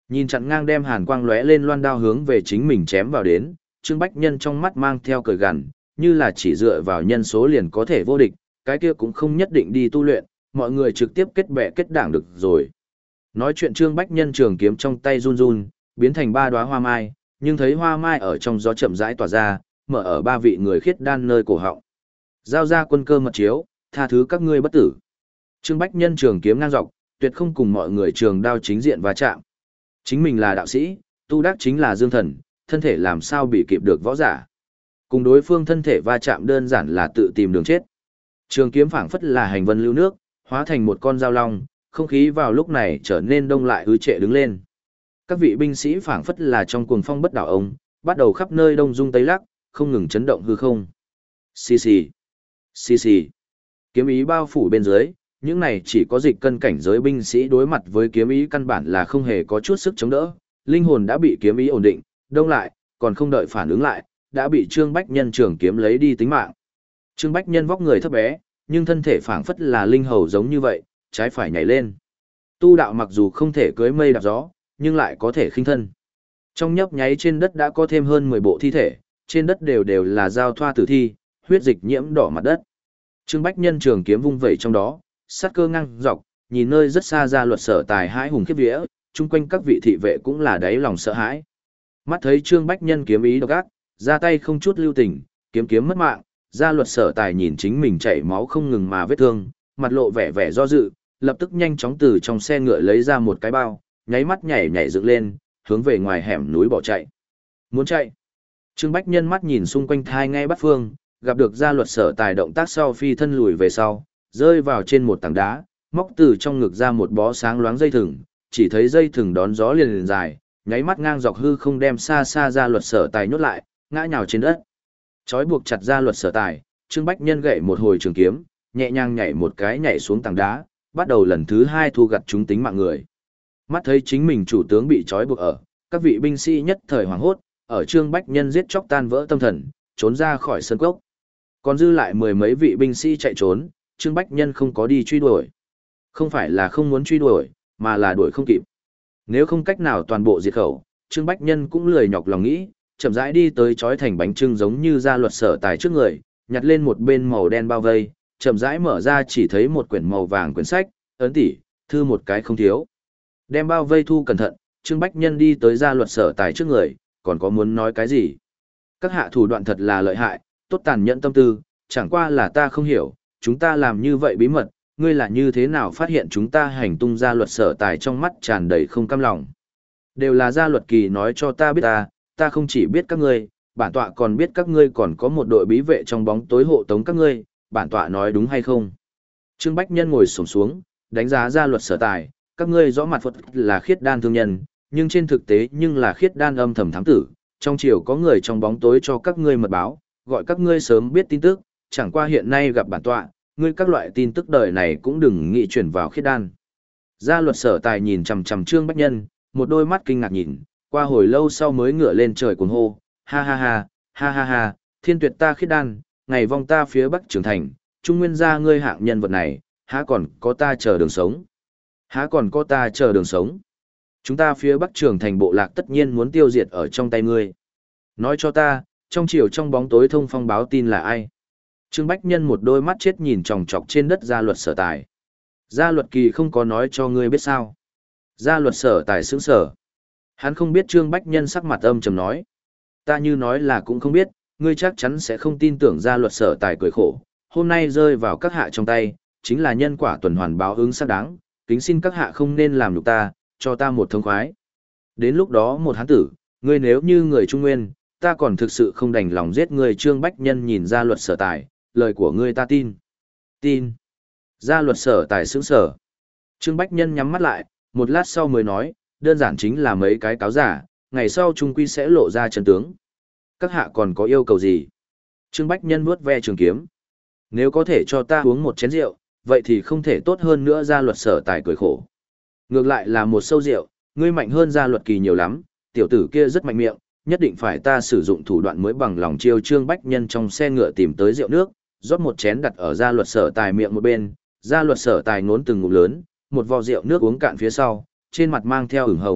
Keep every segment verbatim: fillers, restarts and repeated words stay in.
Nhìn chặn ngang đem hàn quang lóe lên loan đao hướng về chính mình chém vào đến, Trương Bách Nhân trong mắt mang theo cười gằn, như là chỉ dựa vào nhân số liền có thể vô địch, cái kia cũng không nhất định đi tu luyện, mọi người trực tiếp kết bè kết đảng được rồi. Nói chuyện Trương Bách Nhân trường kiếm trong tay run run, biến thành ba đóa hoa mai, nhưng thấy hoa mai ở trong gió chậm rãi tỏa ra, mở ở ba vị người khiết đan nơi cổ họng. Giao ra quân cơ mật chiếu, tha thứ các ngươi bất tử. Trương Bách Nhân trường kiếm ngang dọc, tuyệt không cùng mọi người trường đao chính diện va chạm. Chính mình là đạo sĩ, tu đắc chính là dương thần, thân thể làm sao bị kịp được võ giả. Cùng đối phương thân thể va chạm đơn giản là tự tìm đường chết. Trường kiếm phảng phất là hành vân lưu nước, hóa thành một con dao long, không khí vào lúc này trở nên đông lại ứ trệ đứng lên. Các vị binh sĩ phảng phất là trong cuồng phong bất đảo ông, bắt đầu khắp nơi đông dung tây lắc, không ngừng chấn động hư không. Xì xì, xì xì. Kiếm ý bao phủ bên dưới, những này chỉ có dịch cân cảnh giới binh sĩ đối mặt với kiếm ý căn bản là không hề có chút sức chống đỡ, linh hồn đã bị kiếm ý ổn định, đông lại, còn không đợi phản ứng lại, đã bị Trương Bách Nhân trường kiếm lấy đi tính mạng. Trương Bách Nhân vóc người thấp bé, nhưng thân thể phảng phất là linh hầu giống như vậy, trái phải nhảy lên. Tu đạo mặc dù không thể cưới mây đạp gió, nhưng lại có thể khinh thân. Trong nhấp nháy trên đất đã có thêm hơn mười bộ thi thể, trên đất đều đều là dao thoa tử thi, huyết dịch nhiễm đỏ mặt đất. Trương Bách Nhân trường kiếm vung vẩy trong đó, sát cơ ngang dọc, nhìn nơi rất xa ra luật sở tài hãi hùng khiếp vía, chung quanh các vị thị vệ cũng là đáy lòng sợ hãi. Mắt thấy Trương Bách Nhân kiếm ý độc ác, ra tay không chút lưu tình, kiếm kiếm mất mạng, gia luật sở tài nhìn chính mình chảy máu không ngừng mà vết thương, mặt lộ vẻ vẻ do dự, lập tức nhanh chóng từ trong xe ngựa lấy ra một cái bao, nháy mắt nhảy nhảy dựng lên, hướng về ngoài hẻm núi bỏ chạy. Muốn chạy. Trương Bách Nhân mắt nhìn xung quanh thai ngay bắt phương, gặp được gia luật sở tài động tác sau phi thân lùi về sau, rơi vào trên một tảng đá, móc từ trong ngực ra một bó sáng loáng dây thừng, chỉ thấy dây thừng đón gió liền liền dài, nháy mắt ngang dọc hư không đem xa xa gia luật sở tài nhốt lại, ngã nhào trên đất. Chói buộc chặt gia luật sở tài, Trương Bách Nhân gậy một hồi trường kiếm, nhẹ nhàng nhảy một cái nhảy xuống tảng đá, bắt đầu lần thứ hai thu gặt chúng tính mạng người. Mắt thấy chính mình chủ tướng bị trói buộc ở, các vị binh sĩ nhất thời hoảng hốt, ở Trương Bách Nhân giết chóc tan vỡ tâm thần, trốn ra khỏi sân cốc. Còn dư lại mười mấy vị binh sĩ chạy trốn, Trương Bách Nhân không có đi truy đuổi. Không phải là không muốn truy đuổi, mà là đuổi không kịp. Nếu không cách nào toàn bộ diệt khẩu, Trương Bách Nhân cũng lười nhọc lòng nghĩ, chậm rãi đi tới chói thành bánh trưng giống như gia luật sở tài trước người, nhặt lên một bên màu đen bao vây, chậm rãi mở ra chỉ thấy một quyển màu vàng quyển sách, ấn tỉ, thư một cái không thiếu. Đem bao vây thu cẩn thận, Trương Bách Nhân đi tới gia luật sở tài trước người, còn có muốn nói cái gì? Các hạ thủ đoạn thật là lợi hại, tốt tàn nhẫn tâm tư, chẳng qua là ta không hiểu, chúng ta làm như vậy bí mật, ngươi là như thế nào phát hiện chúng ta hành tung gia luật sở tài trong mắt tràn đầy không cam lòng. Đều là gia luật kỳ nói cho ta biết ta, ta không chỉ biết các ngươi, bản tọa còn biết các ngươi còn có một đội bí vệ trong bóng tối hộ tống các ngươi, bản tọa nói đúng hay không? Trương Bách Nhân ngồi xổm xuống, đánh giá gia luật sở tài, các ngươi rõ mặt Phật là khiết đan thương nhân, nhưng trên thực tế nhưng là khiết đan âm thầm thám tử, trong triều có người trong bóng tối cho các ngươi mật báo, gọi các ngươi sớm biết tin tức, chẳng qua hiện nay gặp bản tọa, ngươi các loại tin tức đời này cũng đừng nghĩ chuyển vào khiết đan. Gia luật sở tài nhìn chằm chằm Trương Bách Nhân, một đôi mắt kinh ngạc nhìn, qua hồi lâu sau mới ngửa lên trời cuồng hô, ha ha ha, ha ha ha, thiên tuyệt ta khiết đan, ngày vong ta phía bắc trưởng thành, trung nguyên gia ngươi hạng nhân vật này, há còn có ta chờ đường sống. Há còn có ta chờ đường sống. Chúng ta phía bắc trưởng thành bộ lạc tất nhiên muốn tiêu diệt ở trong tay ngươi. Nói cho ta, trong chiều trong bóng tối thông phong báo tin là ai? Trương Bách Nhân một đôi mắt chết nhìn chòng chọc trên đất gia luật sở tài. Gia luật kỳ không có nói cho ngươi biết sao. Gia luật sở tài sững sở. Hắn không biết Trương Bách Nhân sắc mặt âm trầm nói. Ta như nói là cũng không biết, ngươi chắc chắn sẽ không tin tưởng gia luật sở tài cười khổ. Hôm nay rơi vào các hạ trong tay, chính là nhân quả tuần hoàn báo ứng xác đáng, kính xin các hạ không nên làm nhục ta, cho ta một thông khoái. Đến lúc đó một hán tử, ngươi nếu như người Trung Nguyên, ta còn thực sự không đành lòng giết người. Trương Bách Nhân nhìn gia luật sở tài, lời của ngươi ta tin. Tin. Gia luật sở tài sững sở. Trương Bách Nhân nhắm mắt lại, một lát sau mới nói, đơn giản chính là mấy cái cáo giả, ngày sau trung quy sẽ lộ ra chân tướng. Các hạ còn có yêu cầu gì? Trương Bách Nhân vuốt ve trường kiếm. Nếu có thể cho ta uống một chén rượu, vậy thì không thể tốt hơn nữa. Gia luật sở tài cười khổ. Ngược lại là một sâu rượu, ngươi mạnh hơn gia luật kỳ nhiều lắm, tiểu tử kia rất mạnh miệng, nhất định phải ta sử dụng thủ đoạn mới bằng lòng chiêu. Trương Bách Nhân trong xe ngựa tìm tới rượu nước, rót một chén đặt ở gia luật sở tài miệng một bên, gia luật sở tài ngốn từng ngụm lớn, một vò rượu nước uống cạn phía sau, trên mặt mang theo ửng hồng,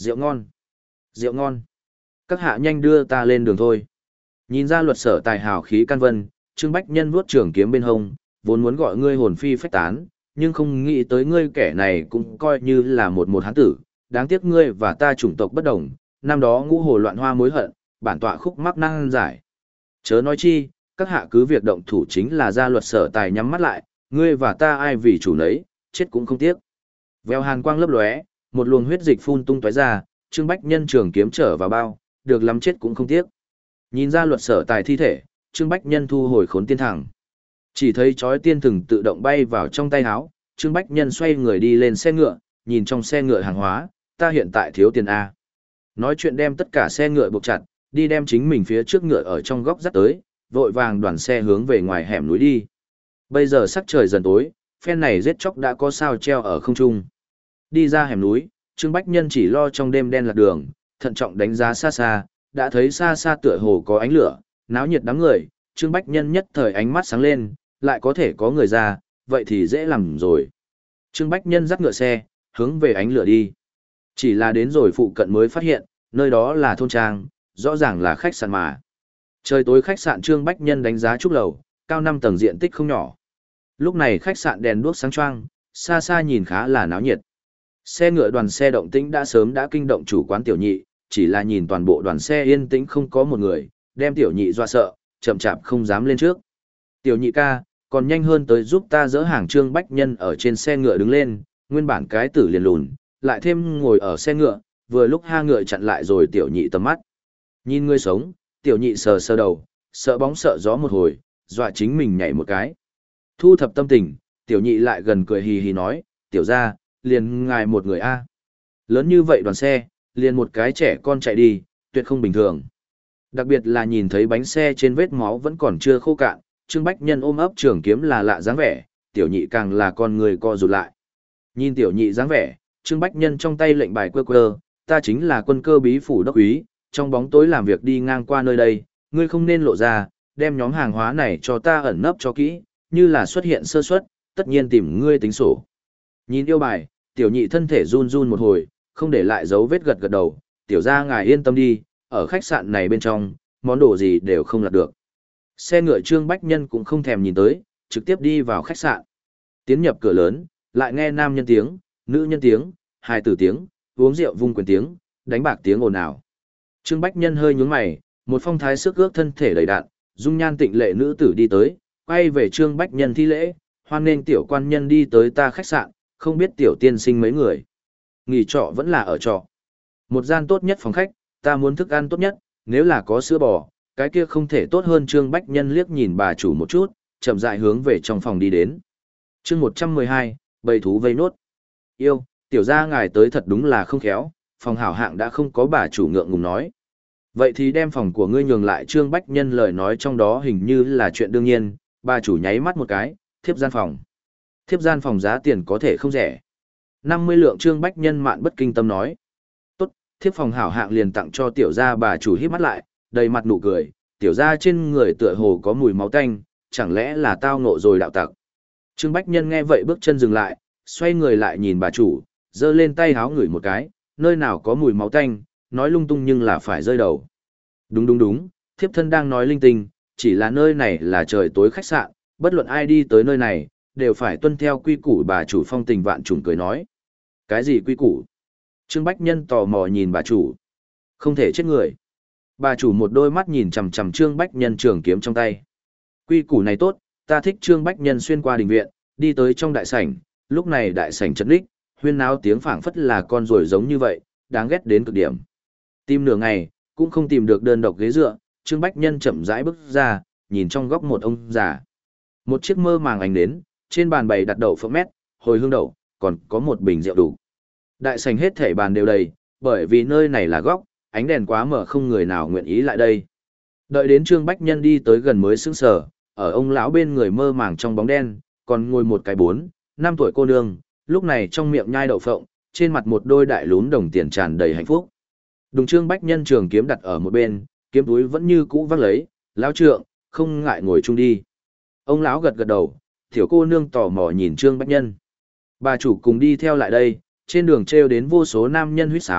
Rượu ngon, rượu ngon. Các hạ nhanh đưa ta lên đường thôi. Nhìn ra luật sở tài hào khí căn vân, Trương Bách Nhân vuốt trường kiếm bên hông, vốn muốn gọi ngươi hồn phi phách tán, nhưng không nghĩ tới ngươi kẻ này cũng coi như là một một hán tử, đáng tiếc ngươi và ta chủng tộc bất đồng, năm đó ngũ hồ loạn hoa mối hận, bản tọa khúc mắc năng giải. Chớ nói chi, các hạ cứ việc động thủ chính là gia luật sở tài nhắm mắt lại, ngươi và ta ai vì chủ nấy, chết cũng không tiếc. Vèo hàn quang lấp lóe, một luồng huyết dịch phun tung tóe ra, Trương Bách Nhân trường kiếm trở vào bao, được lắm chết cũng không tiếc. Nhìn ra luật sở tài thi thể, Trương Bách Nhân thu hồi khốn tiên thẳng. Chỉ thấy chói tiên thừng tự động bay vào trong tay áo, Trương Bách Nhân xoay người đi lên xe ngựa, nhìn trong xe ngựa hàng hóa, ta hiện tại thiếu tiền A. Nói chuyện đem tất cả xe ngựa buộc chặt, đi đem chính mình phía trước ngựa ở trong góc dắt tới, vội vàng đoàn xe hướng về ngoài hẻm núi đi. Bây giờ sắc trời dần tối, phen này giết chóc đã có sao treo ở không trung. Đi ra hẻm núi, Trương Bách Nhân chỉ lo trong đêm đen lạc đường, thận trọng đánh giá xa xa, đã thấy xa xa tựa hồ có ánh lửa, náo nhiệt đám người, Trương Bách Nhân nhất thời ánh mắt sáng lên, lại có thể có người ra, vậy thì dễ làm rồi. Trương Bách Nhân dắt ngựa xe, hướng về ánh lửa đi. Chỉ là đến rồi phụ cận mới phát hiện, nơi đó là thôn trang, rõ ràng là khách sạn mà. Trời tối khách sạn Trương Bách Nhân đánh giá trúc lầu, cao năm tầng diện tích không nhỏ. Lúc này khách sạn đèn đuốc sáng choang, xa xa nhìn khá là náo nhiệt. Xe ngựa đoàn xe động tĩnh đã sớm đã kinh động chủ quán tiểu nhị, chỉ là nhìn toàn bộ đoàn xe yên tĩnh không có một người, đem tiểu nhị dọa sợ, chậm chạp không dám lên trước. Tiểu nhị ca, còn nhanh hơn tới giúp ta dỡ hàng. Trương Bách Nhân ở trên xe ngựa đứng lên, nguyên bản cái tử liền lùn, lại thêm ngồi ở xe ngựa, vừa lúc ha ngựa chặn lại rồi tiểu nhị tầm mắt. Nhìn ngươi sống, tiểu nhị sờ sờ đầu, sợ bóng sợ gió một hồi, dọa chính mình nhảy một cái. Thu thập tâm tình, tiểu nhị lại gần cười hì hì nói, tiểu ra, liền ngài một người a. Lớn như vậy đoàn xe, liền một cái trẻ con chạy đi, tuyệt không bình thường. Đặc biệt là nhìn thấy bánh xe trên vết máu vẫn còn chưa khô cạn, Trương Bách Nhân ôm ấp trường kiếm là lạ dáng vẻ, tiểu nhị càng là con người co rụt lại. Nhìn tiểu nhị dáng vẻ, Trương Bách Nhân trong tay lệnh bài quơ quơ, ta chính là quân cơ bí phủ đốc úy, trong bóng tối làm việc đi ngang qua nơi đây, ngươi không nên lộ ra, đem nhóm hàng hóa này cho ta ẩn nấp cho kỹ, như là xuất hiện sơ suất, tất nhiên tìm ngươi tính sổ. Nhìn yêu bài, tiểu nhị thân thể run run một hồi, không để lại dấu vết gật gật đầu, tiểu ra ngài yên tâm đi, ở khách sạn này bên trong, món đồ gì đều không lật được. Xe ngựa Trương Bách Nhân cũng không thèm nhìn tới, trực tiếp đi vào khách sạn. Tiến nhập cửa lớn, lại nghe nam nhân tiếng, nữ nhân tiếng, hài tử tiếng, uống rượu vung quyền tiếng, đánh bạc tiếng ồn ào. Trương Bách Nhân hơi nhướng mày, một phong thái sức ước thân thể đầy đạn, dung nhan tịnh lệ nữ tử đi tới, quay về Trương Bách Nhân thi lễ, hoan nên tiểu quan nhân đi tới ta khách sạn, không biết tiểu tiên sinh mấy người. Nghỉ trọ vẫn là ở trọ. Một gian tốt nhất phòng khách, ta muốn thức ăn tốt nhất, nếu là có sữa bò, cái kia không thể tốt hơn. Trương Bách Nhân liếc nhìn bà chủ một chút, chậm rãi hướng về trong phòng đi đến. Chương một trăm mười hai, bầy thú vây nốt. Yêu, tiểu gia ngài tới thật đúng là không khéo, phòng hảo hạng đã không có bà chủ ngượng ngùng nói. Vậy thì đem phòng của ngươi nhường lại. Trương Bách Nhân lời nói trong đó hình như là chuyện đương nhiên, bà chủ nháy mắt một cái, thiếp gian phòng. Thiếp gian phòng giá tiền có thể không rẻ. năm mươi lượng. Trương Bách Nhân mạn bất kinh tâm nói. Tốt, thiếp phòng hảo hạng liền tặng cho tiểu gia. Bà chủ híp mắt lại, đầy mặt nụ cười, tiểu gia trên người tựa hồ có mùi máu tanh, chẳng lẽ là tao ngộ rồi đạo tặc. Trương Bách Nhân nghe vậy bước chân dừng lại, xoay người lại nhìn bà chủ, giơ lên tay háo ngửi một cái, nơi nào có mùi máu tanh, nói lung tung nhưng là phải rơi đầu. Đúng đúng đúng, thiếp thân đang nói linh tinh, chỉ là nơi này là trời tối khách sạn, bất luận ai đi tới nơi này, đều phải tuân theo quy củ. Bà chủ phong tình vạn trùng cười nói. Cái gì quy củ? Trương Bách Nhân tò mò nhìn bà chủ. Không thể chết người. Bà chủ một đôi mắt nhìn chằm chằm Trương Bách Nhân trường kiếm trong tay. Quy củ này tốt, ta thích. Trương Bách Nhân xuyên qua đình viện, đi tới trong đại sảnh, lúc này đại sảnh chật ních, huyên náo tiếng phảng phất là con ruồi giống như vậy, đáng ghét đến cực điểm. Tìm nửa ngày, cũng không tìm được đơn độc ghế dựa, Trương Bách Nhân chậm rãi bước ra, nhìn trong góc một ông già. Một chiếc mơ màng ánh đến, trên bàn bày đặt đậu phộng mét, hồi hương đậu, còn có một bình rượu đủ. Đại sảnh hết thảy bàn đều đầy, bởi vì nơi này là góc, ánh đèn quá mở không người nào nguyện ý lại đây. Đợi đến Trương Bách Nhân đi tới gần mới sững sờ, ở ông lão bên người mơ màng trong bóng đen, còn ngồi một cái bốn, năm tuổi cô nương, lúc này trong miệng nhai đậu phộng, trên mặt một đôi đại lún đồng tiền tràn đầy hạnh phúc. Đùng. Trương Bách Nhân trường kiếm đặt ở một bên, kiếm túi vẫn như cũ vác lấy, lão trượng, không ngại ngồi chung đi. Ông lão gật gật đầu, tiểu cô nương tò mò nhìn Trương Bách Nhân. Bà chủ cùng đi theo lại đây, trên đường treo đến vô số nam nhân huýt sáo,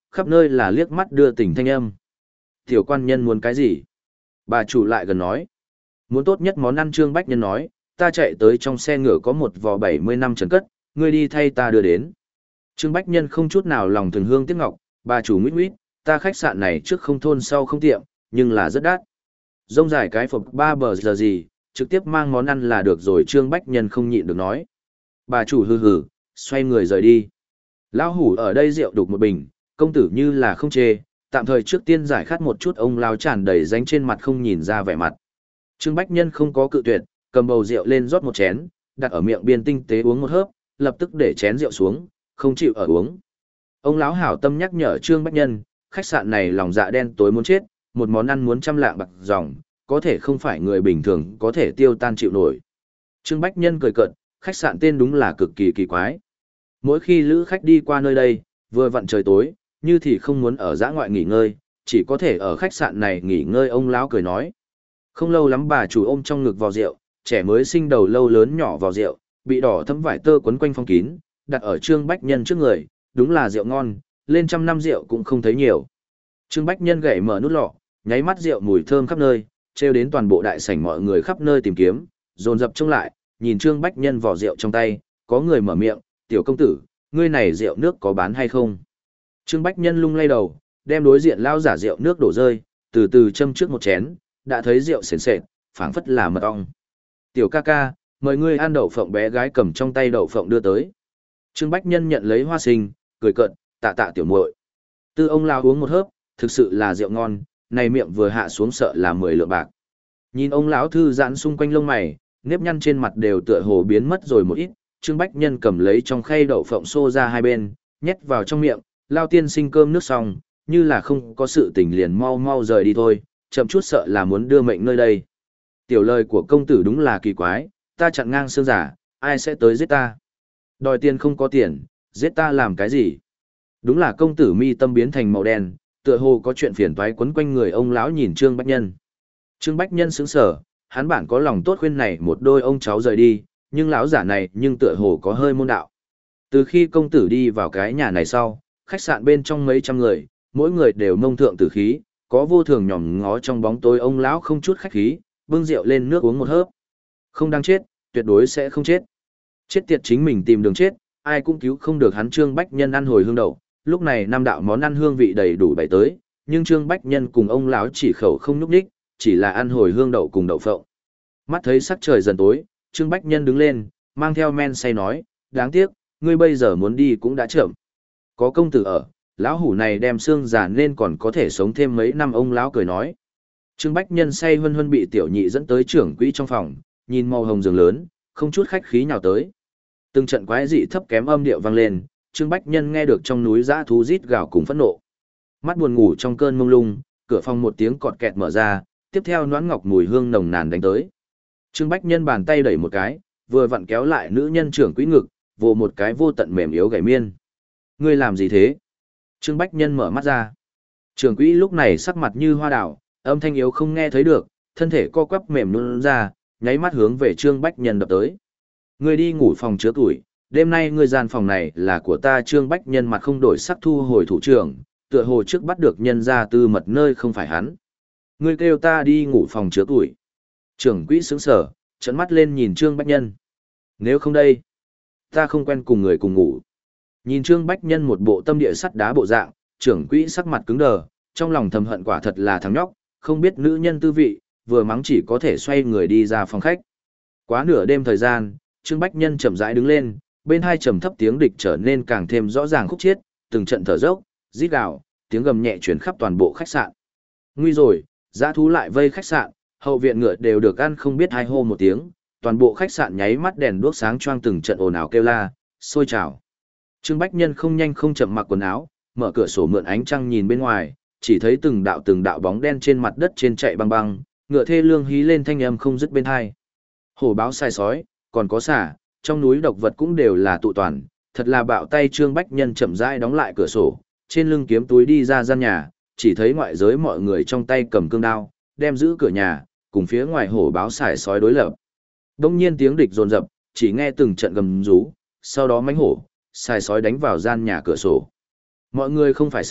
khắp nơi là liếc mắt đưa tình thanh âm. Tiểu quan nhân muốn cái gì? Bà chủ lại gần nói. Muốn tốt nhất món ăn. Trương Bách Nhân nói, ta chạy tới trong xe ngựa có một vò bảy mươi năm trần cất, ngươi đi thay ta đưa đến. Trương Bách Nhân không chút nào lòng thường hương tiếc ngọc, bà chủ nguyết nguyết, ta khách sạn này trước không thôn sau không tiệm, nhưng là rất đắt. Rông dài cái phục ba bờ giờ gì, trực tiếp mang món ăn là được rồi. Trương Bách Nhân không nhịn được nói. Bà chủ hừ hừ, xoay người rời đi. Lão hủ ở đây rượu đục một bình, công tử như là không chê, tạm thời trước tiên giải khát một chút. Ông lao tràn đầy ránh trên mặt không nhìn ra vẻ mặt. Trương Bách Nhân không có cự tuyệt, cầm bầu rượu lên rót một chén, đặt ở miệng biên tinh tế uống một hớp, lập tức để chén rượu xuống, không chịu ở uống. Ông lão hảo tâm nhắc nhở Trương Bách Nhân, khách sạn này lòng dạ đen tối muốn chết, một món ăn muốn trăm lạng bạc dòng, có thể không phải người bình thường có thể tiêu tan chịu nổi. Trương Bách Nhân cười cợt, khách sạn tên đúng là cực kỳ kỳ quái. Mỗi khi lữ khách đi qua nơi đây, vừa vặn trời tối, như thì không muốn ở dã ngoại nghỉ ngơi, chỉ có thể ở khách sạn này nghỉ ngơi. Ông lão cười nói. Không lâu lắm bà chủ ôm trong ngực vò rượu, trẻ mới sinh đầu lâu lớn nhỏ vò rượu, bị đỏ thấm vải tơ quấn quanh phong kín, đặt ở Trương Bách Nhân trước người, đúng là rượu ngon, lên trăm năm rượu cũng không thấy nhiều. Trương Bách Nhân gảy mở nút lọ, nháy mắt rượu mùi thơm khắp nơi, trêu đến toàn bộ đại sảnh mọi người khắp nơi tìm kiếm, dồn dập trông lại, nhìn Trương Bách Nhân vò rượu trong tay, có người mở miệng, "Tiểu công tử, ngươi này rượu nước có bán hay không?" Trương Bách Nhân lung lay đầu, đem đối diện lao giả rượu nước đổ rơi, từ từ châm trước một chén, đã thấy rượu sền sệt, phảng phất là mật ong. "Tiểu ca ca, mời ngươi ăn đậu phộng." Bé gái cầm trong tay đậu phộng đưa tới. Trương Bách Nhân nhận lấy hoa sinh, cười cợt, "Tạ tạ tiểu muội." Tư ông lao uống một hớp, thực sự là rượu ngon, này miệng vừa hạ xuống sợ là mười lượng bạc. Nhìn ông lão thư giãn xung quanh lông mày, nếp nhăn trên mặt đều tựa hồ biến mất rồi một ít. Trương Bách Nhân cầm lấy trong khay đậu phộng xô ra hai bên, nhét vào trong miệng, lao tiên sinh cơm nước xong, như là không có sự tình liền mau mau rời đi thôi, chậm chút sợ là muốn đưa mệnh nơi đây. Tiểu lời của công tử đúng là kỳ quái, ta chặn ngang xương giả, ai sẽ tới giết ta? Đòi tiền không có tiền, giết ta làm cái gì? Đúng là công tử mi tâm biến thành màu đen, tựa hồ có chuyện phiền toái quấn quanh người. Ông lão nhìn Trương Bách Nhân. Trương Bách Nhân sững sờ, hắn bản có lòng tốt khuyên này một đôi ông cháu rời đi, nhưng lão giả này nhưng tựa hồ có hơi môn đạo. Từ khi công tử đi vào cái nhà này sau, khách sạn bên trong mấy trăm người, mỗi người đều mông thượng tử khí, có vô thường nhòm ngó trong bóng tối. Ông lão không chút khách khí, bưng rượu lên nước uống một hớp. Không đáng chết, tuyệt đối sẽ không chết. Chết tiệt chính mình tìm đường chết, ai cũng cứu không được hắn. Trương Bách Nhân ăn hồi hương đậu, lúc này năm đạo món ăn hương vị đầy đủ bày tới, nhưng Trương Bách Nhân cùng ông lão chỉ khẩu không nhúc nhích, chỉ là ăn hồi hương đậu cùng đậu phộng. Mắt thấy sắc trời dần tối, Trương Bách Nhân đứng lên, mang theo men say nói, đáng tiếc, ngươi bây giờ muốn đi cũng đã chậm. Có công tử ở, lão hủ này đem xương già nên còn có thể sống thêm mấy năm. Ông lão cười nói. Trương Bách Nhân say hân hân bị tiểu nhị dẫn tới trưởng quỹ trong phòng, nhìn màu hồng giường lớn, không chút khách khí nhào tới. Từng trận quái dị thấp kém âm điệu vang lên, Trương Bách Nhân nghe được trong núi dã thú rít gào cùng phẫn nộ. Mắt buồn ngủ trong cơn mông lung, cửa phòng một tiếng cọt kẹt mở ra, tiếp theo noãn ngọc mùi hương nồng nàn đánh tới. Trương Bách Nhân bàn tay đẩy một cái, vừa vặn kéo lại nữ nhân trưởng quỹ ngực, vồ một cái vô tận mềm yếu gảy miên. Ngươi làm gì thế? Trương Bách Nhân mở mắt ra. Trưởng quỹ lúc này sắc mặt như hoa đào, âm thanh yếu không nghe thấy được, thân thể co quắp mềm nhũn ra, nháy mắt hướng về Trương Bách Nhân đập tới. Ngươi đi ngủ phòng chứa tuổi, đêm nay ngươi gian phòng này là của ta. Trương Bách Nhân mặt không đổi sắc thu hồi thủ trưởng, tựa hồ trước bắt được nhân ra tư mật nơi không phải hắn. Ngươi kêu ta đi ngủ phòng chứa tuổi. Trưởng quỹ sững sờ, trợn mắt lên nhìn Trương Bách Nhân. Nếu không đây, ta không quen cùng người cùng ngủ. Nhìn Trương Bách Nhân một bộ tâm địa sắt đá bộ dạng, trưởng quỹ sắc mặt cứng đờ, trong lòng thầm hận quả thật là thằng nhóc, không biết nữ nhân tư vị, vừa mắng chỉ có thể xoay người đi ra phòng khách. Quá nửa đêm thời gian, Trương Bách Nhân chậm rãi đứng lên, bên hai trầm thấp tiếng địch trở nên càng thêm rõ ràng khúc chiết, từng trận thở dốc, rít gào, tiếng gầm nhẹ truyền khắp toàn bộ khách sạn. Nguy rồi, dã thú lại vây khách sạn, hậu viện ngựa đều được ăn không biết hai hô một tiếng, toàn bộ khách sạn nháy mắt đèn đuốc sáng choang, từng trận ồn ào kêu la, sôi trào. Trương Bách Nhân không nhanh không chậm mặc quần áo, mở cửa sổ mượn ánh trăng nhìn bên ngoài, chỉ thấy từng đạo từng đạo bóng đen trên mặt đất trên chạy băng băng, ngựa thê lương hí lên thanh âm không dứt bên hai. Hổ báo sai sói, còn có xả, trong núi độc vật cũng đều là tụ toàn, thật là bạo tay. Trương Bách Nhân chậm rãi đóng lại cửa sổ, trên lưng kiếm túi đi ra gian nhà, chỉ thấy ngoại giới mọi người trong tay cầm cương đao, đem giữ cửa nhà, cùng phía ngoài hổ báo xài sói đối lập. Đông nhiên tiếng địch dồn dập, chỉ nghe từng trận gầm rú, sau đó mãnh hổ, xài sói đánh vào gian nhà cửa sổ. Mọi người không phải sợ,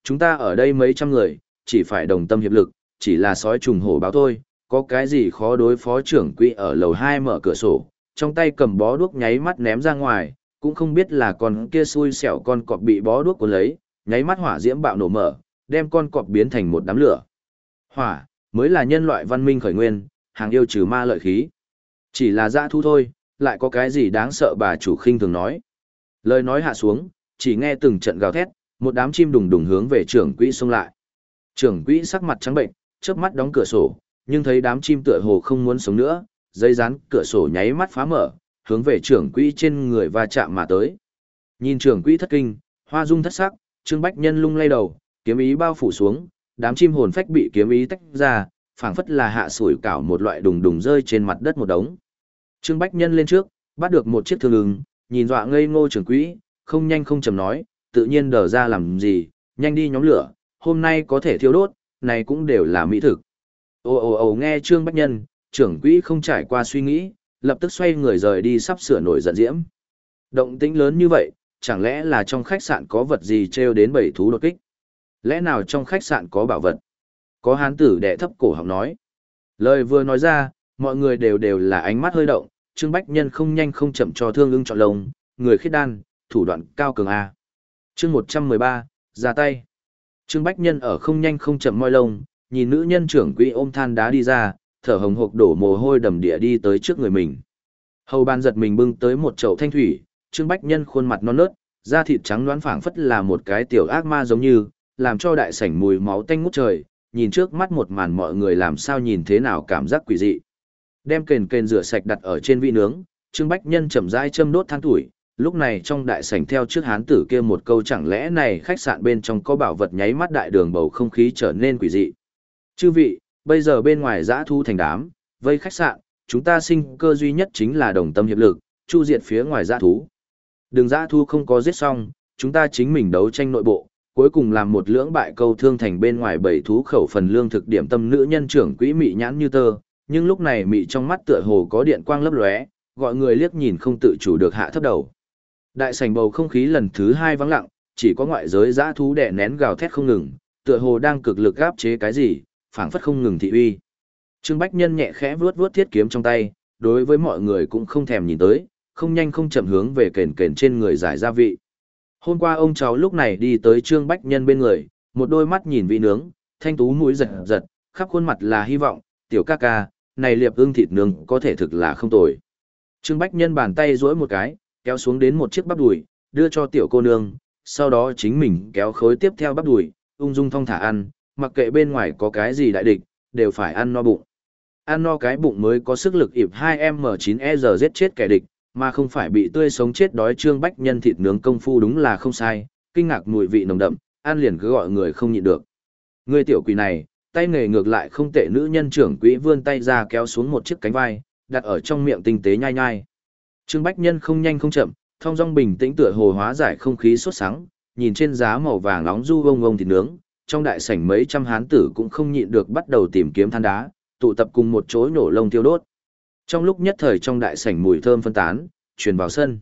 Chúng ta ở đây mấy trăm người, chỉ phải đồng tâm hiệp lực, chỉ là sói trùng hổ báo thôi, có cái gì khó đối phó. Trưởng quỹ ở lầu hai mở cửa sổ, trong tay cầm bó đuốc nháy mắt ném ra ngoài, cũng không biết là con kia xui xẻo con cọp bị bó đuốc cuốn lấy, nháy mắt hỏa diễm bạo nổ mở, đem con cọp biến thành một đám lửa. Hỏa mới là nhân loại văn minh khởi nguyên, hàng yêu trừ ma lợi khí. Chỉ là dã thú thôi, lại có cái gì đáng sợ. Bà chủ khinh thường nói. Lời nói hạ xuống, chỉ nghe từng trận gào thét, một đám chim đùng đùng hướng về trưởng quỹ xông lại. Trưởng quỹ sắc mặt trắng bệnh, chớp mắt đóng cửa sổ, nhưng thấy đám chim tựa hồ không muốn sống nữa, giấy dán cửa sổ nháy mắt phá mở, hướng về trưởng quỹ trên người va chạm mà tới. Nhìn trưởng quỹ thất kinh, hoa dung thất sắc, Trương Bách Nhân lung lay đầu, kiếm ý bao phủ xuống, đám chim hồn phách bị kiếm ý tách ra, phảng phất là hạ sủi cảo một loại đùng đùng rơi trên mặt đất một đống. Trương Bách Nhân lên trước, bắt được một chiếc thương ưng, nhìn dọa ngây ngô trưởng quỹ, không nhanh không chậm nói, tự nhiên đờ ra làm gì, nhanh đi nhóm lửa, hôm nay có thể thiêu đốt, này cũng đều là mỹ thực. Ồ ồ ồ, nghe Trương Bách Nhân, trưởng quỹ không trải qua suy nghĩ, lập tức xoay người rời đi, sắp sửa nổi giận diễm. Động tĩnh lớn như vậy, chẳng lẽ là trong khách sạn có vật gì trêu đến bảy thú đột kích? Lẽ nào trong khách sạn có bảo vật? Có hán tử đệ thấp cổ họng nói. Lời vừa nói ra, mọi người đều đều là ánh mắt hơi động, Trương Bách Nhân không nhanh không chậm cho thương ưng chọn lông, người khiết đan, thủ đoạn cao cường A. Chương một trăm mười ba, ra tay. Trương Bách Nhân ở không nhanh không chậm moi lông, nhìn nữ nhân trưởng quỹ ôm than đá đi ra, thở hồng hộc đổ mồ hôi đầm địa đi tới trước người mình. Hầu ban giật mình bưng tới một chậu thanh thủy, Trương Bách Nhân khuôn mặt non nớt, da thịt trắng đoán phảng phất là một cái tiểu ác ma giống như, làm cho đại sảnh mùi máu tanh ngút trời, nhìn trước mắt một màn mọi người làm sao nhìn thế nào cảm giác quỷ dị. Đem kền kền rửa sạch đặt ở trên vị nướng, Trương Bách Nhân chậm rãi châm đốt than tuổi, lúc này trong đại sảnh theo trước hán tử kia một câu chẳng lẽ này khách sạn bên trong có bảo vật, nháy mắt đại đường bầu không khí trở nên quỷ dị. Chư vị, bây giờ bên ngoài dã thu thành đám, vây khách sạn, chúng ta sinh cơ duy nhất chính là đồng tâm hiệp lực, chu diệt phía ngoài dã thú. Đường dã thu không có giết xong, chúng ta chính mình đấu tranh nội bộ, cuối cùng làm một lưỡng bại câu thương, thành bên ngoài bảy thú khẩu phần lương thực điểm tâm. Nữ nhân trưởng quỹ mị nhãn như tơ, nhưng lúc này mị trong mắt tựa hồ có điện quang lấp lóe, gọi người liếc nhìn không tự chủ được hạ thấp đầu. Đại sảnh bầu không khí lần thứ hai vắng lặng, chỉ có ngoại giới dã thú đè nén gào thét không ngừng, tựa hồ đang cực lực áp chế cái gì, phảng phất không ngừng thị uy. Trương Bách Nhân nhẹ khẽ vuốt vuốt thiết kiếm trong tay, đối với mọi người cũng không thèm nhìn tới, không nhanh không chậm hướng về kền kền trên người giải gia vị. Hôm qua ông cháu lúc này đi tới Trương Bách Nhân bên người, một đôi mắt nhìn vị nướng, thanh tú mũi giật giật, khắp khuôn mặt là hy vọng, tiểu ca ca, này liệp ưng thịt nướng có thể thực là không tồi. Trương Bách Nhân bàn tay duỗi một cái, kéo xuống đến một chiếc bắp đùi, đưa cho tiểu cô nương, sau đó chính mình kéo khối tiếp theo bắp đùi, ung dung thong thả ăn, mặc kệ bên ngoài có cái gì đại địch, đều phải ăn no bụng. Ăn no cái bụng mới có sức lực ịp hai M chín E R giết chết kẻ địch, mà không phải bị tươi sống chết đói. Trương Bách Nhân thịt nướng công phu đúng là không sai, kinh ngạc mùi vị nồng đậm, ăn liền cứ gọi người không nhịn được. Người tiểu quỷ này, tay nghề ngược lại không tệ. Nữ nhân trưởng quỹ vươn tay ra kéo xuống một chiếc cánh vai, đặt ở trong miệng tinh tế nhai nhai. Trương Bách Nhân không nhanh không chậm, thong dong bình tĩnh tựa hồ hóa giải không khí sốt sắng, nhìn trên giá màu vàng nóng du vông vông thịt nướng, trong đại sảnh mấy trăm hán tử cũng không nhịn được bắt đầu tìm kiếm than đá, tụ tập cùng một chỗ nổ lông tiêu đốt. Trong lúc nhất thời trong đại sảnh mùi thơm phân tán, truyền vào sân.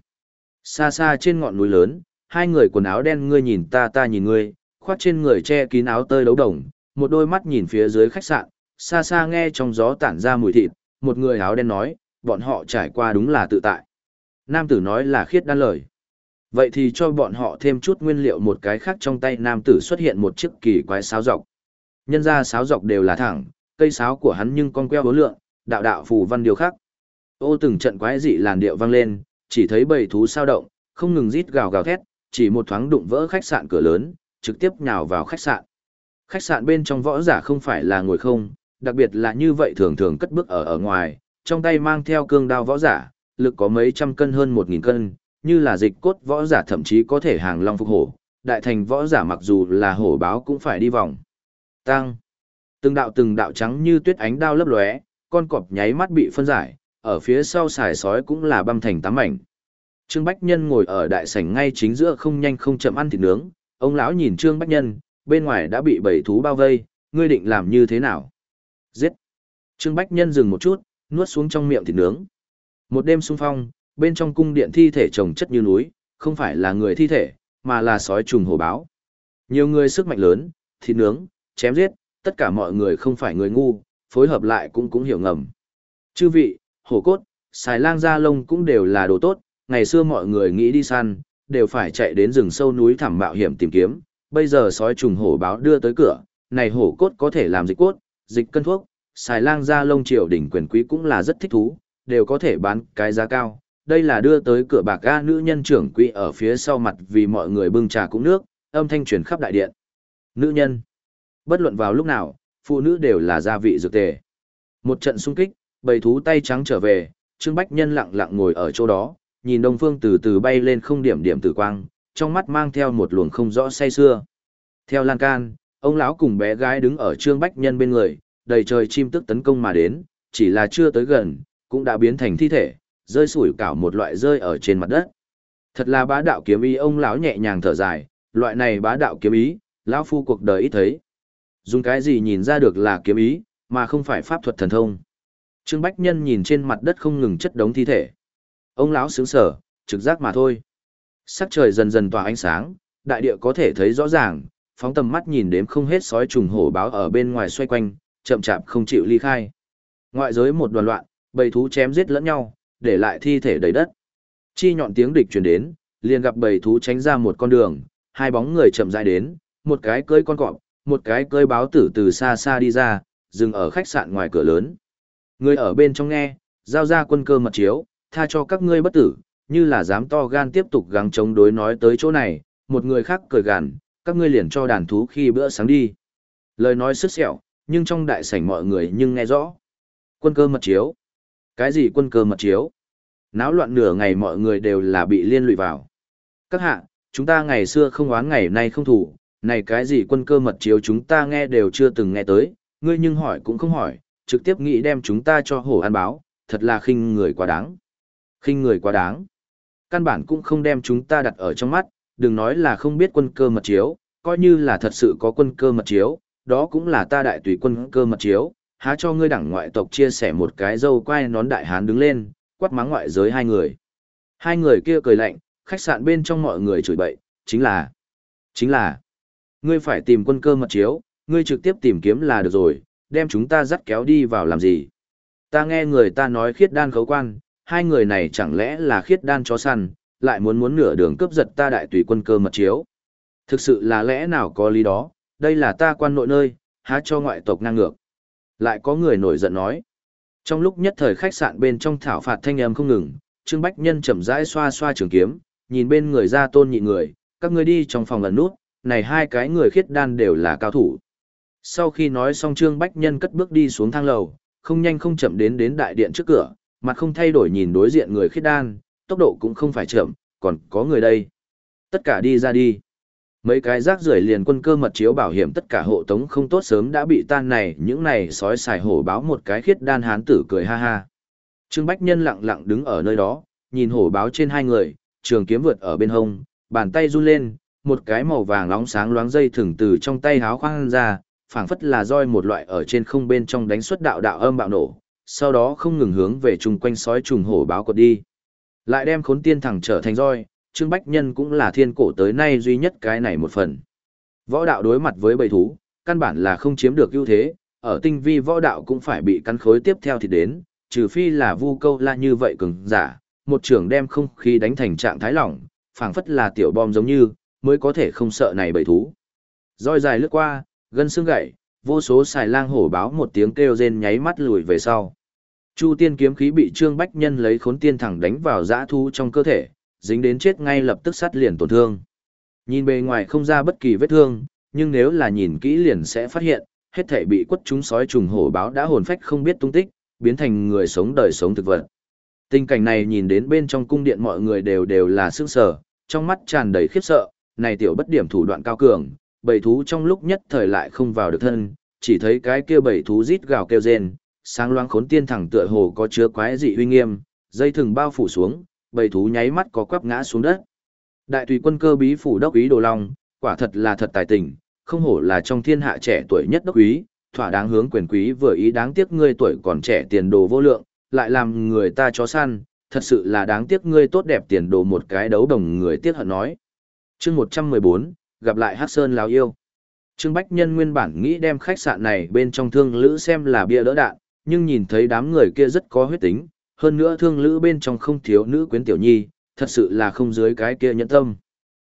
Xa xa trên ngọn núi lớn, hai người quần áo đen, ngươi nhìn ta ta nhìn ngươi, khoác trên người che kín áo tơi đấu đồng, một đôi mắt nhìn phía dưới khách sạn, xa xa nghe trong gió tản ra mùi thịt, một người áo đen nói, bọn họ trải qua đúng là tự tại. Nam tử nói là khiết đan lời. Vậy thì cho bọn họ thêm chút nguyên liệu. Một cái khác trong tay nam tử xuất hiện một chiếc kỳ quái sáo dọc. Nhân ra sáo dọc đều là thẳng, cây sáo của hắn nhưng con queo bốn lượng, đạo đạo phù văn điều khác. Ô từng trận quái dị làn điệu vang lên, chỉ thấy bầy thú sao động, không ngừng rít gào gào thét, chỉ một thoáng đụng vỡ khách sạn cửa lớn, trực tiếp nhào vào khách sạn. Khách sạn bên trong võ giả không phải là ngồi không, đặc biệt là như vậy thường thường cất bước ở ở ngoài, trong tay mang theo cương đao võ giả, lực có mấy trăm cân hơn một nghìn cân, như là dịch cốt võ giả thậm chí có thể hàng long phục hổ, đại thành võ giả mặc dù là hổ báo cũng phải đi vòng. Tăng. Từng đạo từng đạo trắng như tuyết ánh đao lấp lóe, con cọp nháy mắt bị phân giải, ở phía sau xài sói cũng là băm thành tám mảnh. Trương Bách Nhân ngồi ở đại sảnh ngay chính giữa không nhanh không chậm ăn thịt nướng, ông lão nhìn Trương Bách Nhân, bên ngoài đã bị bảy thú bao vây, ngươi định làm như thế nào? Giết. Trương Bách Nhân dừng một chút, nuốt xuống trong miệng thịt nướng. Một đêm xung phong, bên trong cung điện thi thể chồng chất như núi, không phải là người thi thể, mà là sói trùng hổ báo. Nhiều người sức mạnh lớn, thịt nướng, chém giết, tất cả mọi người không phải người ngu, phối hợp lại cũng cũng hiểu ngầm. Chư vị, hổ cốt, xài lang da lông cũng đều là đồ tốt, ngày xưa mọi người nghĩ đi săn, đều phải chạy đến rừng sâu núi thẳm mạo hiểm tìm kiếm, bây giờ sói trùng hổ báo đưa tới cửa, này hổ cốt có thể làm dịch cốt, dịch cân thuốc, xài lang da lông triều đỉnh quyền quý cũng là rất thích thú, đều có thể bán cái giá cao. Đây là đưa tới cửa bạc ga nữ nhân trưởng quỹ ở phía sau mặt vì mọi người bưng trà cũng nước, âm thanh truyền khắp đại điện. Nữ nhân. Bất luận vào lúc nào, phụ nữ đều là gia vị dược tề. Một trận xung kích, bầy thú tay trắng trở về, Trương Bách Nhân lặng lặng ngồi ở chỗ đó, nhìn Đông Phương từ từ bay lên không điểm điểm tử quang, trong mắt mang theo một luồng không rõ say xưa. Theo lan can, ông lão cùng bé gái đứng ở Trương Bách Nhân bên người, đầy trời chim tức tấn công mà đến, chỉ là chưa tới gần, cũng đã biến thành thi thể, rơi sủi cảo một loại rơi ở trên mặt đất. Thật là bá đạo kiếm ý, ông lão nhẹ nhàng thở dài, loại này bá đạo kiếm ý, lão phu cuộc đời ít thấy. Dùng cái gì nhìn ra được là kiếm ý, mà không phải pháp thuật thần thông. Trương Bách Nhân nhìn trên mặt đất không ngừng chất đống thi thể. Ông lão sững sờ, trực giác mà thôi. Sắc trời dần dần tỏa ánh sáng, đại địa có thể thấy rõ ràng, phóng tầm mắt nhìn đếm không hết sói trùng hổ báo ở bên ngoài xoay quanh, chậm chạp không chịu ly khai. Ngoại giới một đoàn loạn, bầy thú chém giết lẫn nhau, để lại thi thể đầy đất. Chi nhọn tiếng địch truyền đến, liền gặp bầy thú tránh ra một con đường, hai bóng người chậm rãi đến, một cái cưỡi con cọp, một cái cưỡi báo tử từ xa xa đi ra, dừng ở khách sạn ngoài cửa lớn. Người ở bên trong nghe, giao ra quân cơ mật chiếu, tha cho các ngươi bất tử, như là dám to gan tiếp tục gắng chống đối nói tới chỗ này, một người khác cười gằn, các ngươi liền cho đàn thú khi bữa sáng đi. Lời nói sứt sẹo, nhưng trong đại sảnh mọi người nhưng nghe rõ. Quân cơ mật chiếu? Cái gì quân cơ mật chiếu? Náo loạn nửa ngày mọi người đều là bị liên lụy vào. Các hạ, chúng ta ngày xưa không oán ngày nay không thủ, này cái gì quân cơ mật chiếu chúng ta nghe đều chưa từng nghe tới, ngươi nhưng hỏi cũng không hỏi, trực tiếp nghĩ đem chúng ta cho hổ ăn báo, thật là khinh người quá đáng. Khinh người quá đáng. Căn bản cũng không đem chúng ta đặt ở trong mắt, đừng nói là không biết quân cơ mật chiếu, coi như là thật sự có quân cơ mật chiếu, đó cũng là ta đại tùy quân cơ mật chiếu, há cho ngươi đảng ngoại tộc chia sẻ một cái dâu quai nón đại hán đứng lên, quát mắng ngoại giới hai người. Hai người kia cười lạnh, khách sạn bên trong mọi người chửi bậy, chính là, chính là, ngươi phải tìm quân cơ mật chiếu, ngươi trực tiếp tìm kiếm là được rồi, đem chúng ta dắt kéo đi vào làm gì. Ta nghe người ta nói khiết đan khấu quan, hai người này chẳng lẽ là khiết đan chó săn, lại muốn muốn nửa đường cướp giật ta đại tùy quân cơ mật chiếu. Thực sự là lẽ nào có lý đó, đây là ta quan nội nơi, há cho ngoại tộc ngang ngược. Lại có người nổi giận nói. Trong lúc nhất thời khách sạn bên trong thảo phạt thanh âm không ngừng, Trương Bách Nhân chậm rãi xoa xoa trường kiếm, nhìn bên người ra tôn nhị người, các ngươi đi trong phòng ẩn nút, này hai cái người khiết đan đều là cao thủ. Sau khi nói xong Trương Bách Nhân cất bước đi xuống thang lầu, không nhanh không chậm đến đến đại điện trước cửa, mặt không thay đổi nhìn đối diện người khiết đan, tốc độ cũng không phải chậm, còn có người đây. Tất cả đi ra đi. Mấy cái rác rưởi liền quân cơ mật chiếu bảo hiểm tất cả hộ tống không tốt sớm đã bị tan này, những này sói xài hổ báo một cái khiết đan hán tử cười ha ha. Trương Bách Nhân lặng lặng đứng ở nơi đó, nhìn hổ báo trên hai người, trường kiếm vượt ở bên hông, bàn tay run lên, một cái màu vàng nóng sáng loáng dây thừng từ trong tay háo khoang ra, phảng phất là roi một loại ở trên không bên trong đánh xuất đạo đạo âm bạo nổ, sau đó không ngừng hướng về chung quanh sói trùng hổ báo quật đi. Lại đem khốn tiên thẳng trở thành roi, Trương Bách Nhân cũng là thiên cổ tới nay duy nhất cái này một phần. Võ đạo đối mặt với bầy thú, căn bản là không chiếm được ưu thế, ở tinh vi võ đạo cũng phải bị cắn khối tiếp theo thì đến, trừ phi là Vu Câu La như vậy cường giả, một trưởng đem không khí đánh thành trạng thái lỏng, phảng phất là tiểu bom giống như, mới có thể không sợ này bầy thú. Roi dài lướt qua, gân xương gãy, vô số xài lang hổ báo một tiếng kêu rên nháy mắt lùi về sau. Chu tiên kiếm khí bị Trương Bách Nhân lấy khốn tiên thẳng đánh vào dã thu trong cơ thể, dính đến chết ngay lập tức sát liền tổn thương. Nhìn bề ngoài không ra bất kỳ vết thương, nhưng nếu là nhìn kỹ liền sẽ phát hiện, hết thể bị quất trúng sói trùng hổ báo đã hồn phách không biết tung tích, biến thành người sống đời sống thực vật. Tình cảnh này nhìn đến bên trong cung điện mọi người đều đều là sững sờ, trong mắt tràn đầy khiếp sợ, này tiểu bất điểm thủ đoạn cao cường, bầy thú trong lúc nhất thời lại không vào được thân, chỉ thấy cái kia bầy thú rít gào kêu rên, sáng loáng khốn tiên thẳng tựa hồ có chứa quái dị uy nghiêm, dây thừng bao phủ xuống, bầy thú nháy mắt có quắp ngã xuống đất. Đại tùy quân cơ bí phủ đốc úy Đồ Long, quả thật là thật tài tình, không hổ là trong thiên hạ trẻ tuổi nhất đốc úy, thỏa đáng hướng quyền quý vừa ý, đáng tiếc ngươi tuổi còn trẻ tiền đồ vô lượng, lại làm người ta chó săn, thật sự là đáng tiếc ngươi tốt đẹp tiền đồ một cái đấu đồng người tiếc hận nói. Chương một trăm mười bốn, gặp lại Hắc Sơn lão yêu. Trương Bách Nhân nguyên bản nghĩ đem khách sạn này bên trong thương lữ xem là bia đỡ đạn, nhưng nhìn thấy đám người kia rất có huyết tính, hơn nữa thương lữ bên trong không thiếu nữ quyến tiểu nhi, thật sự là không dưới cái kia nhẫn tâm.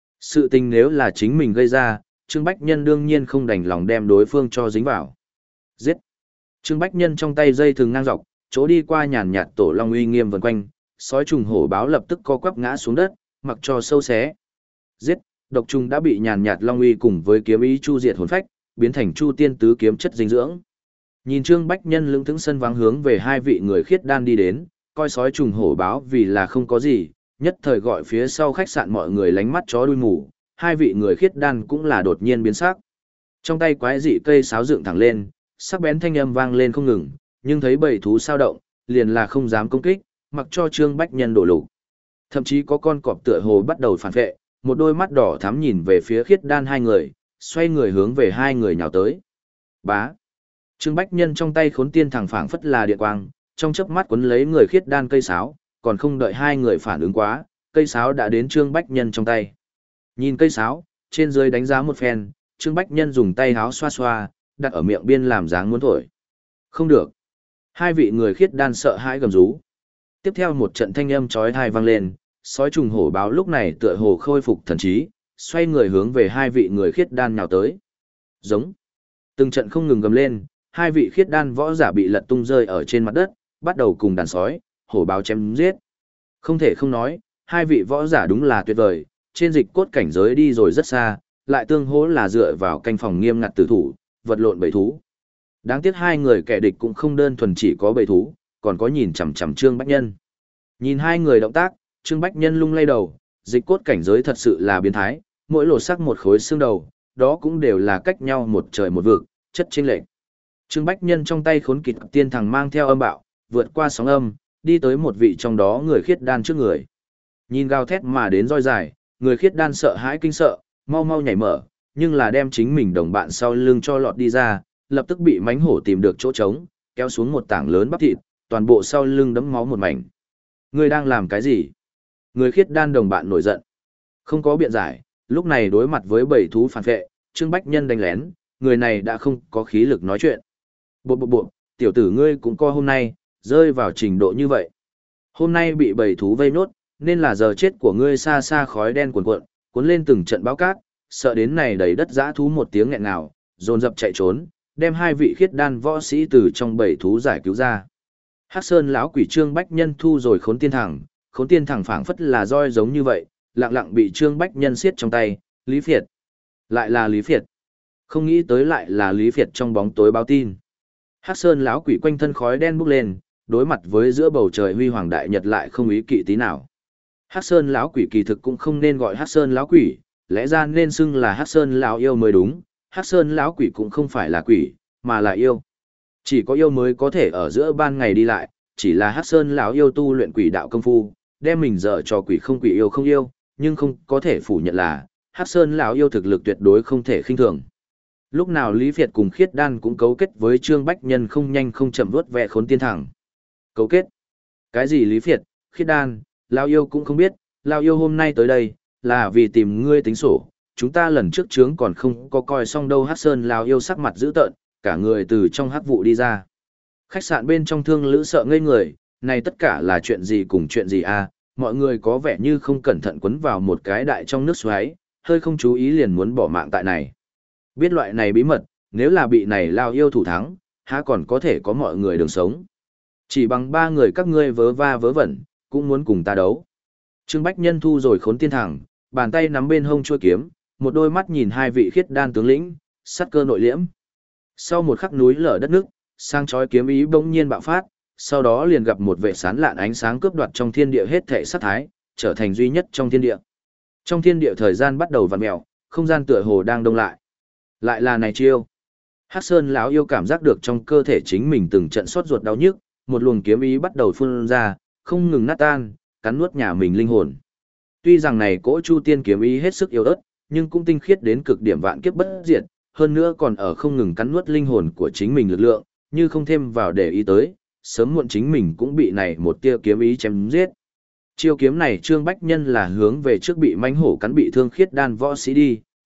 Sự tình nếu là chính mình gây ra, Trương Bách Nhân đương nhiên không đành lòng đem đối phương cho dính vào. Giết! Trương Bách Nhân trong tay dây thường ngang dọc, chỗ đi qua nhàn nhạt tổ long uy nghiêm vần quanh, sói trùng hổ báo lập tức co quắp ngã xuống đất, mặc cho sâu xé. Giết! Độc trùng đã bị nhàn nhạt long uy cùng với kiếm ý chu diệt hồn phách, biến thành chu tiên tứ kiếm chất dinh dưỡng. Nhìn Trương Bách Nhân lững thững sân vắng hướng về hai vị người khiết đan đi đến, coi sói trùng hổ báo vì là không có gì, nhất thời gọi phía sau khách sạn mọi người lánh mắt chó đuôi mù, hai vị người khiết đan cũng là đột nhiên biến sắc. Trong tay quái dị cây sáo dựng thẳng lên, sắc bén thanh âm vang lên không ngừng, nhưng thấy bầy thú sao động, liền là không dám công kích, mặc cho Trương Bách Nhân đổ lục. Thậm chí có con cọp tựa hồ bắt đầu phản vệ, một đôi mắt đỏ thắm nhìn về phía khiết đan hai người, xoay người hướng về hai người nhào tới. Bá. Trương Bách Nhân trong tay khốn tiên thẳng phảng phất là điện quang, trong chớp mắt quấn lấy người khiết đan cây sáo, còn không đợi hai người phản ứng quá, cây sáo đã đến Trương Bách Nhân trong tay. Nhìn cây sáo, trên dưới đánh giá một phen, Trương Bách Nhân dùng tay háo xoa xoa, đặt ở miệng biên làm dáng muốn thổi. Không được. Hai vị người khiết đan sợ hãi gầm rú. Tiếp theo một trận thanh âm chói tai vang lên, sói trùng hổ báo lúc này tựa hồ khôi phục thần trí, xoay người hướng về hai vị người khiết đan nhào tới. Giống. Từng trận không ngừng gầm lên, hai vị khiết đan võ giả bị lật tung rơi ở trên mặt đất, bắt đầu cùng đàn sói, hổ báo chém giết. Không thể không nói, hai vị võ giả đúng là tuyệt vời, trên dịch cốt cảnh giới đi rồi rất xa, lại tương hỗ là dựa vào canh phòng nghiêm ngặt tử thủ, vật lộn bầy thú. Đáng tiếc hai người kẻ địch cũng không đơn thuần chỉ có bầy thú, còn có nhìn chằm chằm Trương Bách Nhân. Nhìn hai người động tác, Trương Bách Nhân lung lay đầu, dịch cốt cảnh giới thật sự là biến thái, mỗi lột sắc một khối xương đầu, đó cũng đều là cách nhau một trời một vực, chất chênh lệch. Trương Bách Nhân trong tay khốn kịt tiên thằng mang theo âm bạo, vượt qua sóng âm, đi tới một vị trong đó người khiết đan trước người. Nhìn gào thét mà đến roi dài, người khiết đan sợ hãi kinh sợ, mau mau nhảy mở, nhưng là đem chính mình đồng bạn sau lưng cho lọt đi ra, lập tức bị mánh hổ tìm được chỗ trống, kéo xuống một tảng lớn bắp thịt, toàn bộ sau lưng đẫm máu một mảnh. Người đang làm cái gì? Người khiết đan đồng bạn nổi giận. Không có biện giải, lúc này đối mặt với bầy thú phản vệ, Trương Bách Nhân đánh lén, người này đã không có khí lực nói chuyện. Bộ bộ bộ, tiểu tử ngươi cũng co hôm nay, rơi vào trình độ như vậy. Hôm nay bị bầy thú vây nốt, nên là giờ chết của ngươi xa xa khói đen cuồn cuộn, cuốn lên từng trận báo cát, sợ đến này đầy đất dã thú một tiếng nghẹn ngào, dồn dập chạy trốn, đem hai vị khiết đan võ sĩ từ trong bầy thú giải cứu ra. Hắc Sơn lão quỷ Trương Bách Nhân thu rồi khốn tiên thẳng, khốn tiên thẳng phảng phất là roi giống như vậy, lặng lặng bị Trương Bách Nhân siết trong tay, Lý Phiệt. Lại là Lý Phiệt. Không nghĩ tới lại là Lý Phiệt trong bóng tối báo tin. Hắc Sơn lão quỷ quanh thân khói đen bốc lên, đối mặt với giữa bầu trời huy hoàng đại nhật lại không ý kỵ tí nào. Hắc Sơn lão quỷ kỳ thực cũng không nên gọi Hắc Sơn lão quỷ, lẽ ra nên xưng là Hắc Sơn lão yêu mới đúng. Hắc Sơn lão quỷ cũng không phải là quỷ, mà là yêu. Chỉ có yêu mới có thể ở giữa ban ngày đi lại, chỉ là Hắc Sơn lão yêu tu luyện quỷ đạo công phu, đem mình dở cho quỷ không quỷ yêu không yêu, nhưng không có thể phủ nhận là Hắc Sơn lão yêu thực lực tuyệt đối không thể khinh thường. Lúc nào Lý Việt cùng Khiết Đan cũng cấu kết với Trương Bách Nhân không nhanh không chậm vuốt ve khốn tiên thẳng. Cấu kết? Cái gì Lý Việt, Khiết Đan, lão yêu cũng không biết, lão yêu hôm nay tới đây là vì tìm ngươi tính sổ, chúng ta lần trước chướng còn không có coi xong đâu. Hắc Sơn lão yêu sắc mặt dữ tợn, cả người từ trong hắc vụ đi ra. Khách sạn bên trong thương lữ sợ ngây người, này tất cả là chuyện gì cùng chuyện gì à, mọi người có vẻ như không cẩn thận quấn vào một cái đại trong nước xoáy, hơi không chú ý liền muốn bỏ mạng tại này. Biết loại này bí mật, nếu là bị này lao yêu thủ thắng, há còn có thể có mọi người đường sống. Chỉ bằng ba người các ngươi vớ va vớ vẩn, cũng muốn cùng ta đấu. Trương Bách Nhân thu rồi khốn tiên thẳng, bàn tay nắm bên hông chuôi kiếm, một đôi mắt nhìn hai vị Khiết Đan tướng lĩnh, sát cơ nội liễm. Sau một khắc núi lở đất nước, sang chói kiếm ý bỗng nhiên bạo phát, sau đó liền gặp một vệ sán lạn ánh sáng cướp đoạt trong thiên địa hết thảy sát thái, trở thành duy nhất trong thiên địa. Trong thiên địa thời gian bắt đầu vặn mèo, không gian tựa hồ đang đông lại. Lại là này chiêu. Hắc Sơn lão yêu cảm giác được trong cơ thể chính mình từng trận sốt ruột đau nhức, một luồng kiếm ý bắt đầu phun ra, không ngừng nát tan, cắn nuốt nhà mình linh hồn. Tuy rằng này cỗ Chu Tiên kiếm ý hết sức yếu ớt, nhưng cũng tinh khiết đến cực điểm vạn kiếp bất diệt, hơn nữa còn ở không ngừng cắn nuốt linh hồn của chính mình lực lượng, như không thêm vào để ý tới, sớm muộn chính mình cũng bị này một tia kiếm ý chém giết. Chiêu kiếm này Trương Bách Nhân là hướng về trước bị mãnh hổ cắn bị thương Khiết Đan võ sĩ đi,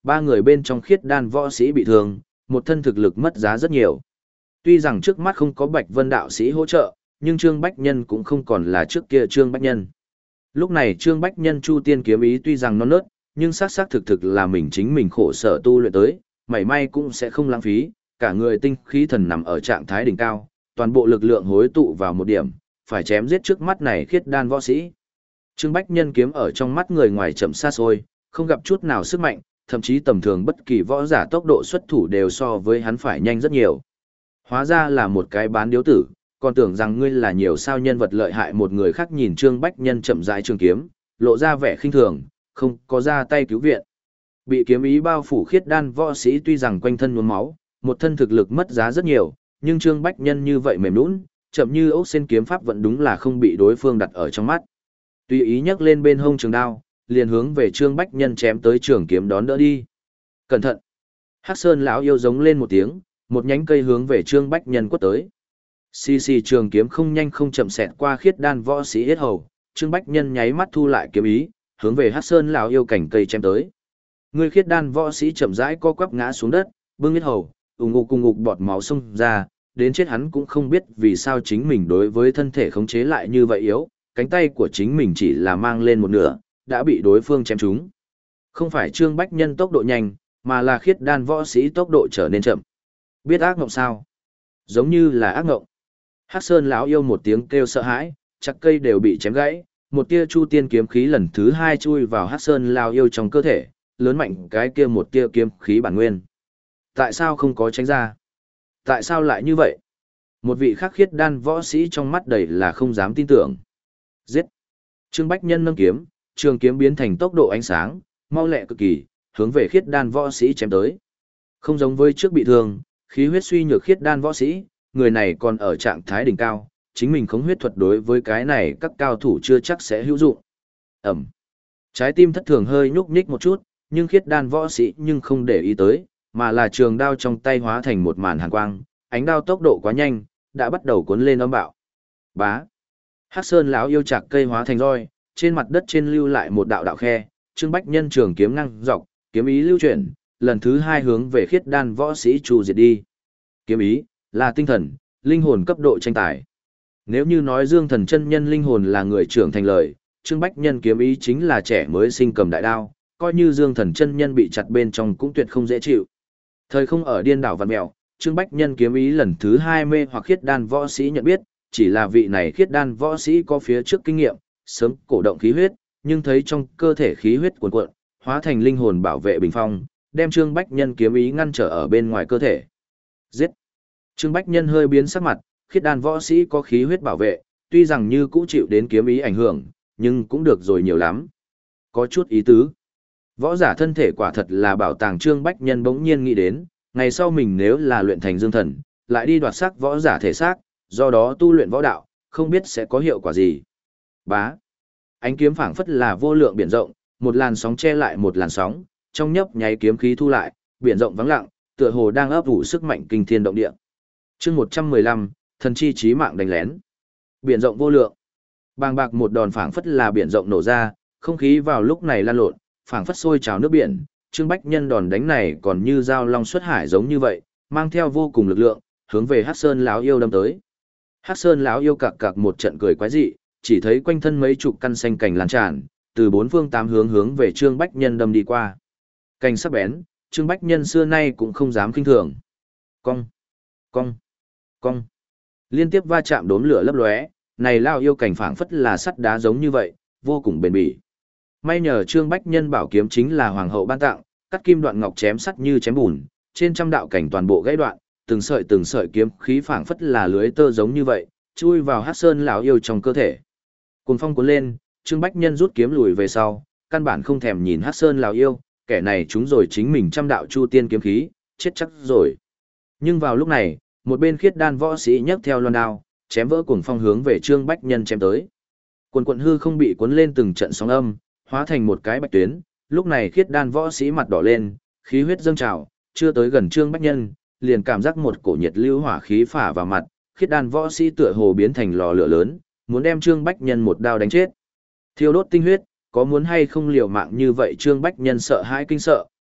ba người bên trong khiết đan võ sĩ bị thương, một thân thực lực mất giá rất nhiều. Tuy rằng trước mắt không có Bạch Vân đạo sĩ hỗ trợ, nhưng Trương Bách Nhân cũng không còn là trước kia Trương Bách Nhân. Lúc này Trương Bách Nhân Chu Tiên kiếm ý tuy rằng non nớt, nhưng xác xác thực thực là mình chính mình khổ sở tu luyện tới, mảy may cũng sẽ không lãng phí, cả người tinh khí thần nằm ở trạng thái đỉnh cao, toàn bộ lực lượng hối tụ vào một điểm, phải chém giết trước mắt này khiết đan võ sĩ. Trương Bách Nhân kiếm ở trong mắt người ngoài chậm xa xôi, không gặp chút nào sức mạnh, thậm chí tầm thường bất kỳ võ giả tốc độ xuất thủ đều so với hắn phải nhanh rất nhiều. Hóa ra là một cái bán điếu tử, còn tưởng rằng ngươi là nhiều sao nhân vật lợi hại. Một người khác nhìn Trương Bách Nhân chậm rãi trường kiếm, lộ ra vẻ khinh thường, không có ra tay cứu viện. Bị kiếm ý bao phủ khiết đan võ sĩ tuy rằng quanh thân nhuốm máu, một thân thực lực mất giá rất nhiều, nhưng Trương Bách Nhân như vậy mềm nhũn, chậm như ốc sen kiếm pháp vẫn đúng là không bị đối phương đặt ở trong mắt. Tùy ý nhấc lên bên hông trường đao, liền hướng về Trương Bách Nhân chém tới trường kiếm đón đỡ đi. Cẩn thận! Hắc Sơn lão yêu giống lên một tiếng, một nhánh cây hướng về Trương Bách Nhân quất tới. Xì xì trường kiếm không nhanh không chậm xẹt qua khiết đan võ sĩ hết hầu, Trương Bách Nhân nháy mắt thu lại kiếm ý, hướng về Hắc Sơn lão yêu cảnh cây chém tới. Người khiết đan võ sĩ chậm rãi co quắp ngã xuống đất, bưng hết hầu, ùng ục cùng ục bọt máu xông ra, đến chết hắn cũng không biết vì sao chính mình đối với thân thể khống chế lại như vậy yếu, cánh tay của chính mình chỉ là mang lên một nửa, đã bị đối phương chém trúng. Không phải Trương Bách Nhân tốc độ nhanh, mà là khiết đan võ sĩ tốc độ trở nên chậm. Biết ác ngộng sao? Giống như là ác ngộng. Hắc Sơn lão yêu một tiếng kêu sợ hãi, chắc cây đều bị chém gãy, một tia chu tiên kiếm khí lần thứ hai chui vào Hắc Sơn lão yêu trong cơ thể, lớn mạnh cái kia một tia kiếm khí bản nguyên. Tại sao không có tránh ra? Tại sao lại như vậy? Một vị khắc khiết đan võ sĩ trong mắt đầy là không dám tin tưởng. Giết! Trương Bách Nhân nâng kiếm, trường kiếm biến thành tốc độ ánh sáng, mau lẹ cực kỳ, hướng về khiết đan võ sĩ chém tới. Không giống với trước bị thương, khí huyết suy nhược khiết đan võ sĩ, người này còn ở trạng thái đỉnh cao, chính mình khống huyết thuật đối với cái này các cao thủ chưa chắc sẽ hữu dụng. Ẩm. Trái tim thất thường hơi nhúc nhích một chút, nhưng khiết đan võ sĩ nhưng không để ý tới, mà là trường đao trong tay hóa thành một màn hàn quang, ánh đao tốc độ quá nhanh, đã bắt đầu cuốn lên âm bạo. Bá. Hắc Sơn lão yêu chạc cây hóa thành roi, trên mặt đất trên lưu lại một đạo đạo khe, Trương Bách Nhân trường kiếm ngăng dọc, kiếm ý lưu chuyển, lần thứ hai hướng về khiết đan võ sĩ trù diệt đi. Kiếm ý là tinh thần, linh hồn cấp độ tranh tài. Nếu như nói Dương Thần chân nhân linh hồn là người trưởng thành lời, Trương Bách Nhân kiếm ý chính là trẻ mới sinh cầm đại đao, coi như Dương Thần chân nhân bị chặt bên trong cũng tuyệt không dễ chịu. Thời không ở điên đảo vạn mèo, Trương Bách Nhân kiếm ý lần thứ hai mê hoặc khiết đan võ sĩ nhận biết, chỉ là vị này khiết đan võ sĩ có phía trước kinh nghiệm, sớm cổ động khí huyết, nhưng thấy trong cơ thể khí huyết cuồn cuộn, hóa thành linh hồn bảo vệ bình phong, đem Trương Bách Nhân kiếm ý ngăn trở ở bên ngoài cơ thể. Giết! Trương Bách Nhân hơi biến sắc mặt, khiết đan võ sĩ có khí huyết bảo vệ, tuy rằng như cũ chịu đến kiếm ý ảnh hưởng, nhưng cũng được rồi nhiều lắm. Có chút ý tứ. Võ giả thân thể quả thật là bảo tàng. Trương Bách Nhân bỗng nhiên nghĩ đến, ngày sau mình nếu là luyện thành dương thần, lại đi đoạt xác võ giả thể xác, do đó tu luyện võ đạo, không biết sẽ có hiệu quả gì. Bá. Ánh kiếm phảng phất là vô lượng biển rộng, một làn sóng che lại một làn sóng, trong nhấp nháy kiếm khí thu lại, biển rộng vắng lặng, tựa hồ đang ấp ủ sức mạnh kinh thiên động địa. Chương một trăm mười lăm, thần chi chí mạng đánh lén. Biển rộng vô lượng. Bàng bạc một đòn phảng phất là biển rộng nổ ra, không khí vào lúc này lan lộn, phảng phất sôi trào nước biển. Trương Bách Nhân đòn đánh này còn như dao long xuất hải giống như vậy, mang theo vô cùng lực lượng, hướng về Hắc Sơn lão yêu đâm tới. Hắc Sơn lão yêu cặc cặc một trận cười quái dị, chỉ thấy quanh thân mấy chục căn xanh cành lan tràn, từ bốn phương tám hướng hướng về Trương Bách Nhân đâm đi qua. Cành sắc bén, Trương Bách Nhân xưa nay cũng không dám khinh thường. Cong, cong, cong. Liên tiếp va chạm đốm lửa lấp lóe, này lao yêu cảnh phảng phất là sắt đá giống như vậy, vô cùng bền bỉ. May nhờ Trương Bách Nhân bảo kiếm chính là hoàng hậu ban tặng, cắt kim đoạn ngọc chém sắt như chém bùn, trên trăm đạo cảnh toàn bộ gãy đoạn, từng sợi từng sợi kiếm khí phảng phất là lưới tơ giống như vậy, chui vào Hắc Sơn lão yêu trong cơ thể. Cuồng phong cuốn lên, Trương Bách Nhân rút kiếm lùi về sau, căn bản không thèm nhìn Hắc Sơn lão yêu, kẻ này chúng rồi chính mình trăm đạo chu tiên kiếm khí, chết chắc rồi. Nhưng vào lúc này, một bên khiết đan võ sĩ nhấc theo loan đao, chém vỡ cuồng phong hướng về Trương Bách Nhân chém tới. Quần quận hư không bị cuốn lên từng trận sóng âm, hóa thành một cái bạch tuyến, lúc này khiết đan võ sĩ mặt đỏ lên, khí huyết dâng trào, chưa tới gần Trương Bách Nhân, liền cảm giác một cổ nhiệt lưu hỏa khí phả vào mặt, khiết đan võ sĩ tựa hồ biến thành lò lửa lớn, muốn đem Trương Bách Nhân một đao đánh chết. Thiêu đốt tinh huyết, có muốn hay không liều mạng như vậy? Trương Bách Nhân sợ hãi kinh sợ,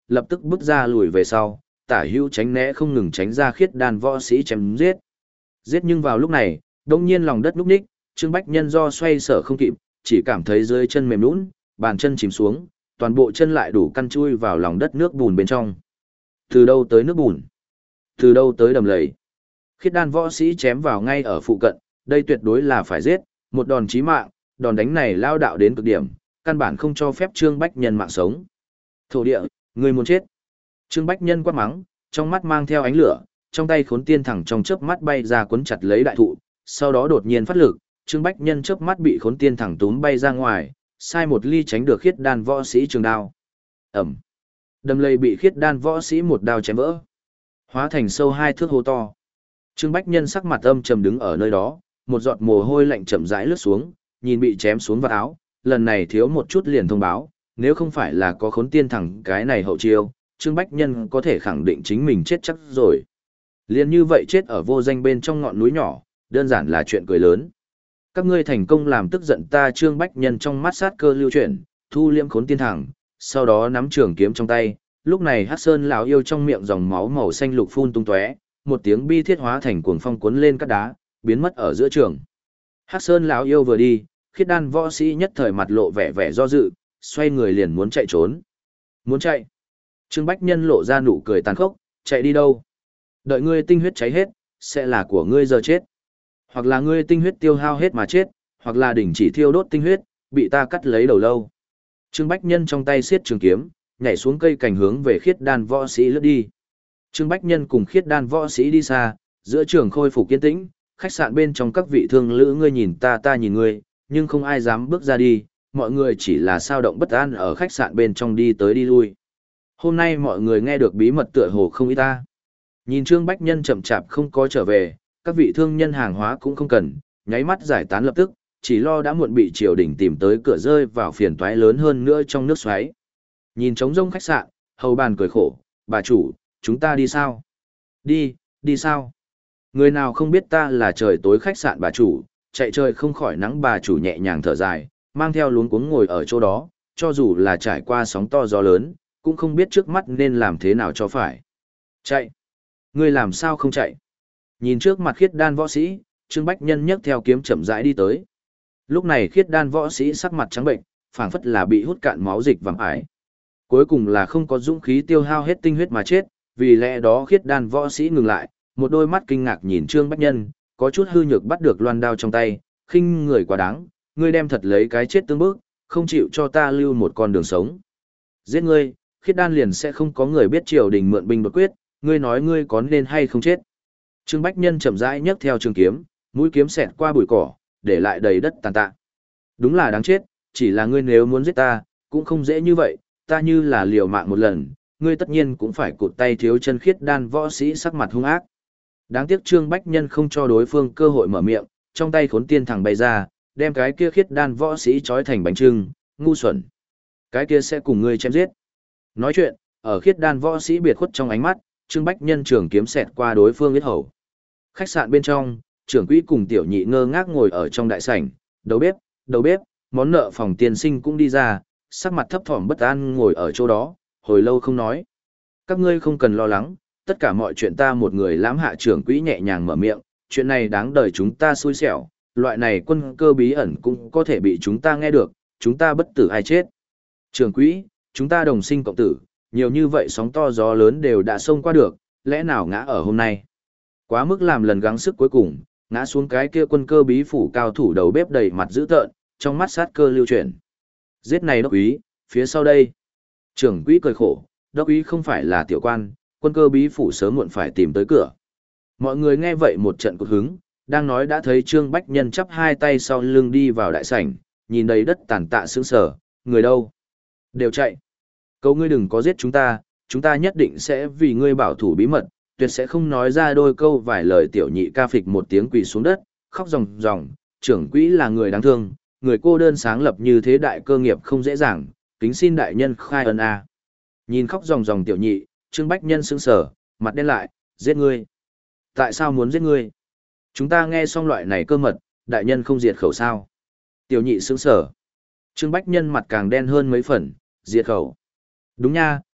lập tức bước ra lùi về sau, tả hữu tránh né không ngừng tránh ra khiết đan võ sĩ chém giết. Giết nhưng vào lúc này, đông nhiên lòng đất núp ních, Trương Bách Nhân do xoay sở không kịp, chỉ cảm thấy dưới chân mềm nhũn, bàn chân chìm xuống, toàn bộ chân lại đủ căn chui vào lòng đất nước bùn bên trong. Từ đâu tới nước bùn? Từ đâu tới đầm lầy? Khiết đan võ sĩ chém vào ngay ở phụ cận, đây tuyệt đối là phải giết, một đòn chí mạng, đòn đánh này lao đạo đến cực điểm, căn bản không cho phép Trương Bách Nhân mạng sống. Thổ địa, người muốn chết. Trương Bách Nhân quát mắng, trong mắt mang theo ánh lửa, trong tay khốn tiên thẳng trong chớp mắt bay ra cuốn chặt lấy đại thụ, sau đó đột nhiên phát lực, Trương Bách Nhân chớp mắt bị khốn tiên thẳng túm bay ra ngoài, sai một ly tránh được khiết đan võ sĩ trường đao. Ẩm. Đầm lầy bị khiết đan võ sĩ một đao chém vỡ, hóa thành sâu hai thước hố to. Trương Bách Nhân sắc mặt âm trầm đứng ở nơi đó, một giọt mồ hôi lạnh chậm rãi lướt xuống, nhìn bị chém xuống vào áo, lần này thiếu một chút liền thông báo, nếu không phải là có khốn tiên thẳng cái này hậu chiêu, Trương Bách Nhân có thể khẳng định chính mình chết chắc rồi. Liền như vậy chết ở vô danh bên trong ngọn núi nhỏ, đơn giản là chuyện cười lớn. Các ngươi thành công làm tức giận ta. Trương Bách Nhân trong mắt sát cơ lưu chuyển, thu liễm khốn tiên thẳng, sau đó nắm trường kiếm trong tay. Lúc này Hắc Sơn lão yêu trong miệng dòng máu màu xanh lục phun tung tóe, một tiếng bi thiết hóa thành cuồng phong cuốn lên các đá, biến mất ở giữa trường. Hắc Sơn lão yêu vừa đi, khiết đan võ sĩ nhất thời mặt lộ vẻ vẻ do dự, xoay người liền muốn chạy trốn. Muốn chạy? Trương Bách Nhân lộ ra nụ cười tàn khốc, chạy đi đâu? Đợi ngươi tinh huyết cháy hết, sẽ là của ngươi giờ chết. Hoặc là ngươi tinh huyết tiêu hao hết mà chết, hoặc là đỉnh chỉ thiêu đốt tinh huyết, bị ta cắt lấy đầu lâu. Trương Bách Nhân trong tay xiết trường kiếm, nhảy xuống cây cành hướng về khiết đan võ sĩ lướt đi. Trương Bách Nhân cùng khiết đan võ sĩ đi xa, giữa trường khôi phục kiên tĩnh, khách sạn bên trong các vị thương lữ ngươi nhìn ta ta nhìn ngươi, nhưng không ai dám bước ra đi, mọi người chỉ là sao động bất an ở khách sạn bên trong đi tới đi lui. Hôm nay mọi người nghe được bí mật tựa hồ không ít ta. Nhìn Trương Bách Nhân chậm chạp không có trở về, các vị thương nhân hàng hóa cũng không cần, nháy mắt giải tán lập tức, chỉ lo đã muộn bị triều đình tìm tới cửa rơi vào phiền toái lớn hơn nữa trong nước xoáy. Nhìn trống rông khách sạn, hầu bàn cười khổ, bà chủ, chúng ta đi sao? Đi, đi sao? Người nào không biết ta là trời tối khách sạn bà chủ, chạy trời không khỏi nắng bà chủ nhẹ nhàng thở dài, mang theo luống cuống ngồi ở chỗ đó, cho dù là trải qua sóng to gió lớn, cũng không biết trước mắt nên làm thế nào cho phải. Chạy! Ngươi làm sao không chạy? Nhìn trước mặt khiết đan võ sĩ, Trương Bách Nhân nhấc theo kiếm chậm rãi đi tới. Lúc này khiết đan võ sĩ sắc mặt trắng bệnh, phảng phất là bị hút cạn máu dịch vàng ải. Cuối cùng là không có dũng khí tiêu hao hết tinh huyết mà chết, vì lẽ đó khiết đan võ sĩ ngừng lại, một đôi mắt kinh ngạc nhìn Trương Bách Nhân, có chút hư nhược bắt được loan đao trong tay, khinh người quá đáng, ngươi đem thật lấy cái chết tương bức, không chịu cho ta lưu một con đường sống. Giết ngươi, khiết đan liền sẽ không có người biết triều đình mượn binh đột quyết, ngươi nói ngươi có nên hay không chết. Trương Bách Nhân chậm rãi nhấc theo trường kiếm, mũi kiếm xẹt qua bụi cỏ, để lại đầy đất tàn tạ. Đúng là đáng chết, chỉ là ngươi nếu muốn giết ta, cũng không dễ như vậy, ta như là liều mạng một lần, ngươi tất nhiên cũng phải cụt tay thiếu chân. Khiết đan võ sĩ sắc mặt hung ác. Đáng tiếc Trương Bách Nhân không cho đối phương cơ hội mở miệng, trong tay khốn tiên thẳng bay ra, đem cái kia khiết đan võ sĩ trói thành bánh trưng, ngu xuẩn. Cái kia sẽ cùng ngươi chém giết. Nói chuyện, ở khiết đan võ sĩ biệt khuất trong ánh mắt, Trương Bách Nhân trường kiếm xẹt qua đối phương yết hầu. Khách sạn bên trong, trưởng quỹ cùng tiểu nhị ngơ ngác ngồi ở trong đại sảnh, đầu bếp, đầu bếp, món nợ phòng tiên sinh cũng đi ra, sắc mặt thấp thỏm bất an ngồi ở chỗ đó, hồi lâu không nói. Các ngươi không cần lo lắng, tất cả mọi chuyện ta một người lãm hạ. Trưởng quỹ nhẹ nhàng mở miệng, chuyện này đáng đời chúng ta xui xẻo, loại này quân cơ bí ẩn cũng có thể bị chúng ta nghe được, chúng ta bất tử ai chết. Trưởng quỹ, chúng ta đồng sinh cộng tử, nhiều như vậy sóng to gió lớn đều đã xông qua được, lẽ nào ngã ở hôm nay. Quá mức làm lần gắng sức cuối cùng, ngã xuống cái kia quân cơ bí phủ cao thủ đầu bếp đầy mặt dữ tợn, trong mắt sát cơ lưu chuyển. Giết này đốc úy, phía sau đây. Trưởng quỹ cười khổ, đốc úy không phải là tiểu quan, quân cơ bí phủ sớm muộn phải tìm tới cửa. Mọi người nghe vậy một trận cột hứng, đang nói đã thấy Trương Bách Nhân chắp hai tay sau lưng đi vào đại sảnh, nhìn đầy đất tàn tạ sững sờ, người đâu? Đều chạy. Cầu ngươi đừng có giết chúng ta, chúng ta nhất định sẽ vì ngươi bảo thủ bí mật, tuyệt sẽ không nói ra đôi câu vài lời. Tiểu nhị ca phịch một tiếng quỳ xuống đất, khóc ròng ròng, trưởng quỹ là người đáng thương, người cô đơn sáng lập như thế đại cơ nghiệp không dễ dàng, kính xin đại nhân khai ân a. Nhìn khóc ròng ròng tiểu nhị, Trương Bách Nhân sững sờ, mặt đen lại, giết ngươi. Tại sao muốn giết ngươi? Chúng ta nghe xong loại này cơ mật, đại nhân không diệt khẩu sao? Tiểu nhị sững sờ. Trương Bách Nhân mặt càng đen hơn mấy phần, diệt khẩu. Đúng nha,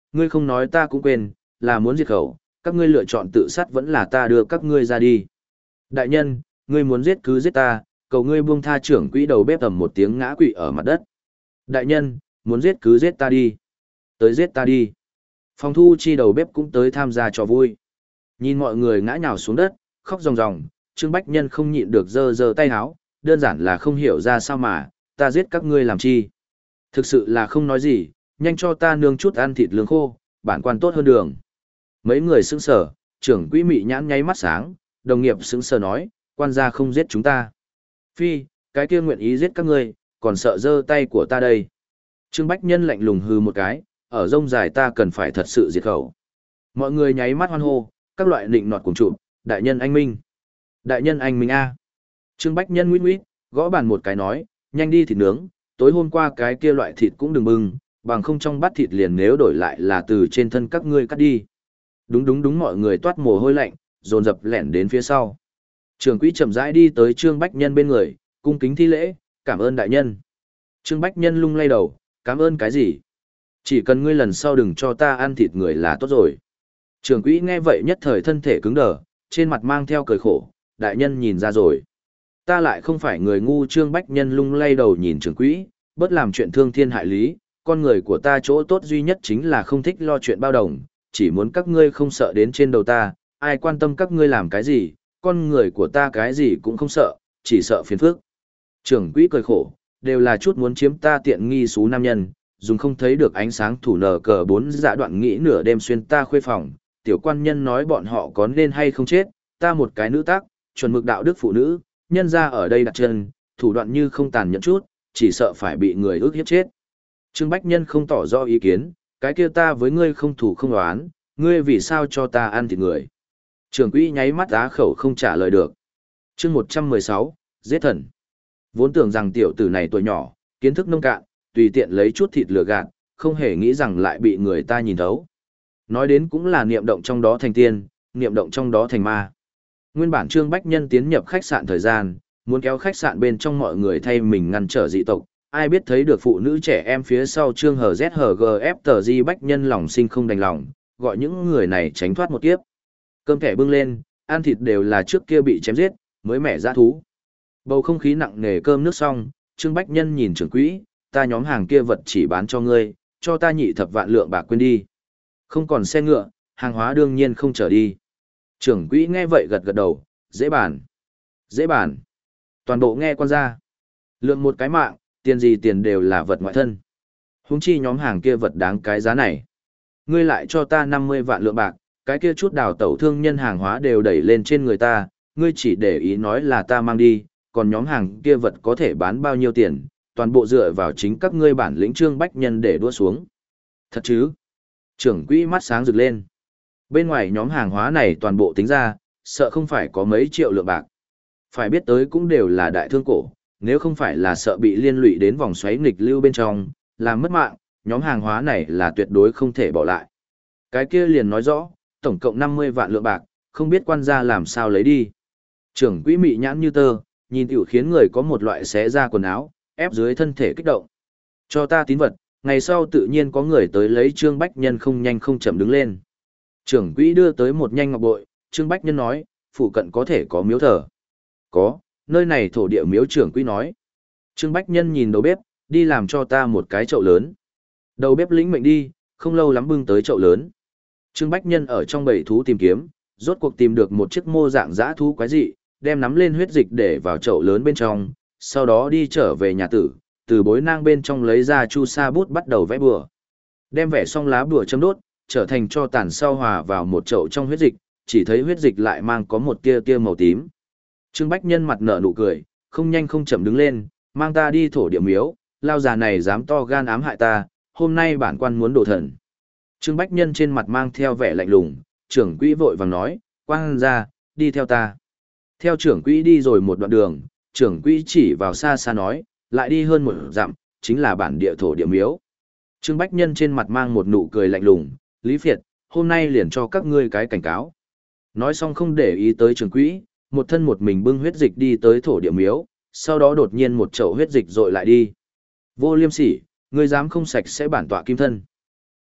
Ngươi không nói ta cũng quên, là muốn diệt khẩu, các ngươi lựa chọn tự sát vẫn là ta đưa các ngươi ra đi. Đại nhân, ngươi muốn giết cứ giết ta, cầu ngươi buông tha trưởng quỹ đầu bếp ầm một tiếng ngã quỵ ở mặt đất. Đại nhân, muốn giết cứ giết ta đi. Tới giết ta đi. Phòng thu chi đầu bếp cũng tới tham gia trò vui. Nhìn mọi người ngã nhào xuống đất, khóc ròng ròng, Trương Bách Nhân không nhịn được giơ giơ tay háo, đơn giản là không hiểu ra sao mà, ta giết các ngươi làm chi. Thực sự là không nói gì, nhanh cho ta nương chút ăn thịt lương khô, bản quan tốt hơn đường. Mấy người sững sờ, trưởng quỹ mị nhãn nháy mắt sáng, đồng nghiệp sững sờ nói, quan gia không giết chúng ta. Phi, cái kia nguyện ý giết các ngươi, còn sợ giơ tay của ta đây. Trương Bách Nhân lạnh lùng hừ một cái, ở rông dài ta cần phải thật sự diệt khẩu. Mọi người nháy mắt hoan hô, các loại nịnh nọt cùng trụ, đại nhân anh minh. Đại nhân anh minh A. Trương Bách Nhân nguyết nguyết, gõ bàn một cái nói, nhanh đi thịt nướng, tối hôm qua cái kia loại thịt cũng đừng bưng, bằng không trong bát thịt liền nếu đổi lại là từ trên thân các ngươi cắt đi. Đúng đúng đúng, mọi người toát mồ hôi lạnh, dồn dập lẻn đến phía sau. Trưởng quỹ chậm rãi đi tới Trương Bách Nhân bên người, cung kính thi lễ, cảm ơn đại nhân. Trương Bách Nhân lung lay đầu, cảm ơn cái gì? Chỉ cần ngươi lần sau đừng cho ta ăn thịt người là tốt rồi. Trưởng quỹ nghe vậy nhất thời thân thể cứng đờ, trên mặt mang theo cười khổ, đại nhân nhìn ra rồi. Ta lại không phải người ngu. Trương Bách Nhân lung lay đầu nhìn trưởng quỹ, bớt làm chuyện thương thiên hại lý, con người của ta chỗ tốt duy nhất chính là không thích lo chuyện bao đồng, chỉ muốn các ngươi không sợ đến trên đầu ta, ai quan tâm các ngươi làm cái gì, con người của ta cái gì cũng không sợ, chỉ sợ phiền phức. Trưởng quỹ cười khổ, đều là chút muốn chiếm ta tiện nghi xú nam nhân, dùng không thấy được ánh sáng thủ nở cờ bốn dạ đoạn nghĩ nửa đêm xuyên ta khuê phòng, tiểu quan nhân nói bọn họ có nên hay không chết, ta một cái nữ tác, chuẩn mực đạo đức phụ nữ, nhân ra ở đây đặt chân, thủ đoạn như không tàn nhẫn chút, chỉ sợ phải bị người ước hiếp chết. Trương Bách Nhân không tỏ rõ ý kiến, cái kia ta với ngươi không thủ không đoán, ngươi vì sao cho ta ăn thịt người. Trưởng quỹ nháy mắt á khẩu không trả lời được. Chương một trăm mười sáu, giết thần. Vốn tưởng rằng tiểu tử này tuổi nhỏ, kiến thức nông cạn, tùy tiện lấy chút thịt lừa gạt, không hề nghĩ rằng lại bị người ta nhìn thấu. Nói đến cũng là niệm động trong đó thành tiên, niệm động trong đó thành ma. Nguyên bản Trương Bách Nhân tiến nhập khách sạn thời gian, muốn kéo khách sạn bên trong mọi người thay mình ngăn trở dị tộc, ai biết thấy được phụ nữ trẻ em phía sau Trương hờ dét hờ giê ép tờ di Bách Nhân lòng sinh không đành lòng, gọi những người này tránh thoát một kiếp. Cơm thẻ bưng lên, ăn thịt đều là trước kia bị chém giết, mới mẻ dã thú. Bầu không khí nặng nề cơm nước xong, Trương Bách Nhân nhìn trưởng quỹ, ta nhóm hàng kia vật chỉ bán cho ngươi, cho ta nhị thập vạn lượng bạc quên đi. Không còn xe ngựa, hàng hóa đương nhiên không trở đi. Trưởng quỹ nghe vậy gật gật đầu, dễ bàn. Dễ bàn. Toàn bộ nghe con ra. Lượng một cái mạng, tiền gì tiền đều là vật ngoại thân. Huống chi nhóm hàng kia vật đáng cái giá này. Ngươi lại cho ta năm mươi vạn lượng bạc, cái kia chút đào tẩu thương nhân hàng hóa đều đẩy lên trên người ta, ngươi chỉ để ý nói là ta mang đi, còn nhóm hàng kia vật có thể bán bao nhiêu tiền, toàn bộ dựa vào chính các ngươi bản lĩnh. Trương Bách Nhân để đua xuống. Thật chứ? Trưởng quỹ mắt sáng rực lên. Bên ngoài nhóm hàng hóa này toàn bộ tính ra, sợ không phải có mấy triệu lượng bạc. Phải biết tới cũng đều là đại thương cổ, nếu không phải là sợ bị liên lụy đến vòng xoáy nghịch lưu bên trong, làm mất mạng, nhóm hàng hóa này là tuyệt đối không thể bỏ lại. Cái kia liền nói rõ, tổng cộng năm mươi vạn lượng bạc, không biết quan gia làm sao lấy đi. Trưởng quỹ mị nhãn như tơ, nhìn tiểu khiến người có một loại xé ra quần áo, ép dưới thân thể kích động. Cho ta tín vật, ngày sau tự nhiên có người tới lấy. Trương Bách Nhân không nhanh không chậm đứng lên. Trưởng quỹ đưa tới một nhanh ngọc bội, Trương Bách Nhân nói, phụ cận có thể có miếu thờ. Có, nơi này thổ địa miếu. Trưởng quỹ nói. Trương Bách Nhân nhìn đầu bếp, đi làm cho ta một cái chậu lớn. Đầu bếp lĩnh mệnh đi, không lâu lắm bưng tới chậu lớn. Trương Bách Nhân ở trong bầy thú tìm kiếm, rốt cuộc tìm được một chiếc mô dạng dã thú quái dị, đem nắm lên huyết dịch để vào chậu lớn bên trong, sau đó đi trở về nhà tử, từ bối nang bên trong lấy ra chu sa bút bắt đầu vẽ bùa. Đem vẽ xong lá bùa châm đốt, trở thành cho tàn sau hòa vào một chậu trong huyết dịch, chỉ thấy huyết dịch lại mang có một tia tia màu tím. Trương Bách Nhân mặt nở nụ cười, không nhanh không chậm đứng lên, mang ta đi thổ địa miếu, lao già này dám to gan ám hại ta, hôm nay bản quan muốn đổ thần. Trương Bách Nhân trên mặt mang theo vẻ lạnh lùng, trưởng quỹ vội vàng nói, quang ra, đi theo ta. Theo trưởng quỹ đi rồi một đoạn đường, trưởng quỹ chỉ vào xa xa nói, lại đi hơn một dặm, chính là bản địa thổ địa miếu. Trương Bách Nhân trên mặt mang một nụ cười lạnh lùng, Lý Phiệt, hôm nay liền cho các ngươi cái cảnh cáo. Nói xong không để ý tới trưởng quỹ, một thân một mình bưng huyết dịch đi tới thổ địa miếu, sau đó đột nhiên một chậu huyết dịch dội lại đi. Vô liêm sỉ, ngươi dám không sạch sẽ bản tọa kim thân.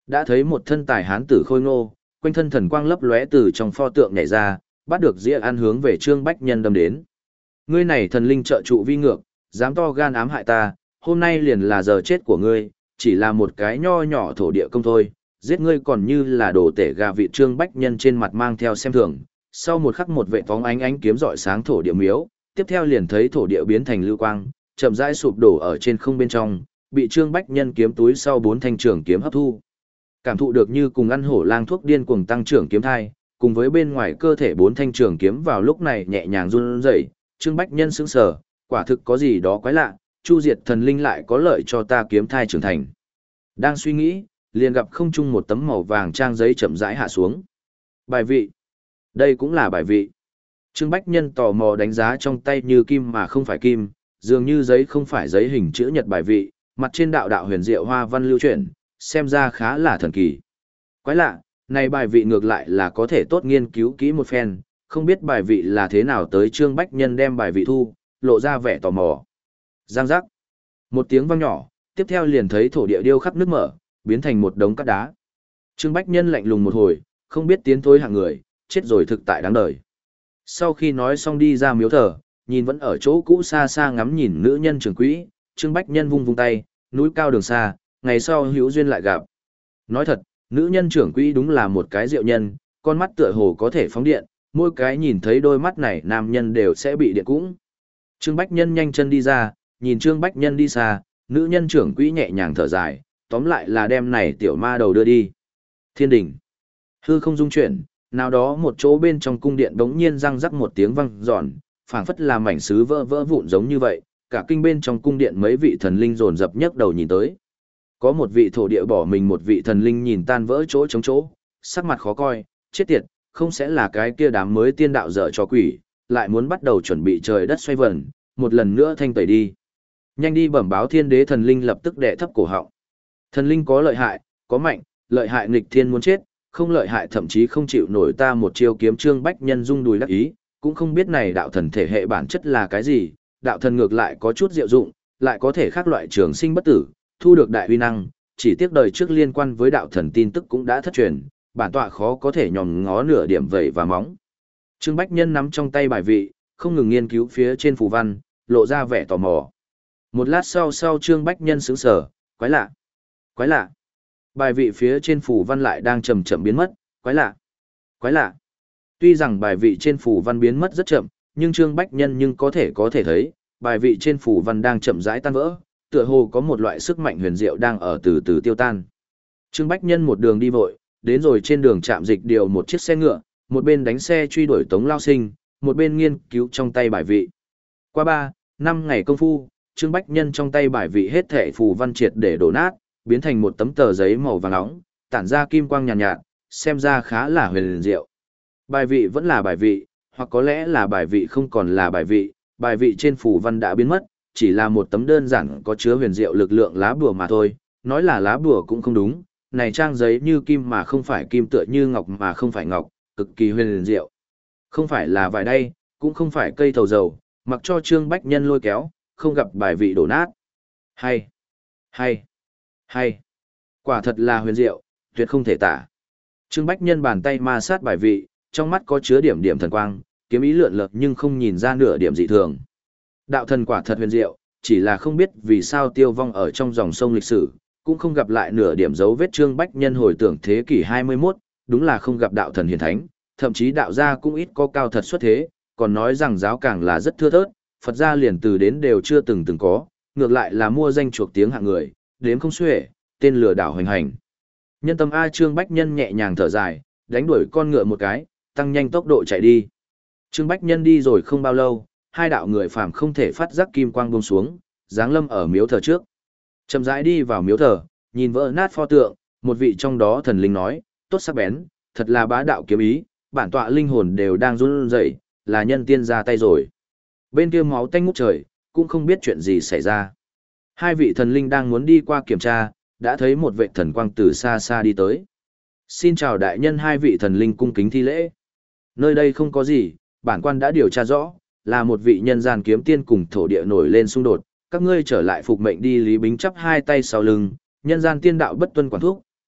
Đã thấy một thân tài hán tử khôi ngô, quanh thân thần quang lấp lóe từ trong pho tượng nhảy ra, bắt được dĩa ăn hướng về Trương Bách Nhân đâm đến. Ngươi này thần linh trợ trụ vi ngược, dám to gan ám hại ta, hôm nay liền là giờ chết của ngươi, chỉ là một cái nho nhỏ thổ địa công thôi, giết ngươi còn như là đồ tể gà vị. Trương Bách Nhân trên mặt mang theo xem thường, sau một khắc một vệ phóng ánh ánh kiếm rọi sáng thổ địa miếu, tiếp theo liền thấy thổ địa biến thành lưu quang, chậm rãi sụp đổ ở trên không bên trong, bị Trương Bách Nhân kiếm túi sau bốn thanh trường kiếm hấp thu. Cảm thụ được như cùng ăn hổ lang thuốc điên cuồng tăng trưởng kiếm thai, cùng với bên ngoài cơ thể bốn thanh trường kiếm vào lúc này nhẹ nhàng run rẩy, Trương Bách Nhân sững sờ, quả thực có gì đó quái lạ, Chu Diệt thần linh lại có lợi cho ta kiếm thai trưởng thành. Đang suy nghĩ, liền gặp không trung một tấm màu vàng trang giấy chậm rãi hạ xuống. Bài vị. Đây cũng là bài vị. Trương Bách Nhân tò mò đánh giá trong tay như kim mà không phải kim, dường như giấy không phải giấy hình chữ nhật bài vị, mặt trên đạo đạo huyền diệu hoa văn lưu chuyển, xem ra khá là thần kỳ. Quái lạ, này bài vị ngược lại là có thể tốt nghiên cứu kỹ một phen, không biết bài vị là thế nào. Tới Trương Bách Nhân đem bài vị thu, lộ ra vẻ tò mò. Giang giác. Một tiếng vang nhỏ, tiếp theo liền thấy thổ địa điêu khắp nước mở, biến thành một đống cát đá. Trương Bách Nhân lạnh lùng một hồi, không biết tiến thối hạng người, chết rồi thực tại đáng đời. Sau khi nói xong đi ra miếu thờ, nhìn vẫn ở chỗ cũ xa xa ngắm nhìn nữ nhân trưởng quỹ, Trương Bách Nhân vung vung tay, núi cao đường xa, ngày sau hữu duyên lại gặp. Nói thật, nữ nhân trưởng quỹ đúng là một cái diệu nhân, con mắt tựa hồ có thể phóng điện, mỗi cái nhìn thấy đôi mắt này nam nhân đều sẽ bị điện cũng. Trương Bách Nhân nhanh chân đi ra, nhìn Trương Bách Nhân đi xa, nữ nhân trưởng quỹ nhẹ nhàng thở dài, tóm lại là đem này tiểu ma đầu đưa đi. Thiên đình. Hư không dung chuyển, nào đó một chỗ bên trong cung điện đống nhiên răng rắc một tiếng vang giòn, phảng phất là mảnh sứ vỡ vỡ vụn giống như vậy, cả kinh bên trong cung điện mấy vị thần linh dồn dập nhấc đầu nhìn tới. Có một vị thổ địa bỏ mình, một vị thần linh nhìn tan vỡ chỗ trống chỗ, sắc mặt khó coi, chết tiệt, không sẽ là cái kia đám mới tiên đạo dở cho quỷ, lại muốn bắt đầu chuẩn bị trời đất xoay vần, một lần nữa thanh tẩy đi. Nhanh đi bẩm báo thiên đế. Thần linh lập tức đệ thấp cổ họng. Thần linh có lợi hại, có mạnh, lợi hại nghịch thiên muốn chết, không lợi hại thậm chí không chịu nổi ta một chiêu kiếm. Trương Bách Nhân rung đùi đắc ý, cũng không biết này đạo thần thể hệ bản chất là cái gì, đạo thần ngược lại có chút diệu dụng, lại có thể khác loại trường sinh bất tử, thu được đại uy năng, chỉ tiếc đời trước liên quan với đạo thần tin tức cũng đã thất truyền, bản tọa khó có thể nhòm ngó nửa điểm vẩy và móng. Trương Bách Nhân nắm trong tay bài vị, không ngừng nghiên cứu phía trên phù văn, lộ ra vẻ tò mò. Một lát sau sau Trương Bách Nhân sững sờ, quái lạ, quái lạ. Bài vị phía trên phù văn lại đang chậm chậm biến mất, quái lạ, quái lạ. Tuy rằng bài vị trên phù văn biến mất rất chậm, nhưng Trương Bách Nhân nhưng có thể có thể thấy, bài vị trên phù văn đang chậm rãi tan vỡ, tựa hồ có một loại sức mạnh huyền diệu đang ở từ từ tiêu tan. Trương Bách Nhân một đường đi vội, đến rồi trên đường trạm dịch điều một chiếc xe ngựa, một bên đánh xe truy đuổi Tống Lao Sinh, một bên nghiên cứu trong tay bài vị. Qua ba, năm ngày công phu, Trương Bách Nhân trong tay bài vị hết thảy phù văn triệt để đổ nát, biến thành một tấm tờ giấy màu vàng nóng, tản ra kim quang nhàn nhạt, nhạt, xem ra khá là huyền diệu. Bài vị vẫn là bài vị, hoặc có lẽ là bài vị không còn là bài vị, bài vị trên phù văn đã biến mất, chỉ là một tấm đơn giản có chứa huyền diệu lực lượng lá bùa mà thôi, nói là lá bùa cũng không đúng, này trang giấy như kim mà không phải kim, tựa như ngọc mà không phải ngọc, cực kỳ huyền diệu. Không phải là vải đay, cũng không phải cây thầu dầu, mặc cho Trương Bách Nhân lôi kéo, không gặp bài vị đổ nát. Hay, hay, hay, quả thật là huyền diệu, tuyệt không thể tả. Trương Bách Nhân bàn tay ma sát bài vị, trong mắt có chứa điểm điểm thần quang, kiếm ý lượn lờ nhưng không nhìn ra nửa điểm dị thường. Đạo thần quả thật huyền diệu, chỉ là không biết vì sao tiêu vong ở trong dòng sông lịch sử, cũng không gặp lại nửa điểm dấu vết. Trương Bách Nhân hồi tưởng thế kỷ hai mươi mốt, đúng là không gặp đạo thần hiển thánh, thậm chí đạo gia cũng ít có cao thật xuất thế, còn nói rằng giáo càng là rất thưa thớt, Phật gia liền từ đến đều chưa từng từng có, ngược lại là mua danh chuộc tiếng hạng người, đếm không xuể, tên lừa đảo hoành hành. Nhân tâm A. Trương Bách Nhân nhẹ nhàng thở dài, đánh đuổi con ngựa một cái, tăng nhanh tốc độ chạy đi. Trương Bách Nhân đi rồi không bao lâu, hai đạo người phàm không thể phát giác kim quang buông xuống, giáng lâm ở miếu thờ trước. Chậm rãi đi vào miếu thờ, nhìn vỡ nát pho tượng, một vị trong đó thần linh nói, tốt sắc bén, thật là bá đạo kiếm ý, bản tọa linh hồn đều đang run rẩy, là nhân tiên ra tay rồi. Bên kia máu tanh ngút trời, cũng không biết chuyện gì xảy ra. Hai vị thần linh đang muốn đi qua kiểm tra, đã thấy một vệ thần quang từ xa xa đi tới. Xin chào đại nhân. Hai vị thần linh cung kính thi lễ. Nơi đây không có gì, bản quan đã điều tra rõ, là một vị nhân gian kiếm tiên cùng thổ địa nổi lên xung đột, các ngươi trở lại phục mệnh đi. Lý Bính chắp hai tay sau lưng, nhân gian tiên đạo bất tuân quản thúc,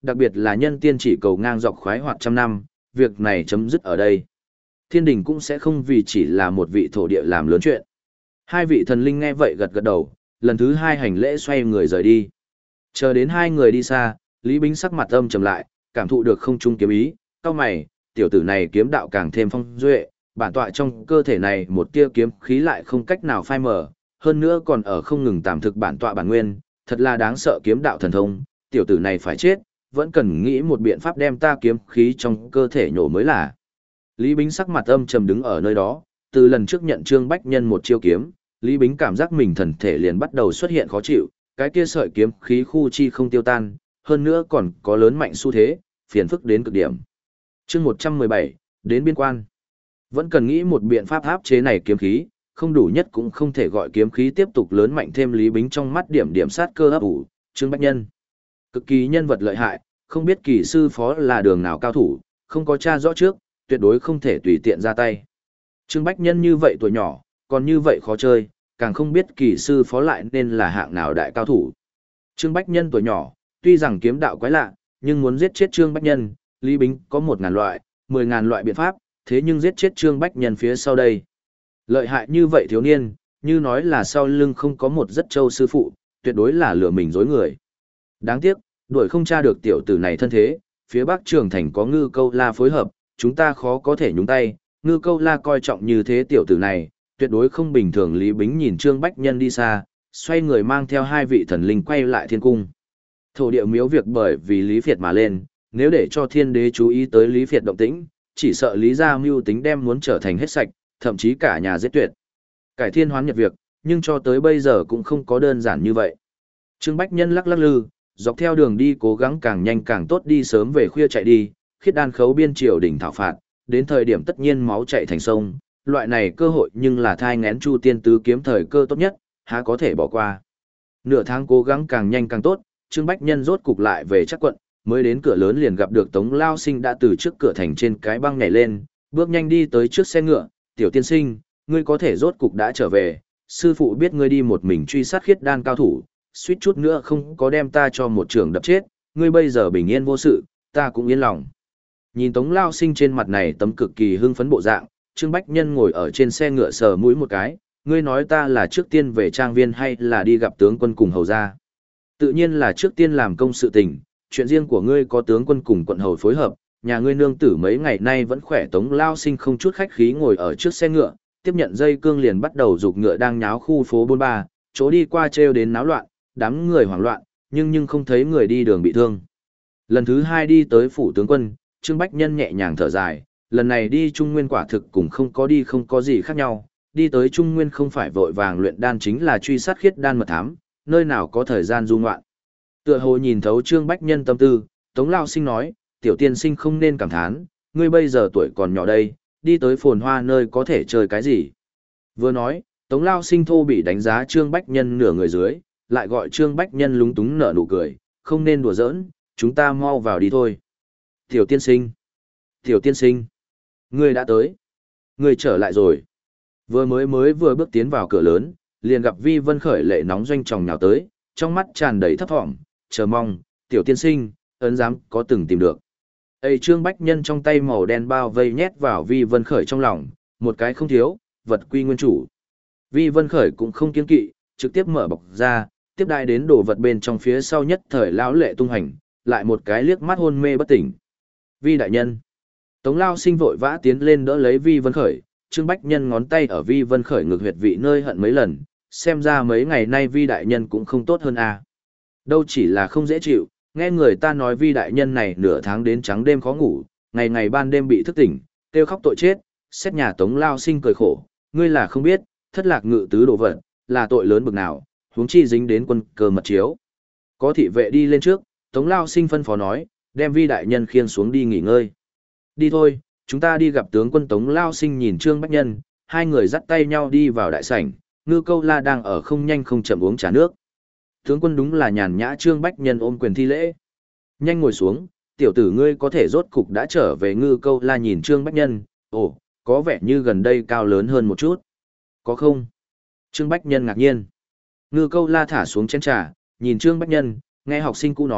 đặc biệt là nhân tiên chỉ cầu ngang dọc khoái hoạt trăm năm, việc này chấm dứt ở đây. Thiên đình cũng sẽ không vì chỉ là một vị thổ địa làm lớn chuyện. Hai vị thần linh nghe vậy gật gật đầu, lần thứ hai hành lễ xoay người rời đi. Chờ đến hai người đi xa, Lý Bính sắc mặt âm trầm lại, cảm thụ được không trung kiếm ý, cau mày, tiểu tử này kiếm đạo càng thêm phong duệ, bản tọa trong cơ thể này một tia kiếm khí lại không cách nào phai mờ, hơn nữa còn ở không ngừng tạm thực bản tọa bản nguyên, thật là đáng sợ kiếm đạo thần thông, tiểu tử này phải chết, vẫn cần nghĩ một biện pháp đem ta kiếm khí trong cơ thể nhổ mới là. Lý Bính sắc mặt âm trầm đứng ở nơi đó, từ lần trước nhận Trương Bách Nhân một chiêu kiếm, Lý Bính cảm giác mình thần thể liền bắt đầu xuất hiện khó chịu, cái kia sợi kiếm khí khu chi không tiêu tan, hơn nữa còn có lớn mạnh xu thế, phiền phức đến cực điểm. Chương một trăm mười bảy, đến biên quan. Vẫn cần nghĩ một biện pháp áp chế này kiếm khí, không đủ nhất cũng không thể gọi kiếm khí tiếp tục lớn mạnh thêm. Lý Bính trong mắt điểm điểm sát cơ ấp ủ, Trương Bách Nhân. Cực kỳ nhân vật lợi hại, không biết kỳ sư phó là đường nào cao thủ, không có tra rõ trước, tuyệt đối không thể tùy tiện ra tay. Trương Bách Nhân như vậy tuổi nhỏ, còn như vậy khó chơi, càng không biết kỳ sư phó lại nên là hạng nào đại cao thủ. Trương Bách Nhân tuổi nhỏ, tuy rằng kiếm đạo quái lạ, nhưng muốn giết chết Trương Bách Nhân, Lý Bính có một ngàn loại, mười ngàn loại biện pháp, thế nhưng giết chết Trương Bách Nhân phía sau đây. Lợi hại như vậy thiếu niên, như nói là sau lưng không có một rất châu sư phụ, tuyệt đối là lừa mình dối người. Đáng tiếc, đuổi không tra được tiểu tử này thân thế, phía Bắc Trường Thành có Ngư Câu La phối hợp, chúng ta khó có thể nhúng tay, Ngư Câu La coi trọng như thế tiểu tử này, tuyệt đối không bình thường. Lý Bính nhìn Trương Bách Nhân đi xa, xoay người mang theo hai vị thần linh quay lại thiên cung. Thổ địa miếu việc bởi vì Lý Việt mà lên, nếu để cho thiên đế chú ý tới Lý Việt động tĩnh, chỉ sợ Lý gia mưu tính đem muốn trở thành hết sạch, thậm chí cả nhà giết tuyệt. Cải thiên hoán nhật việc, nhưng cho tới bây giờ cũng không có đơn giản như vậy. Trương Bách Nhân lắc lắc lư, dọc theo đường đi cố gắng càng nhanh càng tốt, đi sớm về khuya chạy đi, khiết đan khấu biên triều đỉnh thảo phạt, đến thời điểm tất nhiên máu chạy thành sông, loại này cơ hội nhưng là thai ngén Chu Tiên tứ kiếm thời cơ tốt nhất, há có thể bỏ qua. Nửa tháng cố gắng càng nhanh càng tốt, Trương Bách Nhân rốt cục lại về Trắc quận, mới đến cửa lớn liền gặp được Tống Lao Sinh đã từ trước cửa thành trên cái băng nhảy lên, bước nhanh đi tới trước xe ngựa, "Tiểu tiên sinh, ngươi có thể rốt cục đã trở về, sư phụ biết ngươi đi một mình truy sát khiết đan cao thủ, suýt chút nữa không có đem ta cho một trường đập chết, ngươi bây giờ bình yên vô sự, ta cũng yên lòng." Nhìn Tống Lao Sinh trên mặt này tấm cực kỳ hưng phấn bộ dạng, Trương Bách Nhân ngồi ở trên xe ngựa sờ mũi một cái, "Ngươi nói ta là trước tiên về trang viên hay là đi gặp tướng quân cùng hầu gia?" "Tự nhiên là trước tiên làm công sự tình, chuyện riêng của ngươi có tướng quân cùng quận hầu phối hợp, nhà ngươi nương tử mấy ngày nay vẫn khỏe." Tống Lao Sinh không chút khách khí ngồi ở trước xe ngựa, tiếp nhận dây cương liền bắt đầu giục ngựa đang nháo khu phố bốn ba, chỗ đi qua trêu đến náo loạn, đám người hoảng loạn, nhưng nhưng không thấy người đi đường bị thương. Lần thứ hai đi tới phủ tướng quân, Trương Bách Nhân nhẹ nhàng thở dài, lần này đi Trung Nguyên quả thực cũng không có đi không có gì khác nhau, đi tới Trung Nguyên không phải vội vàng luyện đan chính là truy sát khiết đan mật thám, nơi nào có thời gian du ngoạn. Tựa hồ nhìn thấu Trương Bách Nhân tâm tư, Tống Lao Sinh nói, "Tiểu tiên sinh không nên cảm thán, ngươi bây giờ tuổi còn nhỏ đây, đi tới phồn hoa nơi có thể chơi cái gì." Vừa nói, Tống Lao Sinh thô bị đánh giá Trương Bách Nhân nửa người dưới, lại gọi Trương Bách Nhân lúng túng nở nụ cười, "Không nên đùa giỡn, chúng ta mau vào đi thôi." "Tiểu tiên sinh, tiểu tiên sinh, ngươi đã tới, ngươi trở lại rồi." Vừa mới mới vừa bước tiến vào cửa lớn, liền gặp Vi Vân khởi lệ nóng doanh tròng nhào tới, trong mắt tràn đầy thấp thỏm, chờ mong, "Tiểu tiên sinh, ấn giám có từng tìm được?" Ây Trương Bách Nhân trong tay màu đen bao vây nhét vào Vi Vân khởi trong lòng, một cái không thiếu, vật quy nguyên chủ. Vi Vân khởi cũng không kiêng kỵ, trực tiếp mở bọc ra, tiếp đại đến đồ vật bên trong phía sau nhất thời lão lệ tung hành, lại một cái liếc mắt hôn mê bất tỉnh. "Vi đại nhân." Tống Lao Sinh vội vã tiến lên đỡ lấy Vi Vân khởi, Trương Bách Nhân ngón tay ở Vi Vân khởi ngực huyệt vị nơi hận mấy lần, xem ra mấy ngày nay Vi đại nhân cũng không tốt hơn à. Đâu chỉ là không dễ chịu, nghe người ta nói Vi đại nhân này nửa tháng đến trắng đêm khó ngủ, ngày ngày ban đêm bị thức tỉnh, kêu khóc tội chết, xét nhà Tống Lao Sinh cười khổ, "Ngươi là không biết, thất lạc ngự tứ đồ vật, là tội lớn bực nào, huống chi dính đến quân cơ mật chiếu." Có thị vệ đi lên trước, Tống Lao Sinh phân phó nói, đem Vi đại nhân khiêng xuống đi nghỉ ngơi. "Đi thôi, chúng ta đi gặp tướng quân." Tống Lao Sinh nhìn Trương Bách Nhân, hai người dắt tay nhau đi vào đại sảnh, Ngư Câu La đang ở không nhanh không chậm uống trà nước. Tướng quân đúng là nhàn nhã. Trương Bách Nhân ôm quyền thi lễ. "Nhanh ngồi xuống, tiểu tử ngươi có thể rốt cục đã trở về." Ngư Câu La nhìn Trương Bách Nhân, "Ồ, có vẻ như gần đây cao lớn hơn một chút." "Có không?" Trương Bách Nhân ngạc nhiên. Ngư Câu La thả xuống chén trà, nhìn Trương Bách Nhân, nghe học sinh cũ nói,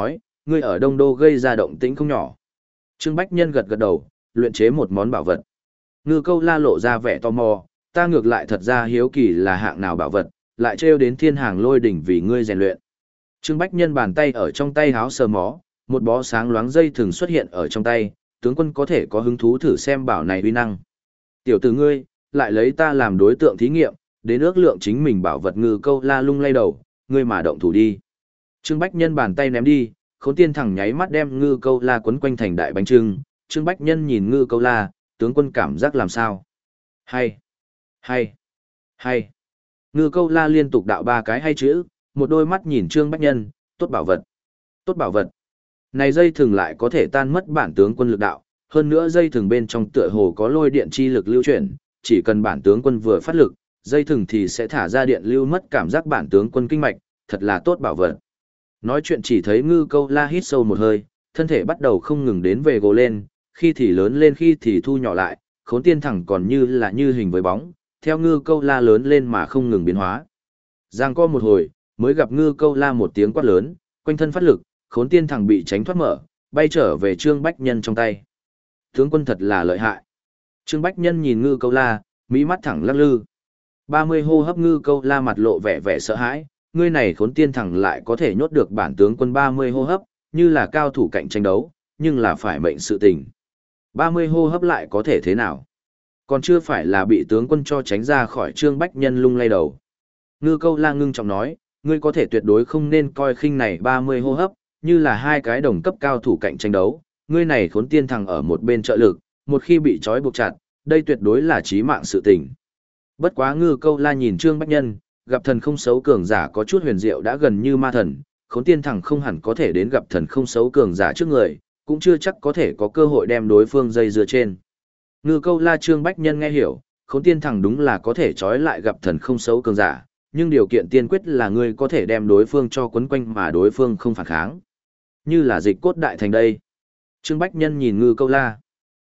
ngươi ở Đông Đô gây ra động tĩnh không nhỏ. Trương Bách Nhân gật gật đầu, luyện chế một món bảo vật. Ngư Câu La lộ ra vẻ tò mò, ta ngược lại thật ra hiếu kỳ là hạng nào bảo vật, lại trêu đến thiên hàng lôi đỉnh vì ngươi rèn luyện. Trương Bách Nhân bàn tay ở trong tay háo sờ mó, một bó sáng loáng dây thường xuất hiện ở trong tay, tướng quân có thể có hứng thú thử xem bảo này uy năng. Tiểu tử ngươi, lại lấy ta làm đối tượng thí nghiệm, đến ước lượng chính mình bảo vật. Ngư Câu La lung lay đầu, ngươi mà động thủ đi. Trương Bách Nhân bàn tay ném đi, Khốn Tiên thẳng nháy mắt đem Ngư Câu La quấn quanh thành đại bánh trưng. Trương Bách Nhân nhìn Ngư Câu La, tướng quân cảm giác làm sao? Hay, hay, hay. Ngư Câu La liên tục đạo ba cái hay chữ, một đôi mắt nhìn Trương Bách Nhân, tốt bảo vật, tốt bảo vật. Này dây thừng lại có thể tan mất bản tướng quân lực đạo, hơn nữa dây thừng bên trong tựa hồ có lôi điện chi lực lưu chuyển, chỉ cần bản tướng quân vừa phát lực, dây thừng thì sẽ thả ra điện lưu mất cảm giác bản tướng quân kinh mạch, thật là tốt bảo vật. Nói chuyện chỉ thấy Ngư Câu La hít sâu một hơi, thân thể bắt đầu không ngừng đến về gồ lên, khi thì lớn lên khi thì thu nhỏ lại, Khốn Tiên thẳng còn như là như hình với bóng, theo Ngư Câu La lớn lên mà không ngừng biến hóa. Giang co một hồi, mới gặp Ngư Câu La một tiếng quát lớn, quanh thân phát lực, Khốn Tiên thẳng bị tránh thoát mở, bay trở về Trương Bách Nhân trong tay. Tướng quân thật là lợi hại. Trương Bách Nhân nhìn Ngư Câu La, mỹ mắt thẳng lắc lư. ba mươi hô hấp. Ngư Câu La mặt lộ vẻ vẻ sợ hãi, ngươi này Khốn Tiên thẳng lại có thể nhốt được bản tướng quân ba mươi hô hấp, như là cao thủ cạnh tranh đấu, nhưng là phải mệnh sự tình. ba mươi hô hấp lại có thể thế nào? Còn chưa phải là bị tướng quân cho tránh ra khỏi. Trương Bách Nhân lung lay đầu. Ngư Câu La ngưng trọng nói, ngươi có thể tuyệt đối không nên coi khinh này ba mươi hô hấp, như là hai cái đồng cấp cao thủ cạnh tranh đấu, ngươi này Khốn Tiên thằng ở một bên trợ lực, một khi bị trói buộc chặt, đây tuyệt đối là chí mạng sự tình. Bất quá Ngư Câu La nhìn Trương Bách Nhân, gặp thần không xấu cường giả có chút huyền diệu đã gần như ma thần, Khốn Tiên thằng không hẳn có thể đến gặp thần không xấu cường giả trước người, cũng chưa chắc có thể có cơ hội đem đối phương dây dưa trên. Ngư Câu La Trương Bách Nhân nghe hiểu, Khốn Tiên thằng đúng là có thể trói lại gặp thần không xấu cường giả, nhưng điều kiện tiên quyết là ngươi có thể đem đối phương cho quấn quanh mà đối phương không phản kháng. Như là dịch cốt đại thành đây. Trương Bách Nhân nhìn Ngư Câu La.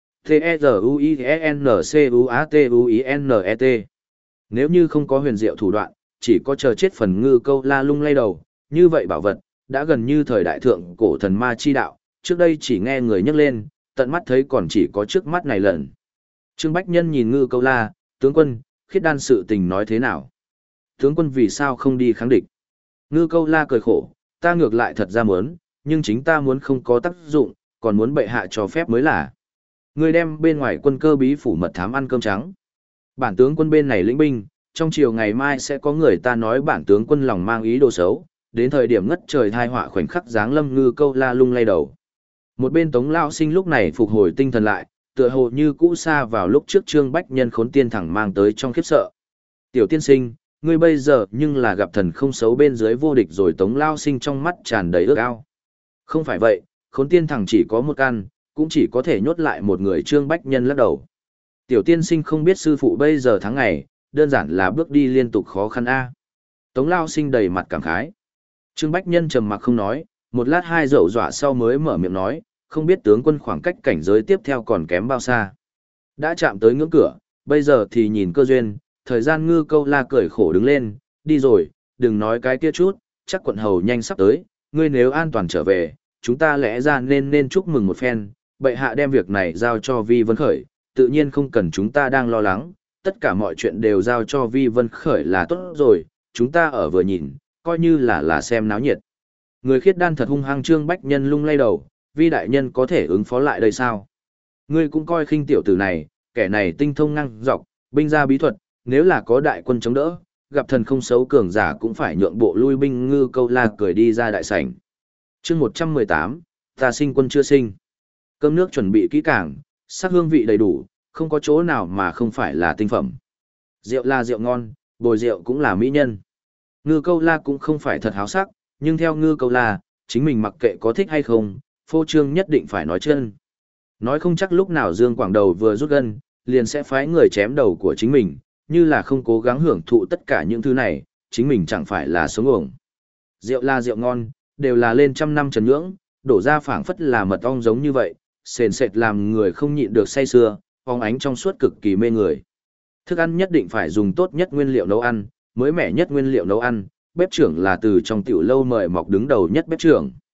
T-E-Z-U-I-N-C-U-A-T-U-I-N-E-T. Nếu như không có huyền diệu thủ đoạn, chỉ có chờ chết phần. Ngư Câu La lung lay đầu, như vậy bảo vật, đã gần như thời đại thượng cổ thần ma chi đạo, trước đây chỉ nghe người nhắc lên, tận mắt thấy còn chỉ có trước mắt này lần. Trương Bách Nhân nhìn Ngư Câu La, tướng quân, khiết đan sự tình nói thế nào? Tướng quân vì sao không đi kháng địch? Ngư Câu La cười khổ, ta ngược lại thật ra muốn, nhưng chính ta muốn không có tác dụng, còn muốn bệ hạ cho phép mới là. Ngươi đem bên ngoài quân cơ bí phủ mật thám ăn cơm trắng. Bản tướng quân bên này lĩnh binh, trong chiều ngày mai sẽ có người ta nói bản tướng quân lòng mang ý đồ xấu, đến thời điểm ngất trời thai họa khoảnh khắc giáng lâm. Ngư Câu La lung lay đầu. Một bên Tống Lao Sinh lúc này phục hồi tinh thần lại, tựa hồ như cũ xa vào lúc trước Trương Bách Nhân Khốn Tiên thẳng mang tới trong khiếp sợ. Tiểu tiên sinh, ngươi bây giờ nhưng là gặp thần không xấu bên dưới vô địch rồi. Tống Lao Sinh trong mắt tràn đầy ước ao. Không phải vậy, Khốn Tiên thẳng chỉ có một căn, cũng chỉ có thể nhốt lại một người. Trương Bách Nhân lắc đầu. Tiểu tiên sinh không biết sư phụ bây giờ tháng ngày, đơn giản là bước đi liên tục khó khăn a. Tống Lao Sinh đầy mặt cảm khái. Trương Bách Nhân trầm mặc không nói, một lát hai dậu dọa sau mới mở miệng nói, không biết tướng quân khoảng cách cảnh giới tiếp theo còn kém bao xa. Đã chạm tới ngưỡng cửa, bây giờ thì nhìn cơ duyên. Thời gian. Ngư Câu La cười khổ đứng lên, đi rồi, đừng nói cái kia chút, chắc quận hầu nhanh sắp tới, ngươi nếu an toàn trở về, chúng ta lẽ ra nên nên chúc mừng một phen, bệ hạ đem việc này giao cho Vi Vân Khởi, tự nhiên không cần chúng ta đang lo lắng, tất cả mọi chuyện đều giao cho Vi Vân Khởi là tốt rồi, chúng ta ở vừa nhìn, coi như là là xem náo nhiệt. Người khiết đan thật hung hăng. Trương Bách Nhân lung lay đầu, Vi đại nhân có thể ứng phó lại đây sao? Ngươi cũng coi khinh tiểu tử này, kẻ này tinh thông ngang dọc, binh gia bí thuật, nếu là có đại quân chống đỡ, gặp thần không xấu cường giả cũng phải nhượng bộ lui binh. Ngư Câu La cười đi ra đại sảnh. Chương một trăm mười tám, ta sinh quân chưa sinh. Cơm nước chuẩn bị kỹ càng, sắc hương vị đầy đủ, không có chỗ nào mà không phải là tinh phẩm. Rượu là rượu ngon, bồi rượu cũng là mỹ nhân. Ngư Câu La cũng không phải thật háo sắc, nhưng theo Ngư Câu La, chính mình mặc kệ có thích hay không, phô trương nhất định phải nói chân. Nói không chắc lúc nào Dương Quảng Đầu vừa rút gân, liền sẽ phái người chém đầu của chính mình, như là không cố gắng hưởng thụ tất cả những thứ này, chính mình chẳng phải là sống uổng. Rượu là rượu ngon, đều là lên trăm năm trần nhưỡng, đổ ra phảng phất là mật ong giống như vậy, sền sệt làm người không nhịn được say sưa, phóng ánh trong suốt cực kỳ mê người. Thức ăn nhất định phải dùng tốt nhất nguyên liệu nấu ăn, mới mẻ nhất nguyên liệu nấu ăn, bếp trưởng là từ trong tiểu lâu mời mọc đứng đầu nhất bếp trưởng.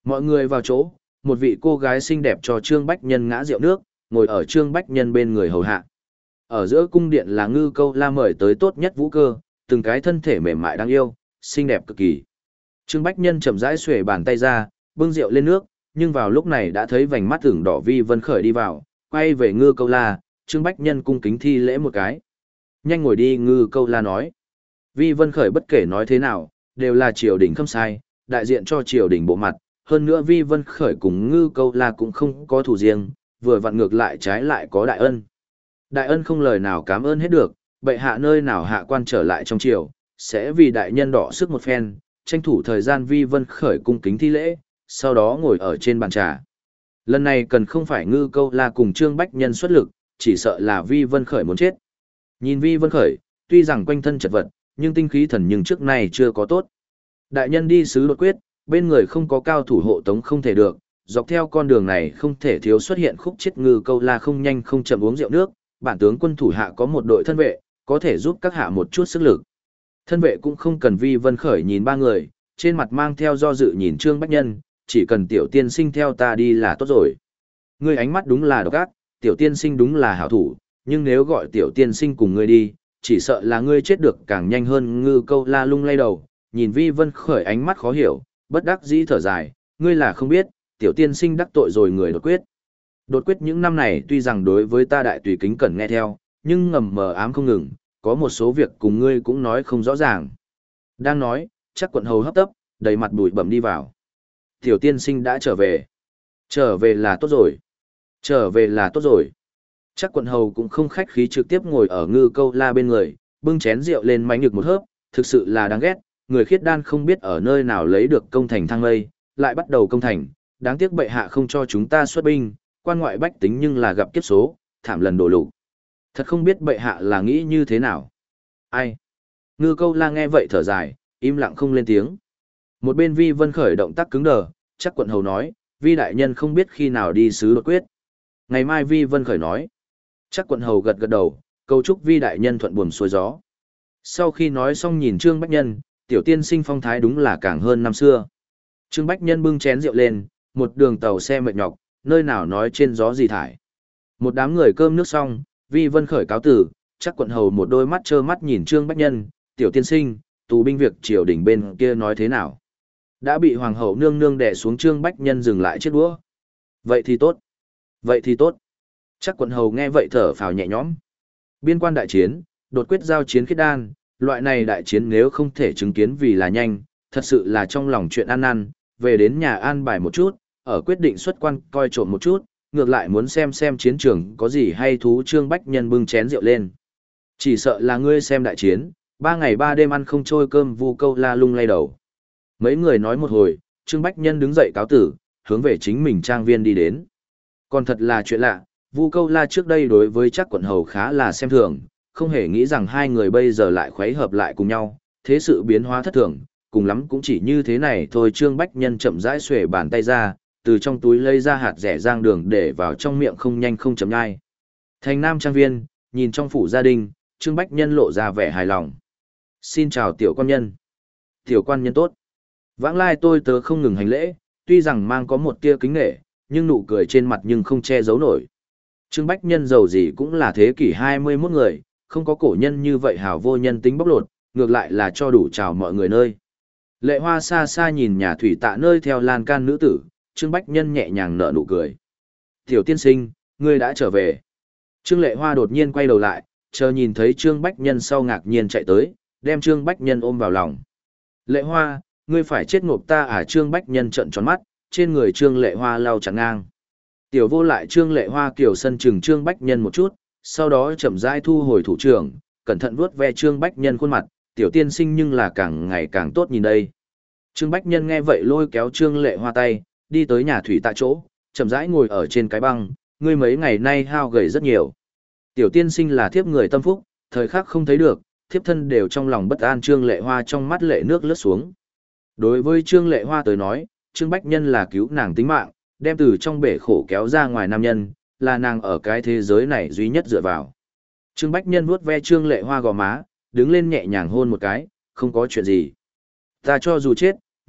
Mọi người vào chỗ, một vị cô gái xinh đẹp cho Trương Bách Nhân ngã rượu nước, ngồi ở Trương Bách Nhân bên người hầu hạ. Ở giữa cung điện là Ngư Câu La mời tới tốt nhất vũ cơ, từng cái thân thể mềm mại đáng yêu, xinh đẹp cực kỳ. Trương Bách Nhân chậm rãi xuề bàn tay ra, bưng rượu lên nước, nhưng vào lúc này đã thấy vành mắt ửng đỏ Vi Vân Khởi đi vào, quay về Ngư Câu La, Trương Bách Nhân cung kính thi lễ một cái. Nhanh ngồi đi, Ngư Câu La nói. Vi Vân Khởi bất kể nói thế nào, đều là triều đình không sai, đại diện cho triều đình bộ mặt, hơn nữa Vi Vân Khởi cùng Ngư Câu La cũng không có thù riêng, vừa vặn ngược lại trái lại có đại ân. Đại ân không lời nào cảm ơn hết được, bệ hạ nơi nào hạ quan trở lại trong triều, sẽ vì đại nhân đỏ sức một phen, tranh thủ thời gian. Vi Vân Khởi cung kính thi lễ, sau đó ngồi ở trên bàn trà. Lần này cần không phải Ngư Câu La cùng Trương Bách Nhân xuất lực, chỉ sợ là Vi Vân Khởi muốn chết. Nhìn Vi Vân Khởi, tuy rằng quanh thân chật vật, nhưng tinh khí thần nhưng trước nay chưa có tốt. Đại nhân đi sứ đột quyết, bên người không có cao thủ hộ tống không thể được, dọc theo con đường này không thể thiếu xuất hiện khúc chết. Ngư Câu La không nhanh không chậm uống rượu nước, bản tướng quân thủ hạ có một đội thân vệ, có thể giúp các hạ một chút sức lực. Thân vệ cũng không cần. Vi Vân Khởi nhìn ba người, trên mặt mang theo do dự nhìn Trương Bách Nhân, chỉ cần tiểu tiên sinh theo ta đi là tốt rồi. Ngươi ánh mắt đúng là độc ác, tiểu tiên sinh đúng là hảo thủ, nhưng nếu gọi tiểu tiên sinh cùng ngươi đi, chỉ sợ là ngươi chết được càng nhanh hơn. Ngư Câu La lung lay đầu, nhìn Vi Vân Khởi ánh mắt khó hiểu, bất đắc dĩ thở dài, ngươi là không biết, tiểu tiên sinh đắc tội rồi người đột quyết. Đột quyết những năm này tuy rằng đối với ta đại tùy kính cẩn nghe theo, nhưng ngầm mờ ám không ngừng, có một số việc cùng ngươi cũng nói không rõ ràng. Đang nói, chắc quận hầu hấp tấp, đầy mặt bụi bẩm đi vào. Tiểu tiên sinh đã trở về. Trở về là tốt rồi. Trở về là tốt rồi. Chắc quận hầu cũng không khách khí, trực tiếp ngồi ở Ngư Câu La bên người, bưng chén rượu lên mánh nhực một hớp, thực sự là đáng ghét, người khiết đan không biết ở nơi nào lấy được công thành thăng lây, lại bắt đầu công thành, đáng tiếc bệ hạ không cho chúng ta xuất binh, quan ngoại bách tính nhưng là gặp kiếp số, thảm lần đổ lục. Thật không biết bệ hạ là nghĩ như thế nào. Ai? Ngư Câu La nghe vậy thở dài, im lặng không lên tiếng. Một bên Vi Vân Khởi động tác cứng đờ, chắc quận hầu nói, Vi đại nhân không biết khi nào đi sứ đột quyết. Ngày mai. Vi Vân Khởi nói. Chắc quận hầu gật gật đầu, cầu chúc Vi đại nhân thuận buồm xuôi gió. Sau khi nói xong nhìn Trương Bách Nhân, tiểu tiên sinh phong thái đúng là càng hơn năm xưa. Trương Bách Nhân bưng chén rượu lên, một đường tàu xe mệt nhọc, nơi nào nói trên gió gì thải. Một đám người cơm nước xong, Vi Vân Khởi cáo tử, chắc quận hầu một đôi mắt trơ mắt nhìn Trương Bách Nhân, tiểu tiên sinh, tù binh việc triều đình bên kia nói thế nào. Đã bị hoàng hậu nương nương đè xuống. Trương Bách Nhân dừng lại chiếc đũa. Vậy thì tốt. Vậy thì tốt. Chắc quận hầu nghe vậy thở phào nhẹ nhõm. Biên quan đại chiến, đột quyết giao chiến khiết đan, loại này đại chiến nếu không thể chứng kiến vì là nhanh, thật sự là trong lòng chuyện ăn năn, về đến nhà an bài một chút, ở quyết định xuất quan coi trộm một chút, ngược lại muốn xem xem chiến trường có gì hay thú. Trương Bách Nhân bưng chén rượu lên. Chỉ sợ là ngươi xem đại chiến, ba ngày ba đêm ăn không trôi cơm. Vu Câu La lung lay đầu. Mấy người nói một hồi, Trương Bách Nhân đứng dậy cáo tử, hướng về chính mình trang viên đi đến. Còn thật là chuyện lạ, Vu Câu La trước đây đối với chắc quận hầu khá là xem thường, không hề nghĩ rằng hai người bây giờ lại khuấy hợp lại cùng nhau, thế sự biến hóa thất thường, cùng lắm cũng chỉ như thế này thôi. Trương Bách Nhân chậm rãi xuề bàn tay ra, từ trong túi lấy ra hạt rẻ rang đường để vào trong miệng không nhanh không chậm nhai. Thành Nam trang viên, nhìn trong phủ gia đình, Trương Bách Nhân lộ ra vẻ hài lòng. Xin chào tiểu quan nhân. Tiểu quan nhân tốt. Vãng lai tôi tớ không ngừng hành lễ, tuy rằng mang có một tia kính nể, nhưng nụ cười trên mặt nhưng không che giấu nổi. Trương Bách Nhân giàu gì cũng là thế kỷ hai mươi mốt người, không có cổ nhân như vậy hào vô nhân tính bóc lột, ngược lại là cho đủ chào mọi người nơi. Lệ Hoa xa xa nhìn nhà thủy tạ nơi theo lan can nữ tử, Trương Bách Nhân nhẹ nhàng nở nụ cười. Tiểu tiên sinh, ngươi đã trở về. Trương Lệ Hoa đột nhiên quay đầu lại, chờ nhìn thấy Trương Bách Nhân sau ngạc nhiên chạy tới, đem Trương Bách Nhân ôm vào lòng. Lệ Hoa, ngươi phải chết ngộp ta à? Trương Bách Nhân trợn tròn mắt, trên người Trương Lệ Hoa lau chắn ngang. Tiểu vô lại Trương Lệ Hoa kiểu sân chừng Trương Bách Nhân một chút, sau đó chậm rãi thu hồi thủ trưởng, cẩn thận vuốt ve Trương Bách Nhân khuôn mặt, tiểu tiên sinh nhưng là càng ngày càng tốt nhìn đây. Trương Bách Nhân nghe vậy lôi kéo Trương Lệ Hoa tay, đi tới nhà thủy tạ chỗ, chậm rãi ngồi ở trên cái băng, ngươi mấy ngày nay hao gầy rất nhiều. Tiểu tiên sinh là thiếp người tâm phúc, thời khắc không thấy được, thiếp thân đều trong lòng bất an. Trương Lệ Hoa trong mắt lệ nước lướt xuống. Đối với Trương Lệ Hoa tới nói, Trương Bách Nhân là cứu nàng tính mạng, đem từ trong bể khổ kéo ra ngoài nam nhân, là nàng ở cái thế giới này duy nhất dựa vào. Trương Bách Nhân vuốt ve Trương Lệ Hoa gò má, đứng lên nhẹ nhàng hôn một cái, không có chuyện gì. Ta cho dù chết,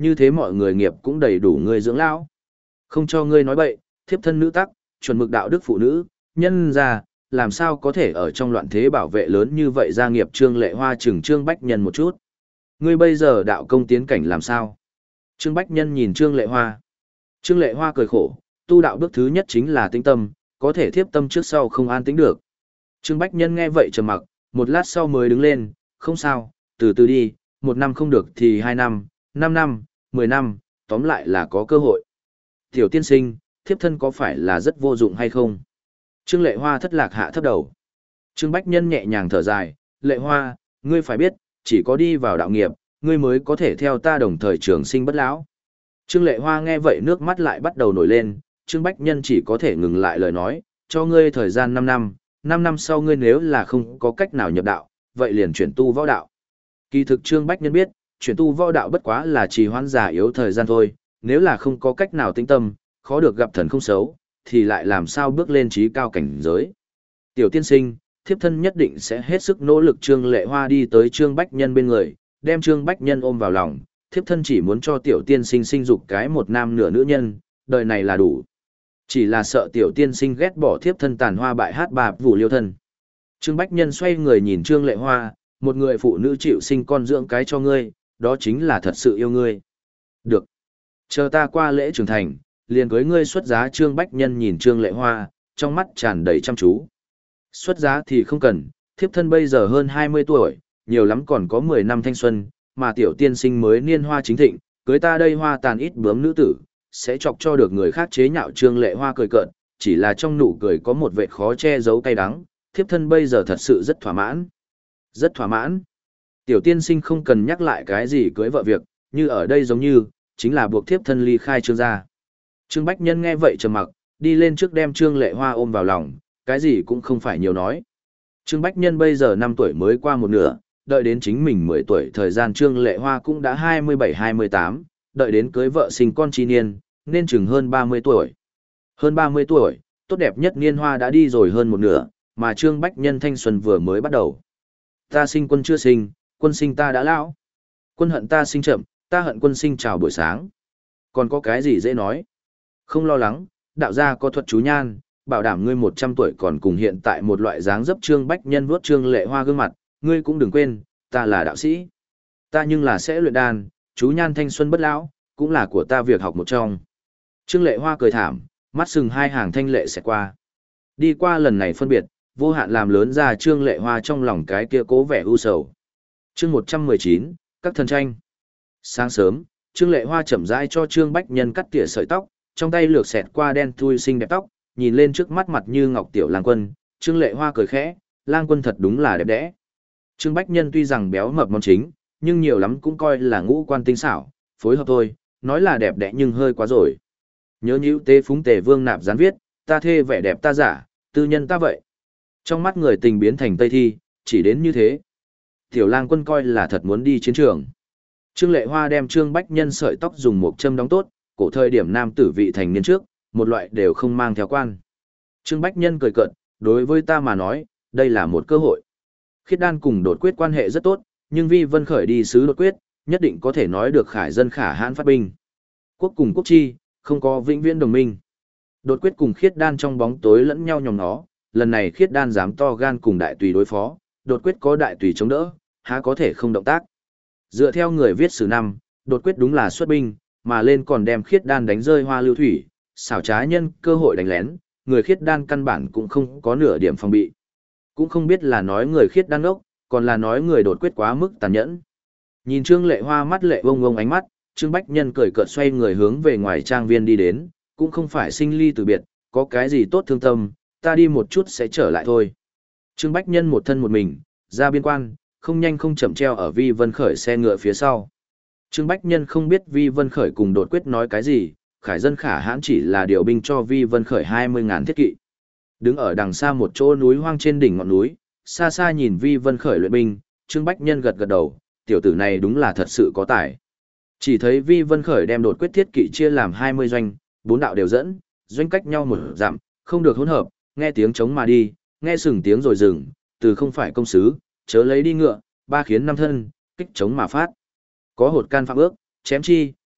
như thế mọi người nghiệp cũng đầy đủ ngươi dưỡng lão. Không cho ngươi nói bậy, thiếp thân nữ tắc, chuẩn mực đạo đức phụ nữ, nhân ra, làm sao có thể ở trong loạn thế bảo vệ lớn như vậy gia nghiệp. Trương Lệ Hoa chừng Trương Bách Nhân một chút. Ngươi bây giờ đạo công tiến cảnh làm sao? Trương Bách Nhân nhìn Trương Lệ Hoa. Trương Lệ Hoa cười khổ, tu đạo bước thứ nhất chính là tĩnh tâm, có thể thiếp tâm trước sau không an tĩnh được. Trương Bách Nhân nghe vậy trầm mặc, một lát sau mới đứng lên, không sao, từ từ đi, một năm không được thì hai năm, năm năm, mười năm, tóm lại là có cơ hội. Tiểu tiên sinh, thiếp thân có phải là rất vô dụng hay không? Trương Lệ Hoa thất lạc hạ thấp đầu. Trương Bách Nhân nhẹ nhàng thở dài, Lệ Hoa, ngươi phải biết, chỉ có đi vào đạo nghiệp, ngươi mới có thể theo ta đồng thời trường sinh bất lão. Trương Lệ Hoa nghe vậy nước mắt lại bắt đầu nổi lên, Trương Bách Nhân chỉ có thể ngừng lại lời nói, cho ngươi thời gian năm năm, năm năm sau ngươi nếu là không có cách nào nhập đạo, vậy liền chuyển tu võ đạo. Kỳ thực Trương Bách Nhân biết, chuyển tu võ đạo bất quá là trì hoãn già yếu thời gian thôi, nếu là không có cách nào tĩnh tâm, khó được gặp thần không xấu, thì lại làm sao bước lên trí cao cảnh giới. Tiểu tiên sinh, thiếp thân nhất định sẽ hết sức nỗ lực. Trương Lệ Hoa đi tới Trương Bách Nhân bên người, đem Trương Bách Nhân ôm vào lòng, thiếp thân chỉ muốn cho tiểu tiên sinh sinh dục cái một nam nửa nữ nhân, đời này là đủ. Chỉ là sợ tiểu tiên sinh ghét bỏ thiếp thân tàn hoa bại hát bà vụ liêu thân. Trương Bách Nhân xoay người nhìn Trương Lệ Hoa, một người phụ nữ chịu sinh con dưỡng cái cho ngươi, đó chính là thật sự yêu ngươi. Được. Chờ ta qua lễ trưởng thành, liền cưới ngươi xuất giá. Trương Bách Nhân nhìn Trương Lệ Hoa, trong mắt tràn đầy chăm chú. Xuất giá thì không cần, thiếp thân bây giờ hơn hai mươi tuổi, nhiều lắm còn có mười năm thanh xuân, mà tiểu tiên sinh mới niên hoa chính thịnh, cưới ta đây hoa tàn ít bướm nữ tử, sẽ chọc cho được người khác chế nhạo. Trương Lệ Hoa cười cợt, chỉ là trong nụ cười có một vệt khó che giấu cay đắng, thiếp thân bây giờ thật sự rất thỏa mãn. Rất thỏa mãn. Tiểu tiên sinh không cần nhắc lại cái gì cưới vợ việc, như ở đây giống như, chính là buộc thiếp thân ly khai Trương gia. Trương Bách Nhân nghe vậy trầm mặc, đi lên trước đem Trương Lệ Hoa ôm vào lòng, cái gì cũng không phải nhiều nói. Trương Bách Nhân bây giờ năm tuổi mới qua một nửa, đợi đến chính mình mười tuổi thời gian Trương Lệ Hoa cũng đã hai mươi bảy hai mươi tám, đợi đến cưới vợ sinh con chi niên, nên chừng hơn ba mươi tuổi. Hơn ba mươi tuổi, tốt đẹp nhất niên hoa đã đi rồi hơn một nửa, mà Trương Bách Nhân thanh xuân vừa mới bắt đầu. Ta sinh quân chưa sinh, quân sinh ta đã lão. Quân hận ta sinh chậm, ta hận quân sinh chào buổi sáng. Còn có cái gì dễ nói? Không lo lắng, đạo gia có thuật chú nhan, bảo đảm ngươi một trăm tuổi còn cùng hiện tại một loại dáng dấp. Trương Bách Nhân vuốt Trương Lệ Hoa gương mặt, ngươi cũng đừng quên, ta là đạo sĩ. Ta nhưng là sẽ luyện đan, chú nhan thanh xuân bất lão, cũng là của ta việc học một trong. Trương Lệ Hoa cười thảm, mắt sừng hai hàng thanh lệ sẽ qua. Đi qua lần này phân biệt, vô hạn làm lớn ra Trương Lệ Hoa trong lòng cái kia cố vẻ u sầu. Chương một trăm mười chín, các thần tranh. Sáng sớm, Trương Lệ Hoa chậm rãi cho Trương Bách Nhân cắt tỉa sợi tóc, trong tay lược xẹt qua đen thui xinh đẹp tóc, nhìn lên trước mắt mặt như ngọc tiểu lang quân, Trương Lệ Hoa cười khẽ, lang quân thật đúng là đẹp đẽ. Trương Bách Nhân tuy rằng béo mập món chính, nhưng nhiều lắm cũng coi là ngũ quan tinh xảo, phối hợp thôi, nói là đẹp đẽ nhưng hơi quá rồi. Nhớ nhữu tế phúng tề vương nạp gián viết, ta thê vẻ đẹp ta giả, tư nhân ta vậy. Trong mắt người tình biến thành tây thi, chỉ đến như thế. Tiểu lang quân coi là thật muốn đi chiến trường. Trương Lệ Hoa đem Trương Bách Nhân sợi tóc dùng một châm đóng tốt, cổ thời điểm nam tử vị thành niên trước, một loại đều không mang theo quan. Trương Bách Nhân cười cợt, đối với ta mà nói, đây là một cơ hội. Khiết đan cùng đột quyết quan hệ rất tốt, nhưng Vi Vân Khởi đi sứ đột quyết, nhất định có thể nói được khải dân khả hãn phát binh. Quốc cùng quốc chi, không có vĩnh viễn đồng minh. Đột quyết cùng khiết đan trong bóng tối lẫn nhau nhòm nó, lần này khiết đan dám to gan cùng đại tùy đối phó, đột quyết có đại tùy chống đỡ, há có thể không động tác. Dựa theo người viết sử năm, đột quyết đúng là xuất binh, mà lên còn đem khiết đan đánh rơi hoa lưu thủy, xảo trá nhân cơ hội đánh lén, người khiết đan căn bản cũng không có nửa điểm phòng bị. Cũng không biết là nói người khiết đan ốc, còn là nói người đột quyết quá mức tàn nhẫn. Nhìn Trương Lệ Hoa mắt lệ vông vông ánh mắt, Trương Bách Nhân cười cợt xoay người hướng về ngoài trang viên đi đến, cũng không phải sinh ly từ biệt, có cái gì tốt thương tâm, ta đi một chút sẽ trở lại thôi. Trương Bách Nhân một thân một mình, ra biên quan, không nhanh không chậm treo ở Vi Vân Khởi xe ngựa phía sau. Trương Bách Nhân không biết Vi Vân Khởi cùng đột quyết nói cái gì, khải dân khả hãn chỉ là điều binh cho Vi Vân Khởi hai mươi ngàn thiết kỵ. Đứng ở đằng xa một chỗ núi hoang trên đỉnh ngọn núi, xa xa nhìn Vi Vân Khởi luyện binh, Trương Bách Nhân gật gật đầu, tiểu tử này đúng là thật sự có tài. Chỉ thấy Vi Vân Khởi đem đột quyết thiết kỵ chia làm hai mươi doanh, bốn đạo đều dẫn, doanh cách nhau một dặm, không được hỗn hợp, nghe tiếng trống mà đi, nghe sừng tiếng rồi dừng, từ không phải công sứ, chớ lấy đi ngựa, ba khiến năm thân, kích trống mà phát. Có hột can phạm ước, chém chi,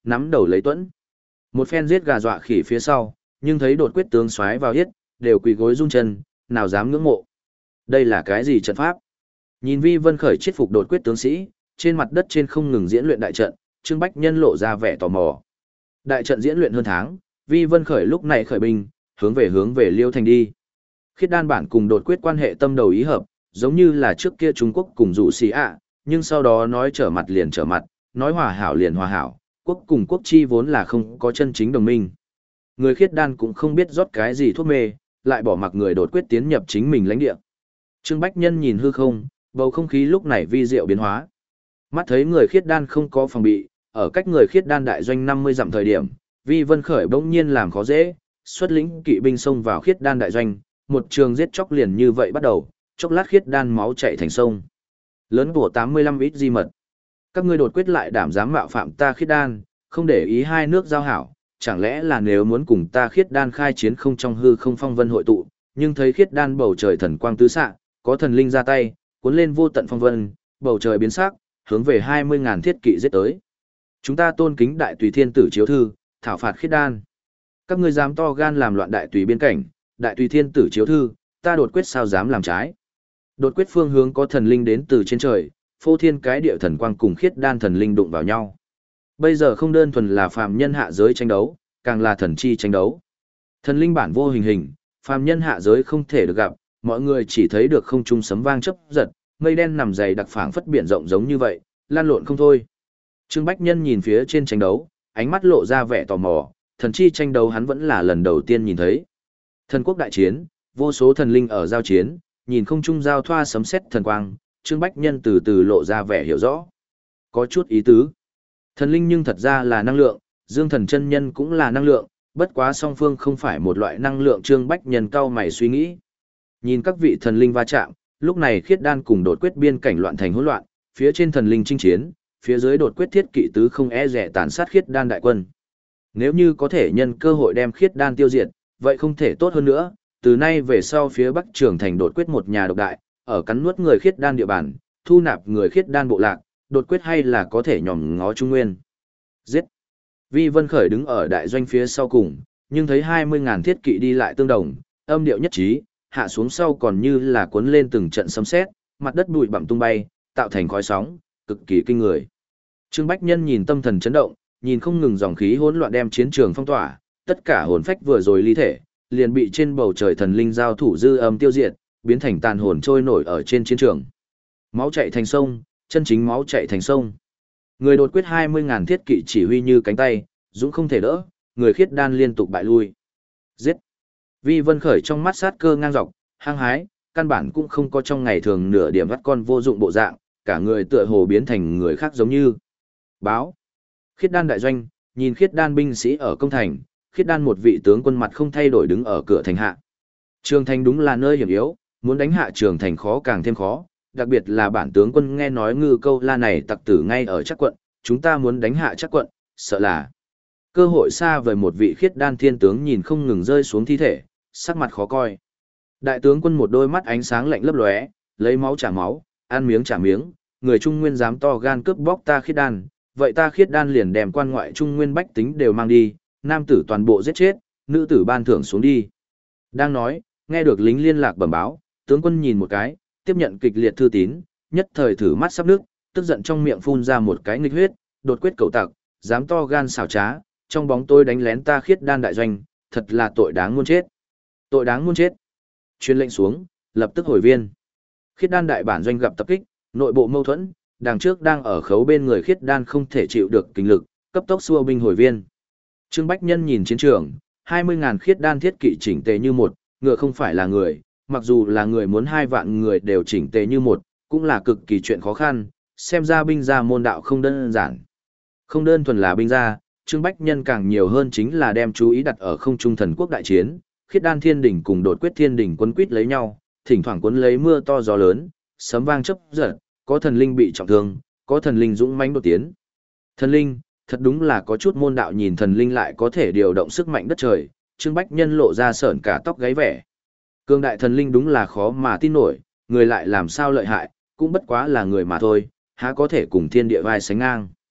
nắm đầu lấy tuẫn. Một phen giết gà dọa khỉ phía sau, nhưng thấy đột quyết tướng xoáy vào yết, đều quỳ gối rung chân, nào dám ngưỡng mộ. Đây là cái gì trận pháp? Nhìn Vi Vân Khởi chết phục đột quyết tướng sĩ, trên mặt đất trên không ngừng diễn luyện đại trận, Trương Bách Nhân lộ ra vẻ tò mò. Đại trận diễn luyện hơn tháng, Vi Vân Khởi lúc này khởi binh, hướng về hướng về Liêu Thành đi. Khiết đan bản cùng đột quyết quan hệ tâm đầu ý hợp, giống như là trước kia Trung Quốc cùng dụ xì ạ, nhưng sau đó nói trở mặt liền trở mặt, nói hòa hảo liền hòa hảo, quốc cùng quốc chi vốn là không có chân chính đồng minh. Người khiết đan cũng không biết rót cái gì thuốc mê, lại bỏ mặc người đột quyết tiến nhập chính mình lãnh địa. Trương Bách Nhân nhìn hư không, bầu không khí lúc này vi diệu biến hóa. Mắt thấy người khiết đan không có phòng bị, ở cách người khiết đan đại doanh năm mươi dặm thời điểm, Vi Vân Khởi bỗng nhiên làm khó dễ, xuất lĩnh kỵ binh xông vào khiết đan đại doanh, một trường giết chóc liền như vậy bắt đầu, chốc lát khiết đan máu chảy thành sông. Lớn của tám mươi lăm ít di mật. Các ngươi đột quyết lại đảm dám mạo phạm ta khiết đan, không để ý hai nước giao hảo, chẳng lẽ là nếu muốn cùng ta khiết đan khai chiến không trong hư không phong vân hội tụ, nhưng thấy khiết đan bầu trời thần quang tứ xạ, có thần linh ra tay, cuốn lên vô tận phong vân, bầu trời biến sắc, hướng về hai mươi ngàn thiết kỵ giết tới. Chúng ta tôn kính đại tùy thiên tử chiếu thư, thảo phạt khiết đan. Các ngươi dám to gan làm loạn đại tùy biên cảnh, đại tùy thiên tử chiếu thư, ta đột quyết sao dám làm trái. Đột quyết phương hướng có thần linh đến từ trên trời, phô thiên cái địa thần quang cùng khiết đan thần linh đụng vào nhau. Bây giờ không đơn thuần là phàm nhân hạ giới tranh đấu, càng là thần chi tranh đấu. Thần linh bản vô hình hình, phàm nhân hạ giới không thể được gặp, mọi người chỉ thấy được không trung sấm vang chớp giật, mây đen nằm dày đặc phảng phất biển rộng giống như vậy, lan lộn không thôi. Trương Bách Nhân nhìn phía trên tranh đấu, ánh mắt lộ ra vẻ tò mò, thần chi tranh đấu hắn vẫn là lần đầu tiên nhìn thấy. Thần quốc đại chiến, vô số thần linh ở giao chiến, nhìn không trung giao thoa sấm sét thần quang, Trương Bách Nhân từ từ lộ ra vẻ hiểu rõ. Có chút ý tứ. Thần linh nhưng thật ra là năng lượng, Dương Thần chân nhân cũng là năng lượng, bất quá song phương không phải một loại năng lượng. Trương Bách Nhân cau mày suy nghĩ. Nhìn các vị thần linh va chạm, lúc này khiết đan cùng đột quyết biên cảnh loạn thành hỗn loạn, phía trên thần linh chinh chiến, phía dưới đột quyết thiết kỵ tứ không e rẻ tàn sát khiết đan đại quân. Nếu như có thể nhân cơ hội đem khiết đan tiêu diệt, vậy không thể tốt hơn nữa, từ nay về sau phía bắc trường thành đột quyết một nhà độc đại, ở cắn nuốt người khiết đan địa bàn, thu nạp người khiết đan bộ lạc, đột quyết hay là có thể nhòm ngó Trung Nguyên. Giết! Vi Vân Khởi đứng ở đại doanh phía sau cùng, nhưng thấy hai mươi ngàn thiết kỵ đi lại tương đồng, âm điệu nhất trí, hạ xuống sau còn như là cuốn lên từng trận sấm sét, mặt đất bụi bặm tung bay, tạo thành khói sóng, cực kỳ kinh người. Trương Bách Nhân nhìn tâm thần chấn động, nhìn không ngừng dòng khí hỗn loạn đem chiến trường phong tỏa, tất cả hồn phách vừa rồi ly thể, liền bị trên bầu trời thần linh giao thủ dư âm tiêu diệt, biến thành tàn hồn trôi nổi ở trên chiến trường. Máu chảy thành sông, chân chính máu chảy thành sông. Người đột quyết hai mươi ngàn thiết kỵ chỉ huy như cánh tay, dũng không thể đỡ, người khiết đan liên tục bại lui. Giết! Vi Vân Khởi trong mắt sát cơ ngang dọc, hăng hái, căn bản cũng không có trong ngày thường nửa điểm vắt con vô dụng bộ dạng, cả người tựa hồ biến thành người khác giống như. Báo! Khiết đan đại doanh, nhìn khiết đan binh sĩ ở công thành, khiết đan một vị tướng quân mặt không thay đổi đứng ở cửa thành hạ. Trường thành đúng là nơi hiểm yếu, muốn đánh hạ trường thành khó càng thêm khó, đặc biệt là bản tướng quân nghe nói ngư câu la này tặc tử ngay ở chắc quận, chúng ta muốn đánh hạ chắc quận, sợ là cơ hội xa vời. Một vị khiết đan thiên tướng nhìn không ngừng rơi xuống thi thể, sắc mặt khó coi. Đại tướng quân một đôi mắt ánh sáng lạnh lấp lóe, lấy máu trả máu, ăn miếng trả miếng, người Trung Nguyên dám to gan cướp bóc ta khiết đan, vậy ta khiết đan liền đem quan ngoại Trung Nguyên bách tính đều mang đi, nam tử toàn bộ giết chết, nữ tử ban thưởng xuống đi. Đang nói, nghe được lính liên lạc bẩm báo, tướng quân nhìn một cái, tiếp nhận kịch liệt thư tín, nhất thời thử mắt sắp nước, tức giận trong miệng phun ra một cái nghịch huyết, đột quyết cầu tặc, dám to gan xảo trá, trong bóng tôi đánh lén ta khiết đan đại doanh, thật là tội đáng muôn chết. Tội đáng muôn chết. Truyền lệnh xuống, lập tức hồi viên. Khiết đan đại bản doanh gặp tập kích, nội bộ mâu thuẫn, đằng trước đang ở khấu bên người khiết đan không thể chịu được kinh lực, cấp tốc xua binh hồi viên. Trương Bách Nhân nhìn chiến trường, hai mươi ngàn khiết đan thiết kỵ chỉnh tề như một, ngựa không phải là người, mặc dù là người muốn hai vạn người đều chỉnh tề như một, cũng là cực kỳ chuyện khó khăn, xem ra binh gia môn đạo không đơn giản. Không đơn thuần là binh gia, Trương Bách Nhân càng nhiều hơn chính là đem chú ý đặt ở không trung thần quốc đại chiến, khiết đan thiên đỉnh cùng đột quyết thiên đỉnh quấn quýt lấy nhau, thỉnh thoảng cuốn lấy mưa to gió lớn, sấm vang chớp giật, có thần linh bị trọng thương, có thần linh dũng mãnh đột tiến. Thần linh, thật đúng là có chút môn đạo, nhìn thần linh lại có thể điều động sức mạnh đất trời, Trương Bách Nhân lộ ra sởn cả tóc gáy vẻ. Cương đại thần linh đúng là khó mà tin nổi, người lại làm sao lợi hại, cũng bất quá là người mà thôi, há có thể cùng thiên địa vai sánh ngang.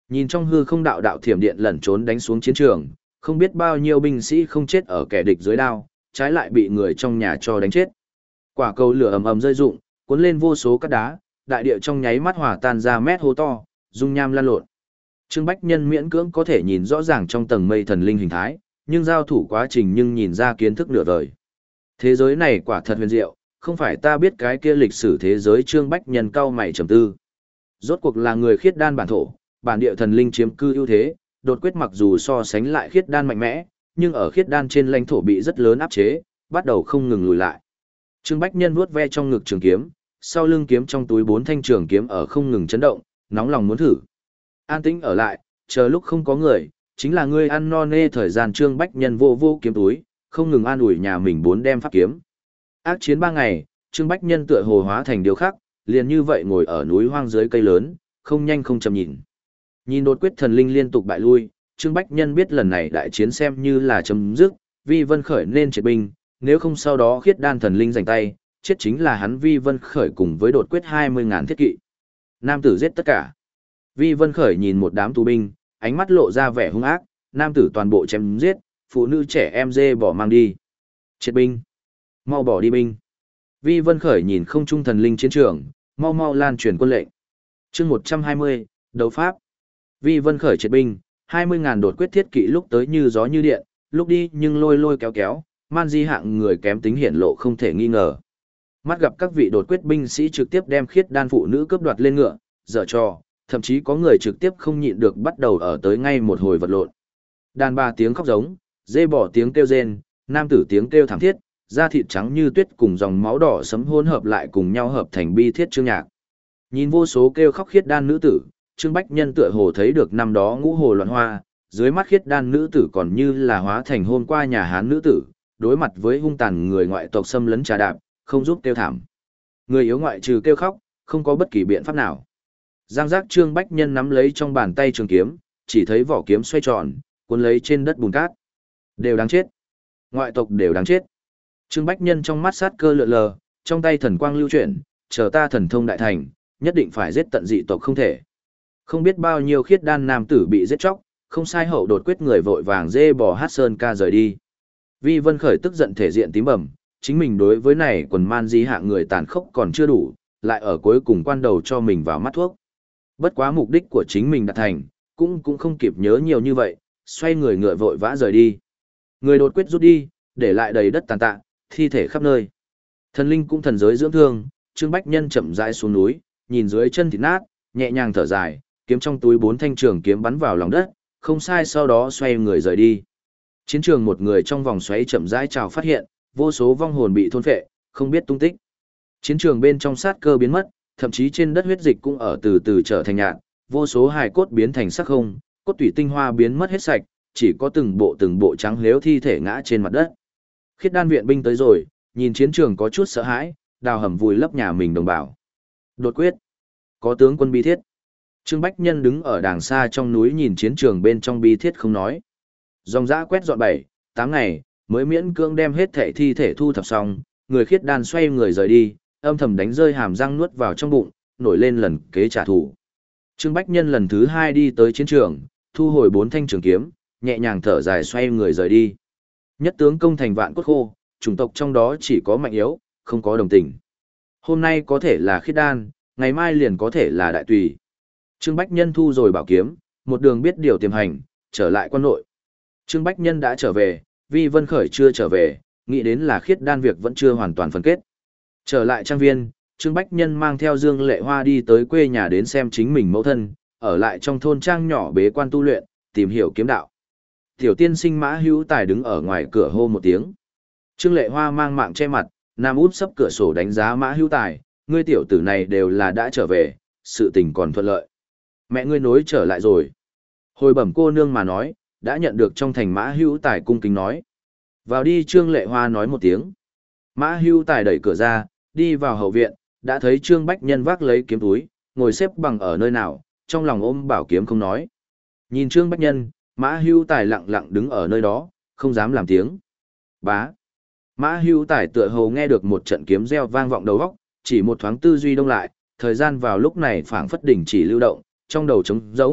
Nhìn trong hư không đạo đạo thiểm điện lẩn trốn đánh xuống chiến trường, không biết bao nhiêu binh sĩ không chết ở kẻ địch dưới đao, trái lại bị người trong nhà cho đánh chết. Quả cầu lửa ầm ầm rơi rụng, cuốn lên vô số cát đá, đại địa trong nháy mắt hòa tan ra mét hố to, dung nham lan lộn. Trương Bách Nhân miễn cưỡng có thể nhìn rõ ràng trong tầng mây thần linh hình thái, nhưng giao thủ quá trình nhưng nhìn ra kiến thức nửa vời. Thế giới này quả thật huyền diệu, không phải ta biết cái kia lịch sử thế giới. Trương Bách Nhân cau mày trầm tư. Rốt cuộc là người khiết đan bản thổ, bản địa thần linh chiếm cư ưu thế, đột quyết mặc dù so sánh lại khiết đan mạnh mẽ, nhưng ở khiết đan trên lãnh thổ bị rất lớn áp chế, bắt đầu không ngừng lùi lại. Trương Bách Nhân vuốt ve trong ngực trường kiếm, sau lưng kiếm trong túi bốn thanh trường kiếm ở không ngừng chấn động, nóng lòng muốn thử. An tĩnh ở lại, chờ lúc không có người, chính là ngươi ăn no nê thời gian. Trương Bách Nhân vô vô kiếm túi, không ngừng an ủi nhà mình bốn đem pháp kiếm. Ác chiến ba ngày, Trương Bách Nhân tựa hồ hóa thành điều khác, liền như vậy ngồi ở núi hoang dưới cây lớn, không nhanh không chậm nhìn. Nhìn đột quyết thần linh liên tục bại lui, Trương Bách Nhân biết lần này đại chiến xem như là chấm dứt, Vi Vân Khởi nên triệt binh, nếu không sau đó khiết đan thần linh giành tay, chết chính là hắn Vi Vân Khởi cùng với đột quyết hai mươi ngàn thiết kỵ. Nam tử giết tất cả. Vi Vân Khởi nhìn một đám tù binh, ánh mắt lộ ra vẻ hung ác, nam tử toàn bộ chém giết, phụ nữ trẻ em dê bỏ mang đi. Triệt binh. Mau bỏ đi binh. Vi Vân Khởi nhìn không trung thần linh chiến trường, mau mau lan truyền quân lệnh. Chương một trăm hai mươi, đấu pháp. Vi Vân Khởi triệt binh, hai mươi ngàn đột quyết thiết kỵ lúc tới như gió như điện, lúc đi nhưng lôi lôi kéo kéo, man di hạng người kém tính hiển lộ không thể nghi ngờ. Mắt gặp các vị đột quyết binh sĩ trực tiếp đem khiết đan phụ nữ cướp đoạt lên ngựa, dở trò, thậm chí có người trực tiếp không nhịn được bắt đầu ở tới ngay một hồi vật lộn. Đàn bà tiếng khóc giống, dê bỏ tiếng kêu rên, nam tử tiếng kêu thảm thiết, da thịt trắng như tuyết cùng dòng máu đỏ sẫm hỗn hợp lại cùng nhau hợp thành bi thiết chương nhạc. Nhìn vô số kêu khóc khiết đan nữ tử, Trương Bách Nhân tựa hồ thấy được năm đó ngũ hồ loạn hoa, dưới mắt khiết đan nữ tử còn như là hóa thành hôm qua nhà Hán nữ tử, đối mặt với hung tàn người ngoại tộc xâm lấn trà đạp, không giúp kêu thảm. Người yếu ngoại trừ kêu khóc, không có bất kỳ biện pháp nào. Giang giác Trương Bách Nhân nắm lấy trong bàn tay trường kiếm, chỉ thấy vỏ kiếm xoay tròn, cuốn lấy trên đất bùn cát. Đều đáng chết. Ngoại tộc đều đáng chết. Trương Bách Nhân trong mắt sát cơ lượn lờ, trong tay thần quang lưu chuyển, chờ ta thần thông đại thành, nhất định phải giết tận dị tộc không thể. Không biết bao nhiêu khiết đan nam tử bị giết chóc, không sai hậu đột quyết người vội vàng dê bò hát sơn ca rời đi. Vi Vân Khởi tức giận thể diện tím bầm, chính mình đối với này quần man di hạng người tàn khốc còn chưa đủ, lại ở cuối cùng quan đầu cho mình vào mắt thuốc. Bất quá mục đích của chính mình đạt thành, cũng cũng không kịp nhớ nhiều như vậy, xoay người ngựa vội vã rời đi. Người đột quyết rút đi, để lại đầy đất tàn tạ, thi thể khắp nơi. Thần linh cũng thần giới dưỡng thương, Trương Bách Nhân chậm rãi xuống núi, nhìn dưới chân thịt nát, nhẹ nhàng thở dài, kiếm trong túi bốn thanh trường kiếm bắn vào lòng đất, không sai sau đó xoay người rời đi. Chiến trường một người trong vòng xoáy chậm rãi trào phát hiện, vô số vong hồn bị thôn phệ, không biết tung tích. Chiến trường bên trong sát cơ biến mất, thậm chí trên đất huyết dịch cũng ở từ từ trở thành nhạt, vô số hài cốt biến thành sắc không, cốt tủy tinh hoa biến mất hết sạch, chỉ có từng bộ từng bộ trắng lếu thi thể ngã trên mặt đất. Khiết đan viện binh tới rồi, nhìn chiến trường có chút sợ hãi, đào hầm vùi lấp nhà mình đồng bào. Đột quyết, có tướng quân bi thiết. Trương Bách Nhân đứng ở đàng xa trong núi nhìn chiến trường bên trong bi thiết không nói. Dòng dã quét dọn bảy, tám ngày, mới miễn cưỡng đem hết thể thi thể thu thập xong, người khiết đan xoay người rời đi, âm thầm đánh rơi hàm răng nuốt vào trong bụng, nổi lên lần kế trả thù. Trương Bách Nhân lần thứ hai đi tới chiến trường, thu hồi bốn thanh trường kiếm, nhẹ nhàng thở dài xoay người rời đi. Nhất tướng công thành vạn cốt khô, chủng tộc trong đó chỉ có mạnh yếu, không có đồng tình. Hôm nay có thể là khiết đan, ngày mai liền có thể là đại tùy. Trương Bách Nhân thu rồi bảo kiếm, một đường biết điều tiềm hành, trở lại quan nội. Trương Bách Nhân đã trở về, Vi Vân Khởi chưa trở về, nghĩ đến là khiết đan việc vẫn chưa hoàn toàn phân kết. Trở lại trang viên, Trương Bách Nhân mang theo Dương Lệ Hoa đi tới quê nhà đến xem chính mình mẫu thân, ở lại trong thôn trang nhỏ bế quan tu luyện, tìm hiểu kiếm đạo. Tiểu tiên sinh Mã Hữu Tài đứng ở ngoài cửa hô một tiếng. Trương Lệ Hoa mang mạng che mặt, nam út sấp cửa sổ đánh giá Mã Hữu Tài, ngươi tiểu tử này đều là đã trở về, sự tình còn thuận lợi. Mẹ ngươi nối trở lại rồi. Hồi bẩm cô nương mà nói, đã nhận được trong thành. Mã Hữu Tài cung kính nói. Vào đi. Trương Lệ Hoa nói một tiếng. Mã Hữu Tài đẩy cửa ra, đi vào hậu viện, đã thấy Trương Bách Nhân vác lấy kiếm túi, ngồi xếp bằng ở nơi nào, trong lòng ôm bảo kiếm không nói. Nhìn Trương Bách Nhân, Mã Hữu Tài lặng lặng đứng ở nơi đó, không dám làm tiếng. Bá. Mã Hữu Tài tựa hồ nghe được một trận kiếm reo vang vọng đầu óc, chỉ một thoáng tư duy đông lại, thời gian vào lúc này phảng phất đỉnh chỉ lưu động, trong đầu trống rỗng,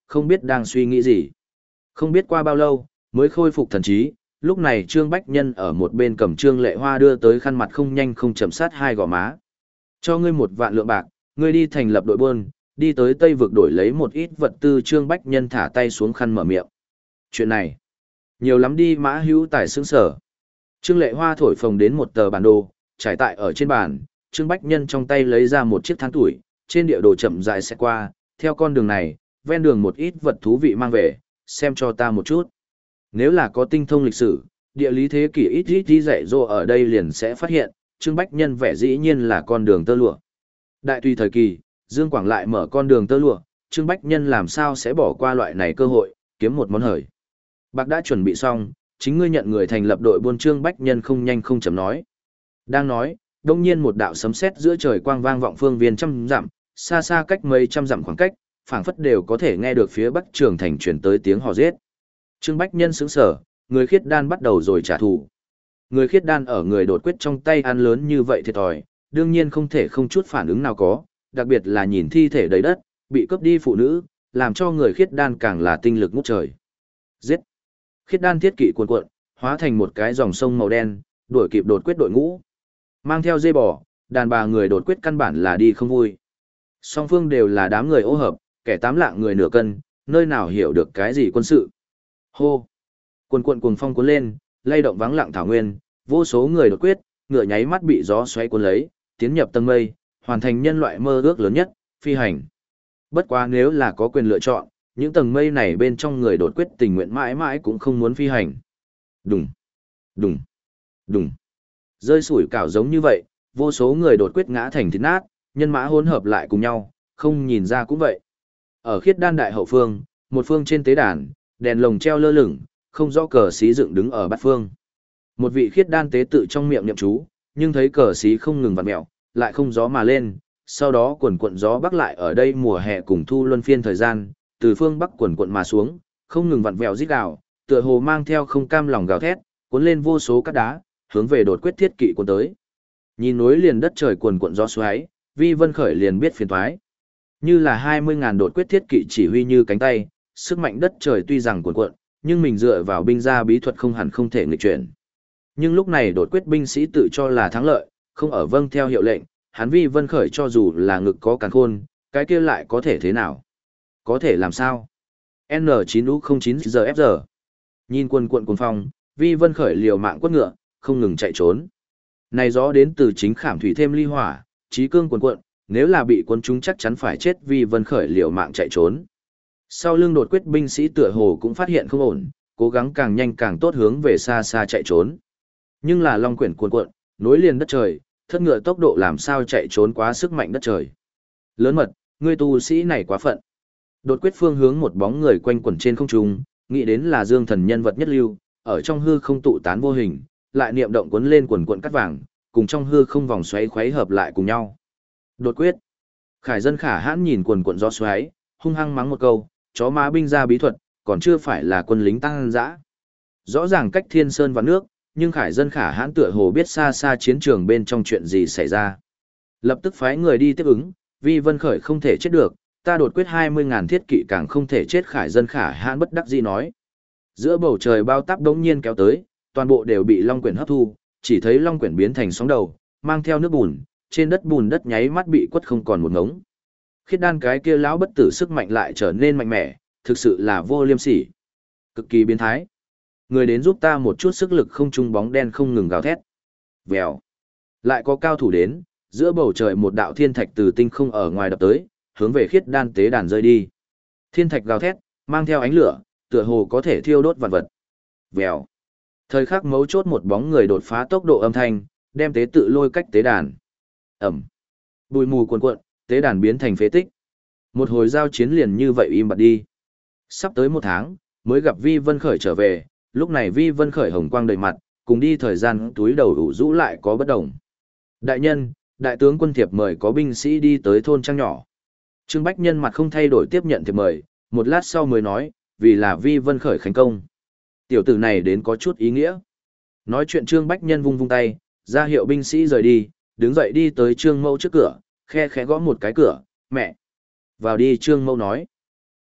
không biết đang suy nghĩ gì. Không biết qua bao lâu, mới khôi phục thần trí, lúc này Trương Bách Nhân ở một bên cầm Trương Lệ Hoa đưa tới khăn mặt không nhanh không chậm sát hai gò má. Cho ngươi một vạn lượng bạc, ngươi đi thành lập đội buôn, đi tới Tây vực đổi lấy một ít vật tư. Trương Bách Nhân thả tay xuống khăn mở miệng. Chuyện này, nhiều lắm đi. Mã Hữu Tài sững sở. Trương Lệ Hoa thổi phồng đến một tờ bản đồ, trải tại ở trên bàn, Trương Bách Nhân trong tay lấy ra một chiếc thang tuổi, trên địa đồ chậm rãi sẽ qua, theo con đường này, ven đường một ít vật thú vị mang về, xem cho ta một chút. Nếu là có tinh thông lịch sử, địa lý thế kỷ ít ít đi dạy dỗ ở đây liền sẽ phát hiện, Trương Bách Nhân vẻ dĩ nhiên là con đường tơ lụa. Đại tùy thời kỳ, Dương Quảng lại mở con đường tơ lụa, Trương Bách Nhân làm sao sẽ bỏ qua loại này cơ hội, kiếm một món hời. Bạc đã chuẩn bị xong, chính ngươi nhận người thành lập đội buôn. Trương Bách Nhân không nhanh không chậm nói. Đang nói, đông nhiên một đạo sấm sét giữa trời quang vang vọng phương viên trăm dặm, xa xa cách mấy trăm dặm khoảng cách, phảng phất đều có thể nghe được phía bắc trường thành truyền tới tiếng hò giết. Trương Bách Nhân sững sờ, người khiết đan bắt đầu rồi trả thù. Người khiết đan ở người đột quyết trong tay ăn lớn như vậy thiệt thòi, đương nhiên không thể không chút phản ứng nào có, đặc biệt là nhìn thi thể đầy đất, bị cướp đi phụ nữ, làm cho người khiết đan càng là tinh lực ngút trời. Giết! Khiết đan thiết kỵ cuồn cuộn, hóa thành một cái dòng sông màu đen, đuổi kịp đột quyết đội ngũ. Mang theo dây bò, đàn bà người đột quyết căn bản là đi không vui. Song phương đều là đám người ô hợp, kẻ tám lạng người nửa cân, nơi nào hiểu được cái gì quân sự. Hô! Cuồn cuộn cuồng phong cuốn lên, lay động vắng lặng thảo nguyên, vô số người đột quyết, ngựa nháy mắt bị gió xoáy cuốn lấy, tiến nhập tầng mây, hoàn thành nhân loại mơ ước lớn nhất, phi hành. Bất quá nếu là có quyền lựa chọn, những tầng mây này bên trong người đột quyết tình nguyện mãi mãi cũng không muốn phi hành. Đùng, đùng, đùng. Rơi sủi cảo giống như vậy, vô số người đột quyết ngã thành thịt nát, nhân mã hỗn hợp lại cùng nhau, không nhìn ra cũng vậy. Ở khiết đan đại hậu phương, một phương trên tế đàn, đèn lồng treo lơ lửng, không rõ cờ xí dựng đứng ở bát phương. Một vị khiết đan tế tự trong miệng niệm chú, nhưng thấy cờ xí không ngừng vặn mèo, lại không gió mà lên, sau đó quần quận gió bắc lại ở đây mùa hè cùng thu luân phiên thời gian, từ phương bắc quần quận mà xuống, không ngừng vặn vẹo rít gào, tựa hồ mang theo không cam lòng gào thét, cuốn lên vô số cát đá, hướng về đột quyết thiết kỵ cuốn tới. Nhìn núi liền đất trời quần quận gió xoáy, Vi Vân Khởi liền biết phiền toái. Như là hai mươi ngàn đột quyết thiết kỵ chỉ huy như cánh tay, sức mạnh đất trời tuy rằng cuồn cuộn, nhưng mình dựa vào binh gia bí thuật không hẳn không thể nghịch chuyển. Nhưng lúc này đột quyết binh sĩ tự cho là thắng lợi, không ở vâng theo hiệu lệnh, hắn Vi Vân Khởi cho dù là ngực có càn khôn, cái kia lại có thể thế nào? Có thể làm sao? N chín U không chín giờ F giờ. Nhìn quân quận cuồng phong, Vi Vân Khởi liều mạng quất ngựa, không ngừng chạy trốn. Này gió đến từ chính khảm thủy thêm ly hỏa, trí cương cuồn cuộn, nếu là bị quân chúng chắc chắn phải chết. Vi Vân Khởi liều mạng chạy trốn. Sau lưng đột quyết binh sĩ tựa hồ cũng phát hiện không ổn, cố gắng càng nhanh càng tốt hướng về xa xa chạy trốn. Nhưng là long quyển cuồn cuộn, nối liền đất trời, thất ngựa tốc độ làm sao chạy trốn quá sức mạnh đất trời. Lớn mật, ngươi tu sĩ này quá phận. Đột quyết phương hướng một bóng người quanh quẩn trên không trung, nghĩ đến là Dương Thần nhân vật nhất lưu, ở trong hư không tụ tán vô hình, lại niệm động cuốn lên quần cuộn cắt vàng, cùng trong hư không vòng xoáy khuấy hợp lại cùng nhau. Đột quyết. Khải Dân Khả Hãn nhìn quần cuộn gió xoáy, hung hăng mắng một câu, chó má binh gia bí thuật, còn chưa phải là quân lính tăng dã. Rõ ràng cách thiên sơn và nước, nhưng Khải Dân Khả Hãn tựa hồ biết xa xa chiến trường bên trong chuyện gì xảy ra. Lập tức phái người đi tiếp ứng, Vi Vân Khởi không thể chết được, ta đột quyết hai mươi ngàn thiết kỵ càng không thể chết. Khải Dân Khả Hãn bất đắc dĩ nói. Giữa bầu trời bao táp đống nhiên kéo tới, toàn bộ đều bị long quyển hấp thu, chỉ thấy long quyển biến thành sóng đầu, mang theo nước bùn, trên đất bùn đất nháy mắt bị quất không còn một ngống. Khiết đan cái kia lão bất tử sức mạnh lại trở nên mạnh mẽ, thực sự là vô liêm sỉ, cực kỳ biến thái. Người đến giúp ta một chút sức lực. Không trung bóng đen không ngừng gào thét. Vèo, lại có cao thủ đến, giữa bầu trời một đạo thiên thạch từ tinh không ở ngoài đập tới, hướng về khiết đan tế đàn rơi đi. Thiên thạch gào thét, mang theo ánh lửa, tựa hồ có thể thiêu đốt vạn vật. Vèo, thời khắc mấu chốt một bóng người đột phá tốc độ âm thanh, đem tế tự lôi cách tế đàn. Ẩm, bụi mù cuồn cuộn, tế đàn biến thành phế tích. Một hồi giao chiến liền như vậy im bặt đi. Sắp tới một tháng, mới gặp Vi Vân Khởi trở về, lúc này Vi Vân Khởi hồng quang đầy mặt, cùng đi thời gian túi đầu ủ rũ lại có bất đồng. Đại nhân, đại tướng quân thiệp mời có binh sĩ đi tới thôn trang nhỏ. Trương Bách Nhân mặt không thay đổi tiếp nhận thiệp mời, một lát sau mới nói, vì là Vi Vân Khởi khánh công. Tiểu tử này đến có chút ý nghĩa. Nói chuyện Trương Bách Nhân vung vung tay, ra hiệu binh sĩ rời đi, đứng dậy đi tới Trương Mâu trước cửa, khe khẽ gõ một cái cửa, mẹ. Vào đi. Trương Mâu nói.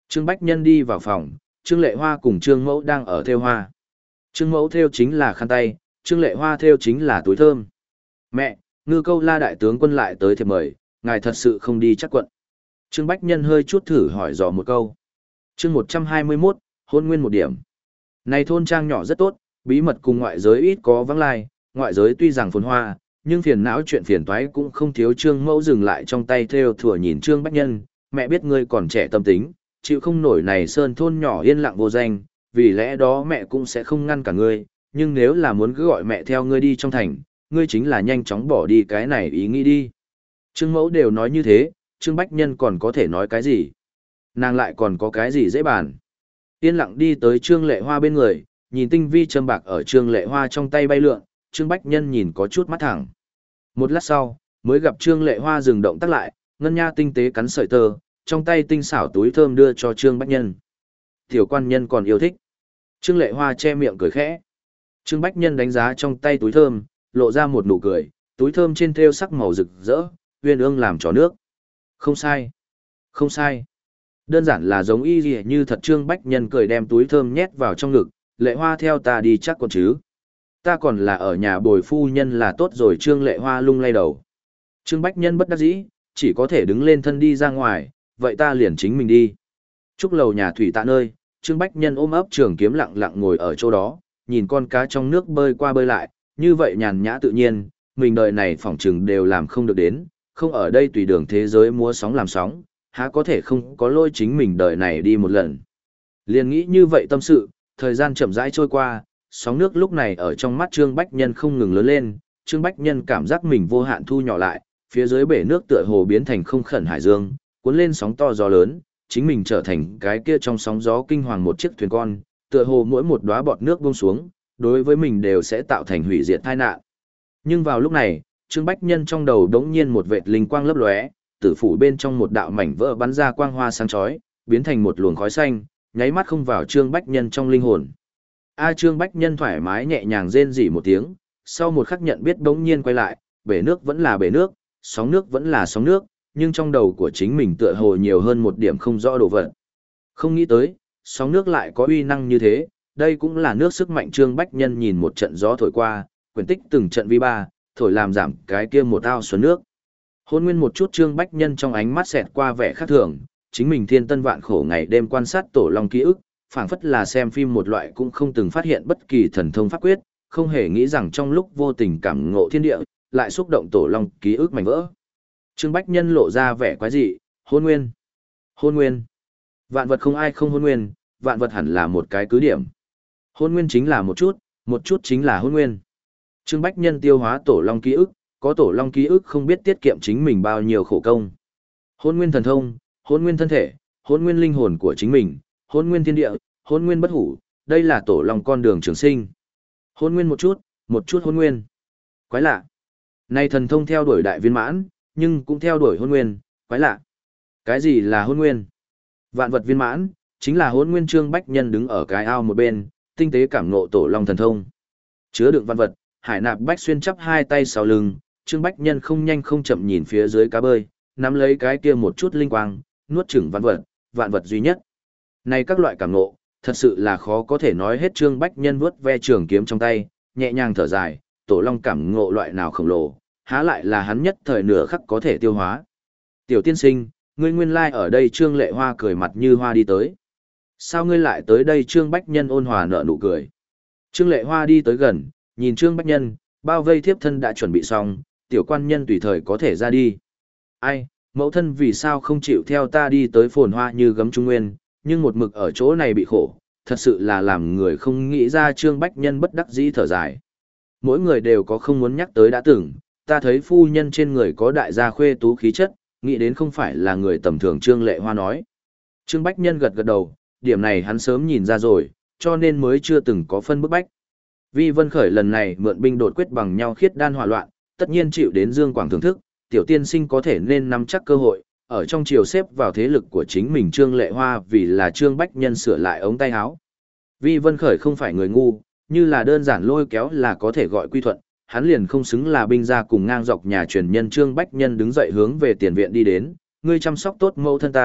Trương Bách Nhân đi vào phòng, Trương Lệ Hoa cùng Trương Mẫu đang ở thêu hoa. Trương Mẫu thêu chính là khăn tay, Trương Lệ Hoa thêu chính là túi thơm. Mẹ, Ngư Câu La đại tướng quân lại tới thiệp mời, ngài thật sự không đi chắc quận. Trương Bách Nhân hơi chút thử hỏi dò một câu. Chương một trăm hai mươi mốt, hôn nguyên một điểm. Này thôn trang nhỏ rất tốt, bí mật cùng ngoại giới ít có vắng lai, ngoại giới tuy rằng phồn hoa, nhưng phiền não chuyện phiền toái cũng không thiếu. Trương Mẫu dừng lại trong tay thêu thủa nhìn Trương Bách Nhân, mẹ biết ngươi còn trẻ tâm tính, chịu không nổi này sơn thôn nhỏ yên lặng vô danh, vì lẽ đó mẹ cũng sẽ không ngăn cả ngươi, nhưng nếu là muốn cứ gọi mẹ theo ngươi đi trong thành, ngươi chính là nhanh chóng bỏ đi cái này ý nghĩ đi. Trương Mẫu đều nói như thế, Trương Bách Nhân còn có thể nói cái gì? Nàng lại còn có cái gì dễ bàn? Yên lặng đi tới Trương Lệ Hoa bên người, nhìn tinh vi châm bạc ở Trương Lệ Hoa trong tay bay lượn, Trương Bách Nhân nhìn có chút mắt thẳng. Một lát sau, mới gặp Trương Lệ Hoa dừng động tác lại, ngân nha tinh tế cắn sợi tơ, trong tay tinh xảo túi thơm đưa cho Trương Bách Nhân. Tiểu quan nhân còn yêu thích. Trương Lệ Hoa che miệng cười khẽ. Trương Bách Nhân đánh giá trong tay túi thơm, lộ ra một nụ cười, túi thơm trên thêu sắc màu rực rỡ, uyên ương làm trò nước. Không sai. Không sai. Đơn giản là giống y gì như thật. Trương Bách Nhân cười đem túi thơm nhét vào trong ngực, Lệ Hoa theo ta đi chắc còn chứ. Ta còn là ở nhà bồi phu nhân là tốt rồi. Trương Lệ Hoa lung lay đầu. Trương Bách Nhân bất đắc dĩ, chỉ có thể đứng lên thân đi ra ngoài, vậy ta liền chính mình đi. Trúc lầu nhà thủy tạ nơi, Trương Bách Nhân ôm ấp trường kiếm lặng lặng ngồi ở chỗ đó, nhìn con cá trong nước bơi qua bơi lại, như vậy nhàn nhã tự nhiên, mình đời này phỏng chừng đều làm không được đến, không ở đây tùy đường thế giới mua sóng làm sóng, há có thể không có lôi chính mình đời này đi một lần. Liền nghĩ như vậy tâm sự, thời gian chậm rãi trôi qua, sóng nước lúc này ở trong mắt Trương Bách Nhân không ngừng lớn lên, Trương Bách Nhân cảm giác mình vô hạn thu nhỏ lại, phía dưới bể nước tựa hồ biến thành không khẩn hải dương, cuốn lên sóng to gió lớn, chính mình trở thành cái kia trong sóng gió kinh hoàng một chiếc thuyền con, tựa hồ mỗi một đóa bọt nước buông xuống, đối với mình đều sẽ tạo thành hủy diệt tai nạn. Nhưng vào lúc này, Trương Bách Nhân trong đầu đống nhiên một vệt linh quang lấp lóe, tử phủ bên trong một đạo mảnh vỡ bắn ra quang hoa sáng chói, biến thành một luồng khói xanh, nháy mắt không vào Trương Bách Nhân trong linh hồn. A Trương Bách Nhân thoải mái nhẹ nhàng rên rỉ một tiếng, sau một khắc nhận biết bỗng nhiên quay lại, bể nước vẫn là bể nước, sóng nước vẫn là sóng nước, nhưng trong đầu của chính mình tựa hồ nhiều hơn một điểm không rõ đồ vật. Không nghĩ tới, sóng nước lại có uy năng như thế, đây cũng là nước sức mạnh. Trương Bách Nhân nhìn một trận gió thổi qua, quyển tích từng trận vi ba, thổi làm giảm cái kia một ao xuân nước. Hôn nguyên một chút. Trương Bách Nhân trong ánh mắt xẹt qua vẻ khác thường, chính mình thiên tân vạn khổ ngày đêm quan sát tổ long ký ức, phảng phất là xem phim một loại, cũng không từng phát hiện bất kỳ thần thông pháp quyết, không hề nghĩ rằng trong lúc vô tình cảm ngộ thiên địa, lại xúc động tổ long ký ức mảnh vỡ. Trương Bách Nhân lộ ra vẻ quái dị, hôn nguyên. Hôn nguyên. Vạn vật không ai không hôn nguyên, vạn vật hẳn là một cái cứ điểm. Hôn nguyên chính là một chút, một chút chính là hôn nguyên. Trương Bách Nhân tiêu hóa tổ long ký ức, có tổ long ký ức không biết tiết kiệm chính mình bao nhiêu khổ công. Hôn nguyên thần thông, hôn nguyên thân thể, hôn nguyên linh hồn của chính mình, hôn nguyên thiên địa, hôn nguyên bất hủ, đây là tổ long con đường trường sinh. Hôn nguyên một chút, một chút hôn nguyên. Quái lạ. Này thần thông theo đuổi đại viên mãn, nhưng cũng theo đuổi hôn nguyên, quái lạ. Cái gì là hôn nguyên? Vạn vật viên mãn, chính là hôn nguyên. Trương Bách Nhân đứng ở cái ao một bên, tinh tế cảm ngộ tổ long thần thông. Chứa đựng vạn vật, Hải Nạp Bách Xuyên chắp hai tay sau lưng, Trương Bách Nhân không nhanh không chậm nhìn phía dưới cá bơi, nắm lấy cái kia một chút linh quang, nuốt chửng vạn vật, vạn vật duy nhất. Này các loại cảm ngộ, thật sự là khó có thể nói hết. Trương Bách Nhân vuốt ve trường kiếm trong tay, nhẹ nhàng thở dài, tổ long cảm ngộ loại nào khổng lồ, há lại là hắn nhất thời nửa khắc có thể tiêu hóa. Tiểu tiên sinh, ngươi nguyên lai like ở đây. Trương Lệ Hoa cười mặt như hoa đi tới. Sao ngươi lại tới đây? Trương Bách Nhân ôn hòa nở nụ cười. Trương Lệ Hoa đi tới gần, nhìn Trương Bách Nhân, bao vây thiếp thân đã chuẩn bị xong, tiểu quan nhân tùy thời có thể ra đi. Ai, mẫu thân vì sao không chịu theo ta đi tới phồn hoa như gấm trung nguyên, nhưng một mực ở chỗ này bị khổ, thật sự là làm người không nghĩ ra. Trương Bách Nhân bất đắc dĩ thở dài. Mỗi người đều có không muốn nhắc tới đã từng, ta thấy phu nhân trên người có đại gia khuê tú khí chất, nghĩ đến không phải là người tầm thường. Trương Lệ Hoa nói. Trương Bách Nhân gật gật đầu, điểm này hắn sớm nhìn ra rồi, cho nên mới chưa từng có phân bức bách. Vi Vân Khởi lần này mượn binh đột quyết bằng nhau khiết đan hỏa loạn, tất nhiên chịu đến Dương Quảng thưởng thức, tiểu tiên sinh có thể nên nắm chắc cơ hội, ở trong triều xếp vào thế lực của chính mình. Trương Lệ Hoa vì là Trương Bách Nhân sửa lại ống tay áo. Vi Vân Khởi không phải người ngu, như là đơn giản lôi kéo là có thể gọi quy thuận, hắn liền không xứng là binh gia cùng ngang dọc nhà truyền nhân. Trương Bách Nhân đứng dậy hướng về tiền viện đi đến, ngươi chăm sóc tốt mẫu thân ta,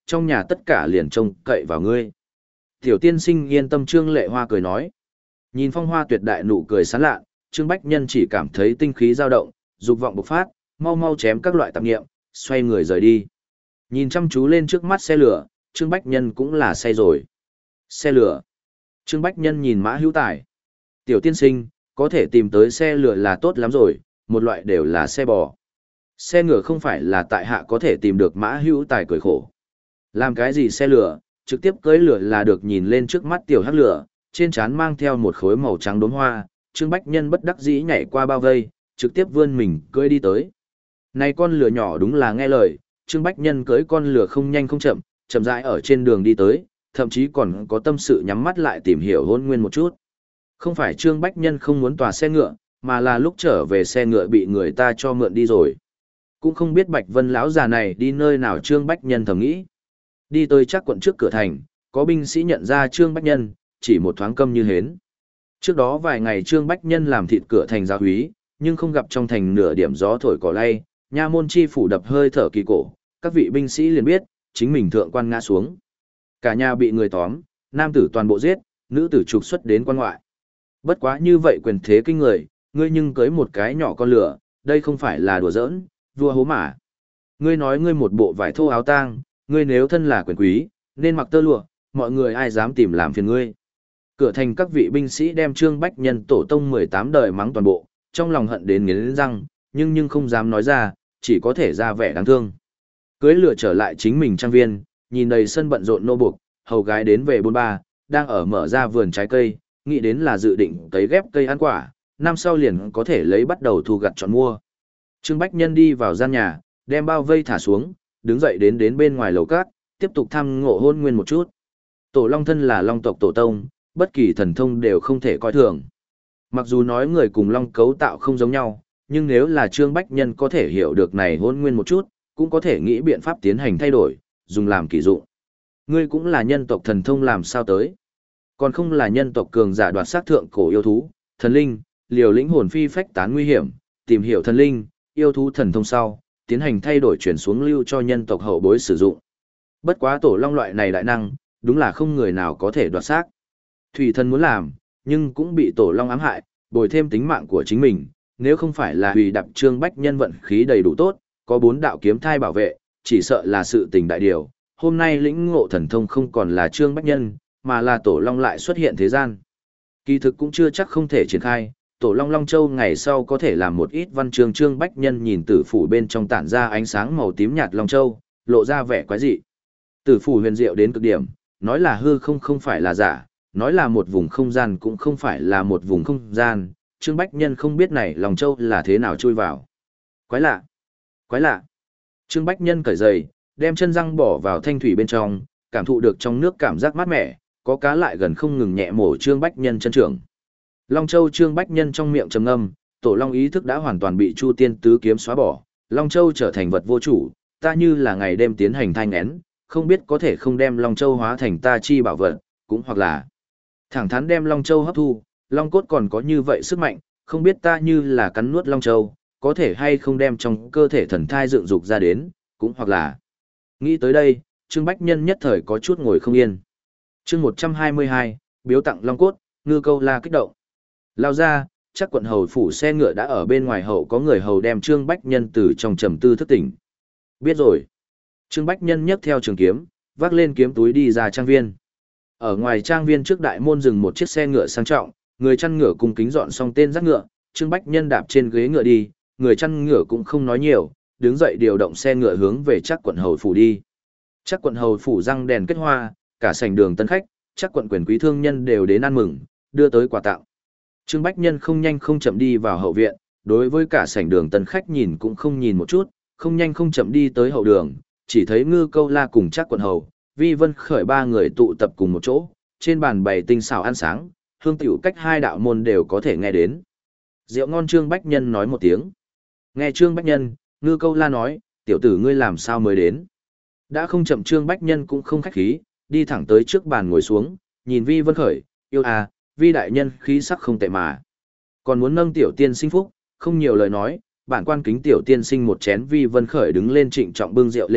trong nhà tất cả liền trông cậy vào ngươi. Tiểu tiên sinh yên tâm, Trương Lệ Hoa cười nói. Nhìn phong hoa tuyệt đại nụ cười sán lạ, Trương Bách Nhân chỉ cảm thấy tinh khí dao động, dục vọng bộc phát, mau mau chém các loại tạp nghiệm, xoay người rời đi. Nhìn chăm chú lên trước mắt xe lửa, Trương Bách Nhân cũng là say rồi. Xe lửa. Trương Bách Nhân nhìn Mã Hữu Tài. Tiểu tiên sinh, có thể tìm tới xe lửa là tốt lắm rồi, một loại đều là xe bò. Xe ngựa không phải là tại hạ có thể tìm được. Mã Hữu Tài cười khổ. Làm cái gì xe lửa, trực tiếp cưỡi lửa là được. Nhìn lên trước mắt tiểu hắc lửa, trên trán mang theo một khối màu trắng đốm hoa, Trương Bách Nhân bất đắc dĩ nhảy qua bao vây, trực tiếp vươn mình cưỡi đi tới. Này con lửa nhỏ đúng là nghe lời, Trương Bách Nhân cưỡi con lửa không nhanh không chậm, chậm rãi ở trên đường đi tới, thậm chí còn có tâm sự nhắm mắt lại tìm hiểu Hôn Nguyên một chút. Không phải Trương Bách Nhân không muốn tòa xe ngựa, mà là lúc trở về xe ngựa bị người ta cho mượn đi rồi. Cũng không biết Bạch Vân lão già này đi nơi nào. Trương Bách Nhân thầm nghĩ. Đi tới chắc quận trước cửa thành, có binh sĩ nhận ra Trương Bách Nhân, chỉ một thoáng câm như hến. Trước đó vài ngày Trương Bách Nhân làm thịt cửa thành gia úy, nhưng không gặp trong thành nửa điểm gió thổi cỏ lay, nha môn chi phủ đập hơi thở kỳ cổ, các vị binh sĩ liền biết, chính mình thượng quan ngã xuống. Cả nhà bị người tóm, nam tử toàn bộ giết, nữ tử trục xuất đến quan ngoại. Bất quá như vậy quyền thế kinh người, ngươi nhưng cưới một cái nhỏ con lửa, đây không phải là đùa giỡn, vua hố mả. Ngươi nói ngươi một bộ vải thô áo tang, ngươi nếu thân là quyền quý, nên mặc tơ lụa, mọi người ai dám tìm làm phiền ngươi. Cửa thành các vị binh sĩ đem Trương Bách Nhân tổ tông mười tám đời mắng toàn bộ, trong lòng hận đến nghiến răng, nhưng nhưng không dám nói ra, chỉ có thể ra vẻ đáng thương. Cưới lửa trở lại chính mình trang viên, nhìn đầy sân bận rộn nô buộc, hầu gái đến về bôn ba, đang ở mở ra vườn trái cây, nghĩ đến là dự định cấy ghép cây ăn quả, năm sau liền có thể lấy bắt đầu thu gặt chọn mua. Trương Bách Nhân đi vào gian nhà, đem bao vây thả xuống, đứng dậy đến đến bên ngoài lầu cát, tiếp tục thăm ngộ Hôn Nguyên một chút. Tổ Long thân là Long tộc tổ tông, bất kỳ thần thông đều không thể coi thường. Mặc dù nói người cùng Long cấu tạo không giống nhau, nhưng nếu là Trương Bách Nhân có thể hiểu được này Hôn Nguyên một chút, cũng có thể nghĩ biện pháp tiến hành thay đổi, dùng làm kỳ dụng. Ngươi cũng là nhân tộc thần thông làm sao tới? Còn không là nhân tộc cường giả đoạt sát thượng cổ yêu thú, thần linh, liều lĩnh hồn phi phách tán nguy hiểm, tìm hiểu thần linh, yêu thú thần thông sau, tiến hành thay đổi chuyển xuống lưu cho nhân tộc hậu bối sử dụng. Bất quá tổ Long loại này đại năng, đúng là không người nào có thể đoạt xác. Thủy thần muốn làm, nhưng cũng bị tổ Long ám hại, bồi thêm tính mạng của chính mình, nếu không phải là Hủy Đập Trương Bách Nhân vận khí đầy đủ tốt, có bốn đạo kiếm thai bảo vệ, chỉ sợ là sự tình đại điều. Hôm nay lĩnh ngộ thần thông không còn là Trương Bách Nhân, mà là tổ Long lại xuất hiện thế gian. Kỳ thực cũng chưa chắc không thể triển khai, tổ Long Long Châu ngày sau có thể làm một ít văn chương. Trương Bách Nhân nhìn tử phủ bên trong tản ra ánh sáng màu tím nhạt Long Châu, lộ ra vẻ quái dị. Tử phủ huyền diệu đến cực điểm, nói là hư không không phải là giả, nói là một vùng không gian cũng không phải là một vùng không gian. Trương Bách Nhân không biết này Long Châu là thế nào chui vào. Quái lạ, quái lạ. Trương Bách Nhân cởi giày, đem chân răng bỏ vào thanh thủy bên trong, cảm thụ được trong nước cảm giác mát mẻ, có cá lại gần không ngừng nhẹ mổ Trương Bách Nhân chân trưởng. Long Châu Trương Bách Nhân trong miệng trầm ngâm, tổ Long ý thức đã hoàn toàn bị Chu Tiên tứ kiếm xóa bỏ, Long Châu trở thành vật vô chủ, ta như là ngày đêm tiến hành thanh én, không biết có thể không đem Long Châu hóa thành ta chi bảo vật, cũng hoặc là thẳng thắn đem Long Châu hấp thu, Long cốt còn có như vậy sức mạnh, không biết ta như là cắn nuốt Long Châu, có thể hay không đem trong cơ thể thần thai dựng dục ra đến, cũng hoặc là. Nghĩ tới đây, Trương Bách Nhân nhất thời có chút ngồi không yên. Chương một trăm hai mươi hai, biếu tặng Long cốt, Ngư Câu La kích động. Lao ra, chắc quận hầu phủ xe ngựa đã ở bên ngoài hậu, có người hầu đem Trương Bách Nhân từ trong trầm tư thức tỉnh. Biết rồi. Trương Bách Nhân nhấc theo trường kiếm, vác lên kiếm túi đi ra trang viên. Ở ngoài trang viên trước đại môn dừng một chiếc xe ngựa sang trọng, người chăn ngựa cung kính dọn xong tên dắt ngựa, Trương Bách Nhân đạp trên ghế ngựa đi, người chăn ngựa cũng không nói nhiều, đứng dậy điều động xe ngựa hướng về chắc quận hầu phủ đi. Chắc quận hầu phủ răng đèn kết hoa, cả sảnh đường tân khách, chắc quận quyền quý thương nhân đều đến ăn mừng, đưa tới quà tặng. Trương Bách Nhân không nhanh không chậm đi vào hậu viện, đối với cả sảnh đường tân khách nhìn cũng không nhìn một chút, không nhanh không chậm đi tới hậu đường, chỉ thấy Ngư Câu La cùng chắc quận hầu, Vi Vân Khởi ba người tụ tập cùng một chỗ, trên bàn bày tinh xảo ăn sáng, hương tiểu cách hai đạo môn đều có thể nghe đến. Rượu ngon. Trương Bách Nhân nói một tiếng. Nghe Trương Bách Nhân, Ngư Câu La nói, tiểu tử ngươi làm sao mới đến. Đã không chậm. Trương Bách Nhân cũng không khách khí, đi thẳng tới trước bàn ngồi xuống, nhìn Vi Vân Khởi, yêu à, Vi đại nhân khí sắc không tệ mà. Còn muốn nâng tiểu tiên sinh phúc, không nhiều lời nói, bản quan kính tiểu tiên sinh một chén. Vi Vân Khởi đứng lên trịnh trọng bưng rượu lên nước,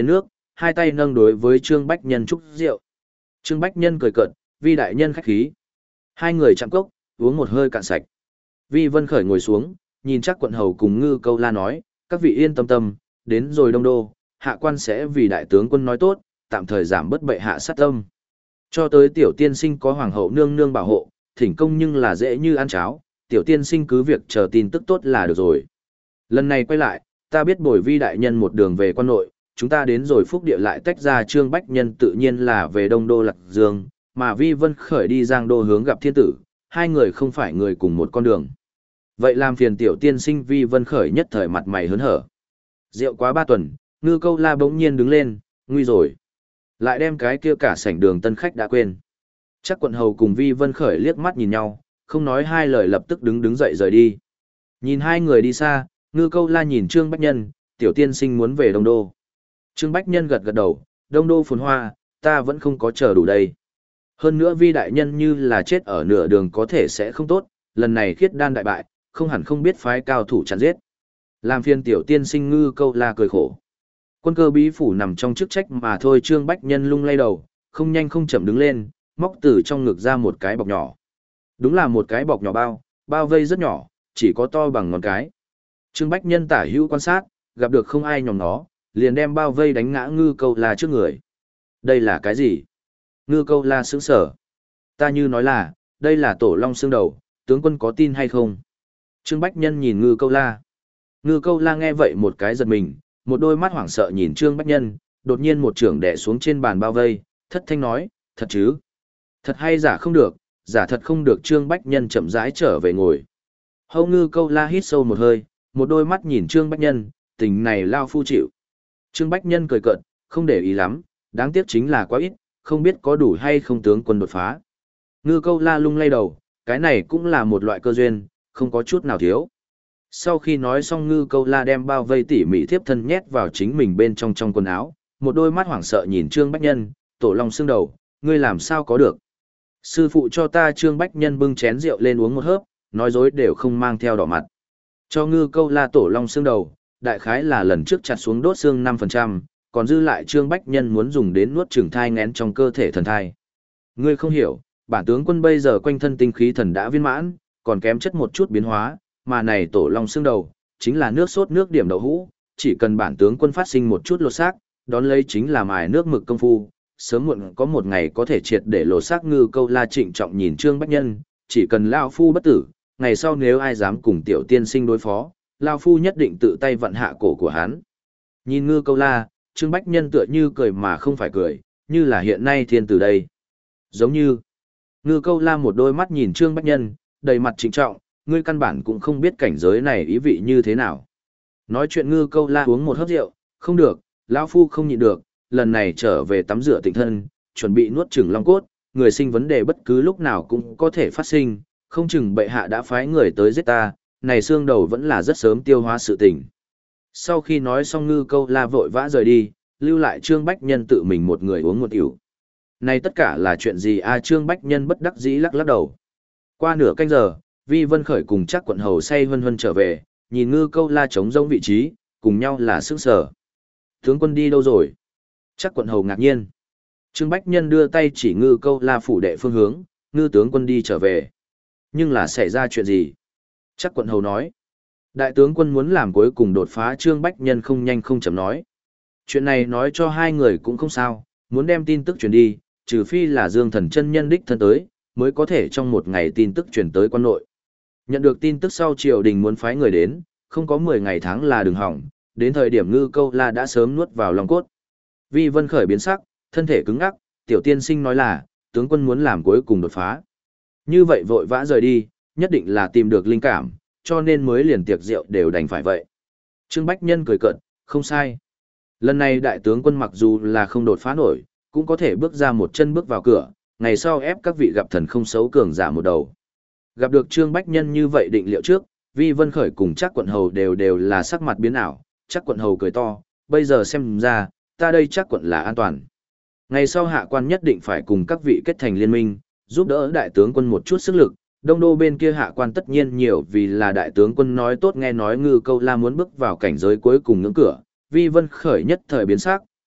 hai tay nâng đối với Trương Bách Nhân chúc rượu. Trương Bách Nhân cười cợt, Vi đại nhân khách khí. Hai người chạm cốc, uống một hơi cạn sạch. Vi Vân Khởi ngồi xuống, nhìn chắc quận hầu cùng Ngư Câu La nói, các vị yên tâm tâm, đến rồi Đông Đô, hạ quan sẽ vì đại tướng quân nói tốt, tạm thời giảm bớt bệ hạ sát tâm. Cho tới tiểu tiên sinh có hoàng hậu nương nương bảo hộ, thỉnh công nhưng là dễ như ăn cháo, tiểu tiên sinh cứ việc chờ tin tức tốt là được rồi. Lần này quay lại, ta biết bồi Vi đại nhân một đường về quan nội, chúng ta đến rồi Phúc Địa lại tách ra. Trương Bách Nhân tự nhiên là về Đông Đô Lạc Dương, mà Vi Vân Khởi đi Giang Đô hướng gặp thiên tử, hai người không phải người cùng một con đường. Vậy làm phiền tiểu tiên sinh. Vi Vân Khởi nhất thời mặt mày hớn hở. Rượu quá ba tuần, Ngư Câu La bỗng nhiên đứng lên, nguy rồi. Lại đem cái kia cả sảnh đường tân khách đã quên. Chắc quận hầu cùng Vi Vân Khởi liếc mắt nhìn nhau, không nói hai lời lập tức đứng đứng dậy rời đi. Nhìn hai người đi xa, Ngư Câu La nhìn Trương Bách Nhân, tiểu tiên sinh muốn về Đông Đô. Trương Bách Nhân gật gật đầu, Đông Đô phồn hoa, ta vẫn không có chờ đủ đây. Hơn nữa Vi đại nhân như là chết ở nửa đường có thể sẽ không tốt, lần này khiết đan đại bại, không hẳn không biết phái cao thủ chặn giết. Làm phiền tiểu tiên sinh. Ngư Câu La cười khổ. Quân cơ bí phủ nằm trong chức trách mà thôi. Trương Bách Nhân lung lay đầu, không nhanh không chậm đứng lên, móc từ trong ngực ra một cái bọc nhỏ. Đúng là một cái bọc nhỏ bao, bao vây rất nhỏ, chỉ có to bằng ngón cái. Trương Bách Nhân tả hữu quan sát, gặp được không ai nhòm nó, liền đem bao vây đánh ngã Ngư Câu La trước người. Đây là cái gì? Ngư Câu La sững sở. Ta như nói là, đây là tổ long xương đầu, tướng quân có tin hay không? Trương Bách Nhân nhìn Ngư Câu La. Ngư Câu La nghe vậy một cái giật mình, một đôi mắt hoảng sợ nhìn Trương Bách Nhân, đột nhiên một chưởng đè xuống trên bàn bao vây, thất thanh nói, thật chứ? Thật hay giả không được, giả thật không được. Trương Bách Nhân chậm rãi trở về ngồi. Hầu Ngư Câu La hít sâu một hơi, một đôi mắt nhìn Trương Bách Nhân, tình này lao phu chịu. Trương Bách Nhân cười cợt, không để ý lắm, đáng tiếc chính là quá ít, không biết có đủ hay không tướng quân đột phá. Ngư Câu La lung lay đầu, cái này cũng là một loại cơ duyên, không có chút nào thiếu. Sau khi nói xong, Ngư Câu La đem bao vây tỉ mỉ thiếp thân nhét vào chính mình bên trong trong quần áo, một đôi mắt hoảng sợ nhìn Trương Bách Nhân, tổ long xương đầu, ngươi làm sao có được. Sư phụ cho ta. Trương Bách Nhân bưng chén rượu lên uống một hớp, nói dối đều không mang theo đỏ mặt. Cho Ngư Câu La tổ long xương đầu, đại khái là lần trước chặt xuống đốt xương năm phần trăm, còn dư lại Trương Bách Nhân muốn dùng đến nuốt chửng thai nghén trong cơ thể thần thai. Ngươi không hiểu, bản tướng quân bây giờ quanh thân tinh khí thần đã viên mãn, còn kém chất một chút biến hóa, mà này tổ long xương đầu, chính là nước sốt nước điểm đậu hũ, chỉ cần bản tướng quân phát sinh một chút lột xác, đón lấy chính là mài nước mực công phu, sớm muộn có một ngày có thể triệt để lột xác. Ngư Câu La trịnh trọng nhìn Trương Bách Nhân, chỉ cần lao phu bất tử, ngày sau nếu ai dám cùng tiểu tiên sinh đối phó, lao phu nhất định tự tay vặn hạ cổ của hắn. Nhìn Ngư Câu La, Trương Bách Nhân tựa như cười mà không phải cười, như là hiện nay thiên từ đây. Giống như, Ngư Câu La một đôi mắt nhìn Trương Bách Nhân, đầy mặt trịnh trọng, ngươi căn bản cũng không biết cảnh giới này ý vị như thế nào. Nói chuyện Ngư Câu La uống một hớp rượu, không được, lão phu không nhịn được, lần này trở về tắm rửa tịnh thân, chuẩn bị nuốt chửng long cốt, người sinh vấn đề bất cứ lúc nào cũng có thể phát sinh, không chừng bệ hạ đã phái người tới giết ta, này xương đầu vẫn là rất sớm tiêu hóa sự tình. Sau khi nói xong, Ngư Câu La vội vã rời đi, lưu lại Trương Bách Nhân tự mình một người uống một ỉu. Này tất cả là chuyện gì a? Trương Bách Nhân bất đắc dĩ lắc lắc đầu. Qua nửa canh giờ, Vi Vân Khởi cùng chắc quận hầu say hân hân trở về, nhìn Ngư Câu La trống rỗng vị trí, cùng nhau là sức sở. Tướng quân đi đâu rồi? Chắc quận hầu ngạc nhiên. Trương Bách Nhân đưa tay chỉ Ngư Câu La phủ đệ phương hướng, Ngư tướng quân đi trở về. Nhưng là xảy ra chuyện gì? Chắc quận hầu nói. Đại tướng quân muốn làm cuối cùng đột phá. Trương Bách Nhân không nhanh không chậm nói. Chuyện này nói cho hai người cũng không sao, muốn đem tin tức truyền đi, trừ phi là Dương Thần chân nhân đích thân tới, mới có thể trong một ngày tin tức truyền tới quan nội. Nhận được tin tức sau triều đình muốn phái người đến, không có mười ngày tháng là đừng hỏng, đến thời điểm Ngư Câu La đã sớm nuốt vào lòng cốt. Vi Vân Khởi biến sắc, thân thể cứng ngắc, tiểu tiên sinh nói là, tướng quân muốn làm cuối cùng đột phá. Như vậy vội vã rời đi, nhất định là tìm được linh cảm, cho nên mới liền tiệc rượu đều đành phải vậy. Trương Bách Nhân cười cợt, không sai. Lần này đại tướng quân mặc dù là không đột phá nổi, cũng có thể bước ra một chân bước vào cửa, ngày sau ép các vị gặp thần không xấu cường giả một đầu. Gặp được Trương Bách Nhân như vậy định liệu trước, Vi Vân Khởi cùng chắc quận hầu đều đều là sắc mặt biến ảo, chắc quận hầu cười to, bây giờ xem ra, ta đây chắc quận là an toàn. Ngày sau hạ quan nhất định phải cùng các vị kết thành liên minh, giúp đỡ đại tướng quân một chút sức lực, đông đô bên kia hạ quan tất nhiên nhiều vì là đại tướng quân nói tốt. Nghe nói Ngư Câu La muốn bước vào cảnh giới cuối cùng ngưỡng cửa, Vi Vân Khởi nhất thời biến sắc,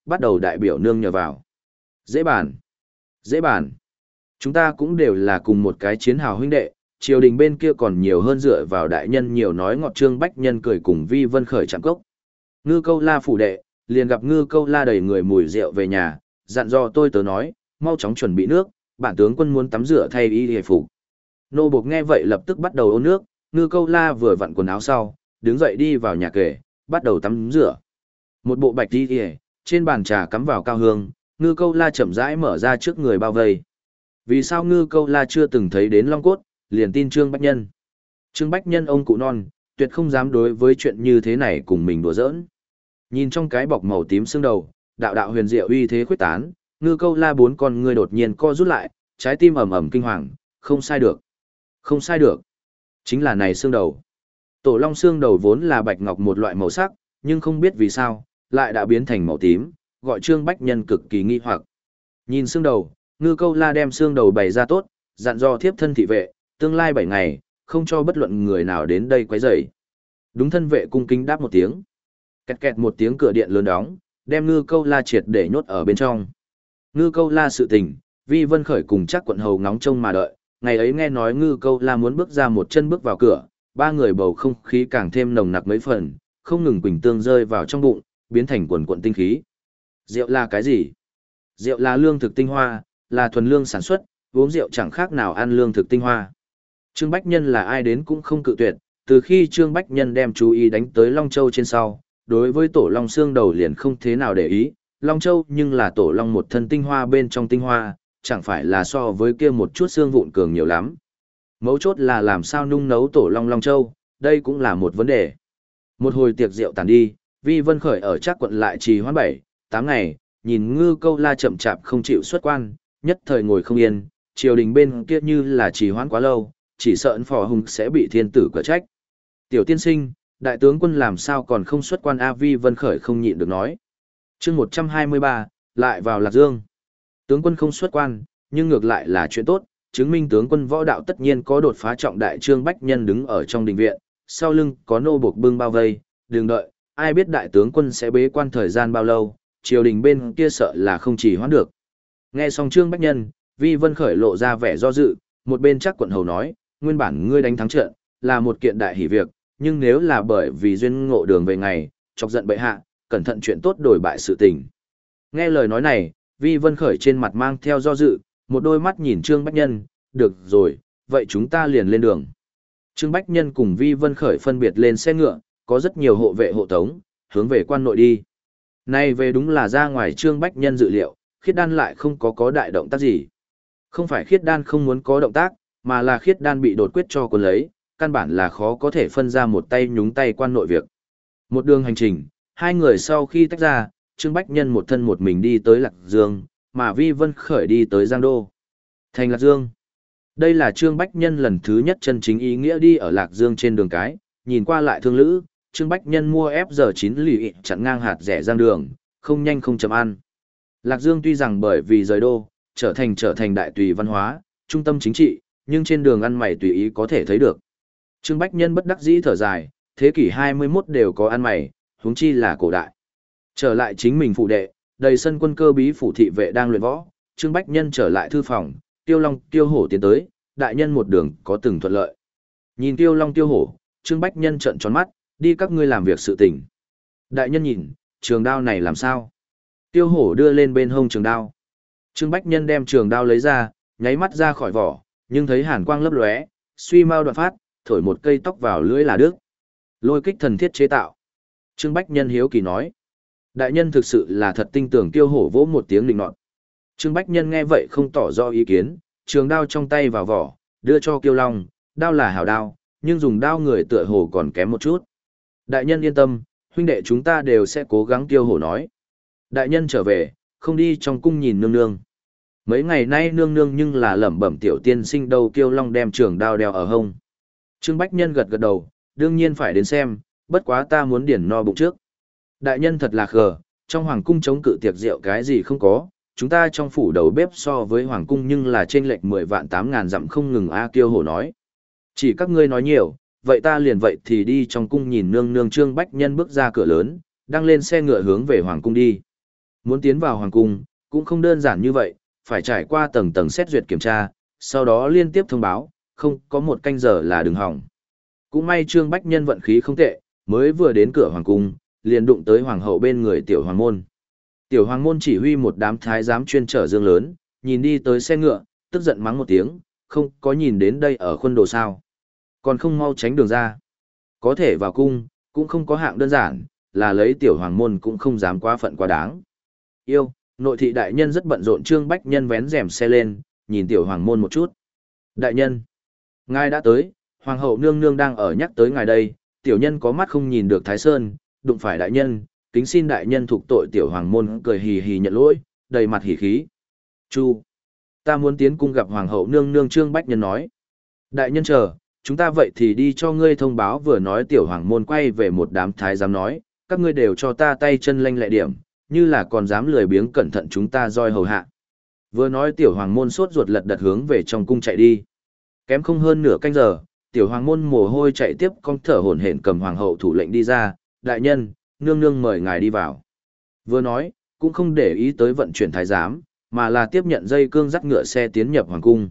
bắt đầu đại biểu nương nhờ vào. Dễ bàn, dễ bàn. Chúng ta cũng đều là cùng một cái chiến hào huynh đệ, triều đình bên kia còn nhiều hơn dựa vào đại nhân nhiều nói ngọt. Trương Bách Nhân cười cùng Vi Vân Khởi chạm cốc. Ngư Câu La phủ đệ, liền gặp Ngư Câu La đầy người mùi rượu về nhà, dặn dò tôi tớ nói, mau chóng chuẩn bị nước, bản tướng quân muốn tắm rửa thay y hề phục. Nô buộc nghe vậy lập tức bắt đầu ôn nước, Ngư Câu La vừa vặn quần áo sau, đứng dậy đi vào nhà kề, bắt đầu tắm rửa. Một bộ bạch y hề, trên bàn trà cắm vào cao hương, Ngư Câu La chậm rãi mở ra trước người bao vây. Vì sao Ngư Câu La chưa từng thấy đến Long Cốt, liền tin Trương Bách Nhân. Trương Bách Nhân ông cụ non, tuyệt không dám đối với chuyện như thế này cùng mình đùa giỡn. Nhìn trong cái bọc màu tím xương đầu, đạo đạo huyền diệu uy thế khuếch tán, Ngư Câu La bốn con ngươi đột nhiên co rút lại, trái tim ầm ầm kinh hoàng, không sai được. Không sai được. Chính là này xương đầu. Tổ long xương đầu vốn là bạch ngọc một loại màu sắc, nhưng không biết vì sao, lại đã biến thành màu tím, gọi Trương Bách Nhân cực kỳ nghi hoặc. Nhìn xương đầu, Ngư Câu La đem xương đầu bày ra tốt, dặn dò thiếp thân thị vệ, tương lai bảy ngày, không cho bất luận người nào đến đây quấy rầy. Đúng thân vệ cung kính đáp một tiếng. Kẹt kẹt một tiếng cửa điện lớn đóng, đem Ngư Câu La triệt để nhốt ở bên trong. Ngư Câu La sự tình, Vi Vân Khởi cùng chắc quận hầu ngóng trông mà đợi, ngày ấy nghe nói Ngư Câu La muốn bước ra một chân bước vào cửa, ba người bầu không khí càng thêm nồng nặc mấy phần, không ngừng quỳnh tương rơi vào trong bụng, biến thành quần quần tinh khí. Rượu là cái gì? Rượu là lương thực tinh hoa, là thuần lương sản xuất, uống rượu chẳng khác nào ăn lương thực tinh hoa. Trương Bách Nhân là ai đến cũng không cự tuyệt, từ khi Trương Bách Nhân đem chú ý đánh tới Long Châu trên sau, đối với tổ long xương đầu liền không thế nào để ý, Long Châu nhưng là tổ long một thân tinh hoa bên trong tinh hoa, chẳng phải là so với kia một chút xương vụn cường nhiều lắm. Mấu chốt là làm sao nung nấu tổ long Long Châu, đây cũng là một vấn đề. Một hồi tiệc rượu tàn đi, Vi Vân Khởi ở Trác quận lại trì hoãn bảy, tám ngày, nhìn Ngư Câu La chậm chạp không chịu xuất quan, nhất thời ngồi không yên, triều đình bên kia như là trì hoãn quá lâu, chỉ sợ ấn phò hùng sẽ bị thiên tử quả trách. Tiểu tiên sinh, đại tướng quân làm sao còn không xuất quan? A Vi Vân Khởi không nhịn được nói. Chương một trăm hai mươi ba, lại vào Lạc Dương. Tướng quân không xuất quan, nhưng ngược lại là chuyện tốt, chứng minh tướng quân võ đạo tất nhiên có đột phá trọng đại. Trương Bách Nhân đứng ở trong đình viện, sau lưng có nô buộc bưng bao vây, đừng đợi, ai biết đại tướng quân sẽ bế quan thời gian bao lâu, triều đình bên kia sợ là không chỉ hoãn được. Nghe xong Trương Bách Nhân, Vi Vân Khởi lộ ra vẻ do dự, một bên chắc quận hầu nói, nguyên bản ngươi đánh thắng trận, là một kiện đại hỷ việc, nhưng nếu là bởi vì duyên ngộ đường về ngày, chọc giận bệ hạ, cẩn thận chuyện tốt đổi bại sự tình. Nghe lời nói này, Vi Vân Khởi trên mặt mang theo do dự, một đôi mắt nhìn Trương Bách Nhân, được rồi, vậy chúng ta liền lên đường. Trương Bách Nhân cùng Vi Vân Khởi phân biệt lên xe ngựa, có rất nhiều hộ vệ hộ tống, hướng về quan nội đi. Nay về đúng là ra ngoài Trương Bách Nhân dự liệu, Khiết Đan lại không có có đại động tác gì. Không phải Khiết Đan không muốn có động tác, mà là Khiết Đan bị đột quyết cho cuốn lấy, căn bản là khó có thể phân ra một tay nhúng tay quan nội việc. Một đường hành trình, hai người sau khi tách ra, Trương Bách Nhân một thân một mình đi tới Lạc Dương, mà Vi Vân Khởi đi tới Giang Đô. Thành Lạc Dương. Đây là Trương Bách Nhân lần thứ nhất chân chính ý nghĩa đi ở Lạc Dương trên đường cái, nhìn qua lại thương lữ, Trương Bách Nhân mua ép giờ chín lì chặn ngang hạt rẻ giang đường, không nhanh không chậm ăn. Lạc Dương tuy rằng bởi vì rời đô, trở thành trở thành đại tùy văn hóa, trung tâm chính trị, nhưng trên đường ăn mày tùy ý có thể thấy được. Trương Bách Nhân bất đắc dĩ thở dài, thế kỷ hai mươi mốt đều có ăn mày, huống chi là cổ đại. Trở lại chính mình phụ đệ, đầy sân quân cơ bí phủ thị vệ đang luyện võ, Trương Bách Nhân trở lại thư phòng, Tiêu Long, Tiêu Hổ tiến tới, đại nhân một đường có từng thuận lợi. Nhìn Tiêu Long, Tiêu Hổ, Trương Bách Nhân trợn tròn mắt, đi các ngươi làm việc sự tình. Đại nhân nhìn, trường đao này làm sao? Tiêu Hổ đưa lên bên hông trường đao. Trương Bách Nhân đem trường đao lấy ra, nháy mắt ra khỏi vỏ, nhưng thấy hàn quang lấp lóe, suy mau đoạn phát, thổi một cây tóc vào lưỡi là đứt. Lôi kích thần thiết chế tạo. Trương Bách Nhân hiếu kỳ nói. Đại nhân thực sự là thật tinh tưởng. Tiêu Hổ vỗ một tiếng định nọt. Trương Bách Nhân nghe vậy không tỏ rõ ý kiến, trường đao trong tay vào vỏ, đưa cho Kiêu Long, đao là hảo đao, nhưng dùng đao người tựa hồ còn kém một chút. Đại nhân yên tâm, huynh đệ chúng ta đều sẽ cố gắng. Tiêu Hổ nói. Đại nhân trở về, không đi trong cung nhìn nương nương. Mấy ngày nay nương nương nhưng là lẩm bẩm tiểu tiên sinh đâu. Kiêu Long đem trường đao đeo ở hông. Trương Bách Nhân gật gật đầu, đương nhiên phải đến xem, bất quá ta muốn điển no bụng trước. Đại nhân thật là khờ, trong hoàng cung chống cự tiệc rượu cái gì không có, chúng ta trong phủ đầu bếp so với hoàng cung nhưng là chênh lệch mười vạn tám ngàn dặm không ngừng. A Kiêu Hổ nói. Chỉ các ngươi nói nhiều, vậy ta liền vậy thì đi trong cung nhìn nương nương. Trương Bách Nhân bước ra cửa lớn, đang lên xe ngựa hướng về hoàng cung đi. Muốn tiến vào hoàng cung, cũng không đơn giản như vậy, phải trải qua tầng tầng xét duyệt kiểm tra, sau đó liên tiếp thông báo, không có một canh giờ là đừng hỏng. Cũng may Trương Bách Nhân vận khí không tệ, mới vừa đến cửa hoàng cung, liền đụng tới hoàng hậu bên người tiểu hoàng môn. Tiểu hoàng môn chỉ huy một đám thái giám chuyên trở dương lớn, nhìn đi tới xe ngựa, tức giận mắng một tiếng, không có nhìn đến đây ở khuôn đồ sao. Còn không mau tránh đường ra. Có thể vào cung, cũng không có hạng đơn giản, là lấy tiểu hoàng môn cũng không dám quá phận quá đáng. Yêu, nội thị đại nhân rất bận rộn. Trương Bách Nhân vén rèm xe lên, nhìn tiểu hoàng môn một chút. Đại nhân, ngài đã tới, hoàng hậu nương nương đang ở nhắc tới ngài đây, tiểu nhân có mắt không nhìn được Thái Sơn, đụng phải đại nhân, kính xin đại nhân thuộc tội. Tiểu hoàng môn cười hì hì nhận lỗi, đầy mặt hỉ khí. Chu, ta muốn tiến cung gặp hoàng hậu nương nương. Trương Bách Nhân nói. Đại nhân chờ, chúng ta vậy thì đi cho ngươi thông báo. Vừa nói tiểu hoàng môn quay về một đám thái giám nói, các ngươi đều cho ta tay chân lanh lẹ điểm, như là còn dám lười biếng cẩn thận chúng ta roi hầu hạ. Vừa nói tiểu hoàng môn sốt ruột lật đật hướng về trong cung chạy đi. Kém không hơn nửa canh giờ, tiểu hoàng môn mồ hôi chạy tiếp con thở hổn hển cầm hoàng hậu thủ lệnh đi ra, đại nhân, nương nương mời ngài đi vào. Vừa nói, cũng không để ý tới vận chuyển thái giám, mà là tiếp nhận dây cương dắt ngựa xe tiến nhập hoàng cung.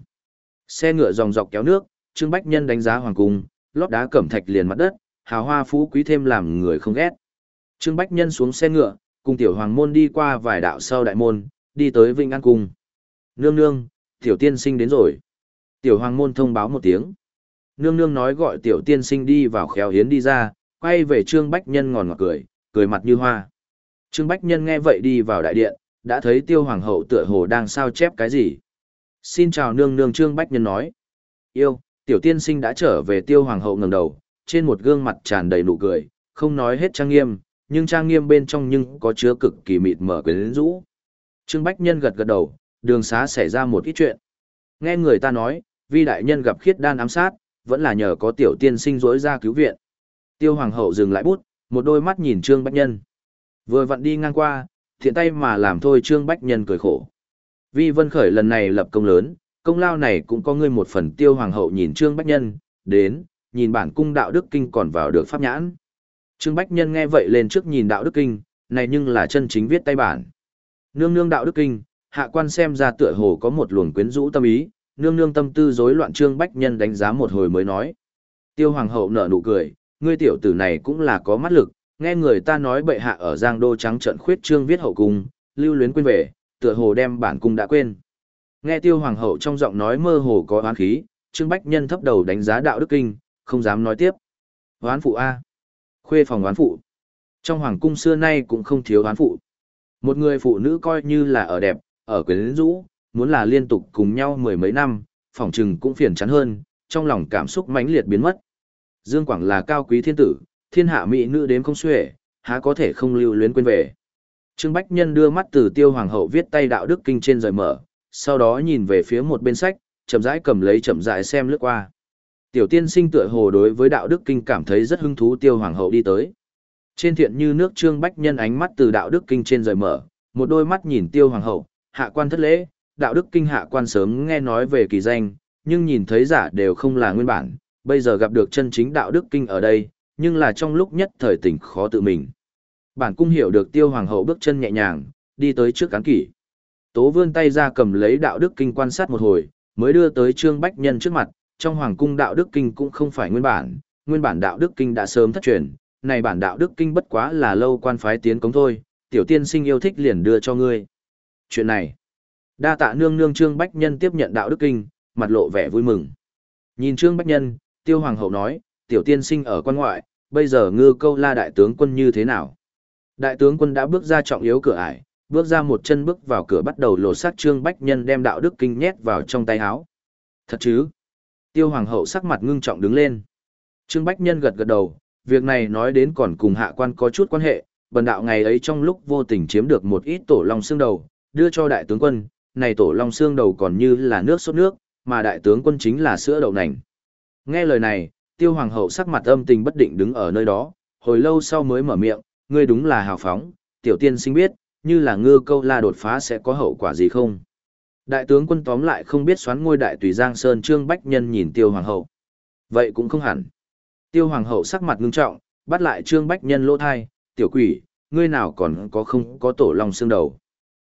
Xe ngựa dòng dọc kéo nước, Trương Bách Nhân đánh giá hoàng cung, lót đá cẩm thạch liền mặt đất, hào hoa phú quý thêm làm người không ghét. Trương Bách Nhân xuống xe ngựa, cùng tiểu hoàng môn đi qua vài đạo sau đại môn, đi tới Vinh An cung. Nương nương, tiểu tiên sinh đến rồi. Tiểu hoàng môn thông báo một tiếng. Nương nương nói gọi tiểu tiên sinh đi vào khéo hiến đi ra, quay về Trương Bách Nhân ngòn ngọt cười, cười mặt như hoa. Trương Bách Nhân nghe vậy đi vào đại điện, đã thấy tiêu hoàng hậu tựa hồ đang sao chép cái gì. Xin chào nương nương. Trương Bách Nhân nói. Yêu, tiểu tiên sinh đã trở về. Tiêu hoàng hậu ngẩng đầu, trên một gương mặt tràn đầy nụ cười, không nói hết trang nghiêm, nhưng trang nghiêm bên trong nhưng có chứa cực kỳ mịt mờ quyến rũ. Trương Bách Nhân gật gật đầu, đường xá xảy ra một ít chuyện. Nghe người ta nói, vi đại nhân gặp khiết đan ám sát, vẫn là nhờ có tiểu tiên sinh rỗi ra cứu viện. Tiêu hoàng hậu dừng lại bút, một đôi mắt nhìn Trương Bách Nhân. Vừa vặn đi ngang qua, thiện tay mà làm thôi. Trương Bách Nhân cười khổ. Vi Vân Khởi lần này lập công lớn, công lao này cũng có ngươi một phần. Tiêu hoàng hậu nhìn Trương Bách Nhân, đến, nhìn bản cung đạo đức kinh còn vào được pháp nhãn. Trương Bách Nhân nghe vậy lên trước nhìn đạo đức kinh, này nhưng là chân chính viết tay bản. Nương nương đạo đức kinh, hạ quan xem ra tựa hồ có một luồng quyến rũ tâm ý, nương nương tâm tư rối loạn. Trương Bách Nhân đánh giá một hồi mới nói. Tiêu hoàng hậu nở nụ cười, ngươi tiểu tử này cũng là có mắt lực, nghe người ta nói bệ hạ ở Giang Đô trắng trợn khuyết trương viết hậu cung, lưu luyến quên về, tựa hồ đem bản cung đã quên. Nghe Tiêu hoàng hậu trong giọng nói mơ hồ có oán khí, Trương Bách Nhân thấp đầu đánh giá đạo đức kinh, không dám nói tiếp. Oán phụ a, khuê phòng oán phụ. Trong hoàng cung xưa nay cũng không thiếu oán phụ. Một người phụ nữ coi như là ở đẹp, ở quyến rũ, muốn là liên tục cùng nhau mười mấy năm, phỏng chừng cũng phiền chán hơn, trong lòng cảm xúc mãnh liệt biến mất. Dương Quảng là cao quý thiên tử, thiên hạ mỹ nữ đếm không xuể, há có thể không lưu luyến quên về. Trương Bách Nhân đưa mắt từ Tiêu hoàng hậu viết tay đạo đức kinh trên rời mở, sau đó nhìn về phía một bên sách, chậm rãi cầm lấy chậm rãi xem lướt qua. Tiểu tiên sinh tựa hồ đối với đạo đức kinh cảm thấy rất hứng thú. Tiêu hoàng hậu đi tới. Trên thiện như nước Trương Bách Nhân ánh mắt từ đạo đức kinh trên rời mở, một đôi mắt nhìn Tiêu hoàng hậu, hạ quan thất lễ, đạo đức kinh hạ quan sớm nghe nói về kỳ danh, nhưng nhìn thấy giả đều không là nguyên bản, bây giờ gặp được chân chính đạo đức kinh ở đây, nhưng là trong lúc nhất thời tỉnh khó tự mình. Bản cung hiểu được. Tiêu hoàng hậu bước chân nhẹ nhàng, đi tới trước cán kỷ. Tố vươn tay ra cầm lấy đạo đức kinh quan sát một hồi, mới đưa tới Trương Bách Nhân trước mặt. Trong hoàng cung đạo đức kinh cũng không phải nguyên bản, nguyên bản đạo đức kinh đã sớm thất truyền, này bản đạo đức kinh bất quá là lâu quan phái tiến cống thôi, tiểu tiên sinh yêu thích liền đưa cho ngươi. Chuyện này, đa tạ nương nương. Trương Bách Nhân tiếp nhận đạo đức kinh, mặt lộ vẻ vui mừng. Nhìn Trương Bách Nhân, Tiêu hoàng hậu nói, tiểu tiên sinh ở quan ngoại, bây giờ Ngư Câu La đại tướng quân như thế nào? Đại tướng quân đã bước ra trọng yếu cửa ải, bước ra một chân bước vào cửa bắt đầu lột xác. Trương Bách Nhân đem đạo đức kinh nhét vào trong tay áo. Thật chứ? Tiêu hoàng hậu sắc mặt ngưng trọng đứng lên. Trương Bách Nhân gật gật đầu, việc này nói đến còn cùng hạ quan có chút quan hệ, bần đạo ngày ấy trong lúc vô tình chiếm được một ít tổ long xương đầu, đưa cho đại tướng quân, này tổ long xương đầu còn như là nước sốt nước, mà đại tướng quân chính là sữa đậu nành. Nghe lời này, Tiêu hoàng hậu sắc mặt âm tình bất định đứng ở nơi đó, hồi lâu sau mới mở miệng, ngươi đúng là hào phóng, tiểu tiên sinh biết, như là Ngư Câu La đột phá sẽ có hậu quả gì không? Đại tướng quân tóm lại không biết xoán ngôi đại tùy Giang Sơn. Trương Bách Nhân nhìn Tiêu hoàng hậu. Vậy cũng không hẳn. Tiêu hoàng hậu sắc mặt ngưng trọng, bắt lại Trương Bách Nhân lỗ thai, tiểu quỷ, ngươi nào còn có không có tổ long xương đầu.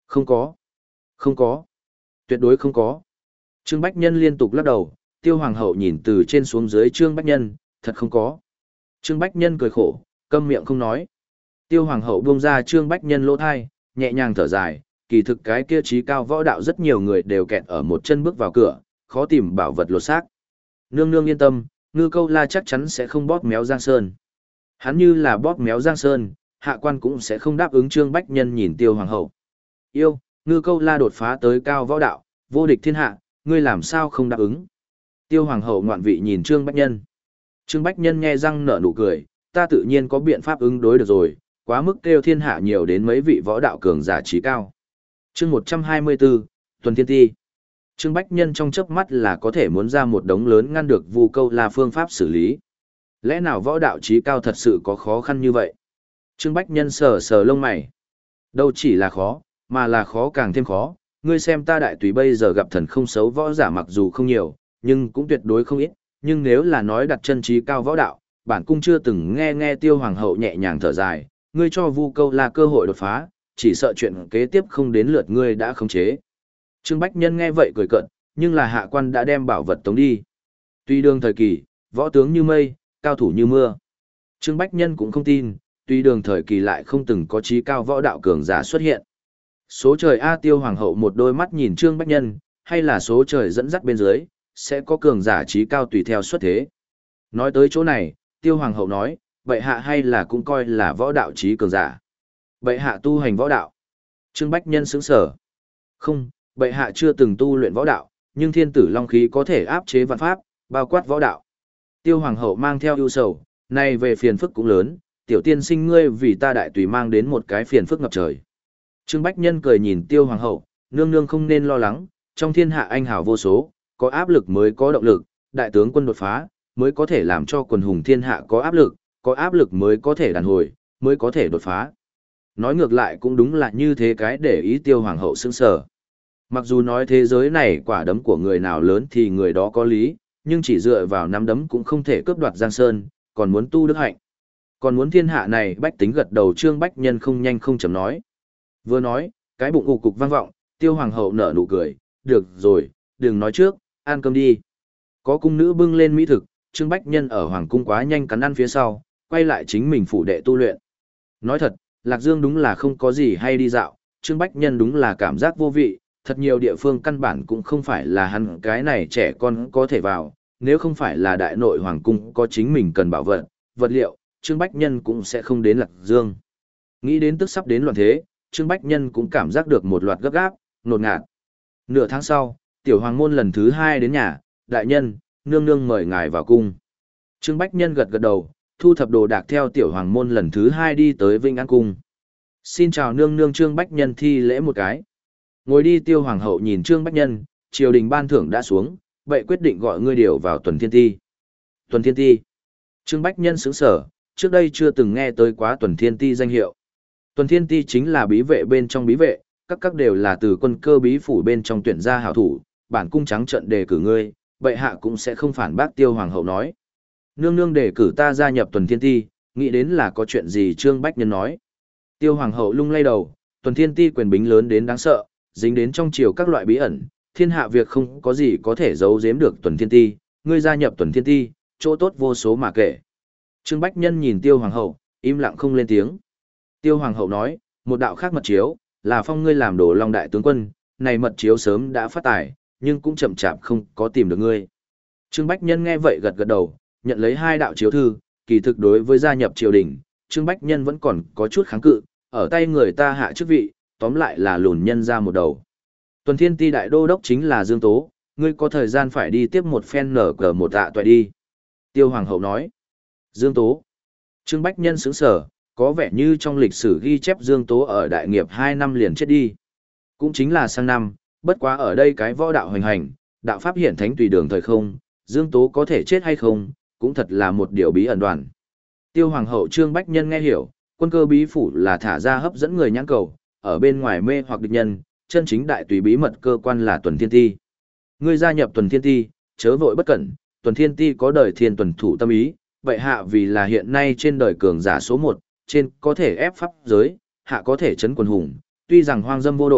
Không có. Không có. Tuyệt đối không có. Trương Bách Nhân liên tục lắc đầu, Tiêu Hoàng hậu nhìn từ trên xuống dưới Trương Bách Nhân, thật không có. Trương Bách Nhân cười khổ, câm miệng không nói. Tiêu Hoàng hậu buông ra Trương Bách Nhân lỗ thai, nhẹ nhàng thở dài, kỳ thực cái kia trí cao võ đạo rất nhiều người đều kẹt ở một chân bước vào cửa, khó tìm bảo vật lột xác. Nương nương yên tâm, Ngư Câu La chắc chắn sẽ không bóp méo Giang Sơn. Hắn như là bóp méo Giang Sơn, hạ quan cũng sẽ không đáp ứng. Trương Bách Nhân nhìn Tiêu Hoàng hậu. Yêu, Ngư Câu La đột phá tới cao võ đạo, vô địch thiên hạ, ngươi làm sao không đáp ứng? Tiêu Hoàng hậu ngoạn vị nhìn Trương Bách Nhân. Trương Bách Nhân nghe răng nở nụ cười, ta tự nhiên có biện pháp ứng đối được rồi, quá mức kêu thiên hạ nhiều đến mấy vị võ đạo cường giả trí cao. Chương một trăm hai mươi bốn, Tuần Thiên Ti. Trương Bách Nhân trong chớp mắt là có thể muốn ra một đống lớn ngăn được Vu Câu La phương pháp xử lý. Lẽ nào võ đạo trí cao thật sự có khó khăn như vậy? Trương Bách Nhân sờ sờ lông mày. Đâu chỉ là khó, mà là khó càng thêm khó. Ngươi xem ta đại tùy bây giờ gặp thần không xấu võ giả mặc dù không nhiều, nhưng cũng tuyệt đối không ít. Nhưng nếu là nói đặt chân trí cao võ đạo, bản cung chưa từng nghe nghe Tiêu Hoàng hậu nhẹ nhàng thở dài. Ngươi cho Vu Câu La cơ hội đột phá, chỉ sợ chuyện kế tiếp không đến lượt ngươi đã khống chế. Trương Bách Nhân nghe vậy cười cợt, nhưng là hạ quan đã đem bảo vật tống đi. Tuy đương thời kỳ, võ tướng như mây, cao thủ như mưa. Trương Bách Nhân cũng không tin, tuy đường thời kỳ lại không từng có trí cao võ đạo cường giả xuất hiện. Số trời A. Tiêu Hoàng hậu một đôi mắt nhìn Trương Bách Nhân, hay là số trời dẫn dắt bên dưới, sẽ có cường giả trí cao tùy theo xuất thế. Nói tới chỗ này, Tiêu Hoàng hậu nói, bệ hạ hay là cũng coi là võ đạo trí cường giả. Bệ hạ tu hành võ đạo. Trương Bách Nhân sững sở. Không, bệ hạ chưa từng tu luyện võ đạo, nhưng thiên tử long khí có thể áp chế vạn pháp, bao quát võ đạo. Tiêu Hoàng hậu mang theo ưu sầu, nay về phiền phức cũng lớn, tiểu tiên sinh ngươi vì ta đại tùy mang đến một cái phiền phức ngập trời. Trương Bách Nhân cười nhìn Tiêu Hoàng hậu, nương nương không nên lo lắng, trong thiên hạ anh hào vô số, có áp lực mới có động lực, đại tướng quân đột phá, mới có thể làm cho quần hùng thiên hạ có áp lực, có áp lực mới có thể đàn hồi, mới có thể đột phá. Nói ngược lại cũng đúng là như thế cái để ý Tiêu Hoàng hậu sững sờ. Mặc dù nói thế giới này quả đấm của người nào lớn thì người đó có lý, nhưng chỉ dựa vào nắm đấm cũng không thể cướp đoạt Giang Sơn, còn muốn tu đức hạnh. Còn muốn thiên hạ này bách tính gật đầu. Trương Bách Nhân không nhanh không chậm nói. Vừa nói, cái bụng ù cục vang vọng, Tiêu Hoàng hậu nở nụ cười, được rồi, đừng nói trước, ăn cơm đi. Có cung nữ bưng lên mỹ thực, Trương Bách Nhân ở Hoàng cung quá nhanh cắn ăn phía sau, quay lại chính mình phủ đệ tu luyện. Nói thật, Lạc Dương đúng là không có gì hay đi dạo, Trương Bách Nhân đúng là cảm giác vô vị, thật nhiều địa phương căn bản cũng không phải là hắn cái này trẻ con có thể vào, nếu không phải là đại nội Hoàng cung có chính mình cần bảo vật, vật liệu, Trương Bách Nhân cũng sẽ không đến Lạc Dương. Nghĩ đến tức sắp đến loạn thế, Trương Bách Nhân cũng cảm giác được một loạt gấp gáp, nột ngạt. Nửa tháng sau, tiểu hoàng môn lần thứ hai đến nhà, đại nhân, nương nương mời ngài vào cung. Trương Bách Nhân gật gật đầu, thu thập đồ đạc theo tiểu hoàng môn lần thứ hai đi tới Vinh An cung. Xin chào nương nương. Trương Bách Nhân thi lễ một cái. Ngồi đi. Tiêu Hoàng hậu nhìn Trương Bách Nhân, triều đình ban thưởng đã xuống, vậy quyết định gọi ngươi điều vào Tuần Thiên Ti. Tuần Thiên Ti. Trương Bách Nhân sững sở, trước đây chưa từng nghe tới quá Tuần Thiên Ti danh hiệu. Tuần Thiên Ti chính là bí vệ bên trong bí vệ, các các đều là từ quân cơ bí phủ bên trong tuyển ra hảo thủ, bản cung trắng trận đề cử ngươi, bệ hạ cũng sẽ không phản bác. Tiêu Hoàng hậu nói. Nương nương đề cử ta gia nhập Tuần Thiên Ti, nghĩ đến là có chuyện gì? Trương Bách Nhân nói. Tiêu Hoàng hậu lung lay đầu, Tuần Thiên Ti quyền bính lớn đến đáng sợ, dính đến trong triều các loại bí ẩn, thiên hạ việc không có gì có thể giấu giếm được Tuần Thiên Ti, ngươi gia nhập Tuần Thiên Ti, chỗ tốt vô số mà kể. Trương Bách Nhân nhìn Tiêu Hoàng hậu, im lặng không lên tiếng. Tiêu Hoàng hậu nói, một đạo khác mật chiếu, là phong ngươi làm Đồ Long đại tướng quân, này mật chiếu sớm đã phát tài, nhưng cũng chậm chạp không có tìm được ngươi. Trương Bách Nhân nghe vậy gật gật đầu, nhận lấy hai đạo chiếu thư, kỳ thực đối với gia nhập triều đình, Trương Bách Nhân vẫn còn có chút kháng cự, ở tay người ta hạ chức vị, tóm lại là lùn nhân ra một đầu. Tuần Thiên Ti đại đô đốc chính là Dương Tố, ngươi có thời gian phải đi tiếp một phen nở cờ một tạ toại đi. Tiêu Hoàng hậu nói. Dương Tố. Trương Bách Nhân sững sở, có vẻ như trong lịch sử ghi chép Dương Tố ở đại nghiệp hai năm liền chết đi. Cũng chính là sang năm, bất quá ở đây cái võ đạo hoành hành, đạo pháp hiển thánh tùy đường thời không, Dương Tố có thể chết hay không, cũng thật là một điều bí ẩn đoàn. Tiêu Hoàng hậu Trương Bách Nhân nghe hiểu, quân cơ bí phủ là thả ra hấp dẫn người nhãn cầu, ở bên ngoài mê hoặc địch nhân, chân chính đại tùy bí mật cơ quan là Tuần Thiên Ti. Ngươi gia nhập Tuần Thiên Ti, chớ vội bất cẩn, Tuần Thiên Ti có đời thiên tuần thủ tâm ý, vậy hạ vì là hiện nay trên đời cường giả số một, trên có thể ép pháp giới, hạ có thể chấn quần hùng, tuy rằng hoang dâm vô độ,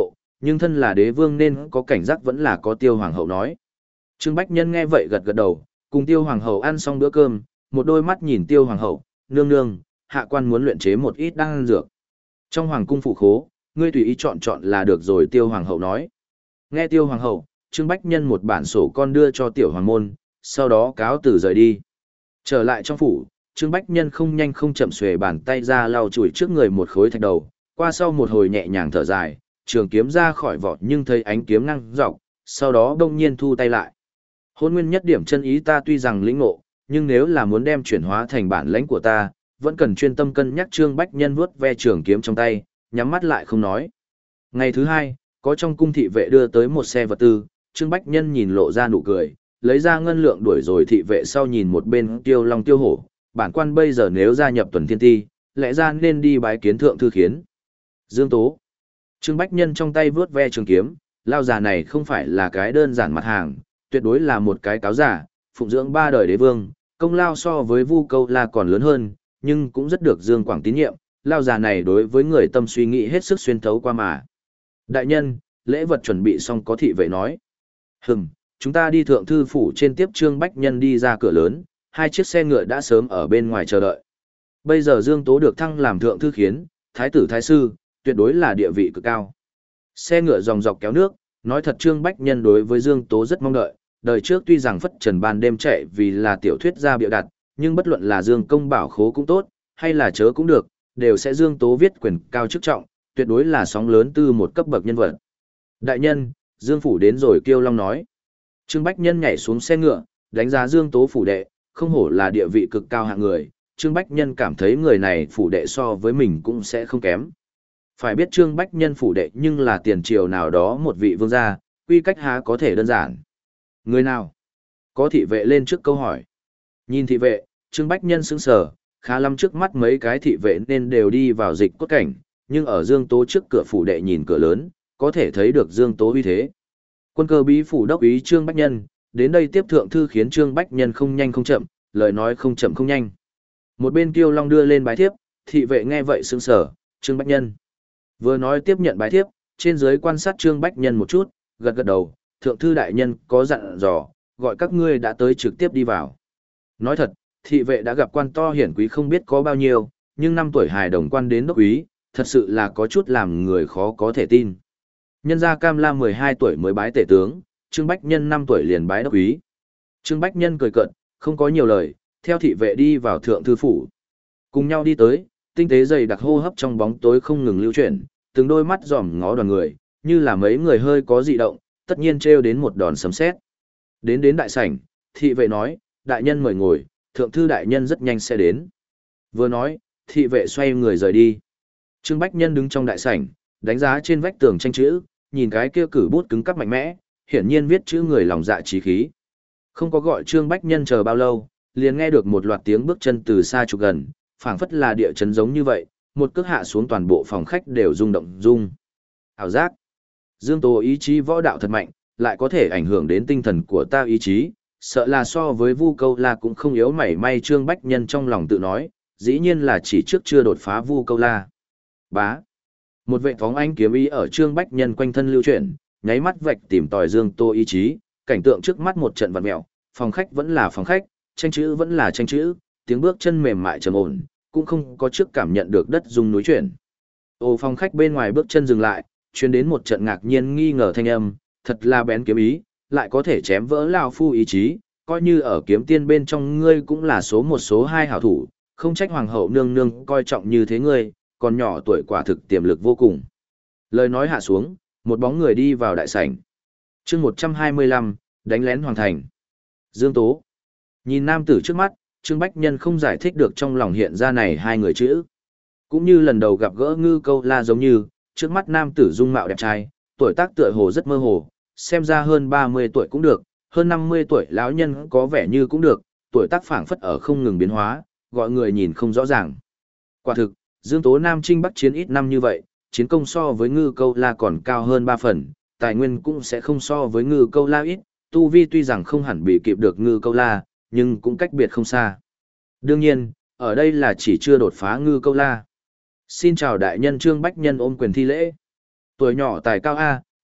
nhưng thân là đế vương nên có cảnh giác vẫn là có Tiêu Hoàng hậu nói. Trương Bách Nhân nghe vậy gật gật đầu, cùng Tiêu Hoàng hậu ăn xong bữa cơm, một đôi mắt nhìn Tiêu Hoàng hậu, nương nương, hạ quan muốn luyện chế một ít đan dược. Trong hoàng cung phủ khố, ngươi tùy ý chọn chọn là được rồi, Tiêu Hoàng hậu nói. Nghe Tiêu Hoàng hậu, Trương Bách Nhân một bản sổ con đưa cho Tiểu Hoàng môn, sau đó cáo từ rời đi. Trở lại trong phủ, Trương Bách Nhân không nhanh không chậm xuề bàn tay ra lau chùi trước người một khối thạch đầu, qua sau một hồi nhẹ nhàng thở dài, trường kiếm ra khỏi vỏ nhưng thấy ánh kiếm năng dọc, sau đó đông nhiên thu tay lại. Hôn nguyên nhất điểm chân ý ta tuy rằng lĩnh ngộ, nhưng nếu là muốn đem chuyển hóa thành bản lãnh của ta, vẫn cần chuyên tâm cân nhắc. Trương Bách Nhân vuốt ve trường kiếm trong tay, nhắm mắt lại không nói. Ngày thứ hai, có trong cung thị vệ đưa tới một xe vật tư, Trương Bách Nhân nhìn lộ ra nụ cười, lấy ra ngân lượng đuổi rồi thị vệ sau nhìn một bên Tiêu Long Tiêu Hổ, bản quan bây giờ nếu gia nhập Tuần Thiên Ti, lẽ ra nên đi bái kiến thượng thư khiến. Dương Tố. Trương Bách Nhân trong tay vướt ve trường kiếm, lao già này không phải là cái đơn giản mặt hàng, tuyệt đối là một cái cáo giả, phụng dưỡng ba đời đế vương, công lao so với Vu Câu La còn lớn hơn, nhưng cũng rất được Dương Quảng tín nhiệm, lao già này đối với người tâm suy nghĩ hết sức xuyên thấu qua mà. Đại nhân, lễ vật chuẩn bị xong, có thị vệ nói. Hừm, chúng ta đi thượng thư phủ trên tiếp. Trương Bách Nhân đi ra cửa lớn, hai chiếc xe ngựa đã sớm ở bên ngoài chờ đợi. Bây giờ Dương Tố được thăng làm thượng thư khiến, thái tử thái sư, tuyệt đối là địa vị cực cao. Xe ngựa dòng dọc kéo nước, nói thật Trương Bách Nhân đối với Dương Tố rất mong đợi, đời trước tuy rằng phất trần ban đêm chạy vì là tiểu thuyết gia bịa đặt, nhưng bất luận là Dương Công bảo khố cũng tốt, hay là chớ cũng được, đều sẽ Dương Tố viết quyền cao chức trọng, tuyệt đối là sóng lớn từ một cấp bậc nhân vật. Đại nhân, Dương Phủ đến rồi. Kiêu Long nói. Trương Bách Nhân nhảy xuống xe ngựa, đánh giá Dương Tố phủ đệ, không hổ là địa vị cực cao hạng người, Trương Bách Nhân cảm thấy người này phủ đệ so với mình cũng sẽ không kém. Phải biết Trương Bách Nhân phủ đệ nhưng là tiền triều nào đó một vị vương gia, quy cách há có thể đơn giản. Người nào? Có thị vệ lên trước câu hỏi. Nhìn thị vệ, Trương Bách Nhân sững sờ, khá lắm trước mắt mấy cái thị vệ nên đều đi vào dịch cốt cảnh, nhưng ở Dương Tố trước cửa phủ đệ nhìn cửa lớn, có thể thấy được Dương Tố uy thế. Quân cơ bí phủ đốc ý Trương Bách Nhân, đến đây tiếp thượng thư khiến. Trương Bách Nhân không nhanh không chậm, lời nói không chậm không nhanh. Một bên Kiêu Long đưa lên bái thiếp, thị vệ nghe vậy sững sờ, Trương Bách Nhân. Vừa nói tiếp nhận bái thiếp, trên dưới quan sát Trương Bách Nhân một chút, gật gật đầu, thượng thư đại nhân có dặn dò, gọi các ngươi đã tới trực tiếp đi vào. Nói thật, thị vệ đã gặp quan to hiển quý không biết có bao nhiêu, nhưng năm tuổi hài đồng quan đến đốc úy, thật sự là có chút làm người khó có thể tin. Nhân gia Cam La mười hai tuổi mới bái tể tướng, Trương Bách Nhân năm tuổi liền bái đốc úy. Trương Bách Nhân cười cợt, không có nhiều lời, theo thị vệ đi vào thượng thư phủ. Cùng nhau đi tới, tinh tế dày đặc hô hấp trong bóng tối không ngừng lưu chuyển, từng đôi mắt dòm ngó đoàn người, như là mấy người hơi có dị động, tất nhiên trêu đến một đòn sấm sét. Đến đến đại sảnh, thị vệ nói, đại nhân mời ngồi, thượng thư đại nhân rất nhanh sẽ đến. Vừa nói, thị vệ xoay người rời đi. Trương Bách Nhân đứng trong đại sảnh, đánh giá trên vách tường tranh chữ, nhìn cái kia cử bút cứng cắp mạnh mẽ, hiển nhiên viết chữ người lòng dạ trí khí. Không có gọi Trương Bách Nhân chờ bao lâu, liền nghe được một loạt tiếng bước chân từ xa chục gần, phảng phất là địa chấn giống như vậy, một cước hạ xuống toàn bộ phòng khách đều rung động rung. Ảo giác. Dương Tố ý chí võ đạo thật mạnh, lại có thể ảnh hưởng đến tinh thần của ta ý chí, sợ là so với Vu Câu La cũng không yếu mảy may. Trương Bách Nhân trong lòng tự nói, dĩ nhiên là chỉ trước chưa đột phá Vu Câu La. Bá. Một vệ phóng ánh kiếm ý ở Trương Bách Nhân quanh thân lưu chuyển, nháy mắt vạch tìm tòi Dương Tố ý chí, cảnh tượng trước mắt một trận vặn mèo, phòng khách vẫn là phòng khách, tranh chữ vẫn là tranh chữ, tiếng bước chân mềm mại trầm ổn, cũng không có trước cảm nhận được đất rung núi chuyển. Ô phòng khách bên ngoài bước chân dừng lại, truyền đến một trận ngạc nhiên nghi ngờ thanh âm, thật là bén kiếm ý, lại có thể chém vỡ lão phu ý chí, coi như ở kiếm tiên bên trong ngươi cũng là số một số hai hảo thủ, không trách hoàng hậu nương nương coi trọng như thế ngươi, còn nhỏ tuổi quả thực tiềm lực vô cùng. Lời nói hạ xuống, một bóng người đi vào đại sảnh. Chương một trăm hai mươi lăm, đánh lén hoàng thành. Dương Tố. Nhìn nam tử trước mắt, Trương Bách Nhân không giải thích được trong lòng hiện ra này hai người chữ. Cũng như lần đầu gặp gỡ Ngư Câu La giống như, trước mắt nam tử dung mạo đẹp trai, tuổi tác tựa hồ rất mơ hồ, xem ra hơn ba mươi tuổi cũng được, hơn năm mươi tuổi lão nhân có vẻ như cũng được, tuổi tác phảng phất ở không ngừng biến hóa, gọi người nhìn không rõ ràng. Quả thực, Dương Tố Nam Trinh Bắc chiến ít năm như vậy, chiến công so với Ngư Câu La còn cao hơn ba phần, tài nguyên cũng sẽ không so với Ngư Câu La ít, tu vi tuy rằng không hẳn bị kịp được Ngư Câu La, nhưng cũng cách biệt không xa. Đương nhiên, ở đây là chỉ chưa đột phá Ngư Câu La. Xin chào đại nhân. Trương Bách Nhân ôm quyền thi lễ. Tuổi nhỏ tài cao A,